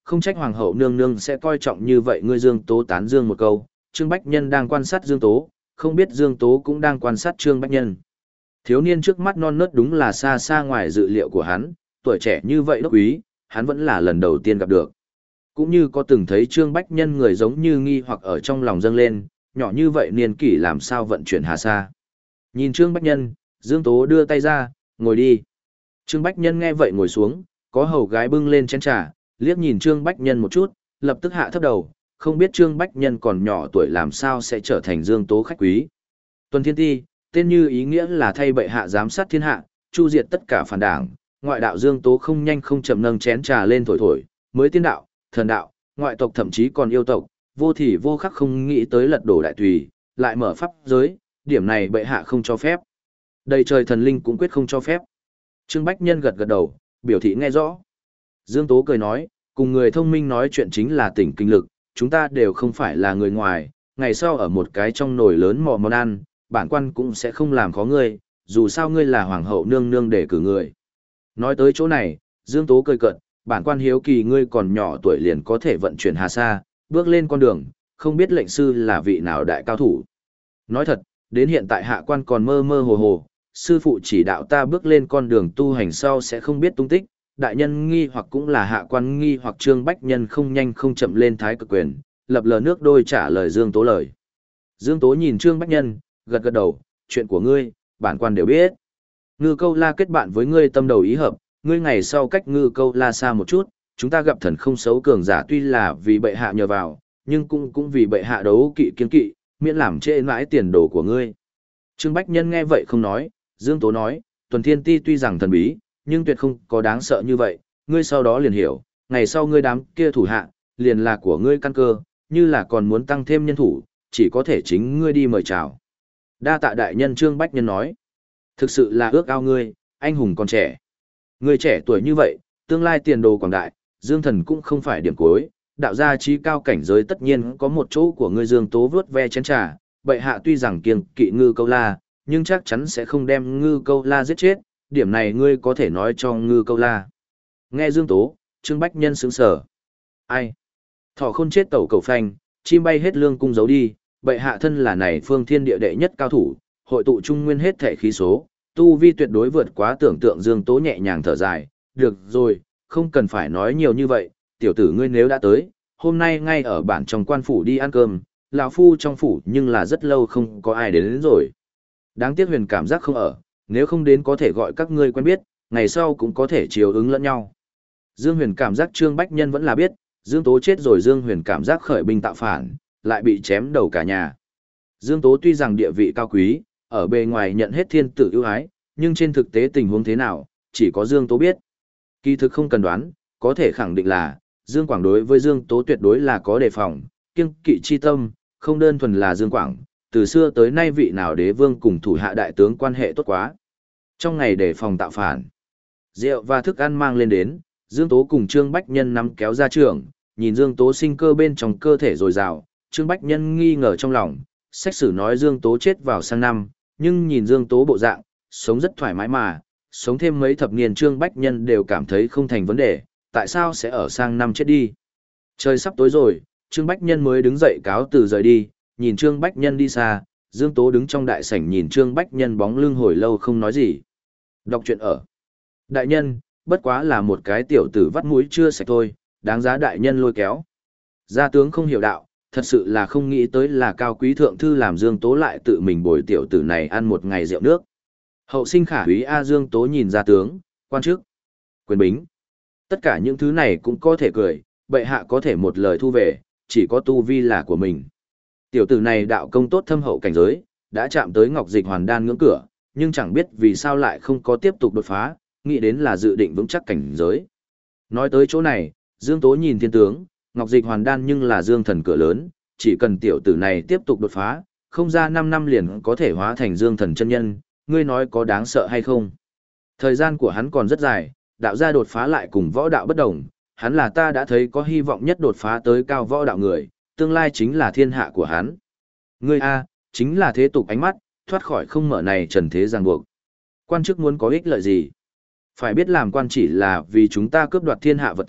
không trách hoàng hậu nương nương sẽ coi trọng như vậy. Ngươi Dương Tố tán dương một câu, Trương Bách Nhân đang quan sát Dương Tố, không biết Dương Tố cũng đang quan sát Trương Bách Nhân. Thiếu niên trước mắt non nớt đúng là xa xa ngoài dự liệu của hắn, tuổi trẻ như vậy đốc úy, hắn vẫn là lần đầu tiên gặp được. Cũng như có từng thấy Trương Bách Nhân người giống như nghi hoặc ở trong lòng dâng lên, nhỏ như vậy niên kỷ làm sao vận chuyển hà sa. Nhìn Trương Bách Nhân, Dương Tố đưa tay ra, ngồi đi. Trương Bách Nhân nghe vậy ngồi xuống, có hầu gái bưng lên chén trà, liếc nhìn Trương Bách Nhân một chút, lập tức hạ thấp đầu, không biết Trương Bách Nhân còn nhỏ tuổi làm sao sẽ trở thành Dương Tố khách quý. Tuần Thiên Ti, tên như ý nghĩa là thay bệ hạ giám sát thiên hạ, chu diệt tất cả phản đảng, ngoại đạo Dương Tố không nhanh không chậm nâng chén trà lên thổi thổi, mới tiên đạo, thần đạo, ngoại tộc thậm chí còn yêu tộc, vô thì vô khắc không nghĩ tới lật đổ đại tùy, lại mở pháp giới, điểm này bệ hạ không cho phép. Đầy trời thần linh cũng quyết không cho phép. Trương Bách Nhân gật gật đầu, biểu thị nghe rõ. Dương Tố cười nói, cùng người thông minh nói chuyện chính là tỉnh kinh lực, chúng ta đều không phải là người ngoài, ngày sau ở một cái trong nồi lớn mò món ăn, bản quan cũng sẽ không làm khó ngươi, dù sao ngươi là hoàng hậu nương nương để cử người. Nói tới chỗ này, Dương Tố cười cợt, bản quan hiếu kỳ ngươi còn nhỏ tuổi liền có thể vận chuyển hà sa, bước lên con đường, không biết lệnh sư là vị nào đại cao thủ. Nói thật, đến hiện tại hạ quan còn mơ mơ hồ hồ, sư phụ chỉ đạo ta bước lên con đường tu hành sau sẽ không biết tung tích, đại nhân nghi hoặc cũng là hạ quan nghi hoặc. Trương Bách Nhân không nhanh không chậm lên thái cực quyền, lập lờ nước đôi trả lời Dương Tố lời. Dương Tố nhìn Trương Bách Nhân, gật gật đầu, chuyện của ngươi, bản quan đều biết. Ngư Câu La kết bạn với ngươi tâm đầu ý hợp, ngươi ngày sau cách Ngư Câu La xa một chút, chúng ta gặp thần không xấu cường giả tuy là vì bệ hạ nhờ vào, nhưng cũng cũng vì bệ hạ đấu kỵ kiên kỵ, miễn làm trễ mãi tiền đồ của ngươi. Trương Bách Nhân nghe vậy không nói, Dương Tố nói, Tuần Thiên Ti tuy rằng thần bí, nhưng tuyệt không có đáng sợ như vậy, ngươi sau đó liền hiểu, ngày sau ngươi đám kia thủ hạ, liền là của ngươi căn cơ, như là còn muốn tăng thêm nhân thủ, chỉ có thể chính ngươi đi mời chào. Đa tạ đại nhân. Trương Bách Nhân nói, thực sự là ước ao ngươi, anh hùng còn trẻ. Ngươi trẻ tuổi như vậy, tương lai tiền đồ quảng đại, Dương Thần cũng không phải điểm cuối, đạo gia trí cao cảnh giới tất nhiên có một chỗ của ngươi. Dương Tố vớt ve chén trà, bệ hạ tuy rằng kiêng kỵ Ngư Câu La, nhưng chắc chắn sẽ không đem Ngư Câu La giết chết, điểm này ngươi có thể nói cho Ngư Câu La. Nghe Dương Tố, Trương Bách Nhân sững sờ. Ai? Thỏ khôn chết tẩu cầu phanh, chim bay hết lương cung giấu đi, bệ hạ thân là này phương thiên địa đệ nhất cao thủ, hội tụ trung nguyên hết thể khí số, tu vi tuyệt đối vượt quá tưởng tượng. Dương Tố nhẹ nhàng thở dài, được rồi, không cần phải nói nhiều như vậy, tiểu tử ngươi nếu đã tới, hôm nay ngay ở bản trong quan phủ đi ăn cơm, lão phu trong phủ nhưng là rất lâu không có ai đến, đến rồi. Đáng tiếc Huyền cảm giác không ở, nếu không đến có thể gọi các ngươi quen biết, ngày sau cũng có thể chiều ứng lẫn nhau. Dương Huyền cảm giác Trương Bách Nhân vẫn là biết, Dương Tố chết rồi. Dương Huyền cảm giác khởi binh tạo phản, lại bị chém đầu cả nhà. Dương Tố tuy rằng địa vị cao quý, ở bề ngoài nhận hết thiên tử ưu ái, nhưng trên thực tế tình huống thế nào, chỉ có Dương Tố biết. Kỳ thực không cần đoán, có thể khẳng định là, Dương Quảng đối với Dương Tố tuyệt đối là có đề phòng, kiêng kỵ chi tâm, không đơn thuần là Dương Quảng, từ xưa tới nay vị nào đế vương cùng thủ hạ đại tướng quan hệ tốt quá. Trong ngày đề phòng tạo phản, rượu và thức ăn mang lên đến, Dương Tố cùng Trương Bách Nhân nắm kéo ra trường, nhìn Dương Tố sinh cơ bên trong cơ thể dồi dào, Trương Bách Nhân nghi ngờ trong lòng, sách sử nói Dương Tố chết vào sang năm, nhưng nhìn Dương Tố bộ dạng, sống rất thoải mái mà, sống thêm mấy thập niên Trương Bách Nhân đều cảm thấy không thành vấn đề, tại sao sẽ ở sang năm chết đi. Trời sắp tối rồi, Trương Bách Nhân mới đứng dậy cáo từ rời đi, nhìn Trương Bách Nhân đi xa, Dương Tố đứng trong đại sảnh nhìn Trương Bách Nhân bóng lưng hồi lâu không nói gì. Đọc truyện ở. Đại nhân, bất quá là một cái tiểu tử vắt mũi chưa sạch thôi, đáng giá đại nhân lôi kéo. Gia tướng không hiểu đạo, thật sự là không nghĩ tới là cao quý thượng thư làm Dương Tố lại tự mình bồi tiểu tử này ăn một ngày rượu nước. Hậu sinh khả úy A. Dương Tố nhìn gia tướng, quan chức, quyền bính. Tất cả những thứ này cũng có thể cười, bệ hạ có thể một lời thu về, chỉ có tu vi là của mình. Tiểu tử này đạo công tốt thâm hậu cảnh giới, đã chạm tới ngọc dịch hoàn đan ngưỡng cửa, nhưng chẳng biết vì sao lại không có tiếp tục đột phá, nghĩ đến là dự định vững chắc cảnh giới. Nói tới chỗ này, Dương Tố nhìn thiên tướng, ngọc dịch hoàn đan nhưng là Dương thần cửa lớn, chỉ cần tiểu tử này tiếp tục đột phá, không ra năm năm liền có thể hóa thành Dương thần chân nhân, ngươi nói có đáng sợ hay không? Thời gian của hắn còn rất dài, đạo gia đột phá lại cùng võ đạo bất đồng, hắn là ta đã thấy có hy vọng nhất đột phá tới cao võ đạo người, tương lai chính là thiên hạ của hắn. Ngươi A, chính là thế tục ánh mắt, thoát khỏi không mở này trần thế ràng buộc. Quan chức muốn có ích lợi gì? Phải biết làm quan chỉ là vì chúng ta cướp đoạt thiên hạ vật tư,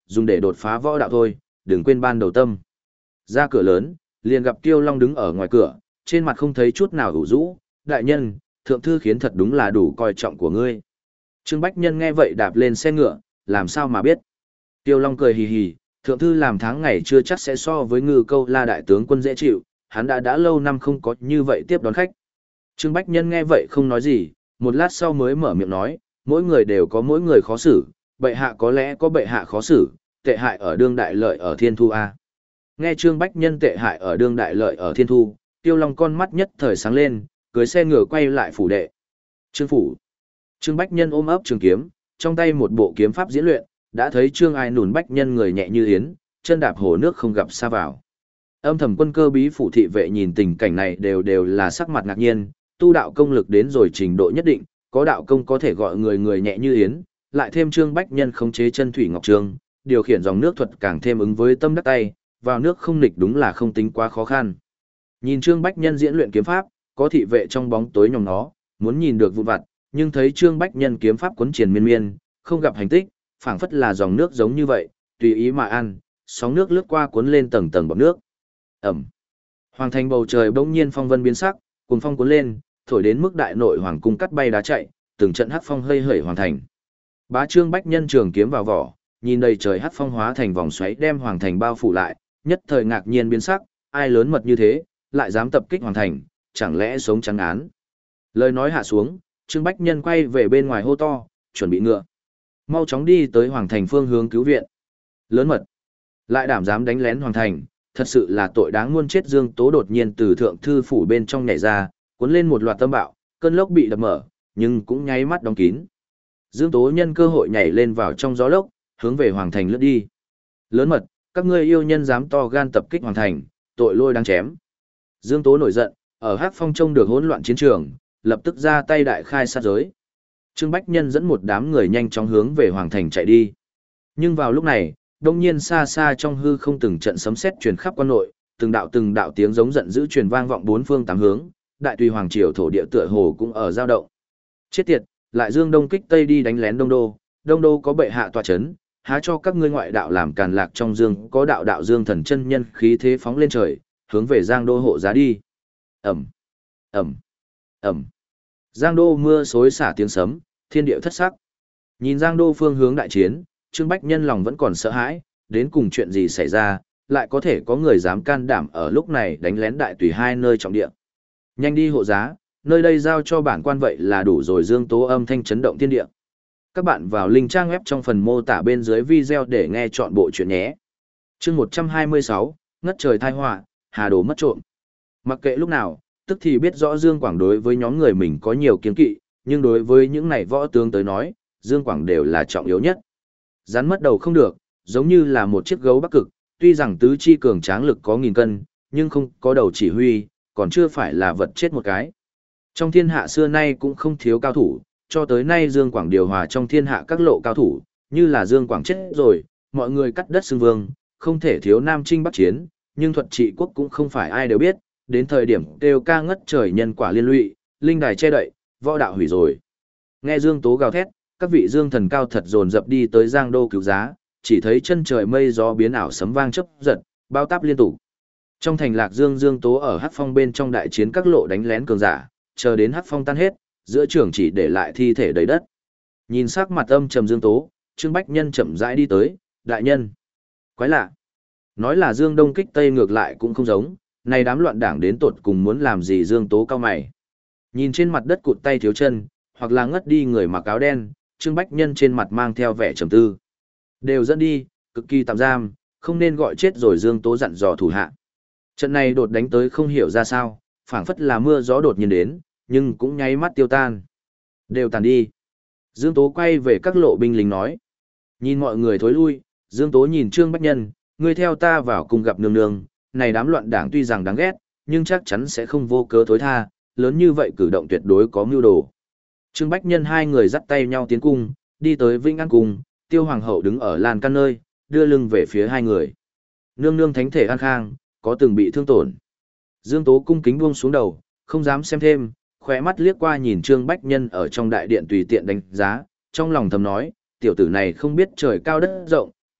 dùng để đột phá võ đạo thôi, đừng quên ban đầu tâm. Ra cửa lớn, liền gặp Kiêu Long đứng ở ngoài cửa, trên mặt không thấy chút nào ủ rũ, đại nhân, thượng thư khiến thật đúng là đủ coi trọng của ngươi. Trương Bách Nhân nghe vậy đạp lên xe ngựa, làm sao mà biết. Kiêu Long cười hì hì, thượng thư làm tháng ngày chưa chắc sẽ so với Ngư Câu La đại tướng quân dễ chịu, hắn đã đã lâu năm không có như vậy tiếp đón khách. Trương Bách Nhân nghe vậy không nói gì, một lát sau mới mở miệng nói, mỗi người đều có mỗi người khó xử, bệ hạ có lẽ có bệ hạ khó xử, tệ hại ở đương đại lợi ở thiên thu a. Nghe Trương Bách Nhân tệ hại ở đương đại lợi ở thiên thu, Tiêu Long con mắt nhất thời sáng lên, cưới xe ngựa quay lại phủ đệ. Trương phủ. Trương Bách Nhân ôm ấp trường kiếm, trong tay một bộ kiếm pháp diễn luyện, đã thấy Trương Ai Nùn Bách Nhân người nhẹ như yến, chân đạp hồ nước không gặp xa vào. Âm thầm quân cơ bí phủ thị vệ nhìn tình cảnh này đều đều là sắc mặt ngạc nhiên, tu đạo công lực đến rồi trình độ nhất định, có đạo công có thể gọi người người nhẹ như yến, lại thêm Trương Bách Nhân khống chế chân thủy ngọc trường, điều khiển dòng nước thuật càng thêm ứng với tâm đắc tay, vào nước không nghịch đúng là không tính quá khó khăn. Nhìn Trương Bách Nhân diễn luyện kiếm pháp, có thị vệ trong bóng tối nhòm nó, muốn nhìn được vụn vặt, nhưng thấy Trương Bách Nhân kiếm pháp cuốn triền miên miên, không gặp hành tích, phảng phất là dòng nước giống như vậy, tùy ý mà ăn, sóng nước lướt qua cuốn lên tầng tầng bọt nước. Ẩm. Hoàng thành bầu trời bỗng nhiên phong vân biến sắc, cuồng phong cuốn lên, thổi đến mức đại nội hoàng cung cắt bay đá chạy, từng trận hắc phong hơi hởi hoàng thành. Bá Trương Bách Nhân trường kiếm vào vỏ, nhìn đầy trời hắc phong hóa thành vòng xoáy đem hoàng thành bao phủ lại, nhất thời ngạc nhiên biến sắc, ai lớn mật như thế, lại dám tập kích hoàng thành, chẳng lẽ sống trắng án. Lời nói hạ xuống, Trương Bách Nhân quay về bên ngoài hô to, chuẩn bị ngựa. Mau chóng đi tới hoàng thành phương hướng cứu viện. Lớn mật, lại đảm dám đánh lén hoàng thành, thật sự là tội đáng muôn chết. Dương Tố đột nhiên từ thượng thư phủ bên trong nhảy ra, cuốn lên một loạt tâm bạo, cơn lốc bị đập mở, nhưng cũng nháy mắt đóng kín. Dương Tố nhân cơ hội nhảy lên vào trong gió lốc, hướng về hoàng thành lướt đi. Lớn mật, các ngươi yêu nhân dám to gan tập kích hoàng thành, tội lôi đáng chém. Dương Tố nổi giận, ở Hắc Phong trông được hỗn loạn chiến trường, lập tức ra tay đại khai sát giới. Trương Bách Nhân dẫn một đám người nhanh chóng hướng về hoàng thành chạy đi. Nhưng vào lúc này, đông nhiên xa xa trong hư không từng trận sấm sét truyền khắp quan nội, từng đạo từng đạo tiếng giống giận dữ truyền vang vọng bốn phương tám hướng, đại tùy hoàng triều thổ địa tựa hồ cũng ở dao động. Chết tiệt, lại Dương Đông kích Tây đi đánh lén Đông Đô, Đông Đô có bệ hạ tọa chấn, há cho các ngươi ngoại đạo làm càn lạc trong dương, có đạo đạo Dương thần chân nhân khí thế phóng lên trời, hướng về Giang Đô hộ giá đi. Ầm, ầm, ầm. Giang Đô mưa xối xả tiếng sấm, thiên địa thất sắc. Nhìn Giang Đô phương hướng đại chiến, Trương Bách Nhân lòng vẫn còn sợ hãi, đến cùng chuyện gì xảy ra, lại có thể có người dám can đảm ở lúc này đánh lén đại tùy hai nơi trọng địa. Nhanh đi hộ giá, nơi đây giao cho bản quan vậy là đủ rồi. Dương Tố âm thanh chấn động thiên địa. Các bạn vào link trang web trong phần mô tả bên dưới video để nghe chọn bộ chuyện nhé. Chương một trăm hai mươi sáu, ngất trời tai họa, hà đồ mất trộm. Mặc kệ lúc nào, tức thì biết rõ Dương Quảng đối với nhóm người mình có nhiều kiêng kỵ, nhưng đối với những này võ tướng tới nói, Dương Quảng đều là trọng yếu nhất. Rắn mất đầu không được, giống như là một chiếc gấu Bắc Cực, tuy rằng tứ chi cường tráng lực có nghìn cân, nhưng không có đầu chỉ huy, còn chưa phải là vật chết một cái. Trong thiên hạ xưa nay cũng không thiếu cao thủ, cho tới nay Dương Quảng điều hòa trong thiên hạ các lộ cao thủ, như là Dương Quảng chết rồi, mọi người cắt đất xưng vương, không thể thiếu Nam Chinh Bắc Chiến, nhưng thuật trị quốc cũng không phải ai đều biết, đến thời điểm kêu ca ngất trời nhân quả liên lụy, linh đài che đậy, võ đạo hủy rồi. Nghe Dương Tố gào thét, các vị Dương thần cao thật dồn dập đi tới Giang Đô cứu giá, chỉ thấy chân trời mây gió biến ảo sấm vang chớp giật, bao táp liên tục. Trong thành Lạc Dương, Dương Tố ở Hắc Phong bên trong đại chiến các lộ đánh lén cường giả, chờ đến Hắc Phong tan hết, giữa trường chỉ để lại thi thể đầy đất. Nhìn sắc mặt âm trầm Dương Tố, Trương Bách Nhân chậm rãi đi tới, đại nhân. Quái lạ. Nói là Dương Đông kích Tây ngược lại cũng không giống, này đám loạn đảng đến tột cùng muốn làm gì. Dương Tố cao mày. Nhìn trên mặt đất cụt tay thiếu chân, hoặc là ngất đi người mặc áo đen, Trương Bách Nhân trên mặt mang theo vẻ trầm tư. Đều dẫn đi, cực kỳ tạm giam, không nên gọi chết rồi. Dương Tố dặn dò thủ hạ. Trận này đột đánh tới không hiểu ra sao, phảng phất là mưa gió đột nhiên đến, nhưng cũng nháy mắt tiêu tan. Đều tàn đi. Dương Tố quay về các lộ binh lính nói. Nhìn mọi người thối lui, Dương Tố nhìn Trương Bách Nhân, ngươi theo ta vào cùng gặp nương nương, này đám loạn đảng tuy rằng đáng ghét, nhưng chắc chắn sẽ không vô cớ thối tha, lớn như vậy cử động tuyệt đối có mưu đồ. Trương Bách Nhân hai người dắt tay nhau tiến cung, đi tới Vĩnh An Cung, Tiêu Hoàng hậu đứng ở lan can nơi, đưa lưng về phía hai người. Nương nương thánh thể an khang, có từng bị thương tổn. Dương Tố cung kính buông xuống đầu, không dám xem thêm, khóe mắt liếc qua nhìn Trương Bách Nhân ở trong đại điện tùy tiện đánh giá, trong lòng thầm nói, tiểu tử này không biết trời cao đất rộng,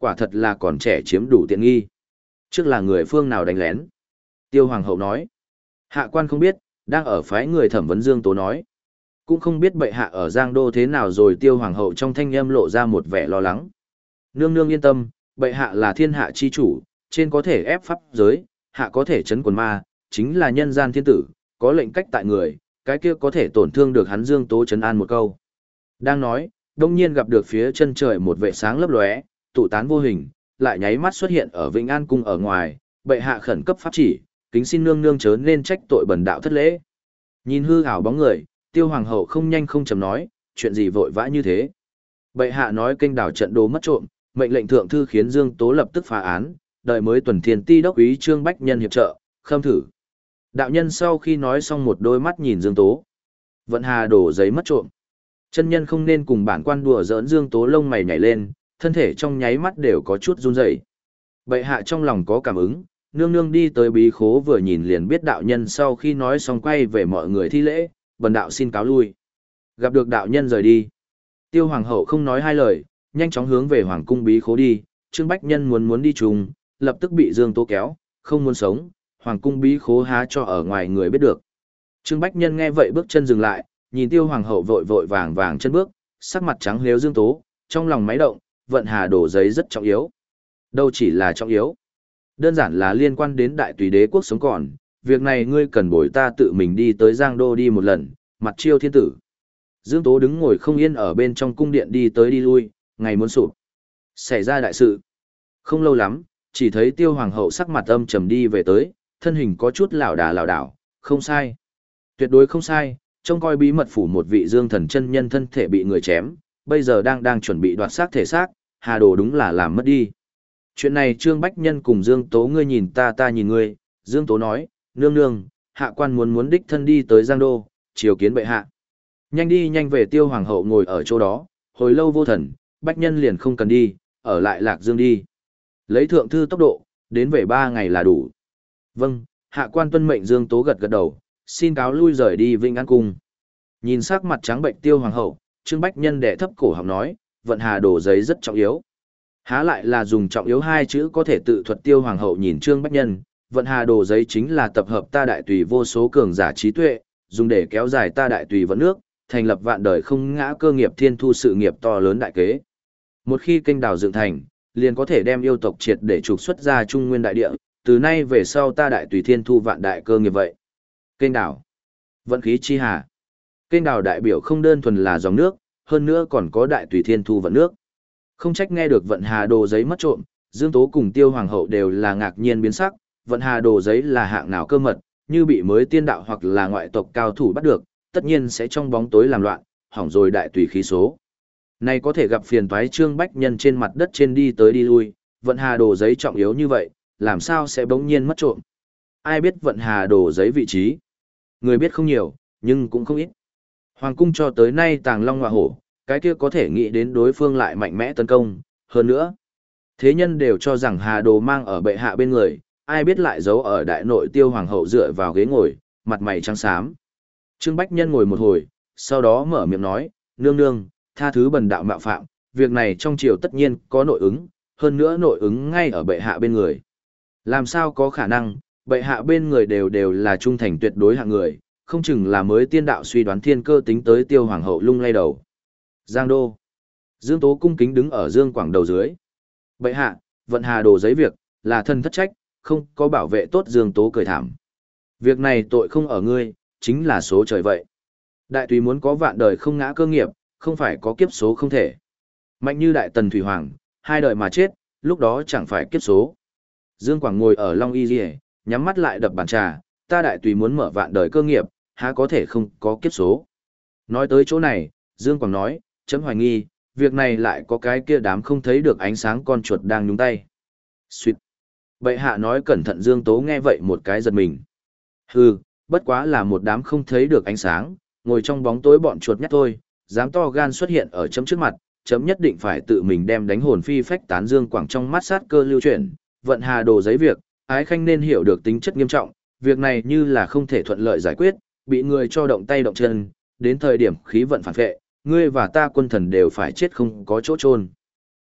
quả thật là còn trẻ chiếm đủ tiện nghi. Trước là người phương nào đánh lén? Tiêu Hoàng hậu nói. Hạ quan không biết, đang ở phái người thẩm vấn Dương Tố nói. Cũng không biết bệ hạ ở Giang Đô thế nào rồi. Tiêu Hoàng hậu trong thanh âm lộ ra một vẻ lo lắng. Nương nương yên tâm, bệ hạ là thiên hạ chi chủ, trên có thể ép pháp giới, hạ có thể chấn quần ma, chính là nhân gian thiên tử, có lệnh cách tại người, cái kia có thể tổn thương được hắn. Dương Tố trấn an một câu. Đang nói, đông nhiên gặp được phía chân trời một vệ sáng lấp lóe, tụ tán vô hình, lại nháy mắt xuất hiện ở Vĩnh An cung ở ngoài, bệ hạ khẩn cấp pháp chỉ, kính xin nương nương chớ nên trách tội bần đạo thất lễ. Nhìn hư ảo bóng người, Tiêu Hoàng hậu không nhanh không chậm nói, chuyện gì vội vã như thế? Bệ hạ nói kênh đảo trận đồ mất trộm, mệnh lệnh thượng thư khiến Dương Tố lập tức phá án, đợi mới tuần thiên ti đốc úy Trương Bách Nhân hiệp trợ, khâm thử. Đạo nhân sau khi nói xong một đôi mắt nhìn Dương Tố. Vận hà đổ giấy mất trộm. Chân nhân không nên cùng bản quan đùa giỡn. Dương Tố lông mày nhảy lên, thân thể trong nháy mắt đều có chút run rẩy. Bệ hạ trong lòng có cảm ứng, nương nương đi tới bí khố vừa nhìn liền biết đạo nhân sau khi nói xong quay về mọi người thi lễ, bần đạo xin cáo lui. Gặp được đạo nhân rời đi. Tiêu Hoàng hậu không nói hai lời, nhanh chóng hướng về Hoàng cung bí khố đi, Trương Bách Nhân muốn muốn đi chung, lập tức bị Dương Tố kéo, không muốn sống, Hoàng cung bí khố há cho ở ngoài người biết được. Trương Bách Nhân nghe vậy bước chân dừng lại, nhìn Tiêu Hoàng hậu vội vội vàng vàng chân bước, sắc mặt trắng liếu Dương Tố, trong lòng máy động, vận hà đổ giấy rất trọng yếu. Đâu chỉ là trọng yếu, đơn giản là liên quan đến đại tùy đế quốc sống còn, việc này ngươi cần bồi ta tự mình đi tới Giang Đô đi một lần, mặt chiêu thiên tử. Dương Tố đứng ngồi không yên ở bên trong cung điện đi tới đi lui, ngày muốn sụp. Xảy ra đại sự. Không lâu lắm, chỉ thấy Tiêu Hoàng hậu sắc mặt âm trầm đi về tới, thân hình có chút lảo đà lảo đảo, không sai. Tuyệt đối không sai, trông coi bí mật phủ một vị Dương thần chân nhân thân thể bị người chém, bây giờ đang đang chuẩn bị đoạt xác thể xác, Hà Đồ đúng là làm mất đi. Chuyện này Trương Bách Nhân cùng Dương Tố ngươi nhìn ta ta nhìn ngươi, Dương Tố nói, nương nương, hạ quan muốn muốn đích thân đi tới Giang Đô, chiều kiến bệ hạ. Nhanh đi nhanh về. Tiêu Hoàng hậu ngồi ở chỗ đó, hồi lâu vô thần, Bách Nhân liền không cần đi, ở lại Lạc Dương đi. Lấy thượng thư tốc độ, đến về ba ngày là đủ. Vâng, hạ quan tuân mệnh. Dương Tố gật gật đầu, xin cáo lui rời đi Vĩnh An cung. Nhìn sắc mặt trắng bệnh Tiêu Hoàng hậu, Trương Bách Nhân đẻ thấp cổ họng nói, vận hà đổ giấy rất trọng yếu. Há lại là dùng trọng yếu hai chữ có thể tự thuật. Tiêu Hoàng hậu nhìn Trương Bách Nhân, vận hà đồ giấy chính là tập hợp ta đại tùy vô số cường giả trí tuệ, dùng để kéo dài ta đại tùy vận nước, thành lập vạn đời không ngã cơ nghiệp thiên thu sự nghiệp to lớn đại kế. Một khi kênh đào dựng thành, liền có thể đem yêu tộc triệt để trục xuất ra trung nguyên đại địa, từ nay về sau ta đại tùy thiên thu vạn đại cơ nghiệp vậy. Kênh đào, vận khí chi hà. Kênh đào đại biểu không đơn thuần là dòng nước, hơn nữa còn có đại tùy thiên thu vận nước. Không trách nghe được vận hà đồ giấy mất trộm, Dương Tố cùng Tiêu Hoàng hậu đều là ngạc nhiên biến sắc, vận hà đồ giấy là hạng nào cơ mật, như bị mới tiên đạo hoặc là ngoại tộc cao thủ bắt được, tất nhiên sẽ trong bóng tối làm loạn, hỏng rồi đại tùy khí số. Này có thể gặp phiền toái. Trương Bách Nhân trên mặt đất trên đi tới đi lui, vận hà đồ giấy trọng yếu như vậy, làm sao sẽ bỗng nhiên mất trộm? Ai biết vận hà đồ giấy vị trí? Người biết không nhiều, nhưng cũng không ít. Hoàng cung cho tới nay tàng long ngọa hổ, cái kia có thể nghĩ đến đối phương lại mạnh mẽ tấn công, hơn nữa. Thế nhân đều cho rằng Hà Đồ mang ở bệ hạ bên người, ai biết lại giấu ở đại nội. Tiêu Hoàng hậu dựa vào ghế ngồi, mặt mày trắng xám. Trương Bách Nhân ngồi một hồi, sau đó mở miệng nói, nương nương, tha thứ bần đạo mạo phạm, việc này trong triều tất nhiên có nội ứng, hơn nữa nội ứng ngay ở bệ hạ bên người. Làm sao có khả năng, bệ hạ bên người đều đều là trung thành tuyệt đối hạng người, không chừng là mới tiên đạo suy đoán thiên cơ tính tới. Tiêu Hoàng hậu lung lay đầu. Giang Đô. Dương Tố cung kính đứng ở Dương Quảng đầu dưới. Bệ hạ, vận hà đồ giấy việc, là thân thất trách, không có bảo vệ tốt. Dương Tố cười thảm. Việc này tội không ở ngươi, chính là số trời vậy. Đại tùy muốn có vạn đời không ngã cơ nghiệp, không phải có kiếp số không thể. Mạnh như đại tần thủy hoàng, hai đời mà chết, lúc đó chẳng phải kiếp số. Dương Quảng ngồi ở Long Y Liề, nhắm mắt lại đập bàn trà, ta đại tùy muốn mở vạn đời cơ nghiệp, há có thể không có kiếp số. Nói tới chỗ này, Dương Quảng nói, chấm hoài nghi, việc này lại có cái kia đám không thấy được ánh sáng con chuột đang nhúng tay. Xuyệt. Bệ hạ nói cẩn thận. Dương Tố nghe vậy một cái giật mình. Hừ, bất quá là một đám không thấy được ánh sáng, ngồi trong bóng tối bọn chuột nhắt thôi, dám to gan xuất hiện ở chấm trước mặt, chấm nhất định phải tự mình đem đánh hồn phi phách tán. Dương Quảng trong mắt sát cơ lưu chuyển, vận hà đồ giấy việc, ái khanh nên hiểu được tính chất nghiêm trọng, việc này như là không thể thuận lợi giải quyết, bị người cho động tay động chân, đến thời điểm khí vận phản vệ, ngươi và ta quân thần đều phải chết không có chỗ chôn.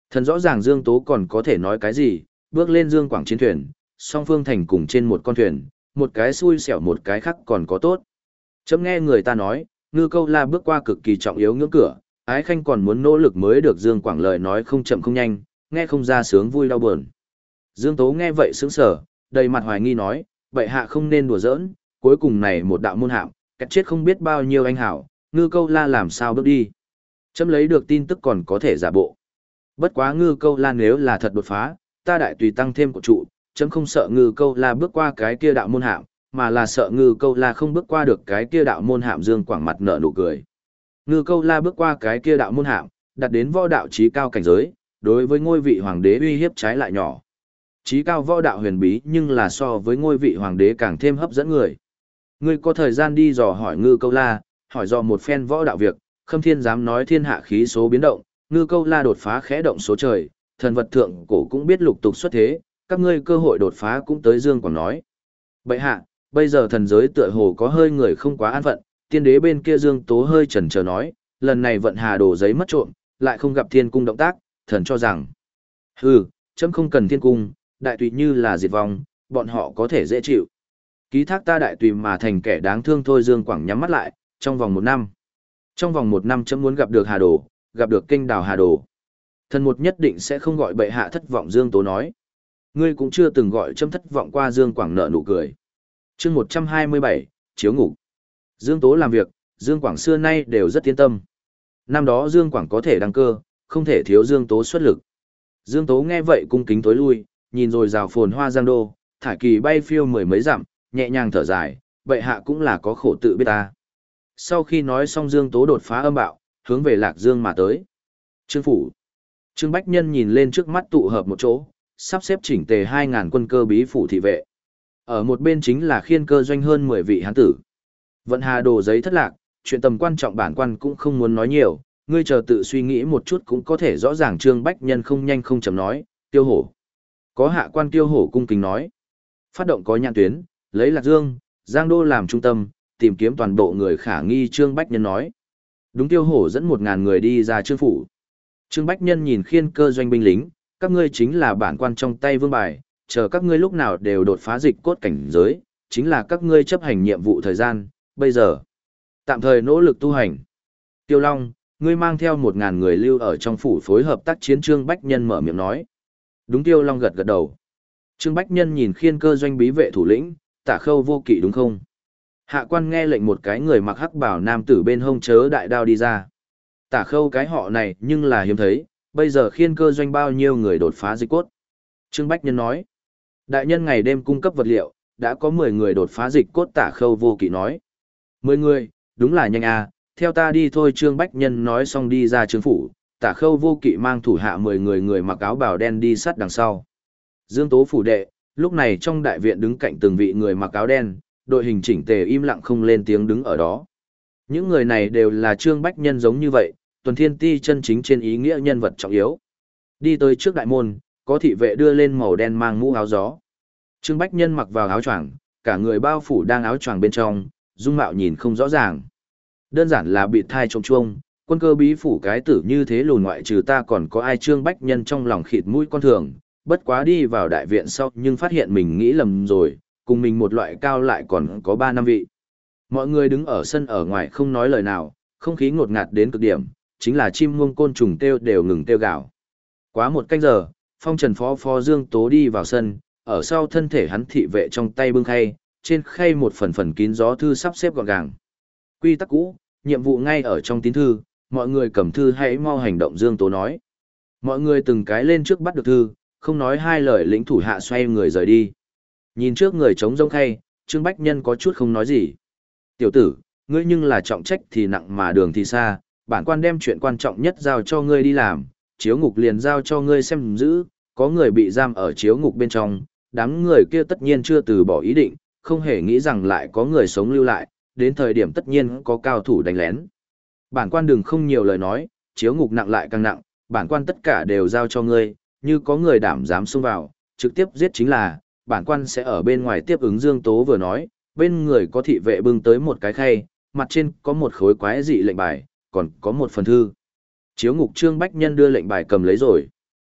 Thần rõ ràng Dương Tố còn có thể nói cái gì, bước lên Dương Quảng chiến thuyền, song phương thành cùng trên một con thuyền, một cái xui xẻo một cái khác còn có tốt. Chấm nghe người ta nói, Ngư Câu La bước qua cực kỳ trọng yếu ngưỡng cửa, Ái Khanh còn muốn nỗ lực mới được. Dương Quảng lời nói không chậm không nhanh, nghe không ra sướng vui đau buồn. Dương Tố nghe vậy sững sờ, đầy mặt hoài nghi nói, bệ hạ không nên đùa giỡn, cuối cùng này một đạo môn hạm, cách chết không biết bao nhiêu anh hảo, Ngư Câu La làm sao bước đi. Chấm lấy được tin tức còn có thể giả bộ. Bất quá Ngư Câu La nếu là thật đột phá, ta đại tùy tăng thêm của trụ, chấm không sợ Ngư Câu La bước qua cái kia đạo môn hạm, mà là sợ Ngư Câu La không bước qua được cái kia đạo môn hạm. Dương Quảng mặt nở nụ cười. Ngư Câu La bước qua cái kia đạo môn hạm, đặt đến võ đạo chí cao cảnh giới, đối với ngôi vị hoàng đế uy hiếp trái lại nhỏ. Chí cao võ đạo huyền bí nhưng là so với ngôi vị hoàng đế càng thêm hấp dẫn người. Ngươi có thời gian đi dò hỏi Ngư Câu La, hỏi dò một phen võ đạo việc, Khâm Thiên dám nói thiên hạ khí số biến động, Ngư Câu La đột phá khẽ động số trời, thần vật thượng cổ cũng biết lục tục xuất thế, các ngươi cơ hội đột phá cũng tới. Dương Quảng nói. Bệ hạ, bây giờ thần giới tựa hồ có hơi người không quá an phận, tiên đế bên kia Dương Tố hơi chần chờ nói, lần này vận hà đồ giấy mất trộm, lại không gặp thiên cung động tác, thần cho rằng. Hừ, chấm không cần thiên cung, đại tùy như là diệt vong, bọn họ có thể dễ chịu. Ký thác ta đại tùy mà thành kẻ đáng thương thôi. Dương Quảng nhắm mắt lại, trong vòng một năm. Trong vòng một năm chấm muốn gặp được Hà Đồ, gặp được kênh đào Hà Đồ. Thần một nhất định sẽ không gọi bệ hạ thất vọng. Dương Tố nói. Ngươi cũng chưa từng gọi chấm thất vọng qua. Dương Quảng nở nụ cười. chương một trăm hai mươi bảy, chiếu ngục. Dương Tố làm việc, Dương Quảng xưa nay đều rất yên tâm. Năm đó Dương Quảng có thể đăng cơ, không thể thiếu Dương Tố xuất lực. Dương Tố nghe vậy cung kính tối lui, nhìn rồi rào phồn hoa giang đô, thải kỳ bay phiêu mười mấy dặm, nhẹ nhàng thở dài, bệ hạ cũng là có khổ tự biết ta. Sau khi nói xong Dương Tố đột phá âm bạo, hướng về Lạc Dương mà tới. Trương phủ. Trương Bách Nhân nhìn lên trước mắt tụ hợp một chỗ, sắp xếp chỉnh tề hai ngàn quân cơ bí phủ thị vệ. Ở một bên chính là khiên cơ doanh hơn mười vị hán tử. Vận hà đồ giấy thất lạc, chuyện tầm quan trọng bản quan cũng không muốn nói nhiều, ngươi chờ tự suy nghĩ một chút cũng có thể rõ ràng. Trương Bách Nhân không nhanh không chậm nói, Tiêu Hổ. Có hạ quan Tiêu Hổ cung kính nói. Phát động có nhãn tuyến, lấy Lạc Dương, Giang Đô làm trung tâm, tìm kiếm toàn bộ người khả nghi. Trương Bách Nhân nói. Đúng. Tiêu Hổ dẫn một ngàn người đi ra Trương phủ. Trương Bách Nhân nhìn khiên cơ doanh binh lính, các ngươi chính là bản quan trong tay vương bài, chờ các ngươi lúc nào đều đột phá dịch cốt cảnh giới, chính là các ngươi chấp hành nhiệm vụ thời gian, bây giờ. Tạm thời nỗ lực tu hành. Tiêu Long, ngươi mang theo một ngàn người lưu ở trong phủ phối hợp tác chiến. Trương Bách Nhân mở miệng nói. Đúng. Tiêu Long gật gật đầu. Trương Bách Nhân nhìn khiên cơ doanh bí vệ thủ lĩnh, Tả Khâu Vô Kỵ đúng không? Hạ quan nghe lệnh một cái người mặc hắc bào nam tử bên hông chớ đại đao đi ra. Tả Khâu cái họ này nhưng là hiếm thấy, bây giờ khiên cơ doanh bao nhiêu người đột phá dịch cốt. Trương Bách Nhân nói. Đại nhân ngày đêm cung cấp vật liệu, đã có mười người đột phá dịch cốt. Tả Khâu Vô Kỵ nói. mười người, đúng là nhanh à, theo ta đi thôi. Trương Bách Nhân nói xong đi ra trương phủ, Tả Khâu Vô Kỵ mang thủ hạ mười người người mặc áo bào đen đi sát đằng sau. Dương Tố phủ đệ, lúc này trong đại viện đứng cạnh từng vị người mặc áo đen, đội hình chỉnh tề im lặng không lên tiếng đứng ở đó. Những người này đều là Trương Bách Nhân giống như vậy, tuần thiên ti chân chính trên ý nghĩa nhân vật trọng yếu. Đi tới trước đại môn, có thị vệ đưa lên màu đen mang mũ áo gió. Trương Bách Nhân mặc vào áo choàng, cả người bao phủ đang áo choàng bên trong, dung mạo nhìn không rõ ràng. Đơn giản là bị thai trông chuông, quân cơ bí phủ cái tử như thế lùn ngoại trừ ta còn có ai. Trương Bách Nhân trong lòng khịt mũi con thường, bất quá đi vào đại viện sau nhưng phát hiện mình nghĩ lầm rồi, cùng mình một loại cao lại còn có ba năm vị. Mọi người đứng ở sân ở ngoài không nói lời nào, không khí ngột ngạt đến cực điểm, chính là chim muông côn trùng kêu đều ngừng kêu gào. Quá một canh giờ, phong trần phó phó Dương Tố đi vào sân, ở sau thân thể hắn thị vệ trong tay bưng khay, trên khay một phần phần kín gió thư sắp xếp gọn gàng. Quy tắc cũ, nhiệm vụ ngay ở trong tín thư, mọi người cầm thư hãy mau hành động. Dương Tố nói. Mọi người từng cái lên trước bắt được thư, không nói hai lời lĩnh thủ hạ xoay người rời đi. Nhìn trước người trống rông khay, Trương Bách Nhân có chút không nói gì. Tiểu tử, ngươi nhưng là trọng trách thì nặng mà đường thì xa, bản quan đem chuyện quan trọng nhất giao cho ngươi đi làm, chiếu ngục liền giao cho ngươi xem giữ, có người bị giam ở chiếu ngục bên trong, đám người kia tất nhiên chưa từ bỏ ý định, không hề nghĩ rằng lại có người sống lưu lại, đến thời điểm tất nhiên có cao thủ đánh lén. Bản quan đừng không nhiều lời nói, chiếu ngục nặng lại càng nặng, bản quan tất cả đều giao cho ngươi, như có người đảm dám xông vào, trực tiếp giết chính là, bản quan sẽ ở bên ngoài tiếp ứng. Dương Tố vừa nói, bên người có thị vệ bưng tới một cái khay, mặt trên có một khối quái dị lệnh bài, còn có một phần thư. Chiếu ngục Trương Bách Nhân đưa lệnh bài cầm lấy rồi.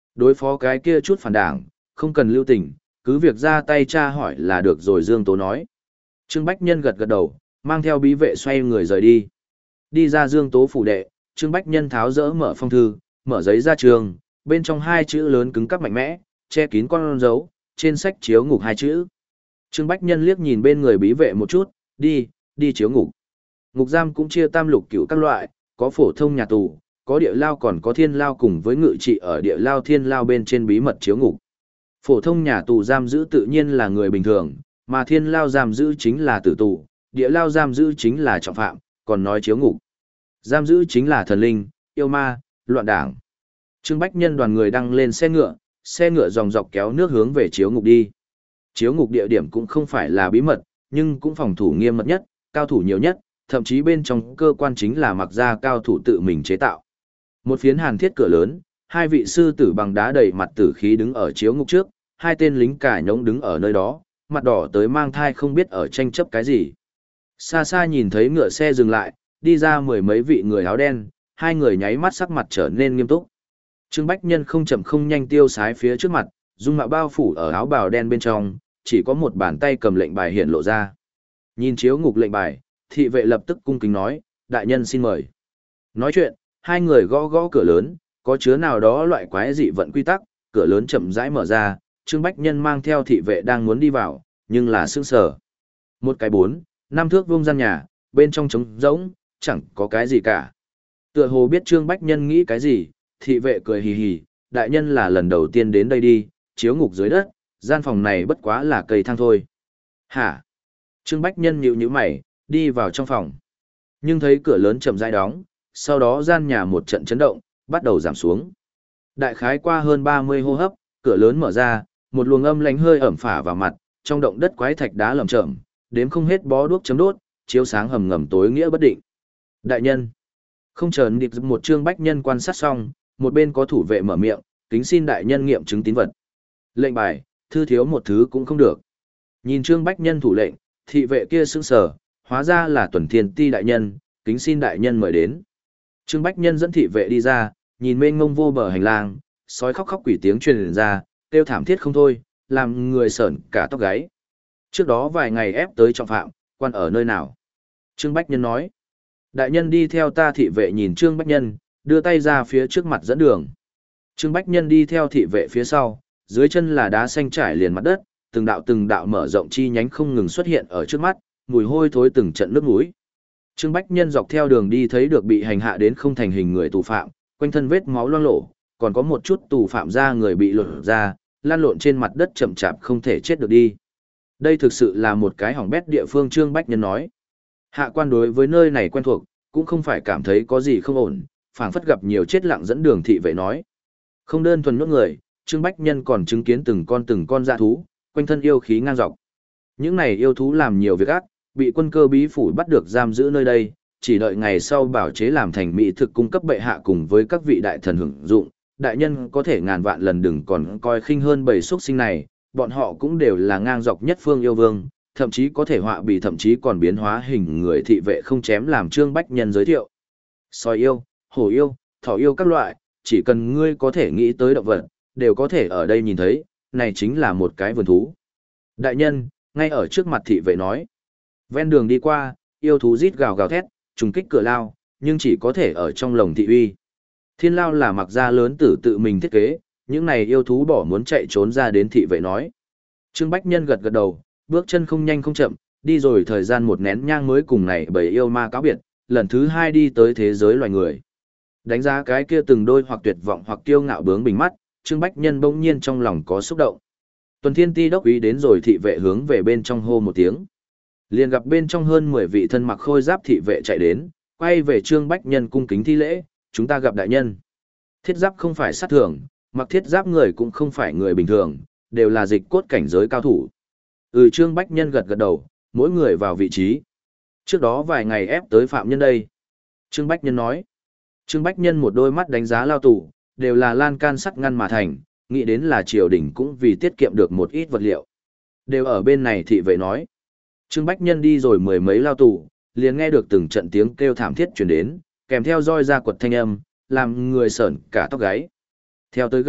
Đối phó cái kia chút phản đảng, không cần lưu tình, cứ việc ra tay tra hỏi là được rồi Dương Tố nói. Trương Bách Nhân gật gật đầu, mang theo bí vệ xoay người rời đi. Đi ra Dương Tố phủ đệ, Trương Bách Nhân tháo dỡ mở phong thư, mở giấy ra trường, bên trong hai chữ lớn cứng cắp mạnh mẽ, che kín con dấu, trên sách chiếu ngục hai chữ. Trương Bách Nhân liếc nhìn bên người bí vệ một chút, đi, đi chiếu ngục. Ngục giam cũng chia tam lục cửu các loại, có phổ thông nhà tù, có địa lao còn có thiên lao cùng với ngự trị ở địa lao thiên lao bên trên bí mật chiếu ngục. Phổ thông nhà tù giam giữ tự nhiên là người bình thường, mà thiên lao giam giữ chính là tử tù, địa lao giam giữ chính là trọng phạm, còn nói chiếu ngục. Giam giữ chính là thần linh, yêu ma, loạn đảng. Trương Bách Nhân đoàn người đăng lên xe ngựa, xe ngựa dòng dọc kéo nước hướng về chiếu ngục đi. Chiếu ngục địa điểm cũng không phải là bí mật, nhưng cũng phòng thủ nghiêm mật nhất, cao thủ nhiều nhất, thậm chí bên trong cơ quan chính là mặc ra cao thủ tự mình chế tạo. Một phiến hàn thiết cửa lớn, hai vị sư tử bằng đá đầy mặt tử khí đứng ở chiếu ngục trước, hai tên lính cà nhống đứng ở nơi đó, mặt đỏ tới mang thai không biết ở tranh chấp cái gì. Xa xa nhìn thấy ngựa xe dừng lại, đi ra mười mấy vị người áo đen, hai người nháy mắt sắc mặt trở nên nghiêm túc. Trương Bách Nhân không chậm không nhanh tiêu sái phía trước mặt, dung mạo bao phủ ở áo bào đen bên trong, chỉ có một bàn tay cầm lệnh bài hiện lộ ra. Nhìn chiếu ngục lệnh bài, thị vệ lập tức cung kính nói, đại nhân xin mời. Nói chuyện, hai người gõ gõ cửa lớn, có chứa nào đó loại quái dị vận quy tắc, cửa lớn chậm rãi mở ra, Trương Bách Nhân mang theo thị vệ đang muốn đi vào, nhưng là sững sờ. Một cái bốn, năm thước vuông gian nhà, bên trong trống rỗng, chẳng có cái gì cả. Tựa hồ biết Trương Bách Nhân nghĩ cái gì, thị vệ cười hì hì, đại nhân là lần đầu tiên đến đây đi, chiếu ngục dưới đất, gian phòng này bất quá là cây thang thôi. Hả? Trương Bách Nhân nhíu nhíu mày, đi vào trong phòng. Nhưng thấy cửa lớn chậm rãi đóng, sau đó gian nhà một trận chấn động, bắt đầu giảm xuống. Đại khái qua hơn ba mươi hô hấp, cửa lớn mở ra, một luồng âm lạnh hơi ẩm phả vào mặt, trong động đất quái thạch đá lởm chởm, đếm không hết bó đuốc chấm đốt, chiếu sáng hầm ngầm tối nghĩa bất định. Đại nhân. Không chờ điệp một Trương Bách Nhân quan sát xong, một bên có thủ vệ mở miệng, kính xin đại nhân nghiệm chứng tín vật. Lệnh bài, thư thiếu một thứ cũng không được. Nhìn Trương Bách Nhân thủ lệnh, thị vệ kia sững sờ, hóa ra là Tuần Thiên Ti đại nhân, kính xin đại nhân mời đến. Trương Bách Nhân dẫn thị vệ đi ra, nhìn mênh mông vô bờ hành lang, sói khóc khóc quỷ tiếng truyền ra, kêu thảm thiết không thôi, làm người sởn cả tóc gáy. Trước đó vài ngày ép tới trọng phạm, quan ở nơi nào? Trương Bách Nhân nói. Đại nhân đi theo ta, thị vệ nhìn Trương Bách Nhân, đưa tay ra phía trước mặt dẫn đường. Trương Bách Nhân đi theo thị vệ phía sau, dưới chân là đá xanh trải liền mặt đất, từng đạo từng đạo mở rộng chi nhánh không ngừng xuất hiện ở trước mắt, mùi hôi thối từng trận nước mũi. Trương Bách Nhân dọc theo đường đi thấy được bị hành hạ đến không thành hình người tù phạm, quanh thân vết máu loang lổ, còn có một chút tù phạm ra người bị lột ra, lan lộn trên mặt đất chậm chạp không thể chết được đi. Đây thực sự là một cái hỏng bét địa phương, Trương Bách Nhân nói. Hạ quan đối với nơi này quen thuộc, cũng không phải cảm thấy có gì không ổn, phảng phất gặp nhiều chết lặng dẫn đường, thị vệ nói. Không đơn thuần nhốt người, Trương Bách Nhân còn chứng kiến từng con từng con dã thú, quanh thân yêu khí ngang dọc. Những này yêu thú làm nhiều việc ác, bị quân cơ bí phủ bắt được giam giữ nơi đây, chỉ đợi ngày sau bảo chế làm thành mỹ thực cung cấp bệ hạ cùng với các vị đại thần hưởng dụng. Đại nhân có thể ngàn vạn lần đừng còn coi khinh hơn bầy xuất sinh này, bọn họ cũng đều là ngang dọc nhất phương yêu vương, thậm chí có thể họa bị thậm chí còn biến hóa hình người, thị vệ không chém làm Trương Bách Nhân giới thiệu. Sói yêu, hổ yêu, thỏ yêu các loại, chỉ cần ngươi có thể nghĩ tới động vật, đều có thể ở đây nhìn thấy, này chính là một cái vườn thú. Đại nhân, ngay ở trước mặt, thị vệ nói. Ven đường đi qua, yêu thú rít gào gào thét, trùng kích cửa lao, nhưng chỉ có thể ở trong lồng thị uy. Thiên lao là mặc ra lớn tử tự mình thiết kế, những này yêu thú bỏ muốn chạy trốn ra đến, thị vệ nói. Trương Bách Nhân gật gật đầu, bước chân không nhanh không chậm, đi rồi thời gian một nén nhang mới cùng này bầy yêu ma cáo biệt, lần thứ hai đi tới thế giới loài người. Đánh giá cái kia từng đôi hoặc tuyệt vọng hoặc kiêu ngạo bướng bình mắt, Trương Bách Nhân bỗng nhiên trong lòng có xúc động. Tuần Thiên Ti đốc ý đến rồi, thị vệ hướng về bên trong hô một tiếng. Liền gặp bên trong hơn mười vị thân mặc khôi giáp thị vệ chạy đến, quay về Trương Bách Nhân cung kính thi lễ, chúng ta gặp đại nhân. Thiết giáp không phải sát thường, mặc thiết giáp người cũng không phải người bình thường, đều là dịch cốt cảnh giới cao thủ. Ừ, Trương Bách Nhân gật gật đầu, mỗi người vào vị trí. Trước đó vài ngày ép tới phạm nhân đây. Trương Bách Nhân nói. Trương Bách Nhân một đôi mắt đánh giá lao tù, đều là lan can sắt ngăn mà thành, nghĩ đến là triều đình cũng vì tiết kiệm được một ít vật liệu. Đều ở bên này, thị vệ nói. Trương Bách Nhân đi rồi mười mấy lao tù, liền nghe được từng trận tiếng kêu thảm thiết truyền đến, kèm theo roi ra quật thanh âm, làm người sởn cả tóc gáy. Theo tới gần,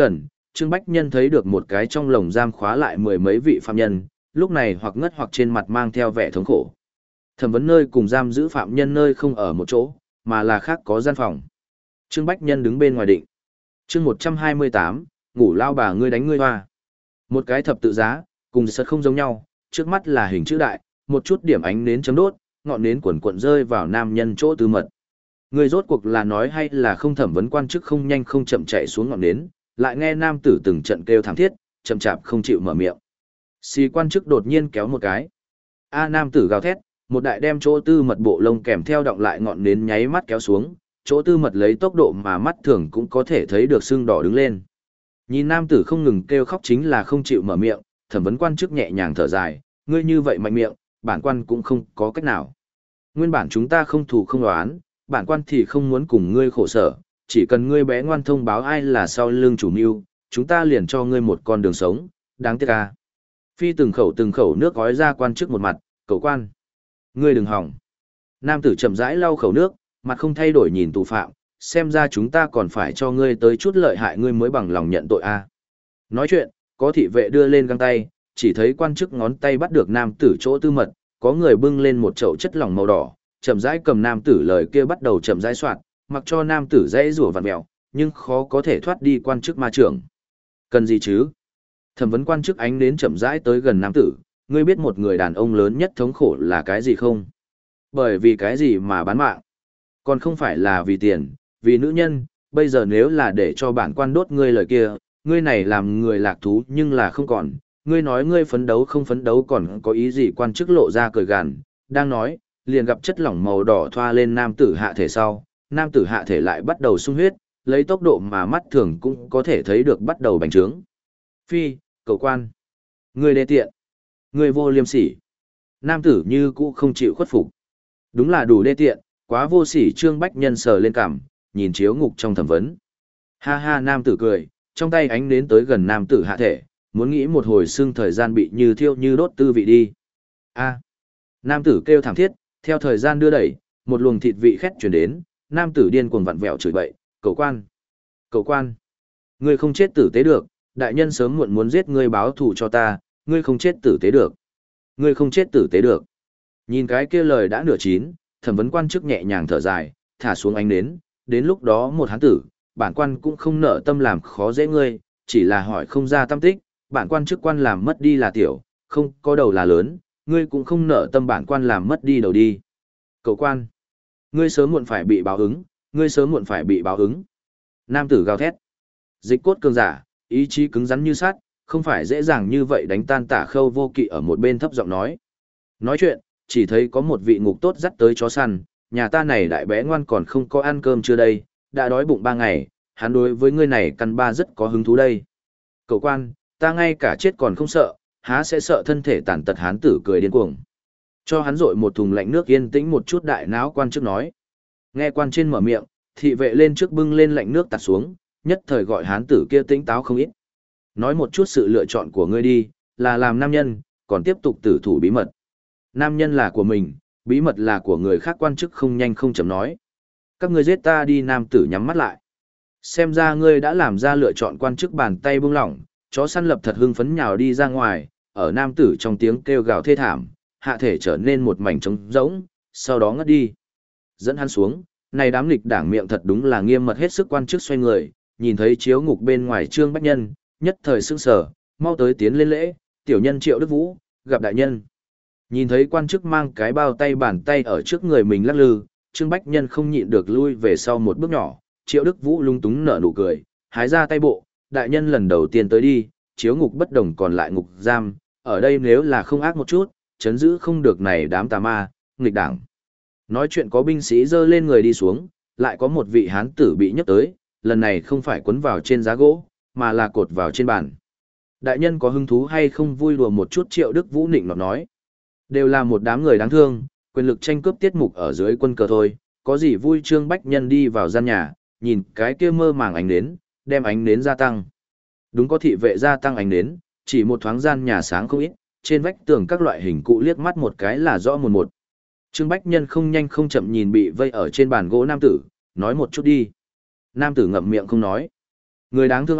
Trương Bách Nhân thấy được một cái trong lồng giam khóa lại mười mấy vị phạm nhân, lúc này hoặc ngất hoặc trên mặt mang theo vẻ thống khổ. Thẩm vấn nơi cùng giam giữ phạm nhân nơi không ở một chỗ, mà là khác có gian phòng. Trương Bách Nhân đứng bên ngoài định. Chương một trăm hai mươi tám, ngủ lao bà ngươi đánh ngươi hoa. Một cái thập tự giá, cùng sật không giống nhau, trước mắt là hình chữ đại, một chút điểm ánh nến chấm đốt, ngọn nến quần quần rơi vào nam nhân chỗ tư mật. Người rốt cuộc là nói hay là không, thẩm vấn quan chức không nhanh không chậm chạy xuống ngọn nến, lại nghe nam tử từng trận kêu thảm thiết, chậm chạp không chịu mở miệng. Xì quan chức đột nhiên kéo một cái. A nam tử gào thét, một đại đem chỗ tư mật bộ lông kèm theo động lại ngọn nến nháy mắt kéo xuống, chỗ tư mật lấy tốc độ mà mắt thường cũng có thể thấy được sưng đỏ đứng lên. Nhìn nam tử không ngừng kêu khóc chính là không chịu mở miệng, thẩm vấn quan chức nhẹ nhàng thở dài, ngươi như vậy mạnh miệng, bản quan cũng không có cách nào. Nguyên bản chúng ta không thù không đoán, bản quan thì không muốn cùng ngươi khổ sở, chỉ cần ngươi bé ngoan thông báo ai là sau lưng chủ mưu, chúng ta liền cho ngươi một con đường sống, đáng tiếc à. Phi từng khẩu từng khẩu nước gói ra quan chức một mặt, cậu quan. Ngươi đừng hỏng. Nam tử chậm rãi lau khẩu nước, mặt không thay đổi nhìn tù phạm, xem ra chúng ta còn phải cho ngươi tới chút lợi hại ngươi mới bằng lòng nhận tội a. À. Nói chuyện, có thị vệ đưa lên găng tay, chỉ thấy quan chức ngón tay bắt được nam tử chỗ tư mật, có người bưng lên một chậu chất lỏng màu đỏ, chậm rãi cầm nam tử lời kia bắt đầu chậm rãi soạt, mặc cho nam tử dãy rủa vặn mèo, nhưng khó có thể thoát đi quan chức ma trưởng. Cần gì chứ? Thẩm vấn quan chức ánh đến chậm rãi tới gần nam tử, ngươi biết một người đàn ông lớn nhất thống khổ là cái gì không? Bởi vì cái gì mà bán mạng? Còn không phải là vì tiền, vì nữ nhân, bây giờ nếu là để cho bản quan đốt ngươi lời kia, ngươi này làm người lạc thú nhưng là không còn, ngươi nói ngươi phấn đấu không phấn đấu còn có ý gì? Quan chức lộ ra cười gằn, đang nói, liền gặp chất lỏng màu đỏ thoa lên nam tử hạ thể sau, nam tử hạ thể lại bắt đầu sung huyết, lấy tốc độ mà mắt thường cũng có thể thấy được bắt đầu bành trướng. Phi, cậu quan, ngươi đê tiện, ngươi vô liêm sỉ. Nam tử như cũ không chịu khuất phục. Đúng là đủ đê tiện, quá vô sỉ. Trương Bách Nhân sờ lên cằm, nhìn chiếu ngục trong thẩm vấn. Ha ha, nam tử cười, trong tay ánh đến tới gần nam tử hạ thể, muốn nghĩ một hồi xương thời gian bị như thiêu như đốt tư vị đi. A. Nam tử kêu thảm thiết, theo thời gian đưa đẩy, một luồng thịt vị khét chuyển đến, nam tử điên cuồng vặn vẹo chửi bậy, cậu quan, cậu quan, ngươi không chết tử tế được, đại nhân sớm muộn muốn giết ngươi báo thù cho ta, ngươi không chết tử tế được, ngươi không chết tử tế được. Nhìn cái kia lời đã nửa chín, thẩm vấn quan chức nhẹ nhàng thở dài, thả xuống ánh nến, đến lúc đó một hán tử, bản quan cũng không nợ tâm làm khó dễ ngươi, chỉ là hỏi không ra tâm tích, bản quan chức quan làm mất đi là tiểu, không có đầu là lớn, ngươi cũng không nợ tâm bản quan làm mất đi đầu đi. Cậu quan, ngươi sớm muộn phải bị báo ứng, ngươi sớm muộn phải bị báo ứng. Nam tử gào thét. Dịch cốt cường giả, ý chí cứng rắn như sắt, không phải dễ dàng như vậy đánh tan Tả Khâu Vô Kỵ ở một bên thấp giọng nói. Nói chuyện, chỉ thấy có một vị ngục tốt dắt tới chó săn, nhà ta này đại bé ngoan còn không có ăn cơm chưa đây, đã đói bụng ba ngày, hắn đối với ngươi này căn ba rất có hứng thú đây. Cậu quan, ta ngay cả chết còn không sợ, há sẽ sợ thân thể tàn tật. Hán tử cười điên cuồng. Cho hắn rội một thùng lạnh nước yên tĩnh một chút. Đại náo quan trước nói. Nghe quan trên mở miệng, thị vệ lên trước bưng lên lạnh nước tạt xuống, nhất thời gọi hán tử kia tĩnh táo không ít. Nói một chút sự lựa chọn của ngươi đi, là làm nam nhân, còn tiếp tục tử thủ bí mật. Nam nhân là của mình, bí mật là của người khác. Quan chức không nhanh không chậm nói. Các ngươi giết ta đi. Nam tử nhắm mắt lại. Xem ra ngươi đã làm ra lựa chọn. Quan chức bàn tay buông lỏng, chó săn lập thật hưng phấn nhào đi ra ngoài, ở nam tử trong tiếng kêu gào thê thảm, hạ thể trở nên một mảnh trống rỗng, sau đó ngất đi. Dẫn hắn xuống, này đám nghịch đảng miệng thật đúng là nghiêm mật hết sức. Quan chức xoay người, nhìn thấy chiếu ngục bên ngoài Trương Bách Nhân, nhất thời sững sờ, mau tới tiến lên lễ, tiểu nhân Triệu Đức Vũ, gặp đại nhân. Nhìn thấy quan chức mang cái bao tay bàn tay ở trước người mình lắc lư, Trương Bách Nhân không nhịn được lui về sau một bước nhỏ, Triệu Đức Vũ lung túng nở nụ cười, hái ra tay bộ, đại nhân lần đầu tiên tới đi, chiếu ngục bất đồng còn lại ngục giam, ở đây nếu là không ác một chút, chấn giữ không được này đám tà ma, nghịch đảng. Nói chuyện có binh sĩ dơ lên người đi xuống, lại có một vị hán tử bị nhấc tới, lần này không phải quấn vào trên giá gỗ, mà là cột vào trên bàn. Đại nhân có hứng thú hay không vui đùa một chút? Triệu Đức Vũ nịnh nọt nói. Đều là một đám người đáng thương, quyền lực tranh cướp tiết mục ở dưới quân cờ thôi, có gì vui? Trương Bách Nhân đi vào gian nhà, nhìn cái kia mơ màng ánh nến, đem ánh nến gia tăng. Đúng, có thị vệ gia tăng ánh nến, chỉ một thoáng gian nhà sáng không ít, trên vách tường các loại hình cụ liếc mắt một cái là rõ một một. Trương Bách Nhân không nhanh không chậm nhìn bị vây ở trên bàn gỗ nam tử, nói một chút đi. Nam tử ngậm miệng không nói. Người đáng thương a,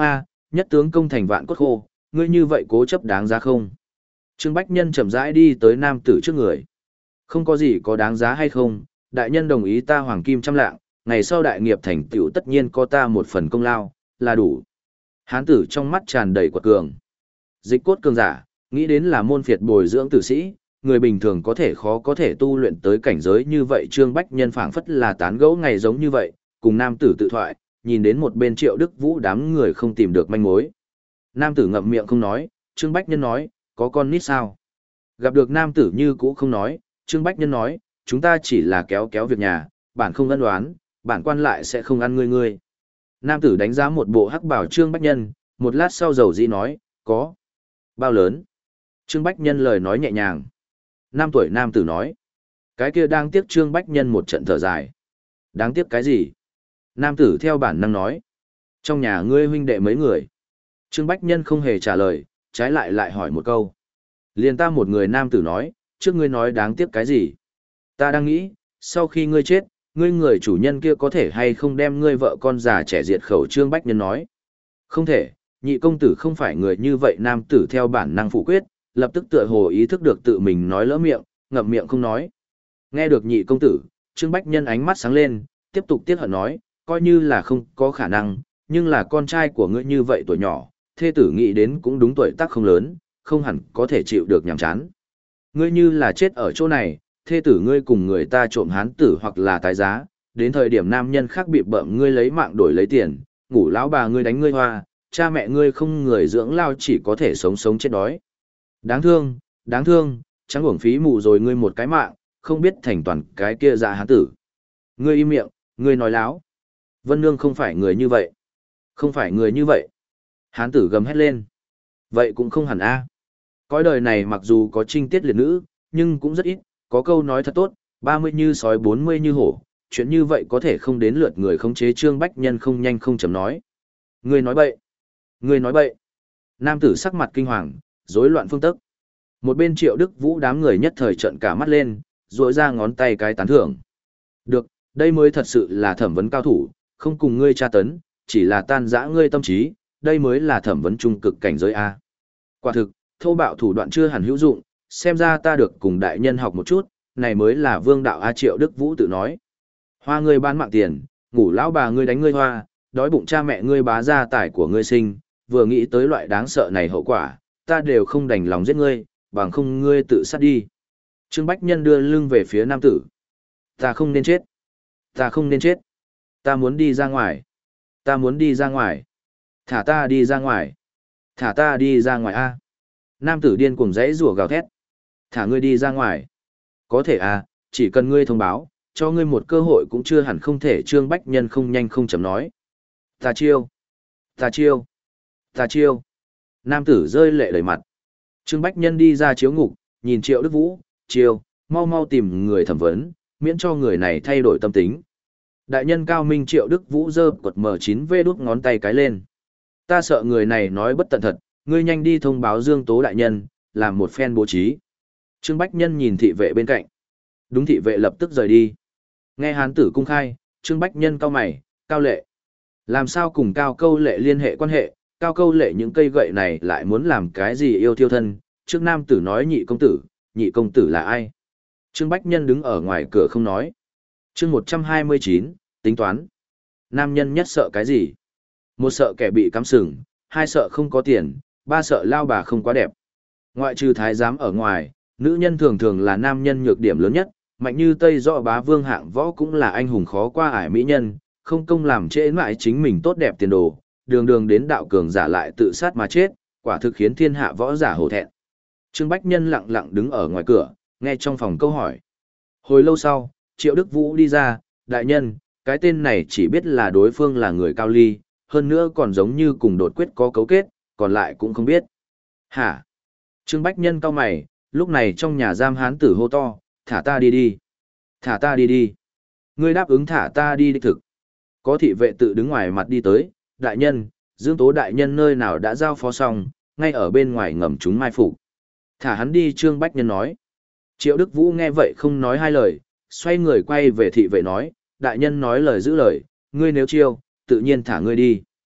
Nhất tướng công thành vạn cốt khô, ngươi như vậy cố chấp đáng giá không? Trương Bách Nhân chậm rãi đi tới nam tử trước người. Không có gì có đáng giá hay không, đại nhân đồng ý ta hoàng kim trăm lạng, ngày sau đại nghiệp thành tựu tất nhiên có ta một phần công lao, là đủ. Hán tử trong mắt tràn đầy quật cường. Dịch cốt cường giả, nghĩ đến là môn phiệt bồi dưỡng tử sĩ, người bình thường có thể khó có thể tu luyện tới cảnh giới như vậy. Trương Bách Nhân phảng phất là tán gẫu ngày giống như vậy, cùng nam tử tự thoại, nhìn đến một bên Triệu Đức Vũ đám người không tìm được manh mối. Nam tử ngậm miệng không nói, Trương Bách Nhân nói, có con nít sao? Gặp được nam tử như cũ không nói, Trương Bách Nhân nói, chúng ta chỉ là kéo kéo việc nhà, bản không ân đoán, bản quan lại sẽ không ăn ngươi ngươi. Nam tử đánh giá một bộ hắc bảo Trương Bách Nhân, một lát sau dầu dĩ nói, có. Bao lớn? Trương Bách Nhân lời nói nhẹ nhàng. Năm tuổi nam tử nói, cái kia đang tiếc Trương Bách Nhân một trận thở dài. Đáng tiếc cái gì? Nam tử theo bản năng nói, trong nhà ngươi huynh đệ mấy người? Trương Bách Nhân không hề trả lời, trái lại lại hỏi một câu. Liền ta một người nam tử nói, trước ngươi nói đáng tiếc cái gì? Ta đang nghĩ, sau khi ngươi chết, ngươi người chủ nhân kia có thể hay không đem ngươi vợ con già trẻ diệt khẩu. Trương Bách Nhân nói. Không thể, nhị công tử không phải người như vậy. Nam tử theo bản năng phủ quyết, lập tức tựa hồ ý thức được tự mình nói lỡ miệng, ngậm miệng không nói. Nghe được nhị công tử, Trương Bách Nhân ánh mắt sáng lên, tiếp tục tiếc hận nói, coi như là không có khả năng, nhưng là con trai của ngươi như vậy tuổi nhỏ, thê tử nghĩ đến cũng đúng tuổi tác không lớn, không hẳn có thể chịu được nhàm chán. Ngươi như là chết ở chỗ này, thê tử ngươi cùng người ta trộm hán tử hoặc là tái giá, đến thời điểm nam nhân khác bị bợm ngươi lấy mạng đổi lấy tiền, ngủ lão bà ngươi đánh ngươi hoa, cha mẹ ngươi không người dưỡng lao chỉ có thể sống sống chết đói. Đáng thương, đáng thương, chẳng uổng phí mù rồi ngươi một cái mạng, không biết thành toàn cái kia dạ hán tử. Ngươi im miệng, ngươi nói láo. Vân Nương không phải người như vậy. Không phải người như vậy. Hán tử gầm hét lên. Vậy cũng không hẳn a. Cõi đời này mặc dù có trinh tiết liệt nữ, nhưng cũng rất ít, có câu nói thật tốt, ba mươi như sói bốn mươi như hổ, chuyện như vậy có thể không đến lượt người khống chế. Trương Bách Nhân không nhanh không chậm nói. Ngươi nói bậy. Ngươi nói bậy. Nam tử sắc mặt kinh hoàng, rối loạn phương tức. Một bên Triệu Đức Vũ đám người nhất thời trợn cả mắt lên, rỗi ra ngón tay cái tán thưởng. Được, đây mới thật sự là thẩm vấn cao thủ, không cùng ngươi tra tấn, chỉ là tan rã ngươi tâm trí, đây mới là thẩm vấn trung cực cảnh giới A. Quả thực, thô bạo thủ đoạn chưa hẳn hữu dụng, xem ra ta được cùng đại nhân học một chút, này mới là vương đạo A. Triệu Đức Vũ tự nói. Hoa ngươi bán mạng tiền, ngủ lão bà ngươi đánh ngươi hoa, đói bụng cha mẹ ngươi bá gia tài của ngươi sinh, vừa nghĩ tới loại đáng sợ này hậu quả, ta đều không đành lòng giết ngươi, bằng không ngươi tự sát đi. Trương Bách Nhân đưa lưng về phía nam tử. Ta không nên chết. Ta không nên chết. Ta muốn đi ra ngoài. Ta muốn đi ra ngoài. Thả ta đi ra ngoài. Thả ta đi ra ngoài a. Nam tử điên cuồng rẽ rủa gào thét. Thả ngươi đi ra ngoài. Có thể a, chỉ cần ngươi thông báo, cho ngươi một cơ hội cũng chưa hẳn không thể. Trương Bách Nhân không nhanh không chậm nói. Ta chiêu. Ta chiêu. Ta chiêu. Nam tử rơi lệ đầy mặt. Trương Bách Nhân đi ra chiếu ngục, nhìn Triệu Đức Vũ, chiêu, mau mau tìm người thẩm vấn, miễn cho người này thay đổi tâm tính. Đại nhân cao minh. Triệu Đức Vũ giơ quật M chín V đút ngón tay cái lên. Ta sợ người này nói bất tận thật, ngươi nhanh đi thông báo Dương Tố đại nhân, làm một phen bố trí. Trương Bách Nhân nhìn thị vệ bên cạnh. Đúng, thị vệ lập tức rời đi. Nghe hán tử cung khai, Trương Bách Nhân cau mày, Cao Lệ. Làm sao cùng Cao Câu Lệ liên hệ quan hệ, Cao Câu Lệ những cây gậy này lại muốn làm cái gì yêu thiêu thân, trước nam tử nói nhị công tử, nhị công tử là ai? Trương Bách Nhân đứng ở ngoài cửa không nói. Chương một trăm hai mươi chín, tính toán. Nam nhân nhất sợ cái gì? Một sợ kẻ bị cắm sừng, hai sợ không có tiền, ba sợ lao bà không quá đẹp. Ngoại trừ thái giám ở ngoài, nữ nhân thường thường là nam nhân nhược điểm lớn nhất, mạnh như Tây Dọ Bá Vương hạng võ cũng là anh hùng khó qua ải mỹ nhân, không công làm trễ mãi chính mình tốt đẹp tiền đồ, đường đường đến đạo cường giả lại tự sát mà chết, quả thực khiến thiên hạ võ giả hổ thẹn. Trương Bách Nhân lặng lặng đứng ở ngoài cửa, nghe trong phòng câu hỏi. Hồi lâu sau, Triệu Đức Vũ đi ra, đại nhân, cái tên này chỉ biết là đối phương là người Cao Ly, hơn nữa còn giống như cùng đột quyết có cấu kết, còn lại cũng không biết. Hả? Trương Bách Nhân cau mày, lúc này trong nhà giam hán tử hô to, thả ta đi đi. Thả ta đi đi. Ngươi đáp ứng thả ta đi đích thực. Có thị vệ tự đứng ngoài mặt đi tới, đại nhân, Dương Tố đại nhân nơi nào đã giao phó xong, ngay ở bên ngoài ngầm chúng mai phục. Thả hắn đi. Trương Bách Nhân nói. Triệu Đức Vũ nghe vậy không nói hai lời, xoay người quay về thị vệ nói, đại nhân nói lời giữ lời, ngươi nếu chiêu, tự nhiên thả ngươi đi.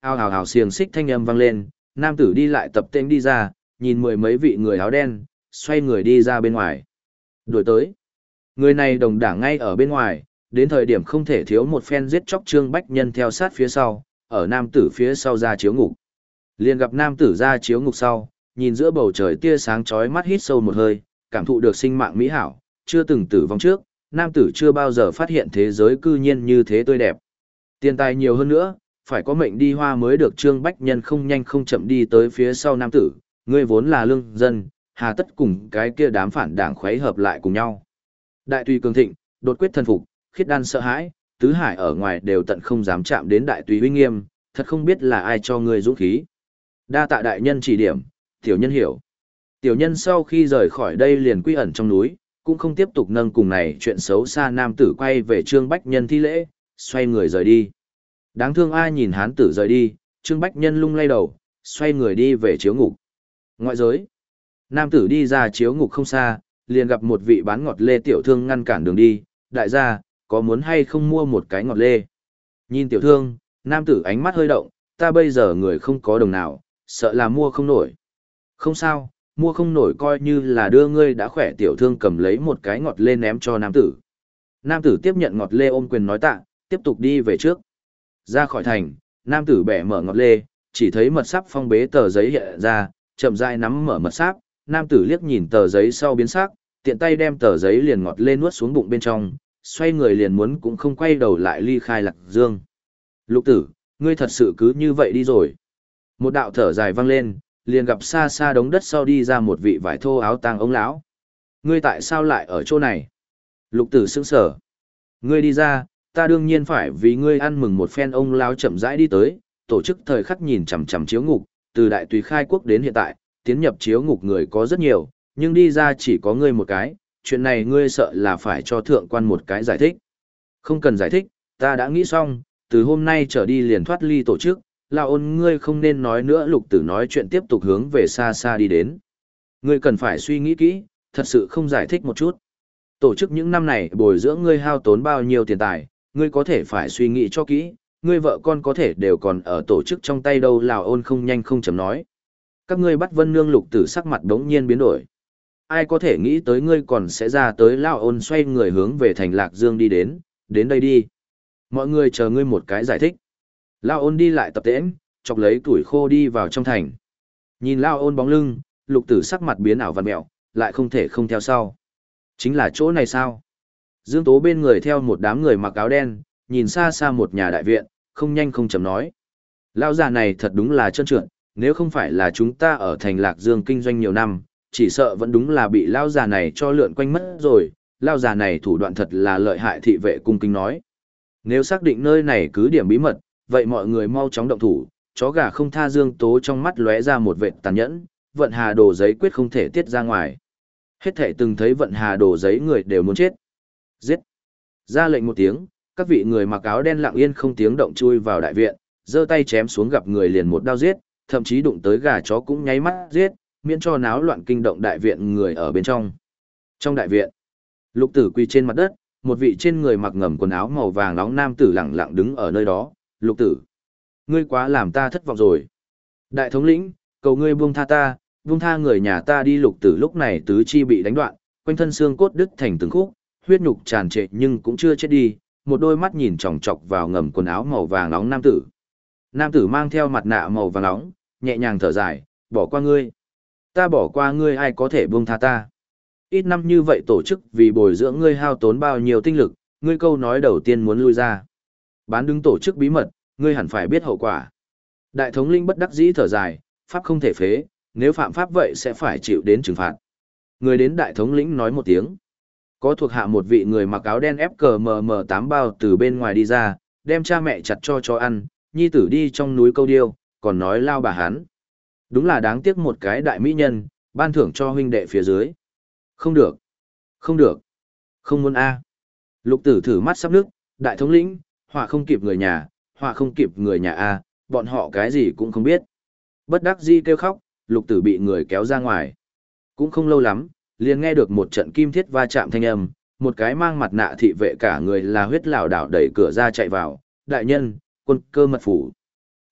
Hào hào hào xiềng xích thanh âm vang lên, nam tử đi lại tập tên đi ra, nhìn mười mấy vị người áo đen, xoay người đi ra bên ngoài. Đuổi tới. Người này đồng đảng ngay ở bên ngoài, đến thời điểm không thể thiếu một phen giết chóc Trương Bách Nhân theo sát phía sau, ở nam tử phía sau ra chiếu ngục. Liền gặp nam tử ra chiếu ngục sau, nhìn giữa bầu trời tia sáng chói mắt hít sâu một hơi, cảm thụ được sinh mạng mỹ hảo, chưa từng tử vong trước, nam tử chưa bao giờ phát hiện thế giới cư nhiên như thế tươi đẹp. Tiền tài nhiều hơn nữa, phải có mệnh đi hoa mới được. Trương Bách Nhân không nhanh không chậm đi tới phía sau nam tử, ngươi vốn là lương dân, hà tất cùng cái kia đám phản đảng khuấy hợp lại cùng nhau. Đại tùy cường thịnh, đột quyết thần phục, khiết đan sợ hãi, tứ hải ở ngoài đều tận không dám chạm đến đại tùy uy nghiêm, thật không biết là ai cho ngươi dũng khí. Đa tạ đại nhân chỉ điểm, tiểu nhân hiểu. Tiểu nhân sau khi rời khỏi đây liền quy ẩn trong núi, cũng không tiếp tục nâng cùng này chuyện xấu xa. Nam tử quay về Trương Bách Nhân thi lễ, xoay người rời đi. Đáng thương ai nhìn hán tử rời đi, Trương Bách Nhân lung lay đầu, xoay người đi về chiếu ngục. Ngoại giới. Nam tử đi ra chiếu ngục không xa, liền gặp một vị bán ngọt lê tiểu thương ngăn cản đường đi, đại gia, có muốn hay không mua một cái ngọt lê? Nhìn tiểu thương, nam tử ánh mắt hơi động, ta bây giờ người không có đồng nào, sợ là mua không nổi. Không sao, mua không nổi coi như là đưa ngươi đã khỏe. Tiểu thương cầm lấy một cái ngọt lê ném cho nam tử. Nam tử tiếp nhận ngọt lê ôm quyền nói tạ, tiếp tục đi về trước. Ra khỏi thành, nam tử bẻ mở ngọt lê, chỉ thấy mật sáp phong bế tờ giấy hiện ra, chậm rãi nắm mở mật sáp. Nam tử liếc nhìn tờ giấy sau biến sắc, tiện tay đem tờ giấy liền ngọt lê nuốt xuống bụng bên trong, xoay người liền muốn cũng không quay đầu lại ly khai Lạc Dương. Lục tử, ngươi thật sự cứ như vậy đi rồi. Một đạo thở dài vang lên, liền gặp xa xa đống đất sau đi ra một vị vải thô áo tang ông lão. Ngươi tại sao lại ở chỗ này? Lục tử sững sờ. Ngươi đi ra, ta đương nhiên phải vì ngươi ăn mừng một phen. Ông lão chậm rãi đi tới, tổ chức thời khắc nhìn chằm chằm chiếu ngục, từ đại tùy khai quốc đến hiện tại, tiến nhập chiếu ngục người có rất nhiều, nhưng đi ra chỉ có ngươi một cái, chuyện này ngươi sợ là phải cho thượng quan một cái giải thích. Không cần giải thích, ta đã nghĩ xong, từ hôm nay trở đi liền thoát ly tổ chức, Lão Ôn ngươi không nên nói nữa. Lục tử nói chuyện tiếp tục hướng về xa xa đi đến. Ngươi cần phải suy nghĩ kỹ, thật sự không giải thích một chút. Tổ chức những năm này bồi dưỡng ngươi hao tốn bao nhiêu tiền tài, ngươi có thể phải suy nghĩ cho kỹ, ngươi vợ con có thể đều còn ở tổ chức trong tay đâu. Lão Ôn không nhanh không chậm nói. Các ngươi bắt Vân Nương. Lục tử sắc mặt đống nhiên biến đổi. Ai có thể nghĩ tới ngươi còn sẽ ra tới. Lão Ôn xoay người hướng về thành Lạc Dương đi đến, đến đây đi. Mọi người chờ ngươi một cái giải thích. Lão Ôn đi lại tập tễnh, chọc lấy tuổi khô đi vào trong thành. Nhìn Lão Ôn bóng lưng, lục tử sắc mặt biến ảo vặn mẹo, lại không thể không theo sau. Chính là chỗ này sao? Dương Tố bên người theo một đám người mặc áo đen, nhìn xa xa một nhà đại viện, không nhanh không chậm nói. Lão già này thật đúng là trơn trượt, nếu không phải là chúng ta ở thành Lạc Dương kinh doanh nhiều năm, chỉ sợ vẫn đúng là bị lão già này cho lượn quanh mất rồi. Lão già này thủ đoạn thật là lợi hại. Thị vệ cung kính nói. Nếu xác định nơi này cứ điểm bí mật, vậy mọi người mau chóng động thủ. Chó gà không tha. Dương Tố trong mắt lóe ra một vệt tàn nhẫn, vận hà đồ giấy quyết không thể tiết ra ngoài. Hết thảy từng thấy vận hà đồ giấy người đều muốn chết. Giết! Ra lệnh một tiếng, các vị người mặc áo đen lặng yên không tiếng động chui vào đại viện, giơ tay chém xuống gặp người liền một đao giết, thậm chí đụng tới gà chó cũng nháy mắt giết, miễn cho náo loạn kinh động đại viện người ở bên trong. Trong đại viện, lục tử quỳ trên mặt đất, một vị trên người mặc ngầm quần áo màu vàng nóng nam tử lặng lặng đứng ở nơi đó. Lục tử, ngươi quá làm ta thất vọng rồi. Đại thống lĩnh, cầu ngươi buông tha ta, buông tha người nhà ta đi. Lục tử lúc này tứ chi bị đánh đoạn, quanh thân xương cốt đứt thành từng khúc, huyết nhục tràn trệ nhưng cũng chưa chết đi, một đôi mắt nhìn chòng chọc vào ngầm quần áo màu vàng nóng nam tử. Nam tử mang theo mặt nạ màu vàng nóng, nhẹ nhàng thở dài, bỏ qua ngươi. Ta bỏ qua ngươi, ai có thể buông tha ta. Ít năm như vậy tổ chức vì bồi dưỡng ngươi hao tốn bao nhiêu tinh lực, ngươi câu nói đầu tiên muốn lui ra. Bán đứng tổ chức bí mật, ngươi hẳn phải biết hậu quả. Đại thống lĩnh bất đắc dĩ thở dài, pháp không thể phế, nếu phạm pháp vậy sẽ phải chịu đến trừng phạt. Người đến đại thống lĩnh nói một tiếng. Có thuộc hạ một vị người mặc áo đen ép cờ mờ mờ tám bao từ bên ngoài đi ra, đem cha mẹ chặt cho cho ăn, nhi tử đi trong núi câu điêu, còn nói lao bà hắn. Đúng là đáng tiếc một cái đại mỹ nhân, ban thưởng cho huynh đệ phía dưới. Không được, không được, không muốn a. Lục tử thử mắt sắp nước, đại thống lĩnh, họa không kịp người nhà, họa không kịp người nhà a, bọn họ cái gì cũng không biết. Bất đắc dĩ kêu khóc, lục tử bị người kéo ra ngoài. Cũng không lâu lắm, liền nghe được một trận kim thiết va chạm thanh âm, một cái mang mặt nạ thị vệ cả người là huyết lảo đảo đẩy cửa ra chạy vào. Đại nhân, quân cơ mật phủ.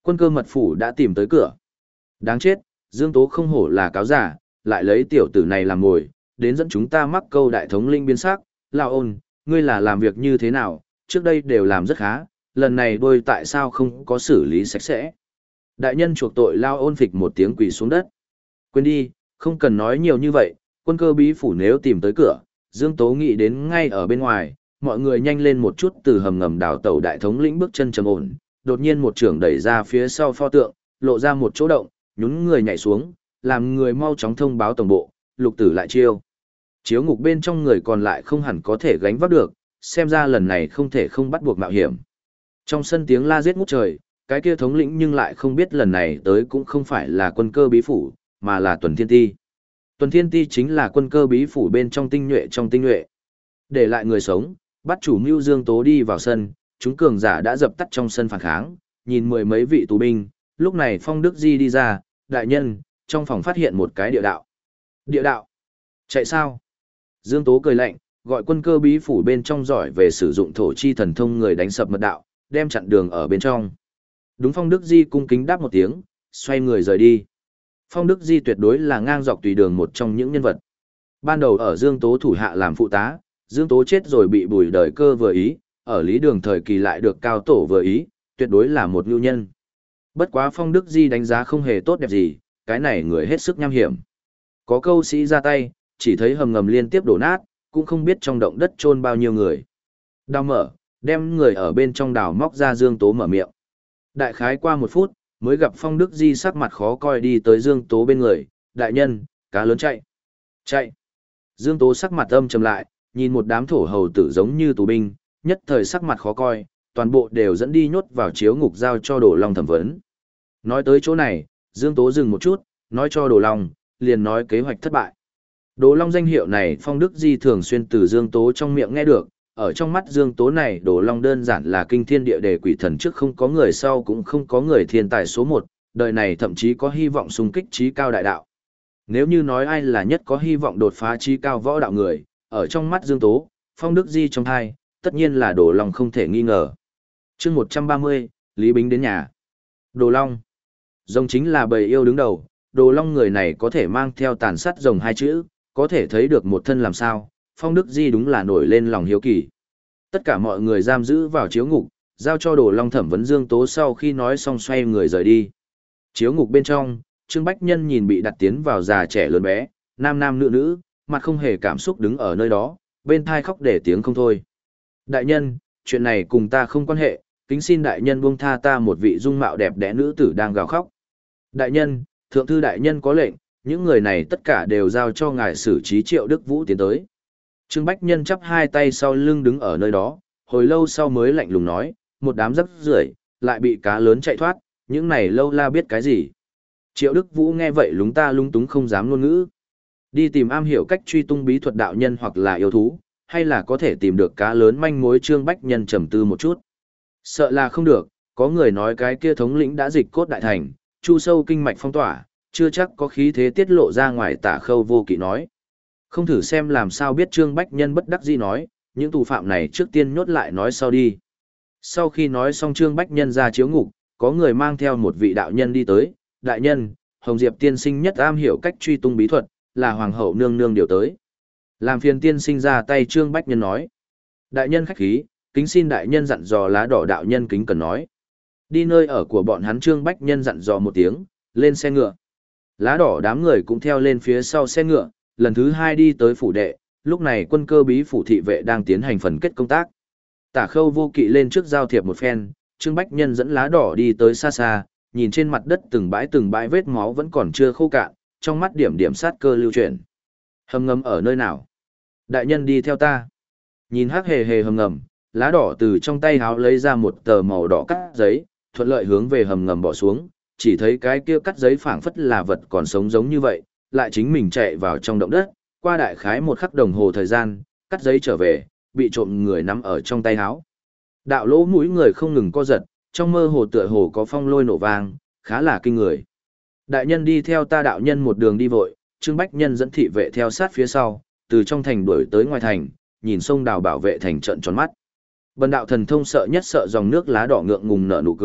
Quân cơ mật phủ đã tìm tới cửa. Đáng chết, Dương Tố không hổ là cáo giả, lại lấy tiểu tử này làm mồi, đến dẫn chúng ta mắc câu đại thống linh biến sắc. Lao ôn, ngươi là làm việc như thế nào, trước đây đều làm rất khá, lần này đôi tại sao không có xử lý sạch sẽ. Đại nhân chuộc tội Lao ôn phịch một tiếng quỳ xuống đất. Quên đi, không cần nói nhiều như vậy, quân cơ bí phủ nếu tìm tới cửa, Dương Tố nghĩ đến ngay ở bên ngoài, mọi người nhanh lên một chút từ hầm ngầm đào tẩu đại thống lĩnh bước chân trầm ổn, đột nhiên một trưởng đẩy ra phía sau pho tượng, lộ ra một chỗ động, nhún người nhảy xuống, làm người mau chóng thông báo tổng bộ, lục tử lại chiêu. Chiếu ngục bên trong người còn lại không hẳn có thể gánh vác được, xem ra lần này không thể không bắt buộc mạo hiểm. Trong sân tiếng la giết ngút trời, cái kia thống lĩnh nhưng lại không biết lần này tới cũng không phải là quân cơ bí phủ, mà là Tuần Thiên Ti. Tuần Thiên Ti chính là quân cơ bí phủ bên trong tinh nhuệ trong tinh nhuệ. Để lại người sống, bắt chủ mưu Dương Tố đi vào sân, chúng cường giả đã dập tắt trong sân phản kháng, nhìn mười mấy vị tù binh, lúc này Phong Đức Di đi ra, đại nhân, trong phòng phát hiện một cái địa đạo. Địa đạo? Chạy sao? Dương Tố cười lạnh, gọi quân cơ bí phủ bên trong giỏi về sử dụng thổ chi thần thông người đánh sập mật đạo, đem chặn đường ở bên trong. Đúng. Phong Đức Di cung kính đáp một tiếng, xoay người rời đi. Phong Đức Di tuyệt đối là ngang dọc tùy đường một trong những nhân vật. Ban đầu ở Dương Tố thủ hạ làm phụ tá, Dương Tố chết rồi bị Bùi Đời Cơ vừa ý, ở Lý Đường thời kỳ lại được Cao Tổ vừa ý, tuyệt đối là một nhu nhân. Bất quá Phong Đức Di đánh giá không hề tốt đẹp gì, cái này người hết sức nham hiểm. Có câu sĩ ra tay, chỉ thấy hầm ngầm liên tiếp đổ nát, cũng không biết trong động đất chôn bao nhiêu người. Đào mở, đem người ở bên trong đào móc ra Dương Tố mở miệng. Đại khái qua một phút, mới gặp Phong Đức Di sắc mặt khó coi đi tới Dương Tố bên người, đại nhân, cá lớn chạy. Chạy. Dương Tố sắc mặt âm trầm lại, nhìn một đám thổ hầu tử giống như tù binh, nhất thời sắc mặt khó coi, toàn bộ đều dẫn đi nhốt vào chiếu ngục giao cho Đồ Long thẩm vấn. Nói tới chỗ này, Dương Tố dừng một chút, nói cho Đồ Long, liền nói kế hoạch thất bại. Đồ Long danh hiệu này Phong Đức Di thường xuyên từ Dương Tố trong miệng nghe được, ở trong mắt Dương Tố này Đồ Long đơn giản là kinh thiên địa đề quỷ thần trước không có người sau cũng không có người thiên tài số một, đời này thậm chí có hy vọng xung kích trí cao đại đạo. Nếu như nói ai là nhất có hy vọng đột phá trí cao võ đạo người, ở trong mắt Dương Tố, Phong Đức Di trong hai, tất nhiên là Đồ Long không thể nghi ngờ. chương một trăm ba mươi, Lý Bính đến nhà. Đồ Long. Rồng chính là bầy yêu đứng đầu, Đồ Long người này có thể mang theo tàn sát rồng hai chữ, có thể thấy được một thân làm sao, Phong Đức Di đúng là nổi lên lòng hiếu kỳ. Tất cả mọi người giam giữ vào chiếu ngục, giao cho Đồ Long thẩm vấn Dương Tố sau khi nói xong xoay người rời đi. Chiếu ngục bên trong, Trương Bách Nhân nhìn bị đặt tiến vào già trẻ lớn bé, nam nam nữ nữ, mặt không hề cảm xúc đứng ở nơi đó, bên thai khóc để tiếng không thôi. Đại nhân, chuyện này cùng ta không quan hệ, kính xin đại nhân buông tha ta một vị dung mạo đẹp đẽ nữ tử đang gào khóc. Đại nhân, thượng thư đại nhân có lệnh, những người này tất cả đều giao cho ngài xử trí Triệu Đức Vũ tiến tới. Trương Bách Nhân chắp hai tay sau lưng đứng ở nơi đó, hồi lâu sau mới lạnh lùng nói, một đám rắc rưởi lại bị cá lớn chạy thoát, những này lâu la biết cái gì. Triệu Đức Vũ nghe vậy lúng ta lung túng không dám ngôn ngữ. Đi tìm am hiểu cách truy tung bí thuật đạo nhân hoặc là yêu thú, hay là có thể tìm được cá lớn manh mối. Trương Bách Nhân trầm tư một chút. Sợ là không được, có người nói cái kia thống lĩnh đã dịch cốt đại thành, chu sâu kinh mạch phong tỏa, chưa chắc có khí thế tiết lộ ra ngoài. Tả Khâu Vô Kỵ nói. Không thử xem làm sao biết. Trương Bách Nhân bất đắc dĩ nói, những tù phạm này trước tiên nhốt lại nói sau đi. Sau khi nói xong Trương Bách Nhân ra chiếu ngục, có người mang theo một vị đạo nhân đi tới. Đại nhân, Hồng Diệp tiên sinh nhất am hiểu cách truy tung bí thuật, là hoàng hậu nương nương điều tới. Làm phiền tiên sinh ra tay. Trương Bách Nhân nói. Đại nhân khách khí, kính xin đại nhân dặn dò Lá Đỏ đạo nhân kính cần nói. Đi nơi ở của bọn hắn. Trương Bách Nhân dặn dò một tiếng, lên xe ngựa. Lá Đỏ đám người cũng theo lên phía sau xe ngựa, lần thứ hai đi tới phủ đệ, lúc này quân cơ bí phủ thị vệ đang tiến hành phần kết công tác. Tả Khâu Vô Kỵ lên trước giao thiệp một phen, Trương Bách Nhân dẫn Lá Đỏ đi tới xa xa, nhìn trên mặt đất từng bãi từng bãi vết máu vẫn còn chưa khô cạn, trong mắt điểm điểm sát cơ lưu chuyển. Hầm ngầm ở nơi nào? Đại nhân đi theo ta. Nhìn hắc hề hề hầm ngầm, Lá Đỏ từ trong tay háo lấy ra một tờ màu đỏ cắt giấy, thuận lợi hướng về hầm ngầm bỏ xuống, chỉ thấy cái kia cắt giấy phảng phất là vật còn sống giống như vậy, lại chính mình chạy vào trong động đất, qua đại khái một khắc đồng hồ thời gian, cắt giấy trở về, bị trộm người nắm ở trong tay háo. Đạo lỗ mũi người không ngừng co giật, trong mơ hồ tựa hồ có phong lôi nổ vang, khá là kinh người. Đại nhân đi theo ta. Đạo nhân một đường đi vội, Trương Bách Nhân dẫn thị vệ theo sát phía sau, từ trong thành đuổi tới ngoài thành, nhìn sông đào bảo vệ thành trận tròn mắt. Bần đạo thần thông sợ nhất sợ dòng nước. Lá Đỏ ngượng ngùng nở nụ cười,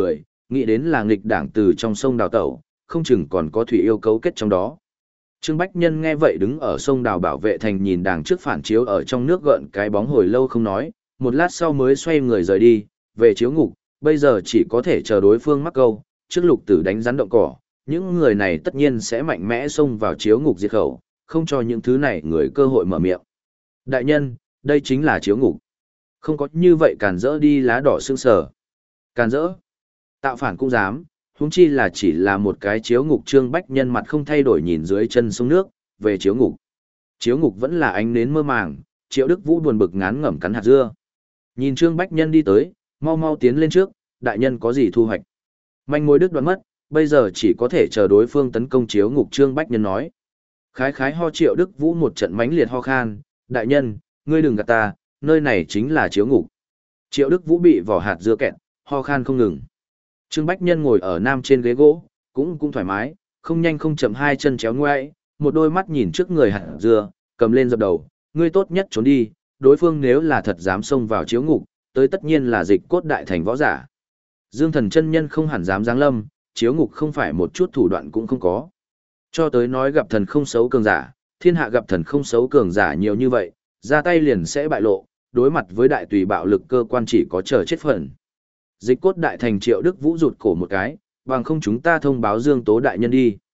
nghĩ đến là nghịch đảng từ trong sông đào tẩu, không chừng còn có thủy yêu cấu kết trong đó. Trương Bách Nhân nghe vậy đứng ở sông đào bảo vệ thành nhìn đàng trước phản chiếu ở trong nước gợn cái bóng hồi lâu không nói, một lát sau mới xoay người rời đi, về chiếu ngục, bây giờ chỉ có thể chờ đối phương mắc câu, trước lục tử đánh rắn động cỏ, những người này tất nhiên sẽ mạnh mẽ xông vào chiếu ngục diệt khẩu, không cho những thứ này người cơ hội mở miệng. Đại nhân, đây chính là chiếu ngục. Không có như vậy càn rỡ đi lá đỏ sương sở. Càn rỡ. Tạo phản cũng dám, huống chi là chỉ là một cái chiếu ngục. Trương Bách Nhân mặt không thay đổi nhìn dưới chân sông nước, về chiếu ngục. Chiếu ngục vẫn là ánh nến mơ màng, Triệu Đức Vũ buồn bực ngán ngẩm cắn hạt dưa. Nhìn Trương Bách Nhân đi tới, mau mau tiến lên trước, đại nhân có gì thu hoạch. Manh mối đứt đoạn mất, bây giờ chỉ có thể chờ đối phương tấn công chiếu ngục. Trương Bách Nhân nói. Khái khái ho Triệu Đức Vũ một trận mãnh liệt ho khan, đại nhân, ngươi đừng gạt ta, nơi này chính là chiếu ngục. Triệu Đức Vũ bị vỏ hạt dưa kẹt, ho khan không ngừng. Trương Bách Nhân ngồi ở nam trên ghế gỗ, cũng cũng thoải mái, không nhanh không chậm hai chân chéo ngoại, một đôi mắt nhìn trước người hạt dưa, cầm lên dập đầu, ngươi tốt nhất trốn đi, đối phương nếu là thật dám xông vào chiếu ngục, tới tất nhiên là dịch cốt đại thành võ giả. Dương Thần chân nhân không hẳn dám giáng lâm, chiếu ngục không phải một chút thủ đoạn cũng không có. Cho tới nói gặp thần không xấu cường giả, thiên hạ gặp thần không xấu cường giả nhiều như vậy, ra tay liền sẽ bại lộ, đối mặt với đại tùy bạo lực cơ quan chỉ có chờ chết phần. Dịch cốt đại thành Triệu Đức Vũ rụt cổ một cái, bằng không chúng ta thông báo Dương Tố đại nhân đi.